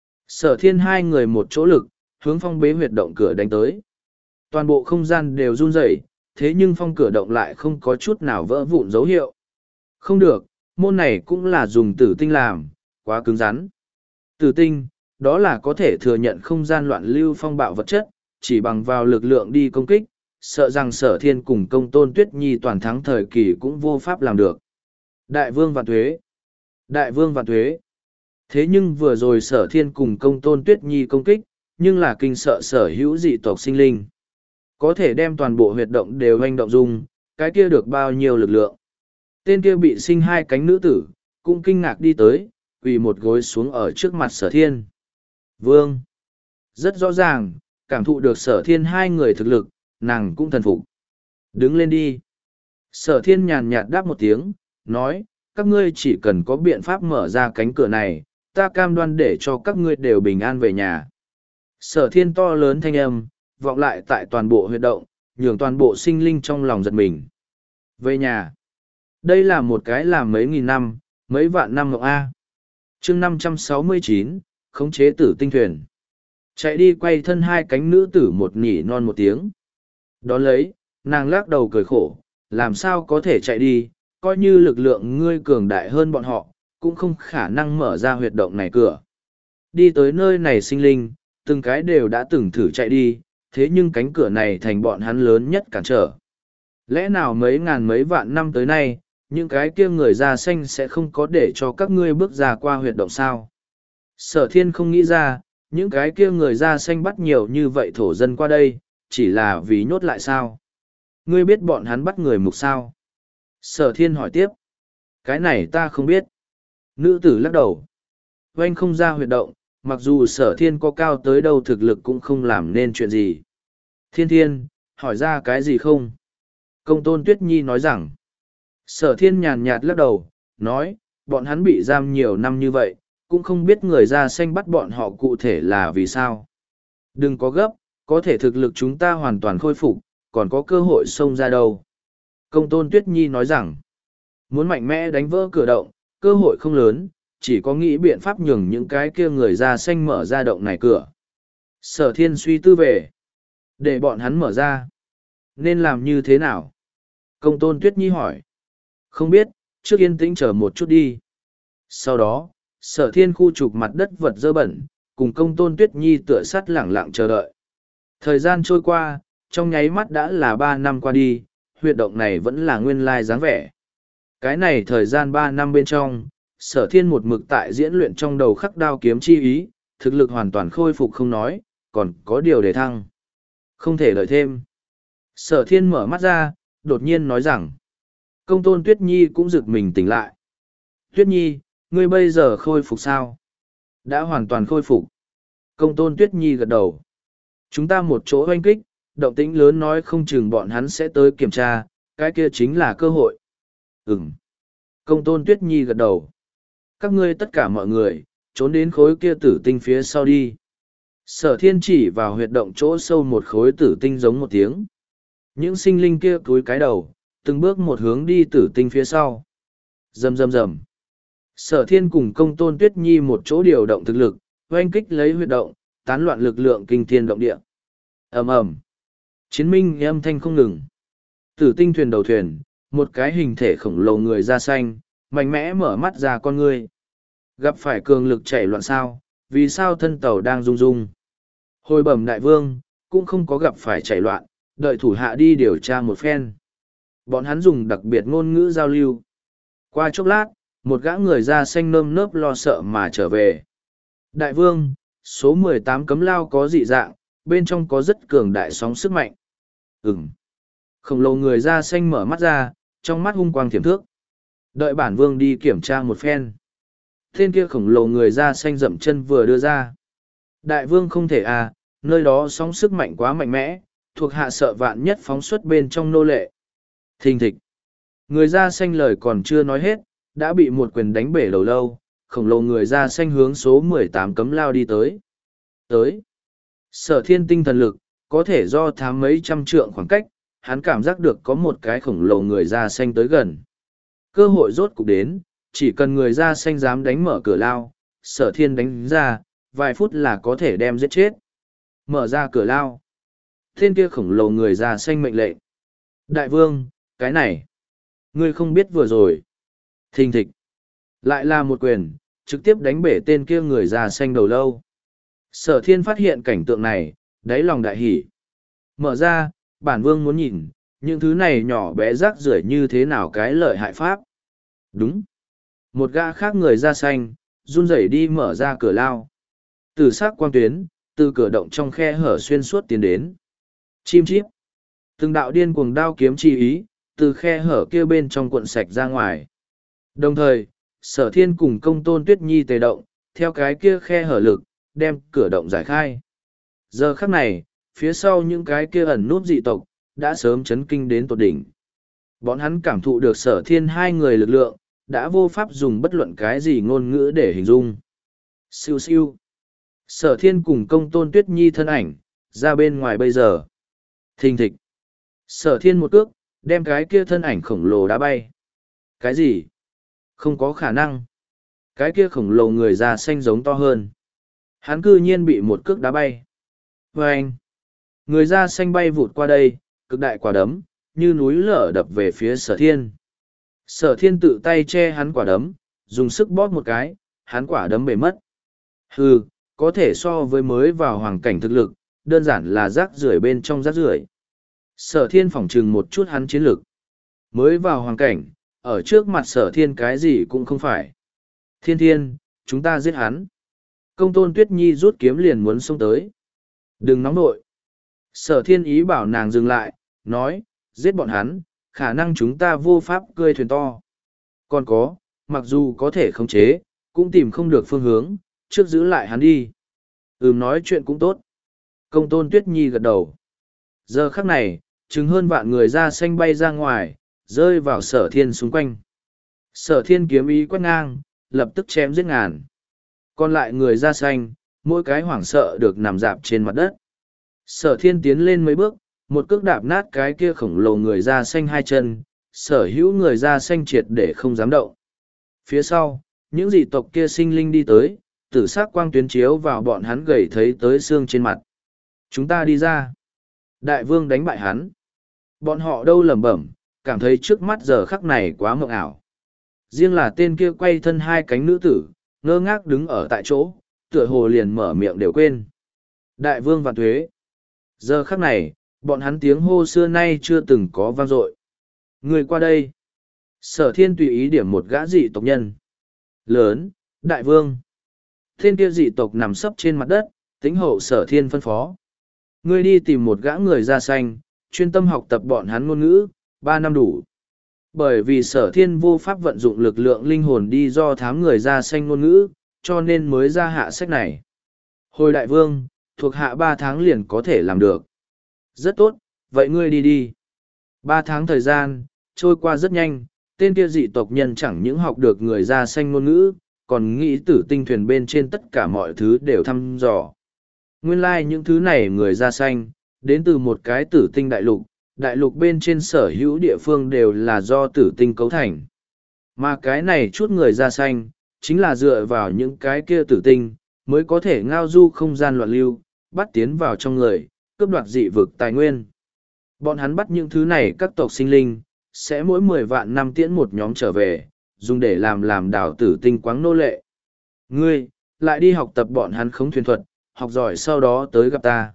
Sở thiên hai người một chỗ lực, hướng phong bế huyệt động cửa đánh tới. Toàn bộ không gian đều run rẩy, thế nhưng phong cửa động lại không có chút nào vỡ vụn dấu hiệu. Không được, môn này cũng là dùng tử tinh làm, quá cứng rắn. Tử tinh, đó là có thể thừa nhận không gian loạn lưu phong bạo vật chất, chỉ bằng vào lực lượng đi công kích, sợ rằng sở thiên cùng công tôn tuyết nhi toàn thắng thời kỳ cũng vô pháp làm được. Đại vương vạn thuế! Đại vương vạn thuế! Thế nhưng vừa rồi sở thiên cùng công tôn tuyết nhi công kích, nhưng là kinh sợ sở hữu dị tộc sinh linh. Có thể đem toàn bộ huyệt động đều hoành động dung, cái kia được bao nhiêu lực lượng. Tên kia bị sinh hai cánh nữ tử, cũng kinh ngạc đi tới, quỳ một gối xuống ở trước mặt sở thiên. Vương! Rất rõ ràng, cảm thụ được sở thiên hai người thực lực, nàng cũng thần phục. Đứng lên đi. Sở thiên nhàn nhạt đáp một tiếng, nói, các ngươi chỉ cần có biện pháp mở ra cánh cửa này, ta cam đoan để cho các ngươi đều bình an về nhà. Sở thiên to lớn thanh âm, vọng lại tại toàn bộ huyệt động, nhường toàn bộ sinh linh trong lòng giật mình. Về nhà. Đây là một cái làm mấy nghìn năm, mấy vạn năm ngọc A. chương năm trăm sáu mươi chín, khống chế tử tinh thuyền. Chạy đi quay thân hai cánh nữ tử một nhỉ non một tiếng. Đón lấy, nàng lắc đầu cười khổ, làm sao có thể chạy đi, coi như lực lượng ngươi cường đại hơn bọn họ, cũng không khả năng mở ra huyệt động này cửa. Đi tới nơi này sinh linh, từng cái đều đã từng thử chạy đi, thế nhưng cánh cửa này thành bọn hắn lớn nhất cản trở. Lẽ nào mấy ngàn mấy vạn năm tới nay, những cái kia người da xanh sẽ không có để cho các ngươi bước ra qua huyệt động sao? Sở thiên không nghĩ ra, những cái kia người da xanh bắt nhiều như vậy thổ dân qua đây, chỉ là vì nhốt lại sao? Ngươi biết bọn hắn bắt người mục sao? Sở thiên hỏi tiếp. Cái này ta không biết. Nữ tử lắc đầu. Oanh không ra huyệt động, mặc dù sở thiên có cao tới đâu thực lực cũng không làm nên chuyện gì. Thiên thiên, hỏi ra cái gì không? Công tôn Tuyết Nhi nói rằng, sở thiên nhàn nhạt lắc đầu, nói, bọn hắn bị giam nhiều năm như vậy, cũng không biết người da xanh bắt bọn họ cụ thể là vì sao. Đừng có gấp, có thể thực lực chúng ta hoàn toàn khôi phục, còn có cơ hội xông ra đâu. Công tôn Tuyết Nhi nói rằng, muốn mạnh mẽ đánh vỡ cửa động, cơ hội không lớn, chỉ có nghĩ biện pháp nhường những cái kia người da xanh mở ra động này cửa. Sở thiên suy tư về, để bọn hắn mở ra. Nên làm như thế nào? Công tôn Tuyết Nhi hỏi. Không biết, trước yên tĩnh chờ một chút đi. Sau đó, sở thiên khu trục mặt đất vật dơ bẩn, cùng công tôn Tuyết Nhi tựa sắt lẳng lặng chờ đợi. Thời gian trôi qua, trong nháy mắt đã là ba năm qua đi, huyệt động này vẫn là nguyên lai dáng vẻ. Cái này thời gian ba năm bên trong, sở thiên một mực tại diễn luyện trong đầu khắc đao kiếm chi ý, thực lực hoàn toàn khôi phục không nói, còn có điều để thăng. Không thể đợi thêm. Sở thiên mở mắt ra, đột nhiên nói rằng, công tôn Tuyết Nhi cũng giựt mình tỉnh lại. Tuyết Nhi, ngươi bây giờ khôi phục sao? Đã hoàn toàn khôi phục. Công tôn Tuyết Nhi gật đầu. Chúng ta một chỗ oanh kích, động tĩnh lớn nói không chừng bọn hắn sẽ tới kiểm tra, cái kia chính là cơ hội. Ừm. Công tôn Tuyết Nhi gật đầu. Các ngươi tất cả mọi người, trốn đến khối kia tử tinh phía sau đi. Sở thiên chỉ vào huyệt động chỗ sâu một khối tử tinh giống một tiếng. Những sinh linh kia cúi cái đầu, từng bước một hướng đi tử tinh phía sau. Rầm rầm rầm. Sở thiên cùng công tôn Tuyết Nhi một chỗ điều động thực lực, oanh kích lấy huyệt động, tán loạn lực lượng kinh thiên động địa. Ầm ầm. Chiến minh âm thanh không ngừng. Tử tinh thuyền đầu thuyền, một cái hình thể khổng lồ người da xanh, mạnh mẽ mở mắt ra con ngươi. Gặp phải cường lực chảy loạn sao, vì sao thân tàu đang rung rung. Hồi bẩm đại vương, cũng không có gặp phải chảy loạn, đợi thủ hạ đi điều tra một phen. Bọn hắn dùng đặc biệt ngôn ngữ giao lưu. Qua chốc lát, một gã người da xanh nơm nớp lo sợ mà trở về. Đại vương, số mười tám cấm lao có dị dạng, bên trong có rất cường đại sóng sức mạnh. Ừm. Khổng lồ người da xanh mở mắt ra, trong mắt hung quang thiểm thước. Đợi bản vương đi kiểm tra một phen. Tên kia khổng lồ người da xanh dậm chân vừa đưa ra. Đại vương không thể à, nơi đó sóng sức mạnh quá mạnh mẽ, thuộc hạ sợ vạn nhất phóng xuất bên trong nô lệ. Thình thịch. Người da xanh lời còn chưa nói hết, đã bị một quyền đánh bể đầu lâu, khổng lồ người da xanh hướng số mười tám cấm lao đi tới. Tới. Sở thiên tinh thần lực, có thể do thám mấy trăm trượng khoảng cách, hắn cảm giác được có một cái khổng lồ người da xanh tới gần. Cơ hội rốt cục đến, chỉ cần người da xanh dám đánh mở cửa lao, sở thiên đánh ra, vài phút là có thể đem giết chết. Mở ra cửa lao. Tên kia khổng lồ người da xanh mệnh lệnh. Đại vương, cái này. Ngươi không biết vừa rồi. Thình thịch. Lại là một quyền, trực tiếp đánh bể tên kia người da xanh đầu lâu. Sở thiên phát hiện cảnh tượng này, đáy lòng đại hỉ. Mở ra, bản vương muốn nhìn, những thứ này nhỏ bé rác rưởi như thế nào cái lợi hại pháp. Đúng. Một gã khác người da xanh, run rẩy đi mở ra cửa lao. Từ sắc quang tuyến, từ cửa động trong khe hở xuyên suốt tiến đến. Chim chíp. Từng đạo điên cuồng đao kiếm chi ý, từ khe hở kia bên trong cuộn sạch ra ngoài. Đồng thời, sở thiên cùng công tôn Tuyết Nhi tề động, theo cái kia khe hở lực, đem cửa động giải khai. Giờ khắc này, phía sau những cái kia ẩn núp dị tộc, đã sớm chấn kinh đến tột đỉnh. Bọn hắn cảm thụ được sở thiên hai người lực lượng, đã vô pháp dùng bất luận cái gì ngôn ngữ để hình dung. Siêu siêu. Sở thiên cùng công tôn Tuyết Nhi thân ảnh, ra bên ngoài bây giờ. Thình thịch. Sở thiên một cước, đem cái kia thân ảnh khổng lồ đá bay. Cái gì? Không có khả năng. Cái kia khổng lồ người da xanh giống to hơn. Hắn cư nhiên bị một cước đá bay. Và anh. Người da xanh bay vụt qua đây, cực đại quả đấm, như núi lở đập về phía sở thiên. Sở thiên tự tay che hắn quả đấm, dùng sức bóp một cái, hắn quả đấm bể mất. Hừ, có thể so với mới vào hoàng cảnh thực lực, đơn giản là rác rưởi bên trong rác rưởi. Sở thiên phỏng trừng một chút hắn chiến lực. Mới vào hoàng cảnh, ở trước mặt sở thiên cái gì cũng không phải. Thiên thiên, chúng ta giết hắn. Công tôn Tuyết Nhi rút kiếm liền muốn xông tới. Đừng nóng nội. Sở thiên ý bảo nàng dừng lại, nói, giết bọn hắn, khả năng chúng ta vô pháp cơi thuyền to. Còn có, mặc dù có thể khống chế, cũng tìm không được phương hướng, trước giữ lại hắn đi. Ừm, nói chuyện cũng tốt. Công tôn Tuyết Nhi gật đầu. Giờ khắc này, chứng hơn vạn người da xanh bay ra ngoài, rơi vào sở thiên xung quanh. Sở thiên kiếm ý quét ngang, lập tức chém giết ngàn. Còn lại người da xanh, mỗi cái hoảng sợ được nằm dạp trên mặt đất. Sở thiên tiến lên mấy bước, một cước đạp nát cái kia khổng lồ người da xanh hai chân, sở hữu người da xanh triệt để không dám động. Phía sau, những dị tộc kia sinh linh đi tới, tử sắc quang tuyến chiếu vào bọn hắn gầy thấy tới xương trên mặt. Chúng ta đi ra. Đại vương đánh bại hắn. Bọn họ đâu lẩm bẩm, cảm thấy trước mắt giờ khắc này quá mộng ảo. Riêng là tên kia quay thân hai cánh nữ tử, ngơ ngác đứng ở tại chỗ, tựa hồ liền mở miệng đều quên. Đại vương vạn tuế. Giờ khắc này, bọn hắn tiếng hô xưa nay chưa từng có vang dội. Người qua đây. Sở thiên tùy ý điểm một gã dị tộc nhân. Lớn, đại vương. Tên kia dị tộc nằm sấp trên mặt đất, tính hậu sở thiên phân phó. Ngươi đi tìm một gã người da xanh, chuyên tâm học tập bọn hắn ngôn ngữ, ba năm đủ. Bởi vì sở thiên vô pháp vận dụng lực lượng linh hồn đi do thám người da xanh ngôn ngữ, cho nên mới ra hạ sách này. Hồi đại vương, thuộc hạ ba tháng liền có thể làm được. Rất tốt, vậy ngươi đi đi. Ba tháng thời gian, trôi qua rất nhanh, tên kia dị tộc nhân chẳng những học được người da xanh ngôn ngữ, còn nghĩ tử tinh thuyền bên trên tất cả mọi thứ đều thăm dò. Nguyên lai like những thứ này người da xanh, đến từ một cái tử tinh đại lục, đại lục bên trên sở hữu địa phương đều là do tử tinh cấu thành. Mà cái này chút người da xanh, chính là dựa vào những cái kia tử tinh, mới có thể ngao du không gian loạn lưu, bắt tiến vào trong người, cướp đoạt dị vực tài nguyên. Bọn hắn bắt những thứ này các tộc sinh linh, sẽ mỗi mười vạn năm tiễn một nhóm trở về, dùng để làm làm đảo tử tinh quáng nô lệ. Ngươi, lại đi học tập bọn hắn khống thuyền thuật, học giỏi sau đó tới gặp ta.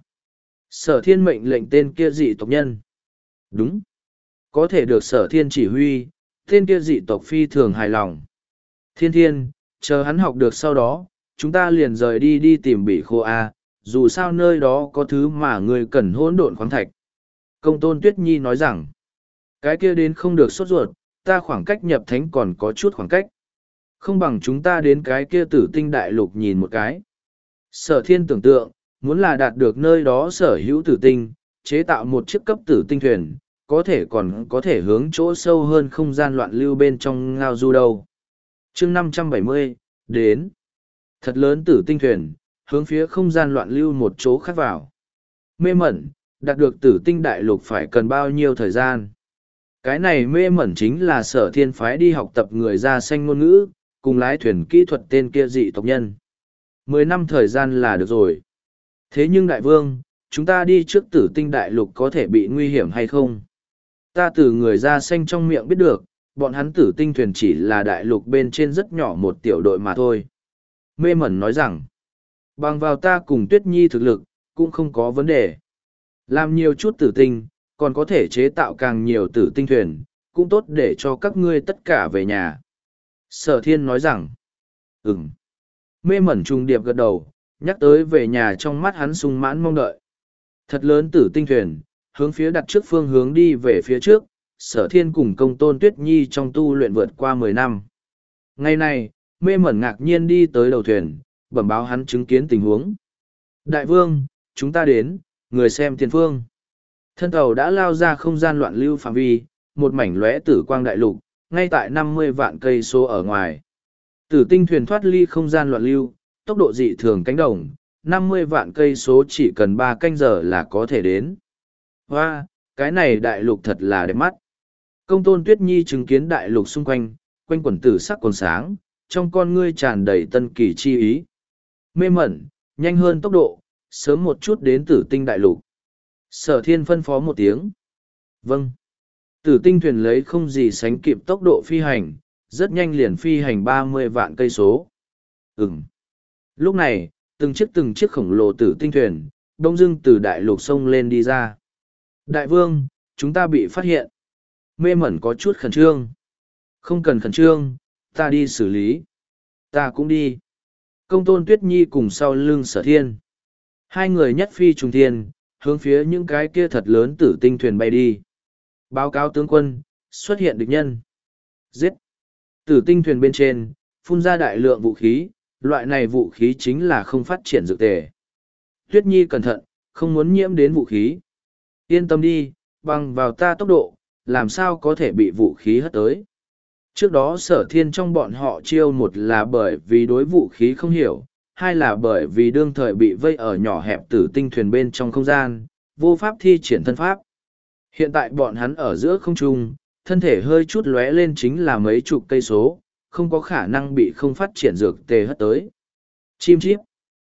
Sở thiên mệnh lệnh tên kia dị tộc nhân. Đúng. Có thể được sở thiên chỉ huy, tên kia dị tộc phi thường hài lòng. Thiên thiên, chờ hắn học được sau đó, chúng ta liền rời đi đi tìm bị khô A, dù sao nơi đó có thứ mà người cần hỗn độn khoáng thạch. Công tôn Tuyết Nhi nói rằng, cái kia đến không được sốt ruột, ta khoảng cách nhập thánh còn có chút khoảng cách. Không bằng chúng ta đến cái kia tử tinh đại lục nhìn một cái. Sở thiên tưởng tượng, muốn là đạt được nơi đó sở hữu tử tinh, chế tạo một chiếc cấp tử tinh thuyền, có thể còn có thể hướng chỗ sâu hơn không gian loạn lưu bên trong ngao du đâu. chương năm trăm bảy mươi, đến. Thật lớn tử tinh thuyền, hướng phía không gian loạn lưu một chỗ khác vào. Mê mẩn, đạt được tử tinh đại lục phải cần bao nhiêu thời gian. Cái này mê mẩn chính là sở thiên phái đi học tập người da xanh ngôn ngữ, cùng lái thuyền kỹ thuật tên kia dị tộc nhân. Mười năm thời gian là được rồi. Thế nhưng đại vương, chúng ta đi trước tử tinh đại lục có thể bị nguy hiểm hay không? Ta từ người da xanh trong miệng biết được, bọn hắn tử tinh thuyền chỉ là đại lục bên trên rất nhỏ một tiểu đội mà thôi. Mê mẩn nói rằng, bằng vào ta cùng Tuyết Nhi thực lực, cũng không có vấn đề. Làm nhiều chút tử tinh, còn có thể chế tạo càng nhiều tử tinh thuyền, cũng tốt để cho các ngươi tất cả về nhà. Sở thiên nói rằng, ừm. Mê mẩn trùng điệp gật đầu, nhắc tới về nhà trong mắt hắn sung mãn mong đợi. Thật lớn tử tinh thuyền, hướng phía đặt trước phương hướng đi về phía trước, sở thiên cùng công tôn Tuyết Nhi trong tu luyện vượt qua mười năm. Ngày này, mê mẩn ngạc nhiên đi tới đầu thuyền, bẩm báo hắn chứng kiến tình huống. Đại vương, chúng ta đến, người xem tiền phương. Thân tàu đã lao ra không gian loạn lưu phạm vi, một mảnh lóe tử quang đại lục, ngay tại năm mươi vạn cây số ở ngoài. Tử tinh thuyền thoát ly không gian loạn lưu, tốc độ dị thường cánh đồng, năm mươi vạn cây số chỉ cần ba canh giờ là có thể đến. Hoa, cái này đại lục thật là đẹp mắt. Công tôn Tuyết Nhi chứng kiến đại lục xung quanh, quanh quần tử sắc còn sáng, trong con ngươi tràn đầy tân kỳ chi ý. Mê mẩn, nhanh hơn tốc độ, sớm một chút đến tử tinh đại lục. Sở thiên phân phó một tiếng. Vâng. Tử tinh thuyền lấy không gì sánh kịp tốc độ phi hành, rất nhanh liền phi hành ba mươi vạn cây số. Ừm. Lúc này, từng chiếc từng chiếc khổng lồ tử tinh thuyền, đông dưng từ đại lục sông lên đi ra. Đại vương, chúng ta bị phát hiện. Mê mẩn có chút khẩn trương. Không cần khẩn trương, ta đi xử lý. Ta cũng đi. Công tôn Tuyết Nhi cùng sau lưng sở thiên. Hai người nhất phi trùng thiên, hướng phía những cái kia thật lớn tử tinh thuyền bay đi. Báo cáo tướng quân, xuất hiện địch nhân. Giết. Tử tinh thuyền bên trên, phun ra đại lượng vũ khí, Loại này vũ khí chính là không phát triển dược tề. Tuyết Nhi cẩn thận, không muốn nhiễm đến vũ khí. Yên tâm đi, bằng vào ta tốc độ, làm sao có thể bị vũ khí hất tới. Trước đó sở thiên trong bọn họ chiêu một là bởi vì đối vũ khí không hiểu, hai là bởi vì đương thời bị vây ở nhỏ hẹp tử tinh thuyền bên trong không gian, vô pháp thi triển thân pháp. Hiện tại bọn hắn ở giữa không trung, thân thể hơi chút lóe lên chính là mấy chục cây số, không có khả năng bị không phát triển dược tề hất tới. Chim chíp.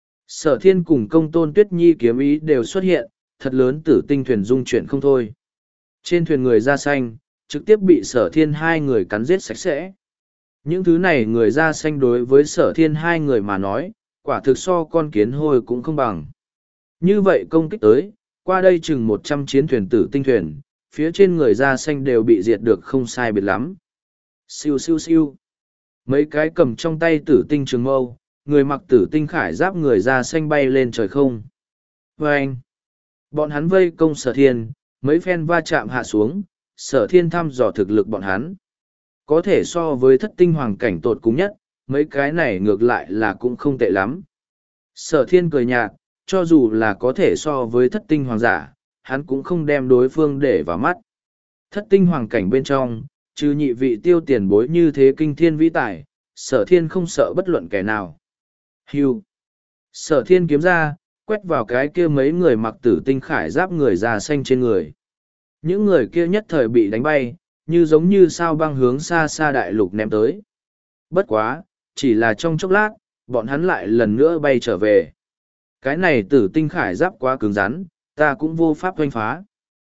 Sở thiên cùng công tôn tuyết nhi kiếm ý đều xuất hiện, thật lớn tử tinh thuyền dung chuyển không thôi. Trên thuyền người da xanh, trực tiếp bị sở thiên hai người cắn giết sạch sẽ. Những thứ này người da xanh đối với sở thiên hai người mà nói, quả thực so con kiến hôi cũng không bằng. Như vậy công kích tới, qua đây chừng một trăm chiến thuyền tử tinh thuyền, phía trên người da xanh đều bị diệt được không sai biệt lắm. Siêu siêu siêu. Mấy cái cầm trong tay tử tinh trường mâu, người mặc tử tinh khải giáp người da xanh bay lên trời không. Và anh, bọn hắn vây công sở thiên, mấy phen va chạm hạ xuống, sở thiên thăm dò thực lực bọn hắn. Có thể so với thất tinh hoàng cảnh tột cùng nhất, mấy cái này ngược lại là cũng không tệ lắm. Sở thiên cười nhạt, cho dù là có thể so với thất tinh hoàng giả, hắn cũng không đem đối phương để vào mắt. Thất tinh hoàng cảnh bên trong, trừ nhị vị tiêu tiền bối như thế kinh thiên vĩ tài, sở thiên không sợ bất luận kẻ nào. Hưu. Sở thiên kiếm ra, quét vào cái kia mấy người mặc tử tinh khải giáp người da xanh trên người. Những người kia nhất thời bị đánh bay, như giống như sao băng hướng xa xa đại lục ném tới. Bất quá, chỉ là trong chốc lát, bọn hắn lại lần nữa bay trở về. Cái này tử tinh khải giáp quá cứng rắn, ta cũng vô pháp hoanh phá.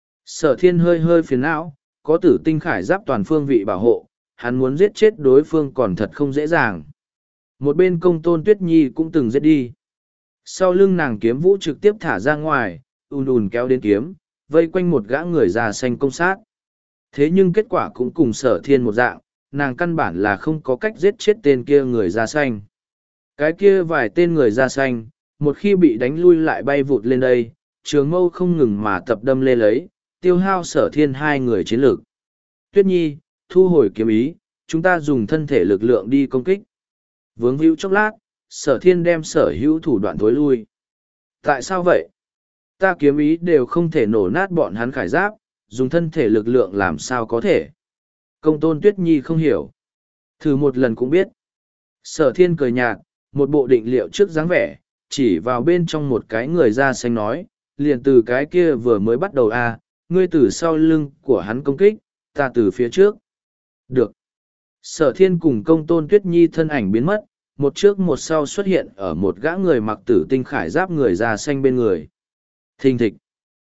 Sở thiên hơi hơi phiền não, có tử tinh khải giáp toàn phương vị bảo hộ, hắn muốn giết chết đối phương còn thật không dễ dàng. Một bên công tôn tuyết nhi cũng từng giết đi. Sau lưng nàng kiếm vũ trực tiếp thả ra ngoài, ùn ùn kéo đến kiếm, vây quanh một gã người già xanh công sát. Thế nhưng kết quả cũng cùng sở thiên một dạng, nàng căn bản là không có cách giết chết tên kia người da xanh. Cái kia vài tên người da xanh, một khi bị đánh lui lại bay vụt lên đây, trường mâu không ngừng mà tập đâm lê lấy, tiêu hao sở thiên hai người chiến lược. Tuyết Nhi, thu hồi kiếm ý, chúng ta dùng thân thể lực lượng đi công kích. Vướng hữu chốc lát, sở thiên đem sở hữu thủ đoạn thối lui. Tại sao vậy? Ta kiếm ý đều không thể nổ nát bọn hắn khải giáp, dùng thân thể lực lượng làm sao có thể. Công tôn Tuyết Nhi không hiểu. Thử một lần cũng biết. Sở thiên cười nhạt, một bộ định liệu trước dáng vẻ, chỉ vào bên trong một cái người da xanh nói, liền từ cái kia vừa mới bắt đầu a, ngươi từ sau lưng của hắn công kích, ta từ phía trước. Được. Sở thiên cùng công tôn Tuyết Nhi thân ảnh biến mất, một trước một sau xuất hiện ở một gã người mặc tử tinh khải giáp người da xanh bên người. Thình thịch.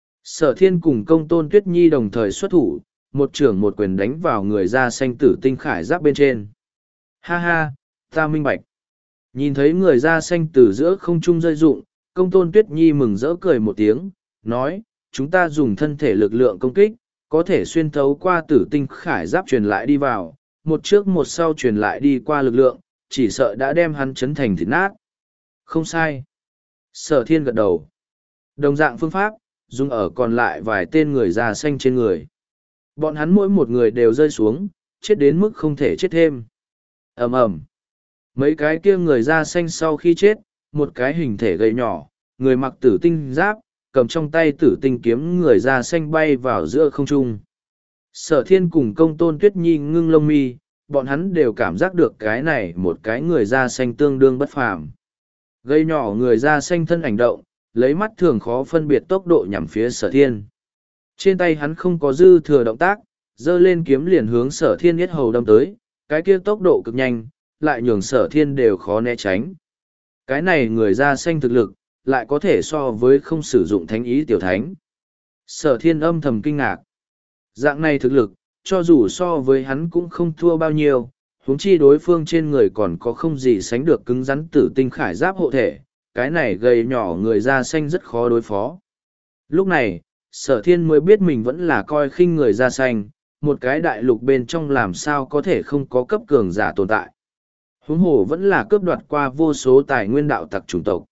Sở thiên cùng công tôn Tuyết Nhi đồng thời xuất thủ, một trưởng một quyền đánh vào người da xanh tử tinh khải giáp bên trên. Ha ha, ta minh bạch. Nhìn thấy người da xanh từ giữa không trung rơi rụng, công tôn Tuyết Nhi mừng rỡ cười một tiếng, nói, chúng ta dùng thân thể lực lượng công kích, có thể xuyên thấu qua tử tinh khải giáp truyền lại đi vào, một trước một sau truyền lại đi qua lực lượng, chỉ sợ đã đem hắn chấn thành thịt nát. Không sai. Sở thiên gật đầu. Đồng dạng phương pháp, dùng ở còn lại vài tên người da xanh trên người. Bọn hắn mỗi một người đều rơi xuống, chết đến mức không thể chết thêm. Ầm ầm. Mấy cái kia người da xanh sau khi chết, một cái hình thể gầy nhỏ, người mặc tử tinh giáp, cầm trong tay tử tinh kiếm người da xanh bay vào giữa không trung. Sở thiên cùng công tôn Tuyết Nhi ngưng lông mi, bọn hắn đều cảm giác được cái này một cái người da xanh tương đương bất phàm. Gầy nhỏ người da xanh thân ảnh động, lấy mắt thường khó phân biệt tốc độ nhằm phía sở thiên. Trên tay hắn không có dư thừa động tác, giơ lên kiếm liền hướng sở thiên yết hầu đâm tới, cái kia tốc độ cực nhanh, lại nhường sở thiên đều khó né tránh. Cái này người da xanh thực lực, lại có thể so với không sử dụng thánh ý tiểu thánh. Sở thiên âm thầm kinh ngạc. Dạng này thực lực, cho dù so với hắn cũng không thua bao nhiêu, huống chi đối phương trên người còn có không gì sánh được cứng rắn tử tinh khải giáp hộ thể, cái này gầy nhỏ người da xanh rất khó đối phó. Lúc này, sở thiên mới biết mình vẫn là coi khinh người da xanh, một cái đại lục bên trong làm sao có thể không có cấp cường giả tồn tại. Huống hồ vẫn là cướp đoạt qua vô số tài nguyên đạo tặc chủng tộc.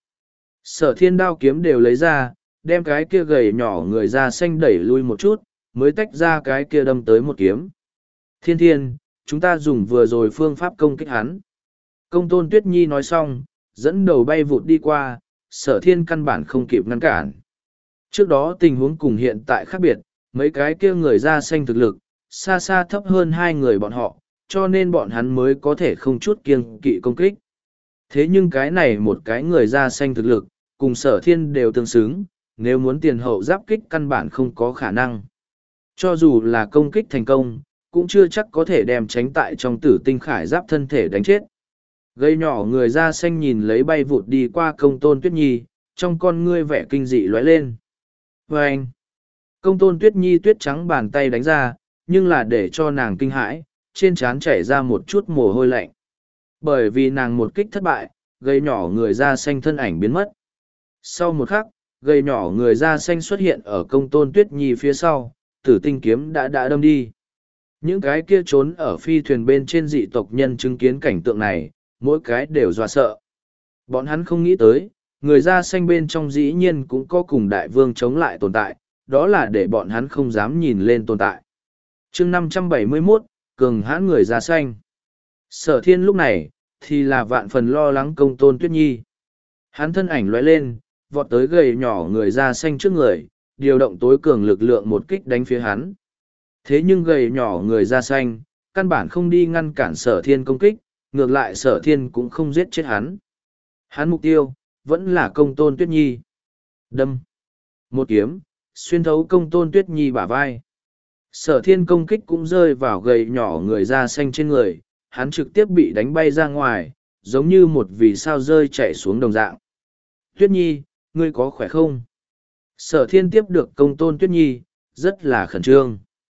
Sở thiên đao kiếm đều lấy ra, đem cái kia gầy nhỏ người da xanh đẩy lui một chút, mới tách ra cái kia đâm tới một kiếm. Thiên thiên, chúng ta dùng vừa rồi phương pháp công kích hắn. Công tôn Tuyết Nhi nói xong, dẫn đầu bay vụt đi qua, sở thiên căn bản không kịp ngăn cản. Trước đó tình huống cùng hiện tại khác biệt, mấy cái kia người da xanh thực lực, xa xa thấp hơn hai người bọn họ, cho nên bọn hắn mới có thể không chút kiêng kỵ công kích. Thế nhưng cái này một cái người da xanh thực lực, cùng sở thiên đều tương xứng, nếu muốn tiền hậu giáp kích căn bản không có khả năng. Cho dù là công kích thành công, cũng chưa chắc có thể đem tránh tại trong tử tinh khải giáp thân thể đánh chết. Gây nhỏ người da xanh nhìn lấy bay vụt đi qua công tôn tuyết nhi, trong con ngươi vẻ kinh dị lóe lên. Và anh, công tôn tuyết nhi tuyết trắng bàn tay đánh ra, nhưng là để cho nàng kinh hãi, trên trán chảy ra một chút mồ hôi lạnh. Bởi vì nàng một kích thất bại, gây nhỏ người da xanh thân ảnh biến mất. Sau một khắc, gây nhỏ người da xanh xuất hiện ở công tôn tuyết nhi phía sau, tử tinh kiếm đã đã đâm đi. Những cái kia trốn ở phi thuyền bên trên dị tộc nhân chứng kiến cảnh tượng này, mỗi cái đều dọa sợ. Bọn hắn không nghĩ tới, người da xanh bên trong dĩ nhiên cũng có cùng đại vương chống lại tồn tại, đó là để bọn hắn không dám nhìn lên tồn tại. chương năm trăm bảy mươi mốt, cường hãn người da xanh. Sở thiên lúc này, thì là vạn phần lo lắng công tôn tuyết nhi. Hắn thân ảnh lóe lên, vọt tới gầy nhỏ người da xanh trước người, điều động tối cường lực lượng một kích đánh phía hắn. Thế nhưng gầy nhỏ người da xanh, căn bản không đi ngăn cản sở thiên công kích, ngược lại sở thiên cũng không giết chết hắn. Hắn mục tiêu, vẫn là công tôn tuyết nhi. Đâm. Một kiếm, xuyên thấu công tôn tuyết nhi bả vai. Sở thiên công kích cũng rơi vào gầy nhỏ người da xanh trên người, hắn trực tiếp bị đánh bay ra ngoài, giống như một vì sao rơi chạy xuống đồng dạng. Tuyết nhi, ngươi có khỏe không? Sở thiên tiếp được công tôn tuyết nhi, rất là khẩn trương.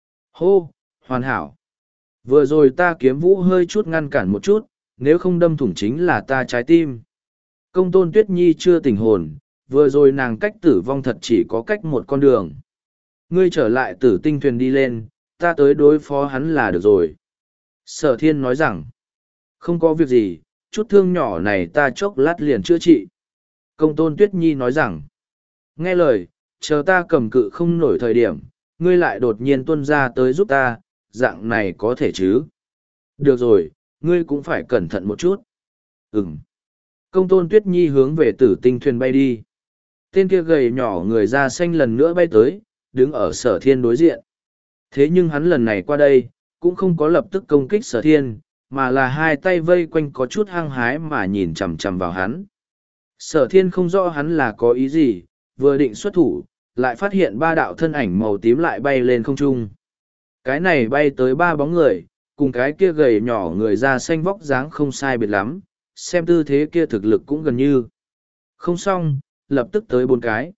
Hô, hoàn hảo. Vừa rồi ta kiếm vũ hơi chút ngăn cản một chút, nếu không đâm thủng chính là ta trái tim. Công tôn tuyết nhi chưa tỉnh hồn, vừa rồi nàng cách tử vong thật chỉ có cách một con đường. Ngươi trở lại tử tinh thuyền đi lên, ta tới đối phó hắn là được rồi. Sở thiên nói rằng, không có việc gì, chút thương nhỏ này ta chốc lát liền chữa trị. Công tôn tuyết nhi nói rằng, nghe lời, chờ ta cầm cự không nổi thời điểm, ngươi lại đột nhiên tuân ra tới giúp ta, dạng này có thể chứ? Được rồi, ngươi cũng phải cẩn thận một chút. Ừm. Công tôn tuyết nhi hướng về tử tinh thuyền bay đi. Tên kia gầy nhỏ người da xanh lần nữa bay tới, đứng ở sở thiên đối diện. Thế nhưng hắn lần này qua đây, cũng không có lập tức công kích sở thiên, mà là hai tay vây quanh có chút hăng hái mà nhìn chằm chằm vào hắn. Sở thiên không rõ hắn là có ý gì, vừa định xuất thủ, lại phát hiện ba đạo thân ảnh màu tím lại bay lên không trung. Cái này bay tới ba bóng người, cùng cái kia gầy nhỏ người da xanh vóc dáng không sai biệt lắm, xem tư thế kia thực lực cũng gần như. Không xong, lập tức tới bốn cái.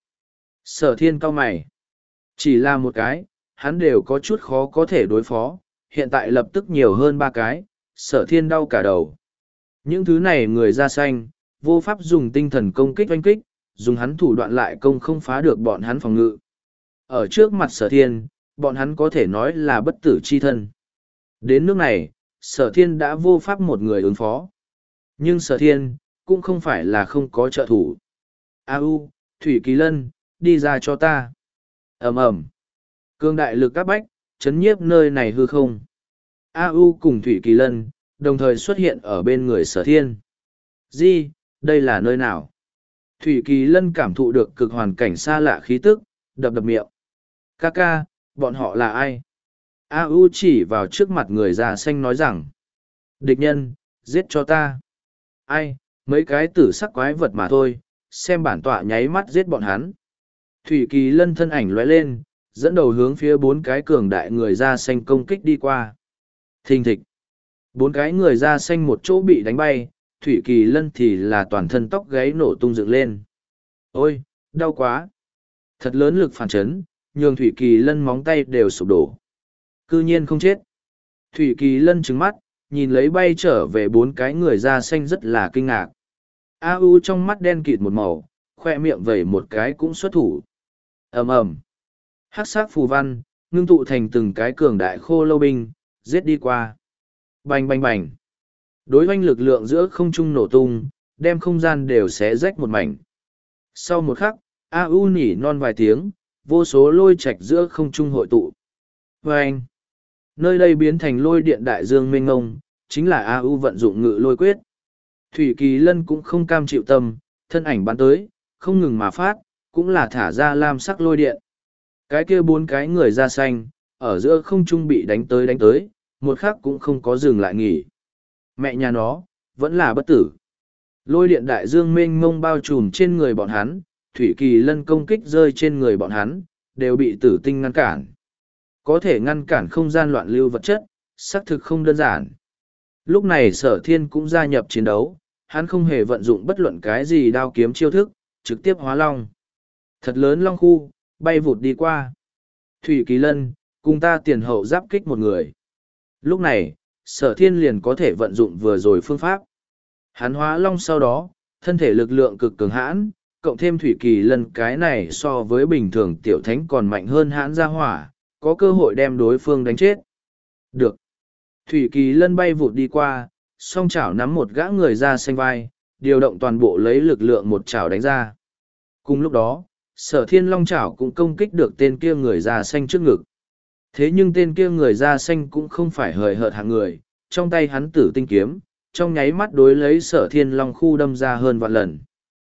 Sở thiên cau mày. Chỉ là một cái, hắn đều có chút khó có thể đối phó, hiện tại lập tức nhiều hơn ba cái, sở thiên đau cả đầu. Những thứ này người da xanh, vô pháp dùng tinh thần công kích oanh kích, dùng hắn thủ đoạn lại công không phá được bọn hắn phòng ngự. Ở trước mặt sở thiên, bọn hắn có thể nói là bất tử chi thân. Đến nước này, sở thiên đã vô pháp một người ứng phó. Nhưng sở thiên, cũng không phải là không có trợ thủ. A U, Thủy Kỳ Lân, đi ra cho ta. Ầm ầm. Cương đại lực các bách, chấn nhiếp nơi này hư không. A U cùng Thủy Kỳ Lân, đồng thời xuất hiện ở bên người sở thiên. Di, đây là nơi nào? Thủy Kỳ Lân cảm thụ được cực hoàn cảnh xa lạ khí tức, đập đập miệng. Ca ca, bọn họ là ai? A U chỉ vào trước mặt người già xanh nói rằng. Địch nhân, giết cho ta. Ai, mấy cái tử sắc quái vật mà thôi, xem bản tọa nháy mắt giết bọn hắn. Thủy Kỳ Lân thân ảnh lóe lên, dẫn đầu hướng phía bốn cái cường đại người da xanh công kích đi qua. Thình thịch. Bốn cái người da xanh một chỗ bị đánh bay, Thủy Kỳ Lân thì là toàn thân tóc gáy nổ tung dựng lên. Ôi, đau quá. Thật lớn lực phản chấn, nhường Thủy Kỳ Lân móng tay đều sụp đổ. Cư nhiên không chết. Thủy Kỳ Lân trừng mắt, nhìn lấy bay trở về bốn cái người da xanh rất là kinh ngạc. A U trong mắt đen kịt một màu, khoe miệng vẩy một cái cũng xuất thủ. Ầm ầm. Hắc sắc phù văn, ngưng tụ thành từng cái cường đại khô lâu binh, giết đi qua. Bành bành bành. Đối oanh lực lượng giữa không trung nổ tung, đem không gian đều xé rách một mảnh. Sau một khắc, A U nỉ non vài tiếng, vô số lôi chạch giữa không trung hội tụ. Vâng! Nơi đây biến thành lôi điện đại dương mênh ngông, chính là A U vận dụng ngự lôi quyết. Thủy Kỳ Lân cũng không cam chịu tâm, thân ảnh bắn tới, không ngừng mà phát, cũng là thả ra lam sắc lôi điện. Cái kia bốn cái người da xanh, ở giữa không trung bị đánh tới đánh tới, một khắc cũng không có dừng lại nghỉ. Mẹ nhà nó, vẫn là bất tử. Lôi điện đại dương mênh mông bao trùm trên người bọn hắn, Thủy Kỳ Lân công kích rơi trên người bọn hắn, đều bị tử tinh ngăn cản. Có thể ngăn cản không gian loạn lưu vật chất, xác thực không đơn giản. Lúc này Sở Thiên cũng gia nhập chiến đấu, hắn không hề vận dụng bất luận cái gì đao kiếm chiêu thức, trực tiếp hóa long. Thật lớn long khu, bay vụt đi qua. Thủy Kỳ Lân, cùng ta tiền hậu giáp kích một người. Lúc này, Sở Thiên liền có thể vận dụng vừa rồi phương pháp. Hắn hóa long sau đó, thân thể lực lượng cực cường hãn, cộng thêm Thủy Kỳ Lân cái này so với bình thường tiểu thánh còn mạnh hơn hãn ra hỏa, có cơ hội đem đối phương đánh chết. Được. Thủy Kỳ Lân bay vụt đi qua, song chảo nắm một gã người ra xanh vai, điều động toàn bộ lấy lực lượng một chảo đánh ra. Cùng lúc đó, Sở Thiên Long chảo cũng công kích được tên kia người da xanh trước ngực. Thế nhưng tên kia người da xanh cũng không phải hời hợt hạng người, trong tay hắn tử tinh kiếm, trong nháy mắt đối lấy Sở Thiên Long khu đâm ra hơn vạn lần.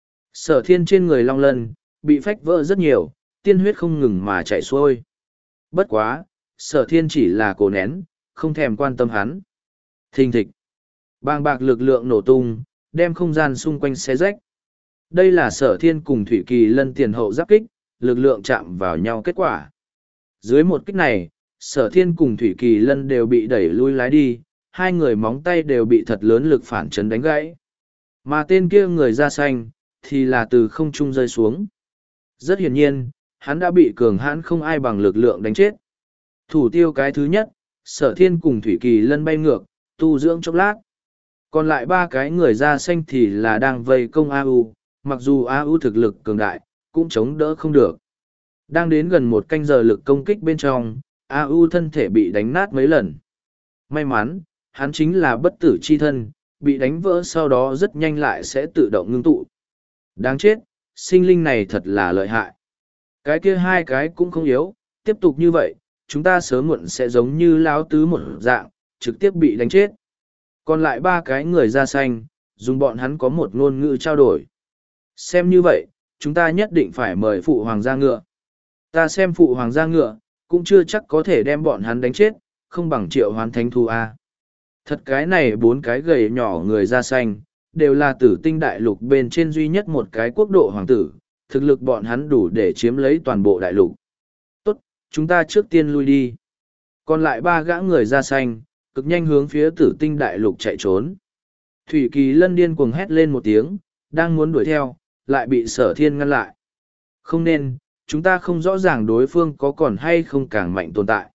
Sở Thiên trên người Long Lân, bị phách vỡ rất nhiều, tiên huyết không ngừng mà chảy xuôi. Bất quá, Sở Thiên chỉ là cố nén, không thèm quan tâm hắn. Thình thịch. Bàng bạc lực lượng nổ tung, đem không gian xung quanh xé rách. Đây là Sở Thiên cùng Thủy Kỳ Lân tiền hậu giáp kích, lực lượng chạm vào nhau kết quả. Dưới một kích này, Sở Thiên cùng Thủy Kỳ Lân đều bị đẩy lui lái đi, hai người móng tay đều bị thật lớn lực phản chấn đánh gãy. Mà tên kia người da xanh, thì là từ không trung rơi xuống. Rất hiển nhiên, hắn đã bị cường hãn không ai bằng lực lượng đánh chết. Thủ tiêu cái thứ nhất, Sở Thiên cùng Thủy Kỳ Lân bay ngược, tu dưỡng chốc lát. Còn lại ba cái người da xanh thì là đang vây công a u, mặc dù a u thực lực cường đại, cũng chống đỡ không được. Đang đến gần một canh giờ lực công kích bên trong, a u thân thể bị đánh nát mấy lần. May mắn, hắn chính là bất tử chi thân, bị đánh vỡ sau đó rất nhanh lại sẽ tự động ngưng tụ. Đáng chết, sinh linh này thật là lợi hại. Cái kia hai cái cũng không yếu, tiếp tục như vậy, chúng ta sớm muộn sẽ giống như lão tứ một dạng, trực tiếp bị đánh chết. Còn lại ba cái người da xanh, dùng bọn hắn có một ngôn ngữ trao đổi. Xem như vậy, chúng ta nhất định phải mời phụ hoàng ra ngựa. Ta xem phụ hoàng ra ngựa, cũng chưa chắc có thể đem bọn hắn đánh chết, không bằng triệu hoán thánh thú A. Thật cái này bốn cái gầy nhỏ người da xanh, đều là tử tinh đại lục bên trên duy nhất một cái quốc độ hoàng tử, thực lực bọn hắn đủ để chiếm lấy toàn bộ đại lục. Tốt, chúng ta trước tiên lui đi. Còn lại ba gã người da xanh, cực nhanh hướng phía tử tinh đại lục chạy trốn. Thủy Kỳ Lân điên cuồng hét lên một tiếng, đang muốn đuổi theo, lại bị Sở Thiên ngăn lại. Không nên, chúng ta không rõ ràng đối phương có còn hay không càng mạnh tồn tại.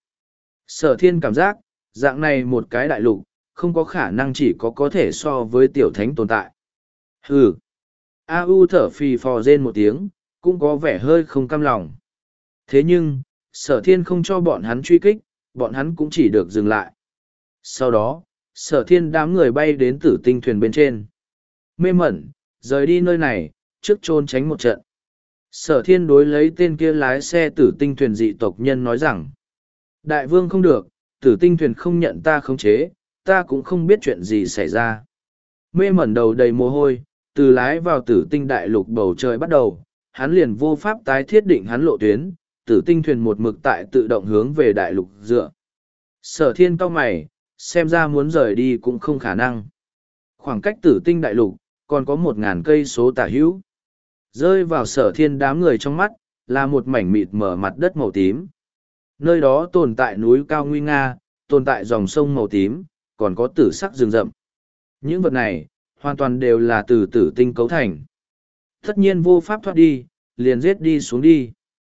Sở Thiên cảm giác, dạng này một cái đại lục, không có khả năng chỉ có có thể so với tiểu thánh tồn tại. Hừ. A U thở phì phò rên một tiếng, cũng có vẻ hơi không cam lòng. Thế nhưng, Sở Thiên không cho bọn hắn truy kích, bọn hắn cũng chỉ được dừng lại. Sau đó, Sở Thiên đám người bay đến tử tinh thuyền bên trên. Mê mẩn, rời đi nơi này, trước trôn tránh một trận. Sở Thiên đối lấy tên kia lái xe tử tinh thuyền dị tộc nhân nói rằng, Đại vương không được, tử tinh thuyền không nhận ta khống chế, ta cũng không biết chuyện gì xảy ra. Mê mẩn đầu đầy mồ hôi, từ lái vào tử tinh đại lục bầu trời bắt đầu, hắn liền vô pháp tái thiết định hắn lộ tuyến, tử tinh thuyền một mực tại tự động hướng về đại lục dựa. Sở Thiên cau mày, xem ra muốn rời đi cũng không khả năng. Khoảng cách tử tinh đại lục, còn có một ngàn cây số tả hữu. Rơi vào Sở Thiên đám người trong mắt, là một mảnh mịt mở mặt đất màu tím. Nơi đó tồn tại núi cao nguy nga, tồn tại dòng sông màu tím, còn có tử sắc rừng rậm. Những vật này, hoàn toàn đều là từ tử tinh cấu thành. Tất nhiên vô pháp thoát đi, liền giết đi xuống đi.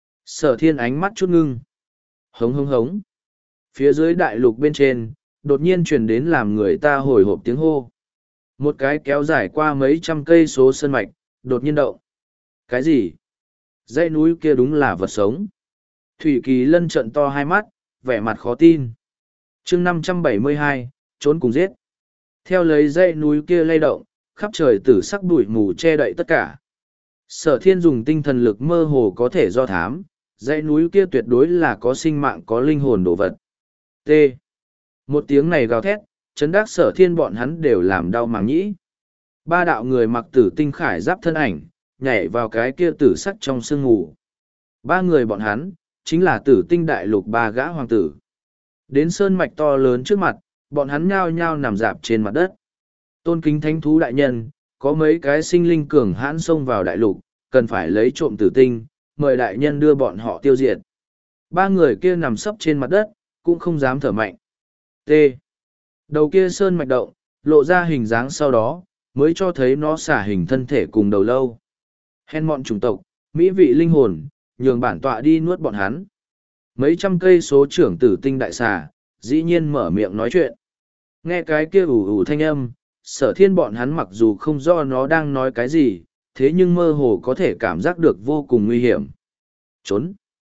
Sở Thiên ánh mắt chút ngưng. Hống hống hống. Phía dưới đại lục bên trên, đột nhiên truyền đến làm người ta hồi hộp tiếng hô. Một cái kéo dài qua mấy trăm cây số sơn mạch, đột nhiên động. Cái gì? Dãy núi kia đúng là vật sống. Thủy Kỳ Lân trợn to hai mắt, vẻ mặt khó tin. chương năm trăm bảy mươi hai, trốn cùng giết. Theo lấy dãy núi kia lay động, khắp trời tử sắc bụi mù che đậy tất cả. Sở Thiên dùng tinh thần lực mơ hồ có thể do thám, dãy núi kia tuyệt đối là có sinh mạng có linh hồn đồ vật. T. Một tiếng này gào thét, chấn đắc Sở Thiên bọn hắn đều làm đau màng nhĩ. Ba đạo người mặc tử tinh khải giáp thân ảnh, nhảy vào cái kia tử sắc trong sương mù. Ba người bọn hắn, chính là tử tinh đại lục ba gã hoàng tử. Đến sơn mạch to lớn trước mặt, bọn hắn nhao nhao nằm dạp trên mặt đất. Tôn kính thánh thú đại nhân, có mấy cái sinh linh cường hãn xông vào đại lục, cần phải lấy trộm tử tinh, mời đại nhân đưa bọn họ tiêu diệt. Ba người kia nằm sấp trên mặt đất, cũng không dám thở mạnh. T. Đầu kia sơn mạch động, lộ ra hình dáng sau đó, mới cho thấy nó xả hình thân thể cùng đầu lâu. Hèn mọn chủng tộc, mỹ vị linh hồn, nhường bản tọa đi nuốt bọn hắn. Mấy trăm cây số trưởng tử tinh đại xà, dĩ nhiên mở miệng nói chuyện. Nghe cái kia ủ ủ thanh âm, sở thiên bọn hắn mặc dù không rõ nó đang nói cái gì, thế nhưng mơ hồ có thể cảm giác được vô cùng nguy hiểm. Trốn.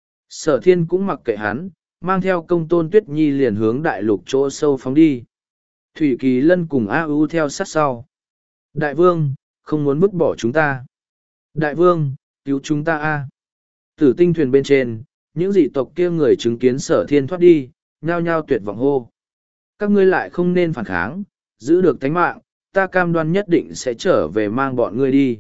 Sở thiên cũng mặc kệ hắn, mang theo công tôn tuyết nhi liền hướng đại lục chỗ sâu phóng đi. Thủy Kỳ Lân cùng A U theo sát sau. Đại vương, không muốn vứt bỏ chúng ta. Đại vương, cứu chúng ta a. Tử tinh thuyền bên trên, những dị tộc kia người chứng kiến sở thiên thoát đi, nhao nhao tuyệt vọng hô. Các ngươi lại không nên phản kháng, giữ được tánh mạng, ta cam đoan nhất định sẽ trở về mang bọn ngươi đi.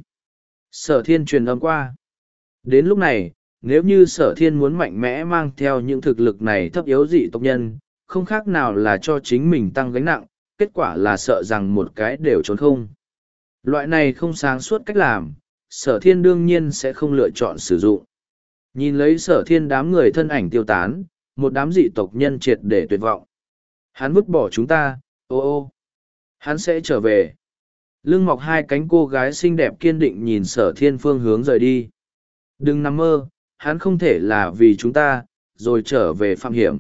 Sở thiên truyền âm qua. Đến lúc này, nếu như sở thiên muốn mạnh mẽ mang theo những thực lực này thấp yếu dị tộc nhân, không khác nào là cho chính mình tăng gánh nặng, kết quả là sợ rằng một cái đều trốn không. Loại này không sáng suốt cách làm, sở thiên đương nhiên sẽ không lựa chọn sử dụng. Nhìn lấy sở thiên đám người thân ảnh tiêu tán, một đám dị tộc nhân triệt để tuyệt vọng. Hắn vứt bỏ chúng ta, ô ô. Hắn sẽ trở về. Lưng mọc hai cánh cô gái xinh đẹp kiên định nhìn sở thiên phương hướng rời đi. Đừng nằm mơ, hắn không thể là vì chúng ta, rồi trở về phạm hiểm.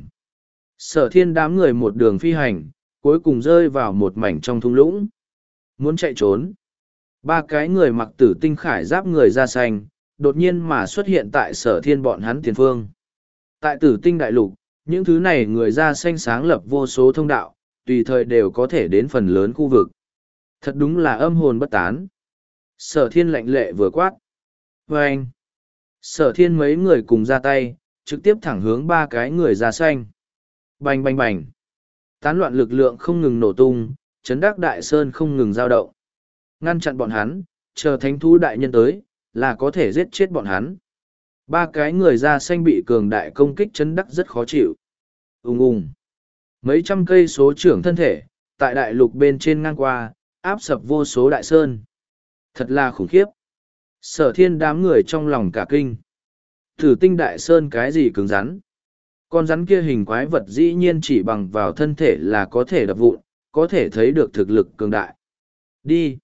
Sở thiên đám người một đường phi hành, cuối cùng rơi vào một mảnh trong thung lũng. Muốn chạy trốn. Ba cái người mặc tử tinh khải giáp người da xanh, đột nhiên mà xuất hiện tại sở thiên bọn hắn tiền phương. Tại tử tinh đại lục, những thứ này người da xanh sáng lập vô số thông đạo, tùy thời đều có thể đến phần lớn khu vực. Thật đúng là âm hồn bất tán. Sở thiên lạnh lệ vừa quát. Và anh, sở thiên mấy người cùng ra tay, trực tiếp thẳng hướng ba cái người da xanh. Bành bành bành. Tán loạn lực lượng không ngừng nổ tung, chấn đắc đại sơn không ngừng dao động. Ngăn chặn bọn hắn, chờ thánh thú đại nhân tới, là có thể giết chết bọn hắn. Ba cái người da xanh bị cường đại công kích chấn đắc rất khó chịu. Ùng ùng. Mấy trăm cây số trưởng thân thể, tại đại lục bên trên ngang qua, áp sập vô số đại sơn. Thật là khủng khiếp. Sở thiên đám người trong lòng cả kinh. Thử tinh đại sơn cái gì cứng rắn. Con rắn kia hình quái vật dĩ nhiên chỉ bằng vào thân thể là có thể đập vụn, có thể thấy được thực lực cường đại. Đi.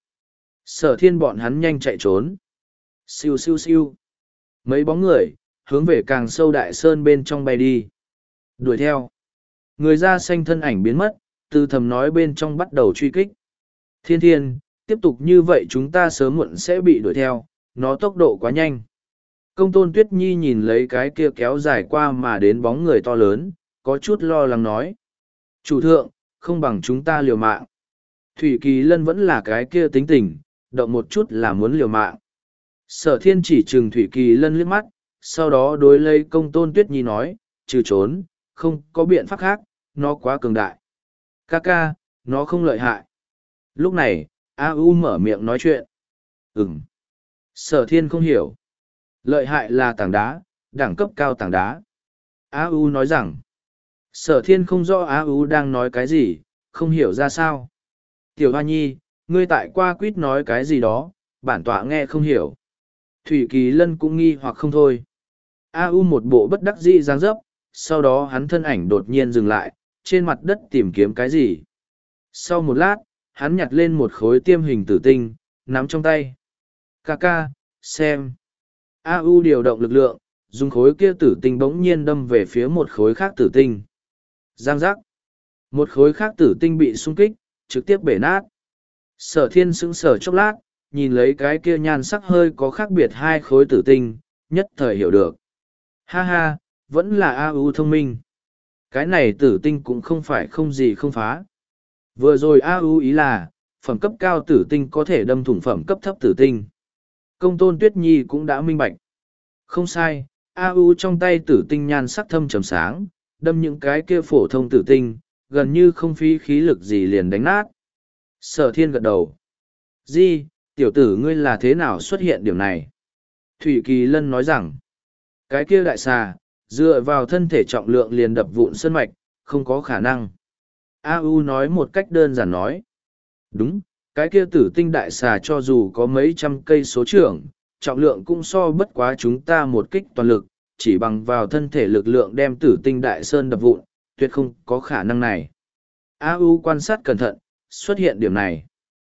Sở thiên bọn hắn nhanh chạy trốn. Siêu siêu siêu. Mấy bóng người, hướng về càng sâu đại sơn bên trong bay đi. Đuổi theo. Người da xanh thân ảnh biến mất, từ thầm nói bên trong bắt đầu truy kích. Thiên thiên, tiếp tục như vậy chúng ta sớm muộn sẽ bị đuổi theo, nó tốc độ quá nhanh. Công tôn Tuyết Nhi nhìn lấy cái kia kéo dài qua mà đến bóng người to lớn, có chút lo lắng nói. Chủ thượng, không bằng chúng ta liều mạng. Thủy Kỳ Lân vẫn là cái kia tính tình, động một chút là muốn liều mạng. Sở thiên chỉ trừng Thủy Kỳ Lân liếc mắt, sau đó đối lấy công tôn Tuyết Nhi nói, trừ trốn, không có biện pháp khác, nó quá cường đại. Ca ca, nó không lợi hại. Lúc này, A U mở miệng nói chuyện. Ừm. Sở thiên không hiểu. Lợi hại là tảng đá, đẳng cấp cao tảng đá. A U nói rằng, sở thiên không rõ A U đang nói cái gì, không hiểu ra sao. Tiểu Hoa Nhi, ngươi tại qua quýt nói cái gì đó, bản tọa nghe không hiểu. Thủy Kỳ Lân cũng nghi hoặc không thôi. A U một bộ bất đắc dĩ dáng dấp, sau đó hắn thân ảnh đột nhiên dừng lại, trên mặt đất tìm kiếm cái gì. Sau một lát, hắn nhặt lên một khối tiêm hình tử tinh, nắm trong tay. Ca ca, xem. A U điều động lực lượng, dùng khối kia tử tinh bỗng nhiên đâm về phía một khối khác tử tinh. Giang giác. Một khối khác tử tinh bị xung kích, trực tiếp bể nát. Sở thiên sững sờ chốc lát, nhìn lấy cái kia nhan sắc hơi có khác biệt hai khối tử tinh, nhất thời hiểu được. Ha ha, vẫn là A U thông minh. Cái này tử tinh cũng không phải không gì không phá. Vừa rồi A U ý là, phẩm cấp cao tử tinh có thể đâm thủng phẩm cấp thấp tử tinh. Công tôn Tuyết Nhi cũng đã minh bạch. Không sai, A U trong tay tử tinh nhan sắc thâm trầm sáng, đâm những cái kia phổ thông tử tinh, gần như không phí khí lực gì liền đánh nát. Sở thiên gật đầu. Di, tiểu tử ngươi là thế nào xuất hiện điểm này? Thủy Kỳ Lân nói rằng, cái kia đại xà, dựa vào thân thể trọng lượng liền đập vụn sơn mạch, không có khả năng. A U nói một cách đơn giản nói. Đúng, cái kia tử tinh đại xà cho dù có mấy trăm cây số trưởng, trọng lượng cũng so bất quá chúng ta một kích toàn lực, chỉ bằng vào thân thể lực lượng đem tử tinh đại sơn đập vụn, tuyệt không có khả năng này. A U quan sát cẩn thận, xuất hiện điểm này.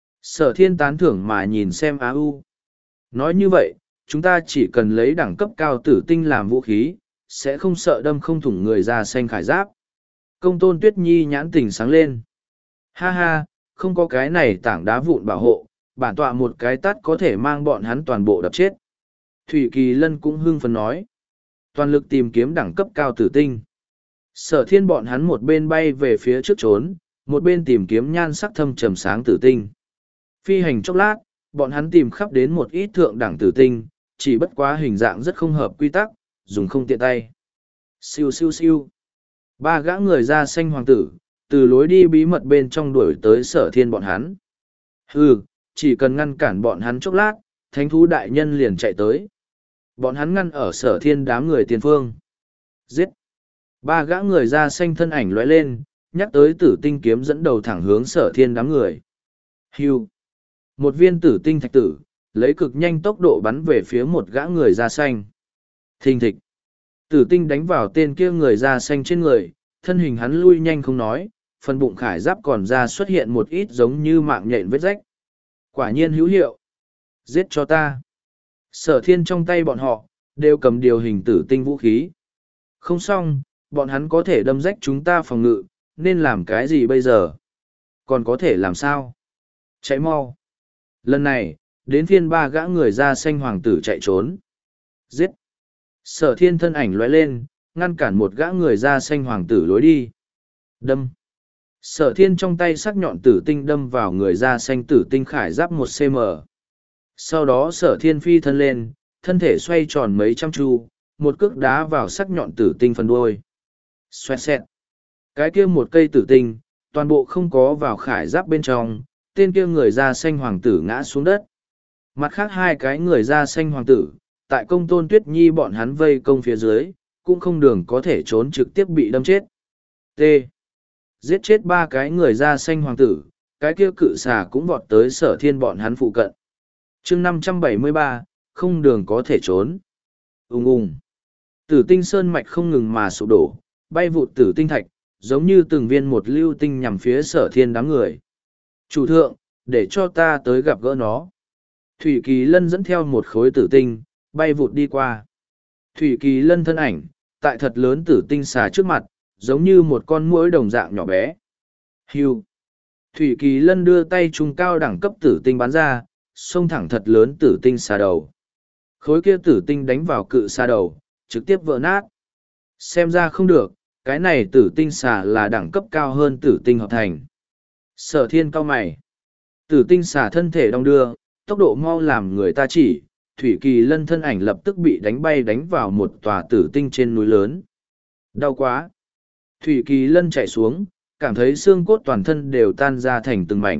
Sở Thiên tán thưởng mà nhìn xem A U. Nói như vậy, chúng ta chỉ cần lấy đẳng cấp cao tử tinh làm vũ khí, sẽ không sợ đâm không thủng người ra xanh khải giáp. Công tôn Tuyết Nhi nhãn tình sáng lên. Ha ha, không có cái này tảng đá vụn bảo hộ, bản tọa một cái tát có thể mang bọn hắn toàn bộ đập chết. Thủy Kỳ Lân cũng hưng phấn nói. Toàn lực tìm kiếm đẳng cấp cao tử tinh. Sở Thiên bọn hắn một bên bay về phía trước trốn, một bên tìm kiếm nhan sắc thâm trầm sáng tử tinh. Phi hành chốc lát, bọn hắn tìm khắp đến một ít thượng đẳng tử tinh, chỉ bất quá hình dạng rất không hợp quy tắc, dùng không tiện tay. Siêu siêu siêu. Ba gã người da xanh hoàng tử, từ lối đi bí mật bên trong đuổi tới Sở Thiên bọn hắn. Hừ, chỉ cần ngăn cản bọn hắn chốc lát, thánh thú đại nhân liền chạy tới. Bọn hắn ngăn ở Sở Thiên đám người tiền phương. Giết! Ba gã người da xanh thân ảnh lóe lên, nhắc tới tử tinh kiếm dẫn đầu thẳng hướng Sở Thiên đám người. Hưu! Một viên tử tinh thạch tử, lấy cực nhanh tốc độ bắn về phía một gã người da xanh. Thình thịch! Tử tinh đánh vào tên kia người da xanh trên người, thân hình hắn lui nhanh không nói, phần bụng khải giáp còn ra xuất hiện một ít giống như mạng nhện vết rách. Quả nhiên hữu hiệu. Giết cho ta! Sở Thiên trong tay bọn họ, đều cầm điều hình tử tinh vũ khí. Không xong, bọn hắn có thể đâm rách chúng ta phòng ngự, nên làm cái gì bây giờ? Còn có thể làm sao? Chạy mau! Lần này, đến phiên ba gã người da xanh hoàng tử chạy trốn. Giết! Sở Thiên thân ảnh lóe lên, ngăn cản một gã người da xanh hoàng tử lối đi. Đâm! Sở Thiên trong tay sắc nhọn tử tinh đâm vào người da xanh tử tinh khải giáp một xăng ti mét. Sau đó Sở Thiên phi thân lên, thân thể xoay tròn mấy trăm chu, một cước đá vào sắc nhọn tử tinh phần đuôi. Xoẹt xẹt! Cái kia một cây tử tinh, toàn bộ không có vào khải giáp bên trong, tên kia người da xanh hoàng tử ngã xuống đất. Mặt khác hai cái người da xanh hoàng tử, tại công tôn Tuyết Nhi bọn hắn vây công phía dưới, cũng không đường có thể trốn, trực tiếp bị đâm chết. T. Giết chết ba cái người da xanh hoàng tử, cái kia cự xà cũng vọt tới Sở Thiên bọn hắn phụ cận. chương năm trăm bảy mươi ba, không đường có thể trốn. Ùng ùng. Tử tinh sơn mạch không ngừng mà sụp đổ, bay vụt tử tinh thạch, giống như từng viên một lưu tinh nhằm phía Sở Thiên đám người. Chủ thượng, để cho ta tới gặp gỡ nó. Thủy Kỳ Lân dẫn theo một khối tử tinh, bay vụt đi qua. Thủy Kỳ Lân thân ảnh, tại thật lớn tử tinh xà trước mặt, giống như một con muỗi đồng dạng nhỏ bé. Hưu. Thủy Kỳ Lân đưa tay trung cao đẳng cấp tử tinh bắn ra, xông thẳng thật lớn tử tinh xà đầu. Khối kia tử tinh đánh vào cự xà đầu, trực tiếp vỡ nát. Xem ra không được, cái này tử tinh xà là đẳng cấp cao hơn tử tinh hợp thành. Sở Thiên cau mày. Tử tinh xà thân thể đong đưa, tốc độ mau làm người ta chỉ, Thủy Kỳ Lân thân ảnh lập tức bị đánh bay đánh vào một tòa tử tinh trên núi lớn. Đau quá! Thủy Kỳ Lân chạy xuống, cảm thấy xương cốt toàn thân đều tan ra thành từng mảnh.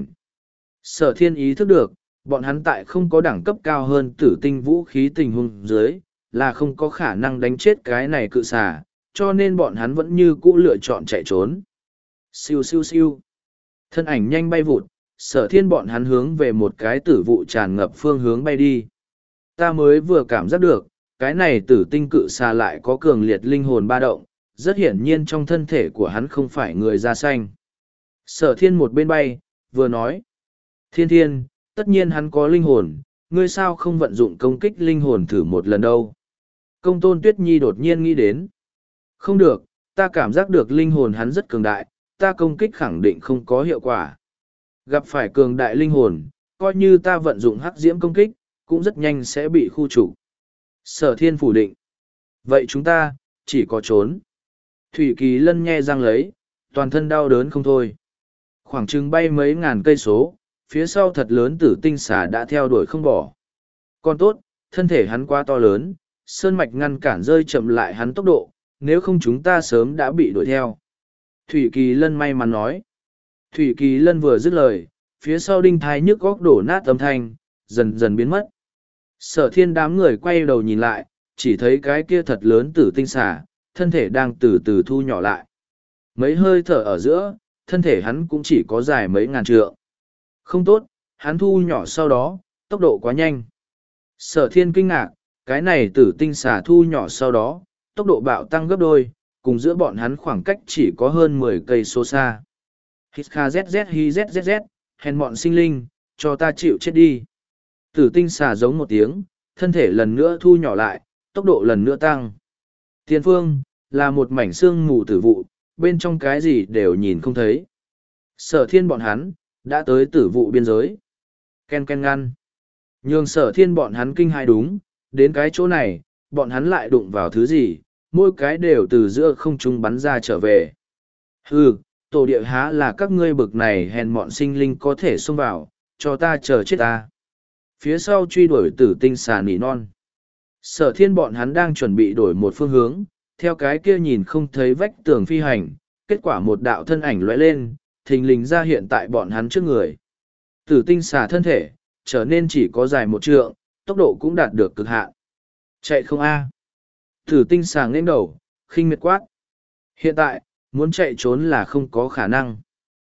Sở Thiên ý thức được, bọn hắn tại không có đẳng cấp cao hơn tử tinh vũ khí tình huống dưới, là không có khả năng đánh chết cái này cự xà, cho nên bọn hắn vẫn như cũ lựa chọn chạy trốn. Siêu siêu siêu! Thân ảnh nhanh bay vụt, Sở Thiên bọn hắn hướng về một cái tử vụ tràn ngập phương hướng bay đi. Ta mới vừa cảm giác được, cái này tử tinh cự xà lại có cường liệt linh hồn ba động, rất hiển nhiên trong thân thể của hắn không phải người da xanh. Sở Thiên một bên bay, vừa nói. Thiên Thiên, tất nhiên hắn có linh hồn, ngươi sao không vận dụng công kích linh hồn thử một lần đâu. Công tôn Tuyết Nhi đột nhiên nghĩ đến. Không được, ta cảm giác được linh hồn hắn rất cường đại, ta công kích khẳng định không có hiệu quả. Gặp phải cường đại linh hồn, coi như ta vận dụng hắc diễm công kích, cũng rất nhanh sẽ bị khu trục. Sở Thiên phủ định. Vậy chúng ta, chỉ có trốn. Thủy Kỳ Lân nhe răng lấy, toàn thân đau đớn không thôi. Khoảng chừng bay mấy ngàn cây số, phía sau thật lớn tử tinh xà đã theo đuổi không bỏ. Còn tốt, thân thể hắn quá to lớn, sơn mạch ngăn cản rơi chậm lại hắn tốc độ, nếu không chúng ta sớm đã bị đuổi theo. Thủy Kỳ Lân may mắn nói. Thủy Kỳ Lân vừa dứt lời, phía sau đinh thái nhức góc đổ nát âm thanh, dần dần biến mất. Sở thiên đám người quay đầu nhìn lại, chỉ thấy cái kia thật lớn tử tinh xà, thân thể đang từ từ thu nhỏ lại. Mấy hơi thở ở giữa, thân thể hắn cũng chỉ có dài mấy ngàn trượng. Không tốt, hắn thu nhỏ sau đó, tốc độ quá nhanh. Sở thiên kinh ngạc, cái này tử tinh xà thu nhỏ sau đó, tốc độ bạo tăng gấp đôi, cùng giữa bọn hắn khoảng cách chỉ có hơn mười cây số xa. Hít kha zz hi zzz, hèn bọn sinh linh, cho ta chịu chết đi. Tử tinh xà giống một tiếng, thân thể lần nữa thu nhỏ lại, tốc độ lần nữa tăng. Tiền phương, là một mảnh xương mù tử vụ, bên trong cái gì đều nhìn không thấy. Sở thiên bọn hắn, đã tới tử vụ biên giới. Ken ken ngăn. Nhường sở thiên bọn hắn kinh hai đúng, đến cái chỗ này, bọn hắn lại đụng vào thứ gì, mỗi cái đều từ giữa không trung bắn ra trở về. Hừ, tổ địa há là các ngươi bực này hèn mọn sinh linh có thể xông vào, cho ta chờ chết ta. Phía sau truy đuổi tử tinh xà nỉ non. Sở thiên bọn hắn đang chuẩn bị đổi một phương hướng, theo cái kia nhìn không thấy vách tường phi hành, kết quả một đạo thân ảnh lóe lên, thình lình ra hiện tại bọn hắn trước người. Tử tinh xà thân thể, trở nên chỉ có dài một trượng, tốc độ cũng đạt được cực hạn. Chạy không a? Tử tinh xà nghênh đầu, khinh miệt quát. Hiện tại, muốn chạy trốn là không có khả năng.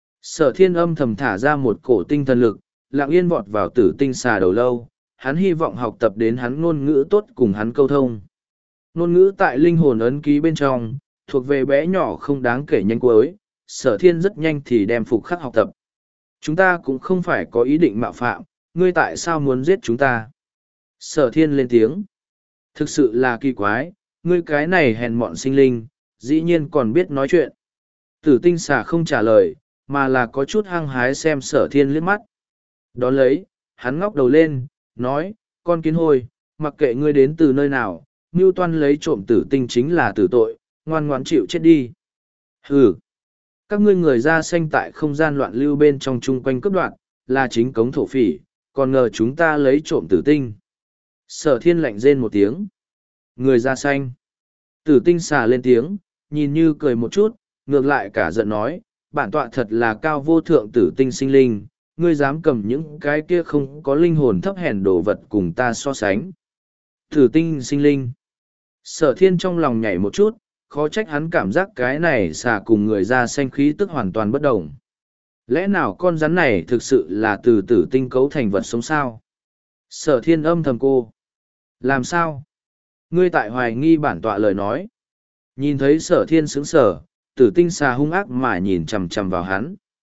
Sở thiên âm thầm thả ra một cổ tinh thần lực, lặng yên vọt vào tử tinh xà đầu lâu, hắn hy vọng học tập đến hắn ngôn ngữ tốt cùng hắn câu thông. Ngôn ngữ tại linh hồn ấn ký bên trong, thuộc về bé nhỏ không đáng kể nhanh cuối, sở thiên rất nhanh thì đem phục khắc học tập. Chúng ta cũng không phải có ý định mạo phạm, ngươi tại sao muốn giết chúng ta? Sở thiên lên tiếng. Thực sự là kỳ quái, ngươi cái này hèn mọn sinh linh, dĩ nhiên còn biết nói chuyện. Tử tinh xà không trả lời, mà là có chút hăng hái xem sở thiên liếc mắt. Đón lấy, hắn ngóc đầu lên, nói, con kiến hôi, mặc kệ ngươi đến từ nơi nào, mưu toan lấy trộm tử tinh chính là tử tội, ngoan ngoãn chịu chết đi. Hừ, các ngươi người ra xanh tại không gian loạn lưu bên trong chung quanh cướp đoạn, là chính cống thổ phỉ, còn ngờ chúng ta lấy trộm tử tinh. Sở thiên lạnh rên một tiếng. Người da xanh. Tử tinh xà lên tiếng, nhìn như cười một chút, ngược lại cả giận nói, bản tọa thật là cao vô thượng tử tinh sinh linh, ngươi dám cầm những cái kia không có linh hồn thấp hèn đồ vật cùng ta so sánh. Tử tinh sinh linh. Sở thiên trong lòng nhảy một chút, khó trách hắn cảm giác cái này xà cùng người da xanh khí tức hoàn toàn bất đồng. Lẽ nào con rắn này thực sự là từ tử tinh cấu thành vật sống sao? Sở thiên âm thầm cô. Làm sao? Ngươi tại hoài nghi bản tọa lời nói. Nhìn thấy sở thiên sững sở, tử tinh xà hung ác mà nhìn chằm chằm vào hắn.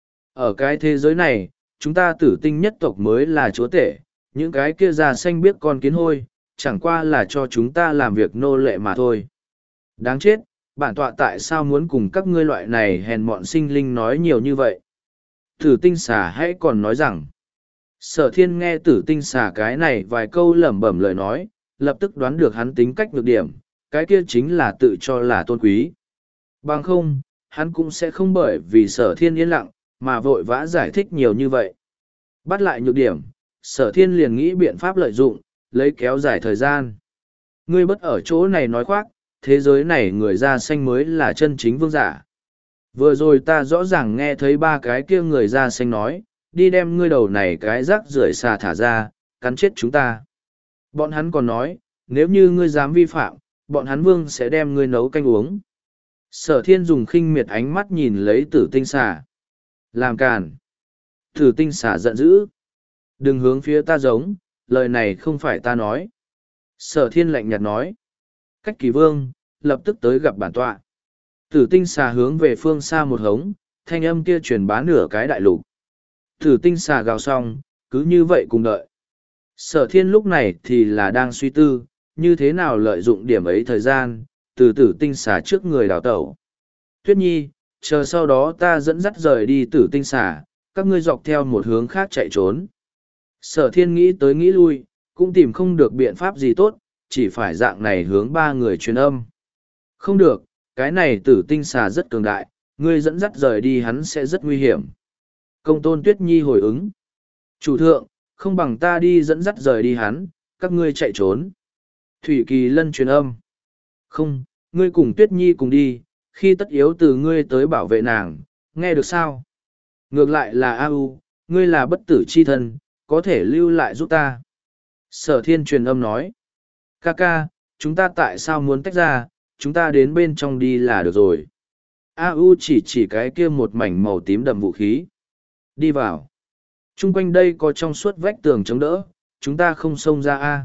Ở cái thế giới này, chúng ta tử tinh nhất tộc mới là chúa tể, những cái kia già xanh biết con kiến hôi, chẳng qua là cho chúng ta làm việc nô lệ mà thôi. Đáng chết, bản tọa tại sao muốn cùng các ngươi loại này hèn mọn sinh linh nói nhiều như vậy? Tử tinh xà hãy còn nói rằng, sở thiên nghe tử tinh xà cái này vài câu lẩm bẩm lời nói, lập tức đoán được hắn tính cách nhược điểm, cái kia chính là tự cho là tôn quý. Bằng không, hắn cũng sẽ không bởi vì sở thiên yên lặng, mà vội vã giải thích nhiều như vậy. Bắt lại nhược điểm, sở thiên liền nghĩ biện pháp lợi dụng, lấy kéo dài thời gian. Ngươi bất ở chỗ này nói khoác, thế giới này người da xanh mới là chân chính vương giả. Vừa rồi ta rõ ràng nghe thấy ba cái kia người da xanh nói, đi đem ngươi đầu này cái rác rưởi xà thả ra, cắn chết chúng ta. Bọn hắn còn nói, nếu như ngươi dám vi phạm, bọn hắn vương sẽ đem ngươi nấu canh uống. Sở thiên dùng khinh miệt ánh mắt nhìn lấy tử tinh xà. Làm càn. Tử tinh xà giận dữ. Đừng hướng phía ta giống, lời này không phải ta nói. Sở thiên lạnh nhạt nói. Cách kỳ vương, lập tức tới gặp bản tọa. Tử tinh xà hướng về phương xa một hống, thanh âm kia truyền bá nửa cái đại lục. Tử tinh xà gào xong, cứ như vậy cùng đợi. Sở thiên lúc này thì là đang suy tư, như thế nào lợi dụng điểm ấy thời gian, từ tử tinh xà trước người đào tẩu. Tuyết nhi, chờ sau đó ta dẫn dắt rời đi tử tinh xà, các ngươi dọc theo một hướng khác chạy trốn. Sở thiên nghĩ tới nghĩ lui, cũng tìm không được biện pháp gì tốt, chỉ phải dạng này hướng ba người truyền âm. Không được, cái này tử tinh xà rất cường đại, ngươi dẫn dắt rời đi hắn sẽ rất nguy hiểm. Công tôn Tuyết nhi hồi ứng. Chủ thượng, không bằng ta đi dẫn dắt rời đi hắn, các ngươi chạy trốn. Thủy Kỳ Lân truyền âm. Không, ngươi cùng Tuyết Nhi cùng đi, khi tất yếu từ ngươi tới bảo vệ nàng, nghe được sao? Ngược lại là A U, Ngươi là bất tử chi thân, có thể lưu lại giúp ta. Sở thiên truyền âm nói. Ca ca, chúng ta tại sao muốn tách ra, chúng ta đến bên trong đi là được rồi. A U chỉ chỉ cái kia một mảnh màu tím đậm vũ khí. Đi vào. Trung quanh đây có trong suốt vách tường chống đỡ, chúng ta không xông ra A.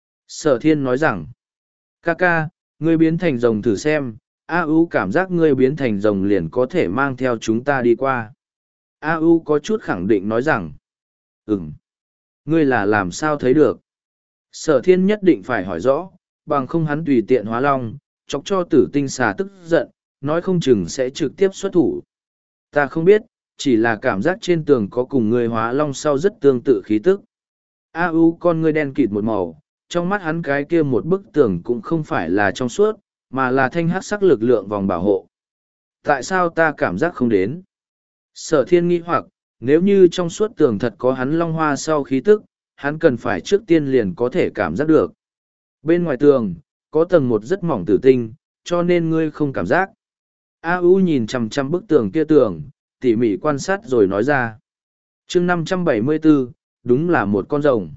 Sở thiên nói rằng, ca ca, ngươi biến thành rồng thử xem, A U cảm giác ngươi biến thành rồng liền có thể mang theo chúng ta đi qua. A U có chút khẳng định nói rằng, ừm, ngươi là làm sao thấy được. Sở thiên nhất định phải hỏi rõ, bằng không hắn tùy tiện hóa long, chọc cho tử tinh xà tức giận, nói không chừng sẽ trực tiếp xuất thủ. Ta không biết, chỉ là cảm giác trên tường có cùng người hóa long sau rất tương tự khí tức. A U con ngươi đen kịt một màu, trong mắt hắn cái kia một bức tường cũng không phải là trong suốt, mà là thanh hắc sắc lực lượng vòng bảo hộ. Tại sao ta cảm giác không đến? Sở thiên nghi hoặc, nếu như trong suốt tường thật có hắn long hoa sau khí tức, hắn cần phải trước tiên liền có thể cảm giác được. Bên ngoài tường, có tầng một rất mỏng tử tinh, cho nên ngươi không cảm giác. A U nhìn chằm chằm bức tường kia tường, tỉ mỉ quan sát rồi nói ra. chương năm trăm bảy mươi bốn, đúng là một con rồng.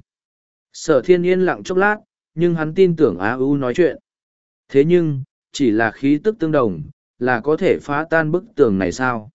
Sở thiên yên lặng chốc lát, nhưng hắn tin tưởng A U nói chuyện. Thế nhưng, chỉ là khí tức tương đồng, là có thể phá tan bức tường này sao?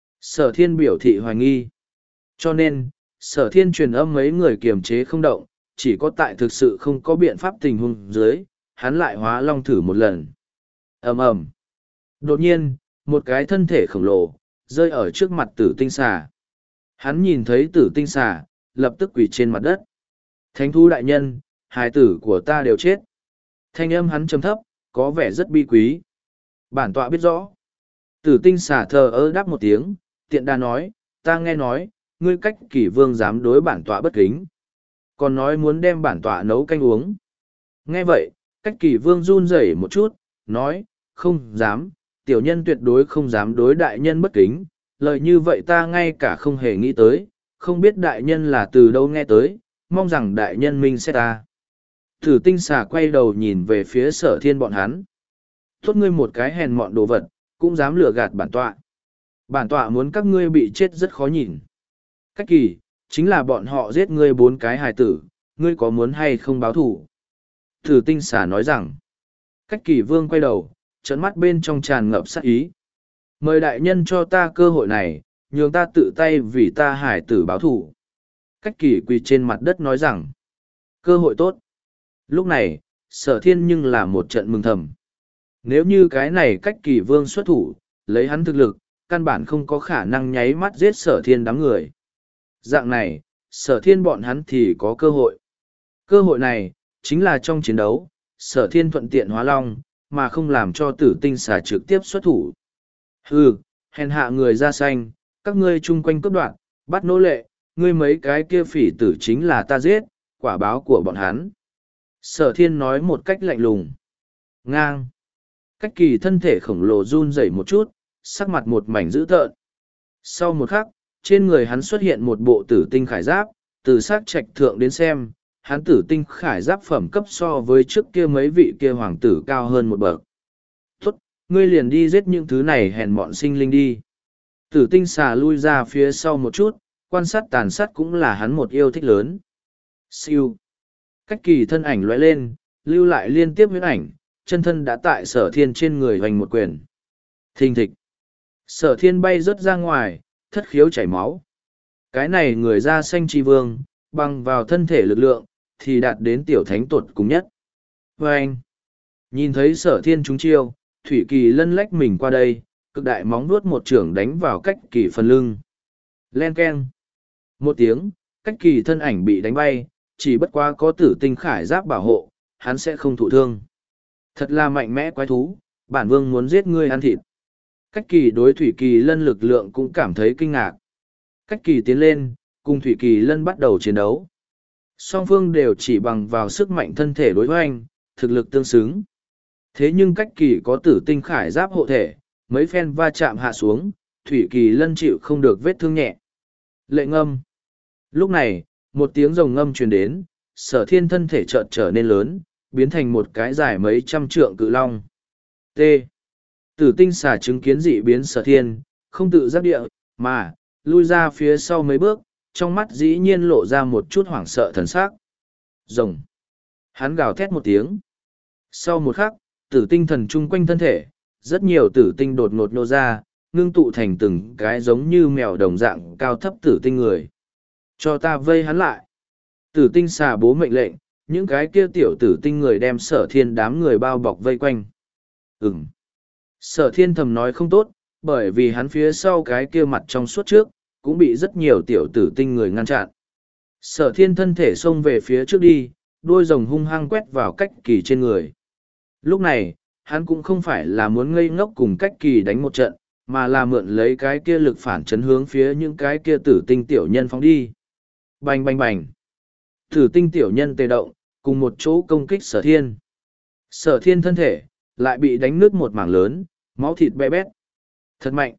Sở thiên biểu thị hoài nghi. Cho nên, sở thiên truyền âm mấy người kiềm chế không động, chỉ có tại thực sự không có biện pháp tình huống dưới, hắn lại hóa long thử một lần. ầm ầm. Đột nhiên, một cái thân thể khổng lồ, rơi ở trước mặt tử tinh xà. Hắn nhìn thấy tử tinh xà, lập tức quỳ trên mặt đất. Thánh thú đại nhân, hài tử của ta đều chết. Thanh âm hắn trầm thấp, có vẻ rất bi quý. Bản tọa biết rõ. Tử tinh xà thờ ơ đáp một tiếng, tiện đà nói, ta nghe nói, ngươi cách kỷ vương dám đối bản tọa bất kính. Còn nói muốn đem bản tọa nấu canh uống. Nghe vậy, cách kỷ vương run rẩy một chút, nói, không dám, tiểu nhân tuyệt đối không dám đối đại nhân bất kính. Lời như vậy ta ngay cả không hề nghĩ tới, không biết đại nhân là từ đâu nghe tới, mong rằng đại nhân minh xét ta. Tử tinh xà quay đầu nhìn về phía sở thiên bọn hắn. Tốt ngươi một cái hèn mọn đồ vật, cũng dám lừa gạt bản tọa. Bản tọa muốn các ngươi bị chết rất khó nhìn. Cách kỳ, chính là bọn họ giết ngươi bốn cái hài tử, ngươi có muốn hay không báo thủ? Tử tinh xà nói rằng, cách kỳ vương quay đầu, trấn mắt bên trong tràn ngập sát ý. Mời đại nhân cho ta cơ hội này, nhường ta tự tay vì ta hài tử báo thủ. Cách kỳ quỳ trên mặt đất nói rằng, cơ hội tốt. Lúc này, sở thiên nhưng là một trận mừng thầm. Nếu như cái này cách kỳ vương xuất thủ, lấy hắn thực lực, căn bản không có khả năng nháy mắt giết sở thiên đám người. Dạng này, sở thiên bọn hắn thì có cơ hội. Cơ hội này, chính là trong chiến đấu, sở thiên thuận tiện hóa long, mà không làm cho tử tinh xà trực tiếp xuất thủ. Hừ, hèn hạ người da xanh, các ngươi chung quanh cướp đoạt, bắt nô lệ, ngươi mấy cái kia phỉ tử chính là ta giết, quả báo của bọn hắn. Sở thiên nói một cách lạnh lùng. Ngang. Cách kỳ thân thể khổng lồ run rẩy một chút, sắc mặt một mảnh dữ tợn. Sau một khắc, trên người hắn xuất hiện một bộ tử tinh khải giáp, từ sắc trạch thượng đến xem, hắn tử tinh khải giáp phẩm cấp so với trước kia mấy vị kia hoàng tử cao hơn một bậc. Tốt, ngươi liền đi giết những thứ này hèn mọn sinh linh đi. Tử tinh xà lui ra phía sau một chút, quan sát tàn sát cũng là hắn một yêu thích lớn. Siêu. Cách kỳ thân ảnh lóe lên, lưu lại liên tiếp huyết ảnh, chân thân đã tại sở thiên trên người hoành một quyền. Thình thịch. Sở thiên bay rớt ra ngoài, thất khiếu chảy máu. Cái này người da xanh chi vương, bằng vào thân thể lực lượng, thì đạt đến tiểu thánh tuột cùng nhất. Và anh, nhìn thấy sở thiên trúng chiêu, Thủy Kỳ lân lách mình qua đây, cực đại móng vuốt một trưởng đánh vào cách kỳ phần lưng. Len keng. Một tiếng, cách kỳ thân ảnh bị đánh bay, chỉ bất quá có tử tinh khải giáp bảo hộ, hắn sẽ không thụ thương. Thật là mạnh mẽ quái thú, bản vương muốn giết ngươi ăn thịt. Cách kỳ đối Thủy Kỳ lân lực lượng cũng cảm thấy kinh ngạc. Cách kỳ tiến lên, cùng Thủy Kỳ lân bắt đầu chiến đấu. Song phương đều chỉ bằng vào sức mạnh thân thể đối hoành, thực lực tương xứng. Thế nhưng cách kỳ có tử tinh khải giáp hộ thể, mấy phen va chạm hạ xuống, Thủy Kỳ lân chịu không được vết thương nhẹ. Lệ ngâm. Lúc này, một tiếng rồng ngâm truyền đến, sở thiên thân thể chợt trở nên lớn, biến thành một cái dài mấy trăm trượng cự long. T. Tử tinh xà chứng kiến dị biến sở thiên, không tự giác địa, mà, lui ra phía sau mấy bước, trong mắt dĩ nhiên lộ ra một chút hoảng sợ thần sắc. Rồng. Hắn gào thét một tiếng. Sau một khắc, tử tinh thần chung quanh thân thể, rất nhiều tử tinh đột ngột nô ra, ngưng tụ thành từng cái giống như mèo đồng dạng cao thấp tử tinh người. Cho ta vây hắn lại. Tử tinh xà bố mệnh lệnh, những cái kia tiểu tử tinh người đem sở thiên đám người bao bọc vây quanh. Ừm. Sở thiên thầm nói không tốt, bởi vì hắn phía sau cái kia mặt trong suốt trước, cũng bị rất nhiều tiểu tử tinh người ngăn chặn. Sở thiên thân thể xông về phía trước đi, đuôi rồng hung hăng quét vào cách kỳ trên người. Lúc này, hắn cũng không phải là muốn ngây ngốc cùng cách kỳ đánh một trận, mà là mượn lấy cái kia lực phản chấn hướng phía những cái kia tử tinh tiểu nhân phóng đi. Bành bành bành. Tử tinh tiểu nhân tê động, cùng một chỗ công kích sở thiên. Sở thiên thân thể, lại bị đánh nứt một mảng lớn, máu thịt bé bét. Thật mạnh.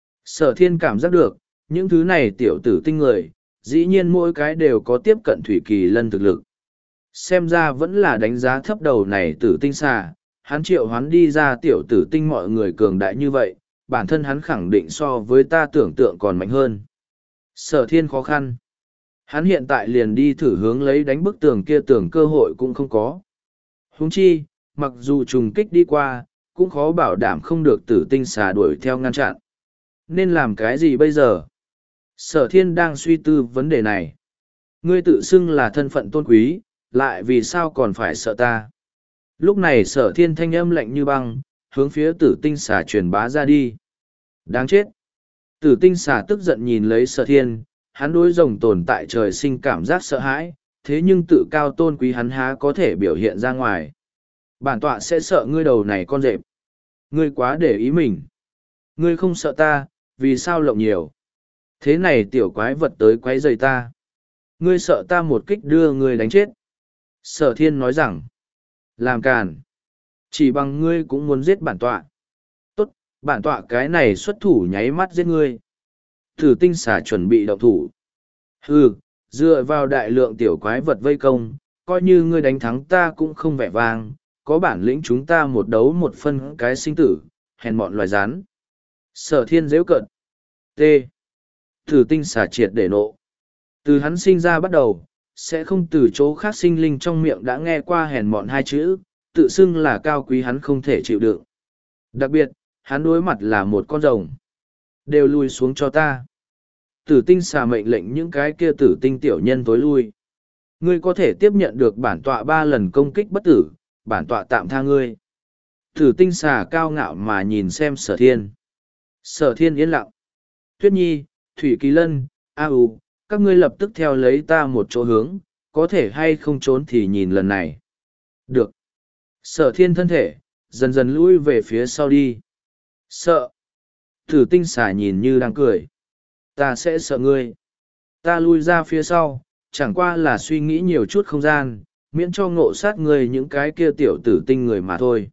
Sở thiên cảm giác được, những thứ này tiểu tử tinh người, dĩ nhiên mỗi cái đều có tiếp cận thủy kỳ lân thực lực. Xem ra vẫn là đánh giá thấp đầu này tử tinh xà, hắn triệu hoán đi ra tiểu tử tinh mọi người cường đại như vậy, bản thân hắn khẳng định so với ta tưởng tượng còn mạnh hơn. Sở thiên khó khăn. Hắn hiện tại liền đi thử hướng lấy đánh bức tường kia tưởng cơ hội cũng không có. Huống chi, mặc dù trùng kích đi qua, cũng khó bảo đảm không được tử tinh xà đuổi theo ngăn chặn. Nên làm cái gì bây giờ? Sở thiên đang suy tư vấn đề này. Ngươi tự xưng là thân phận tôn quý, lại vì sao còn phải sợ ta? Lúc này sở thiên thanh âm lạnh như băng, hướng phía tử tinh xà truyền bá ra đi. Đáng chết! Tử tinh xà tức giận nhìn lấy sở thiên, hắn đối rồng tồn tại trời sinh cảm giác sợ hãi, thế nhưng tự cao tôn quý hắn há có thể biểu hiện ra ngoài. Bản tọa sẽ sợ ngươi đầu này con rệp. Ngươi quá để ý mình. Ngươi không sợ ta, vì sao lộng nhiều? Thế này tiểu quái vật tới quấy rầy ta. Ngươi sợ ta một kích đưa ngươi đánh chết. Sở thiên nói rằng, làm càn. Chỉ bằng ngươi cũng muốn giết bản tọa. Tốt, bản tọa cái này xuất thủ nháy mắt giết ngươi. Tử tinh xà chuẩn bị động thủ. Hừ, dựa vào đại lượng tiểu quái vật vây công, coi như ngươi đánh thắng ta cũng không vẻ vang, có bản lĩnh chúng ta một đấu một phân cái sinh tử, hèn mọn loài rán. Sở thiên dễu cận. T. Tử tinh xà triệt để nộ. Từ hắn sinh ra bắt đầu, sẽ không từ chỗ khác sinh linh trong miệng đã nghe qua hèn mọn hai chữ, tự xưng là cao quý hắn không thể chịu đựng. Đặc biệt, hắn đối mặt là một con rồng. Đều lui xuống cho ta. Tử tinh xà mệnh lệnh những cái kia tử tinh tiểu nhân tối lui. Ngươi có thể tiếp nhận được bản tọa ba lần công kích bất tử, bản tọa tạm tha ngươi. Tử tinh xà cao ngạo mà nhìn xem sở thiên. Sở thiên yên lặng. Tuyết Nhi, Thủy Kỳ Lân, A U, các ngươi lập tức theo lấy ta một chỗ hướng, có thể hay không trốn thì nhìn lần này. Được. Sở thiên thân thể, dần dần lui về phía sau đi. Sợ. Tử tinh xà nhìn như đang cười. Ta sẽ sợ ngươi. Ta lui ra phía sau, chẳng qua là suy nghĩ nhiều chút không gian, miễn cho ngộ sát ngươi những cái kia tiểu tử tinh người mà thôi.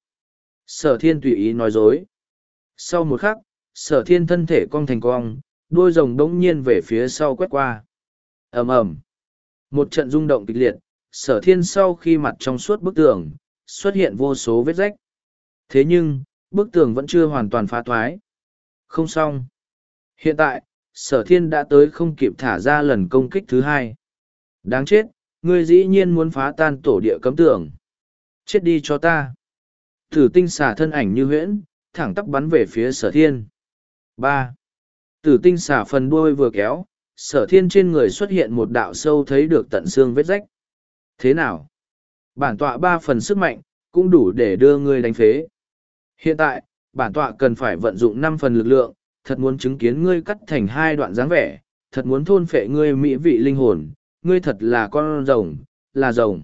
Sở thiên tùy ý nói dối. Sau một khắc, sở thiên thân thể cong thành cong, đuôi rồng đống nhiên về phía sau quét qua. Ầm ầm. Một trận rung động kịch liệt, sở thiên sau khi mặt trong suốt bức tường, xuất hiện vô số vết rách. Thế nhưng, bức tường vẫn chưa hoàn toàn phá thoái. Không xong. Hiện tại, sở thiên đã tới không kịp thả ra lần công kích thứ hai. Đáng chết, ngươi dĩ nhiên muốn phá tan tổ địa cấm tường. Chết đi cho ta. Tử tinh xà thân ảnh như huyễn, thẳng tắp bắn về phía sở thiên. ba. Tử tinh xà phần đuôi vừa kéo, sở thiên trên người xuất hiện một đạo sâu thấy được tận xương vết rách. Thế nào? Bản tọa ba phần sức mạnh, cũng đủ để đưa ngươi đánh phế. Hiện tại, bản tọa cần phải vận dụng năm phần lực lượng, thật muốn chứng kiến ngươi cắt thành hai đoạn dáng vẻ, thật muốn thôn phệ ngươi mỹ vị linh hồn, ngươi thật là con rồng, là rồng.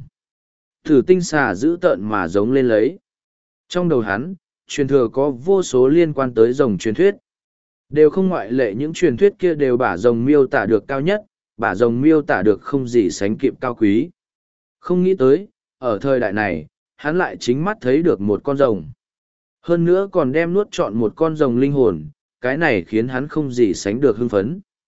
Tử tinh xà dữ tợn mà giống lên lấy. Trong đầu hắn, truyền thừa có vô số liên quan tới rồng truyền thuyết. Đều không ngoại lệ những truyền thuyết kia đều bả rồng miêu tả được cao nhất, bả rồng miêu tả được không gì sánh kịp cao quý. Không nghĩ tới, ở thời đại này, hắn lại chính mắt thấy được một con rồng. Hơn nữa còn đem nuốt trọn một con rồng linh hồn, cái này khiến hắn không gì sánh được hưng phấn.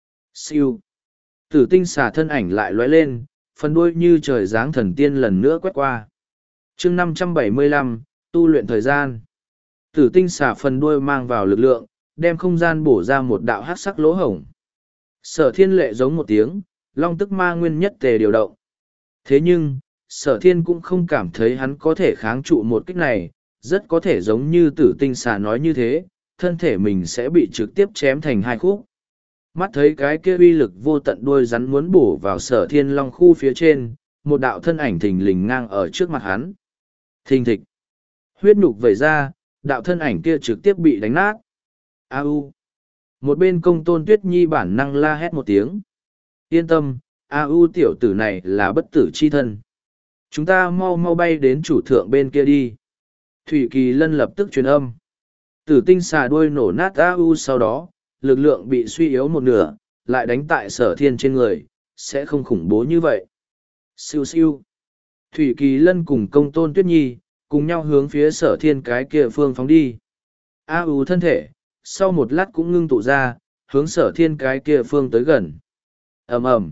Siêu. Tử tinh xà thân ảnh lại lóe lên, phần đuôi như trời giáng thần tiên lần nữa quét qua. chương năm trăm bảy mươi lăm, tu luyện thời gian. Tử tinh xà phần đuôi mang vào lực lượng, đem không gian bổ ra một đạo hắc sắc lỗ hổng. Sở thiên lệ giống một tiếng, long tức ma nguyên nhất tề điều động. Thế nhưng, sở thiên cũng không cảm thấy hắn có thể kháng trụ một kích này, rất có thể giống như tử tinh xà nói như thế, thân thể mình sẽ bị trực tiếp chém thành hai khúc. Mắt thấy cái kia uy lực vô tận đuôi rắn muốn bổ vào sở thiên long khu phía trên, một đạo thân ảnh thình lình ngang ở trước mặt hắn. Thình thịch. Huyết nhục vẩy ra, đạo thân ảnh kia trực tiếp bị đánh nát. A u. Một bên công tôn tuyết nhi bản năng la hét một tiếng. Yên tâm, A u tiểu tử này là bất tử chi thân. Chúng ta mau mau bay đến chủ thượng bên kia đi. Thủy Kỳ Lân lập tức truyền âm. Tử tinh xà đuôi nổ nát A u sau đó, lực lượng bị suy yếu một nửa, lại đánh tại sở thiên trên người, sẽ không khủng bố như vậy. Siêu siêu. Thủy Kỳ Lân cùng công tôn tuyết nhi, cùng nhau hướng phía sở thiên cái kia phương phóng đi. A u thân thể, sau một lát cũng ngưng tụ ra, hướng sở thiên cái kia phương tới gần. Ầm ầm.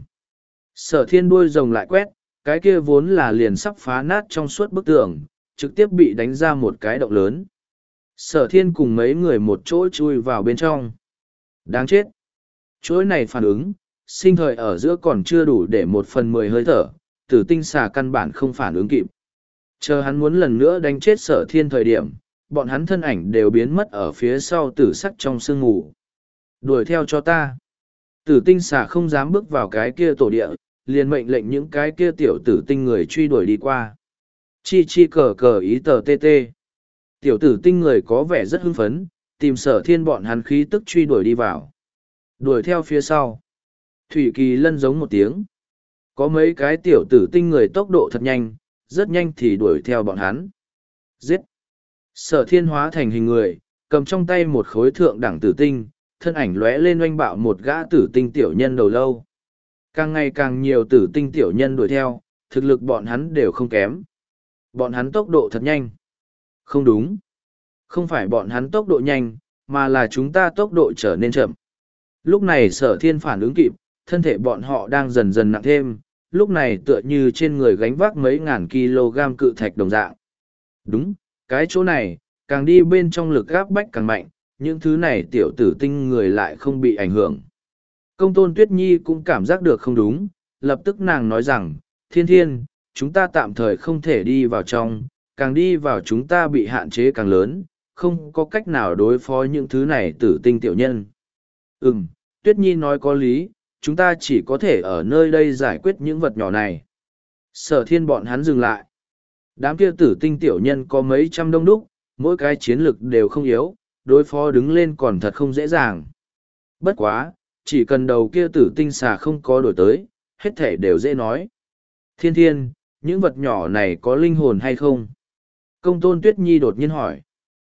Sở thiên đuôi rồng lại quét, cái kia vốn là liền sắp phá nát trong suốt bức tường, trực tiếp bị đánh ra một cái động lớn. Sở thiên cùng mấy người một chỗ chui vào bên trong. Đáng chết. Chuỗi này phản ứng, sinh thời ở giữa còn chưa đủ để một phần mười hơi thở, tử tinh xà căn bản không phản ứng kịp. Chờ hắn muốn lần nữa đánh chết sở thiên thời điểm, bọn hắn thân ảnh đều biến mất ở phía sau tử sắc trong sương mù. Đuổi theo cho ta. Tử tinh xà không dám bước vào cái kia tổ địa, liền mệnh lệnh những cái kia tiểu tử tinh người truy đuổi đi qua. Chi chi cờ cờ ý tờ tê tê. Tiểu tử tinh người có vẻ rất hưng phấn, tìm sở thiên bọn hắn khí tức truy đuổi đi vào. Đuổi theo phía sau. Thủy Kỳ Lân giống một tiếng. Có mấy cái tiểu tử tinh người tốc độ thật nhanh, rất nhanh thì đuổi theo bọn hắn. Giết! Sở thiên hóa thành hình người, cầm trong tay một khối thượng đẳng tử tinh, thân ảnh lóe lên oanh bạo một gã tử tinh tiểu nhân đầu lâu. Càng ngày càng nhiều tử tinh tiểu nhân đuổi theo, thực lực bọn hắn đều không kém. Bọn hắn tốc độ thật nhanh. Không đúng. Không phải bọn hắn tốc độ nhanh, mà là chúng ta tốc độ trở nên chậm. Lúc này sở thiên phản ứng kịp, thân thể bọn họ đang dần dần nặng thêm, lúc này tựa như trên người gánh vác mấy ngàn kg cự thạch đồng dạng. Đúng, cái chỗ này, càng đi bên trong lực gáp bách càng mạnh, những thứ này tiểu tử tinh người lại không bị ảnh hưởng. Công tôn Tuyết Nhi cũng cảm giác được không đúng, lập tức nàng nói rằng, thiên thiên, chúng ta tạm thời không thể đi vào trong, càng đi vào chúng ta bị hạn chế càng lớn, không có cách nào đối phó những thứ này tử tinh tiểu nhân. Ừm, Tuyết Nhi nói có lý, chúng ta chỉ có thể ở nơi đây giải quyết những vật nhỏ này. Sở thiên bọn hắn dừng lại. Đám kia tử tinh tiểu nhân có mấy trăm đông đúc, mỗi cái chiến lực đều không yếu, đối phó đứng lên còn thật không dễ dàng. Bất quá, chỉ cần đầu kia tử tinh xà không có đổi tới, hết thể đều dễ nói. Thiên thiên, những vật nhỏ này có linh hồn hay không? Công tôn Tuyết Nhi đột nhiên hỏi.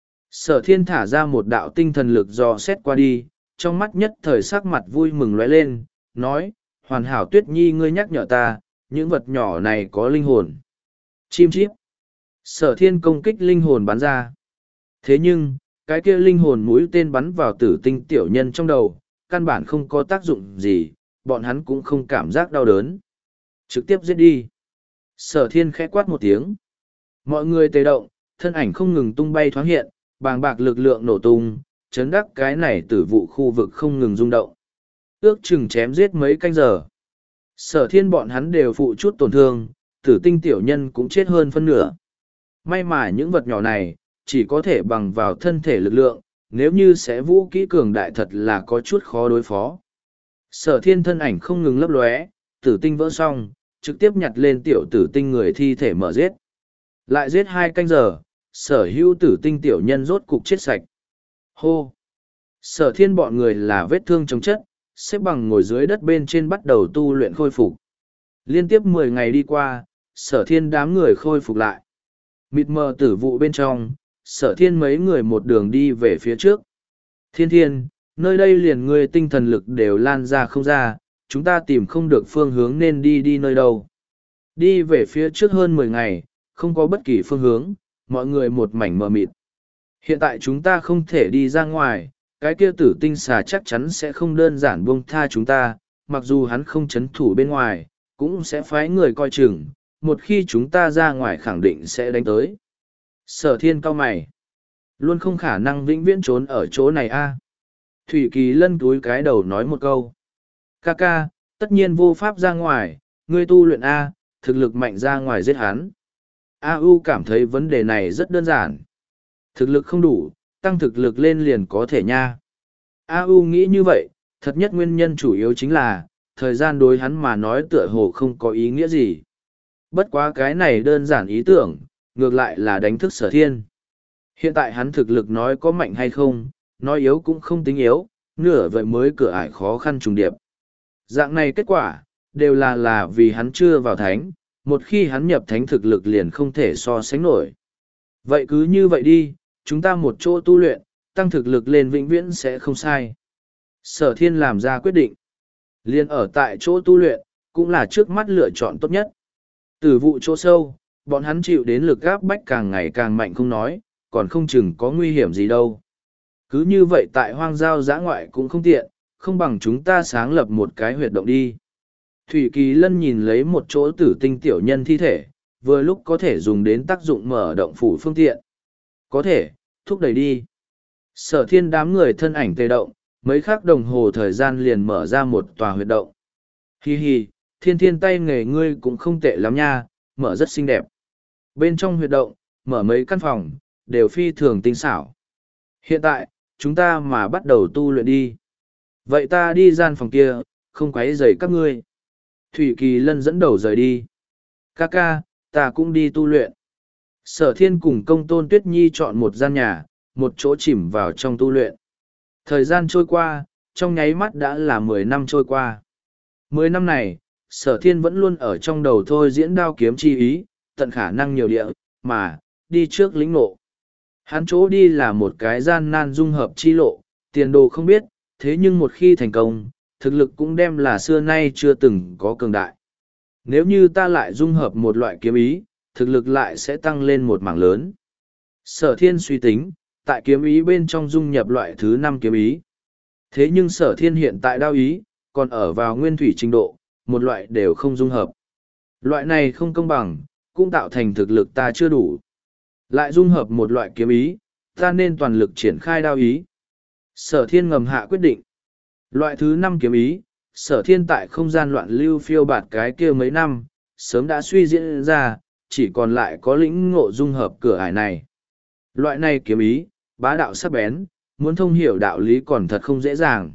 Sở thiên thả ra một đạo tinh thần lực dò xét qua đi, trong mắt nhất thời sắc mặt vui mừng lóe lên, nói, hoàn hảo Tuyết Nhi ngươi nhắc nhở ta, những vật nhỏ này có linh hồn. Chim chíp. Sở thiên công kích linh hồn bắn ra. Thế nhưng, cái kia linh hồn mũi tên bắn vào tử tinh tiểu nhân trong đầu, căn bản không có tác dụng gì, bọn hắn cũng không cảm giác đau đớn. Trực tiếp giết đi. Sở thiên khẽ quát một tiếng. Mọi người tê động, thân ảnh không ngừng tung bay thoáng hiện, bàng bạc lực lượng nổ tung, chấn đắc cái này tử vụ khu vực không ngừng rung động. Ước chừng chém giết mấy canh giờ. Sở thiên bọn hắn đều phụ chút tổn thương, tử tinh tiểu nhân cũng chết hơn phân nửa. May mà những vật nhỏ này, chỉ có thể bằng vào thân thể lực lượng, nếu như sẽ vũ kỹ cường đại thật là có chút khó đối phó. Sở thiên thân ảnh không ngừng lấp lóe, tử tinh vỡ xong, trực tiếp nhặt lên tiểu tử tinh người thi thể mở giết. Lại giết hai canh giờ, sở hữu tử tinh tiểu nhân rốt cục chết sạch. Hô! Sở thiên bọn người là vết thương chống chất, xếp bằng ngồi dưới đất bên trên bắt đầu tu luyện khôi phục. Liên tiếp mười ngày đi qua, sở thiên đám người khôi phục lại. Mịt mờ tử vụ bên trong, sở thiên mấy người một đường đi về phía trước. Thiên thiên, nơi đây liền người tinh thần lực đều lan ra không ra, chúng ta tìm không được phương hướng nên đi đi nơi đâu. Đi về phía trước hơn mười ngày, không có bất kỳ phương hướng, mọi người một mảnh mờ mịt. Hiện tại chúng ta không thể đi ra ngoài, cái kia tử tinh xà chắc chắn sẽ không đơn giản buông tha chúng ta, mặc dù hắn không chấn thủ bên ngoài, cũng sẽ phái người coi chừng, một khi chúng ta ra ngoài khẳng định sẽ đánh tới. Sở thiên cao mày. Luôn không khả năng vĩnh viễn trốn ở chỗ này a. Thủy Kỳ Lân túi cái đầu nói một câu. Ca ca, tất nhiên vô pháp ra ngoài, ngươi tu luyện A, thực lực mạnh ra ngoài giết hắn. A U cảm thấy vấn đề này rất đơn giản. Thực lực không đủ, tăng thực lực lên liền có thể nha. A U nghĩ như vậy, thật nhất nguyên nhân chủ yếu chính là, thời gian đối hắn mà nói tựa hồ không có ý nghĩa gì. Bất quá cái này đơn giản ý tưởng, ngược lại là đánh thức Sở Thiên. Hiện tại hắn thực lực nói có mạnh hay không, nói yếu cũng không tính yếu, nửa vậy mới cửa ải khó khăn trùng điệp. Dạng này kết quả, đều là là vì hắn chưa vào thánh, một khi hắn nhập thánh thực lực liền không thể so sánh nổi. Vậy cứ như vậy đi, chúng ta một chỗ tu luyện, tăng thực lực lên vĩnh viễn sẽ không sai. Sở Thiên làm ra quyết định. Liên ở tại chỗ tu luyện, cũng là trước mắt lựa chọn tốt nhất. Từ vụ chỗ sâu, bọn hắn chịu đến lực gáp bách càng ngày càng mạnh không nói, còn không chừng có nguy hiểm gì đâu. Cứ như vậy tại hoang giao giã ngoại cũng không tiện, không bằng chúng ta sáng lập một cái huyệt động đi. Thủy Kỳ Lân nhìn lấy một chỗ tử tinh tiểu nhân thi thể, vừa lúc có thể dùng đến tác dụng mở động phủ phương tiện. Có thể, thúc đẩy đi. Sở Thiên đám người thân ảnh tê động, mấy khắc đồng hồ thời gian liền mở ra một tòa huyệt động. Hi hi, thiên thiên tay nghề ngươi cũng không tệ lắm nha, mở rất xinh đẹp. Bên trong huyệt động, mở mấy căn phòng, đều phi thường tinh xảo. Hiện tại, chúng ta mà bắt đầu tu luyện đi. Vậy ta đi gian phòng kia, không quấy rầy các ngươi. Thủy Kỳ Lân dẫn đầu rời đi. Ca ca, ta cũng đi tu luyện. Sở Thiên cùng Công Tôn Tuyết Nhi chọn một gian nhà, một chỗ chìm vào trong tu luyện. Thời gian trôi qua, trong nháy mắt đã là mười năm trôi qua. Mười năm này, Sở Thiên vẫn luôn ở trong đầu thôi diễn đao kiếm chi ý, tận khả năng nhiều địa, mà, đi trước lĩnh ngộ. Hắn chỗ đi là một cái gian nan dung hợp chi lộ, tiền đồ không biết, thế nhưng một khi thành công, thực lực cũng đem là xưa nay chưa từng có cường đại. Nếu như ta lại dung hợp một loại kiếm ý, thực lực lại sẽ tăng lên một mảng lớn. Sở Thiên suy tính, tại kiếm ý bên trong dung nhập loại thứ năm kiếm ý. Thế nhưng Sở Thiên hiện tại đao ý, còn ở vào nguyên thủy trình độ, một loại đều không dung hợp. Loại này không công bằng, cũng tạo thành thực lực ta chưa đủ. Lại dung hợp một loại kiếm ý, ta nên toàn lực triển khai đao ý. Sở Thiên ngầm hạ quyết định. Loại thứ năm kiếm ý, Sở Thiên tại không gian loạn lưu phiêu bạt cái kia mấy năm, sớm đã suy diễn ra, chỉ còn lại có lĩnh ngộ dung hợp cửa ải này. Loại này kiếm ý, bá đạo sắc bén, muốn thông hiểu đạo lý còn thật không dễ dàng.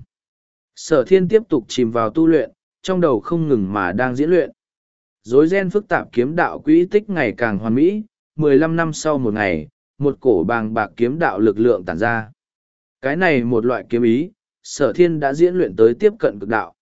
Sở Thiên tiếp tục chìm vào tu luyện, trong đầu không ngừng mà đang diễn luyện. Rối ren phức tạp kiếm đạo quỹ tích ngày càng hoàn mỹ, mười lăm năm sau một ngày, một cổ bàng bạc kiếm đạo lực lượng tản ra. Cái này một loại kiếm ý, Sở Thiên đã diễn luyện tới tiếp cận cực đạo.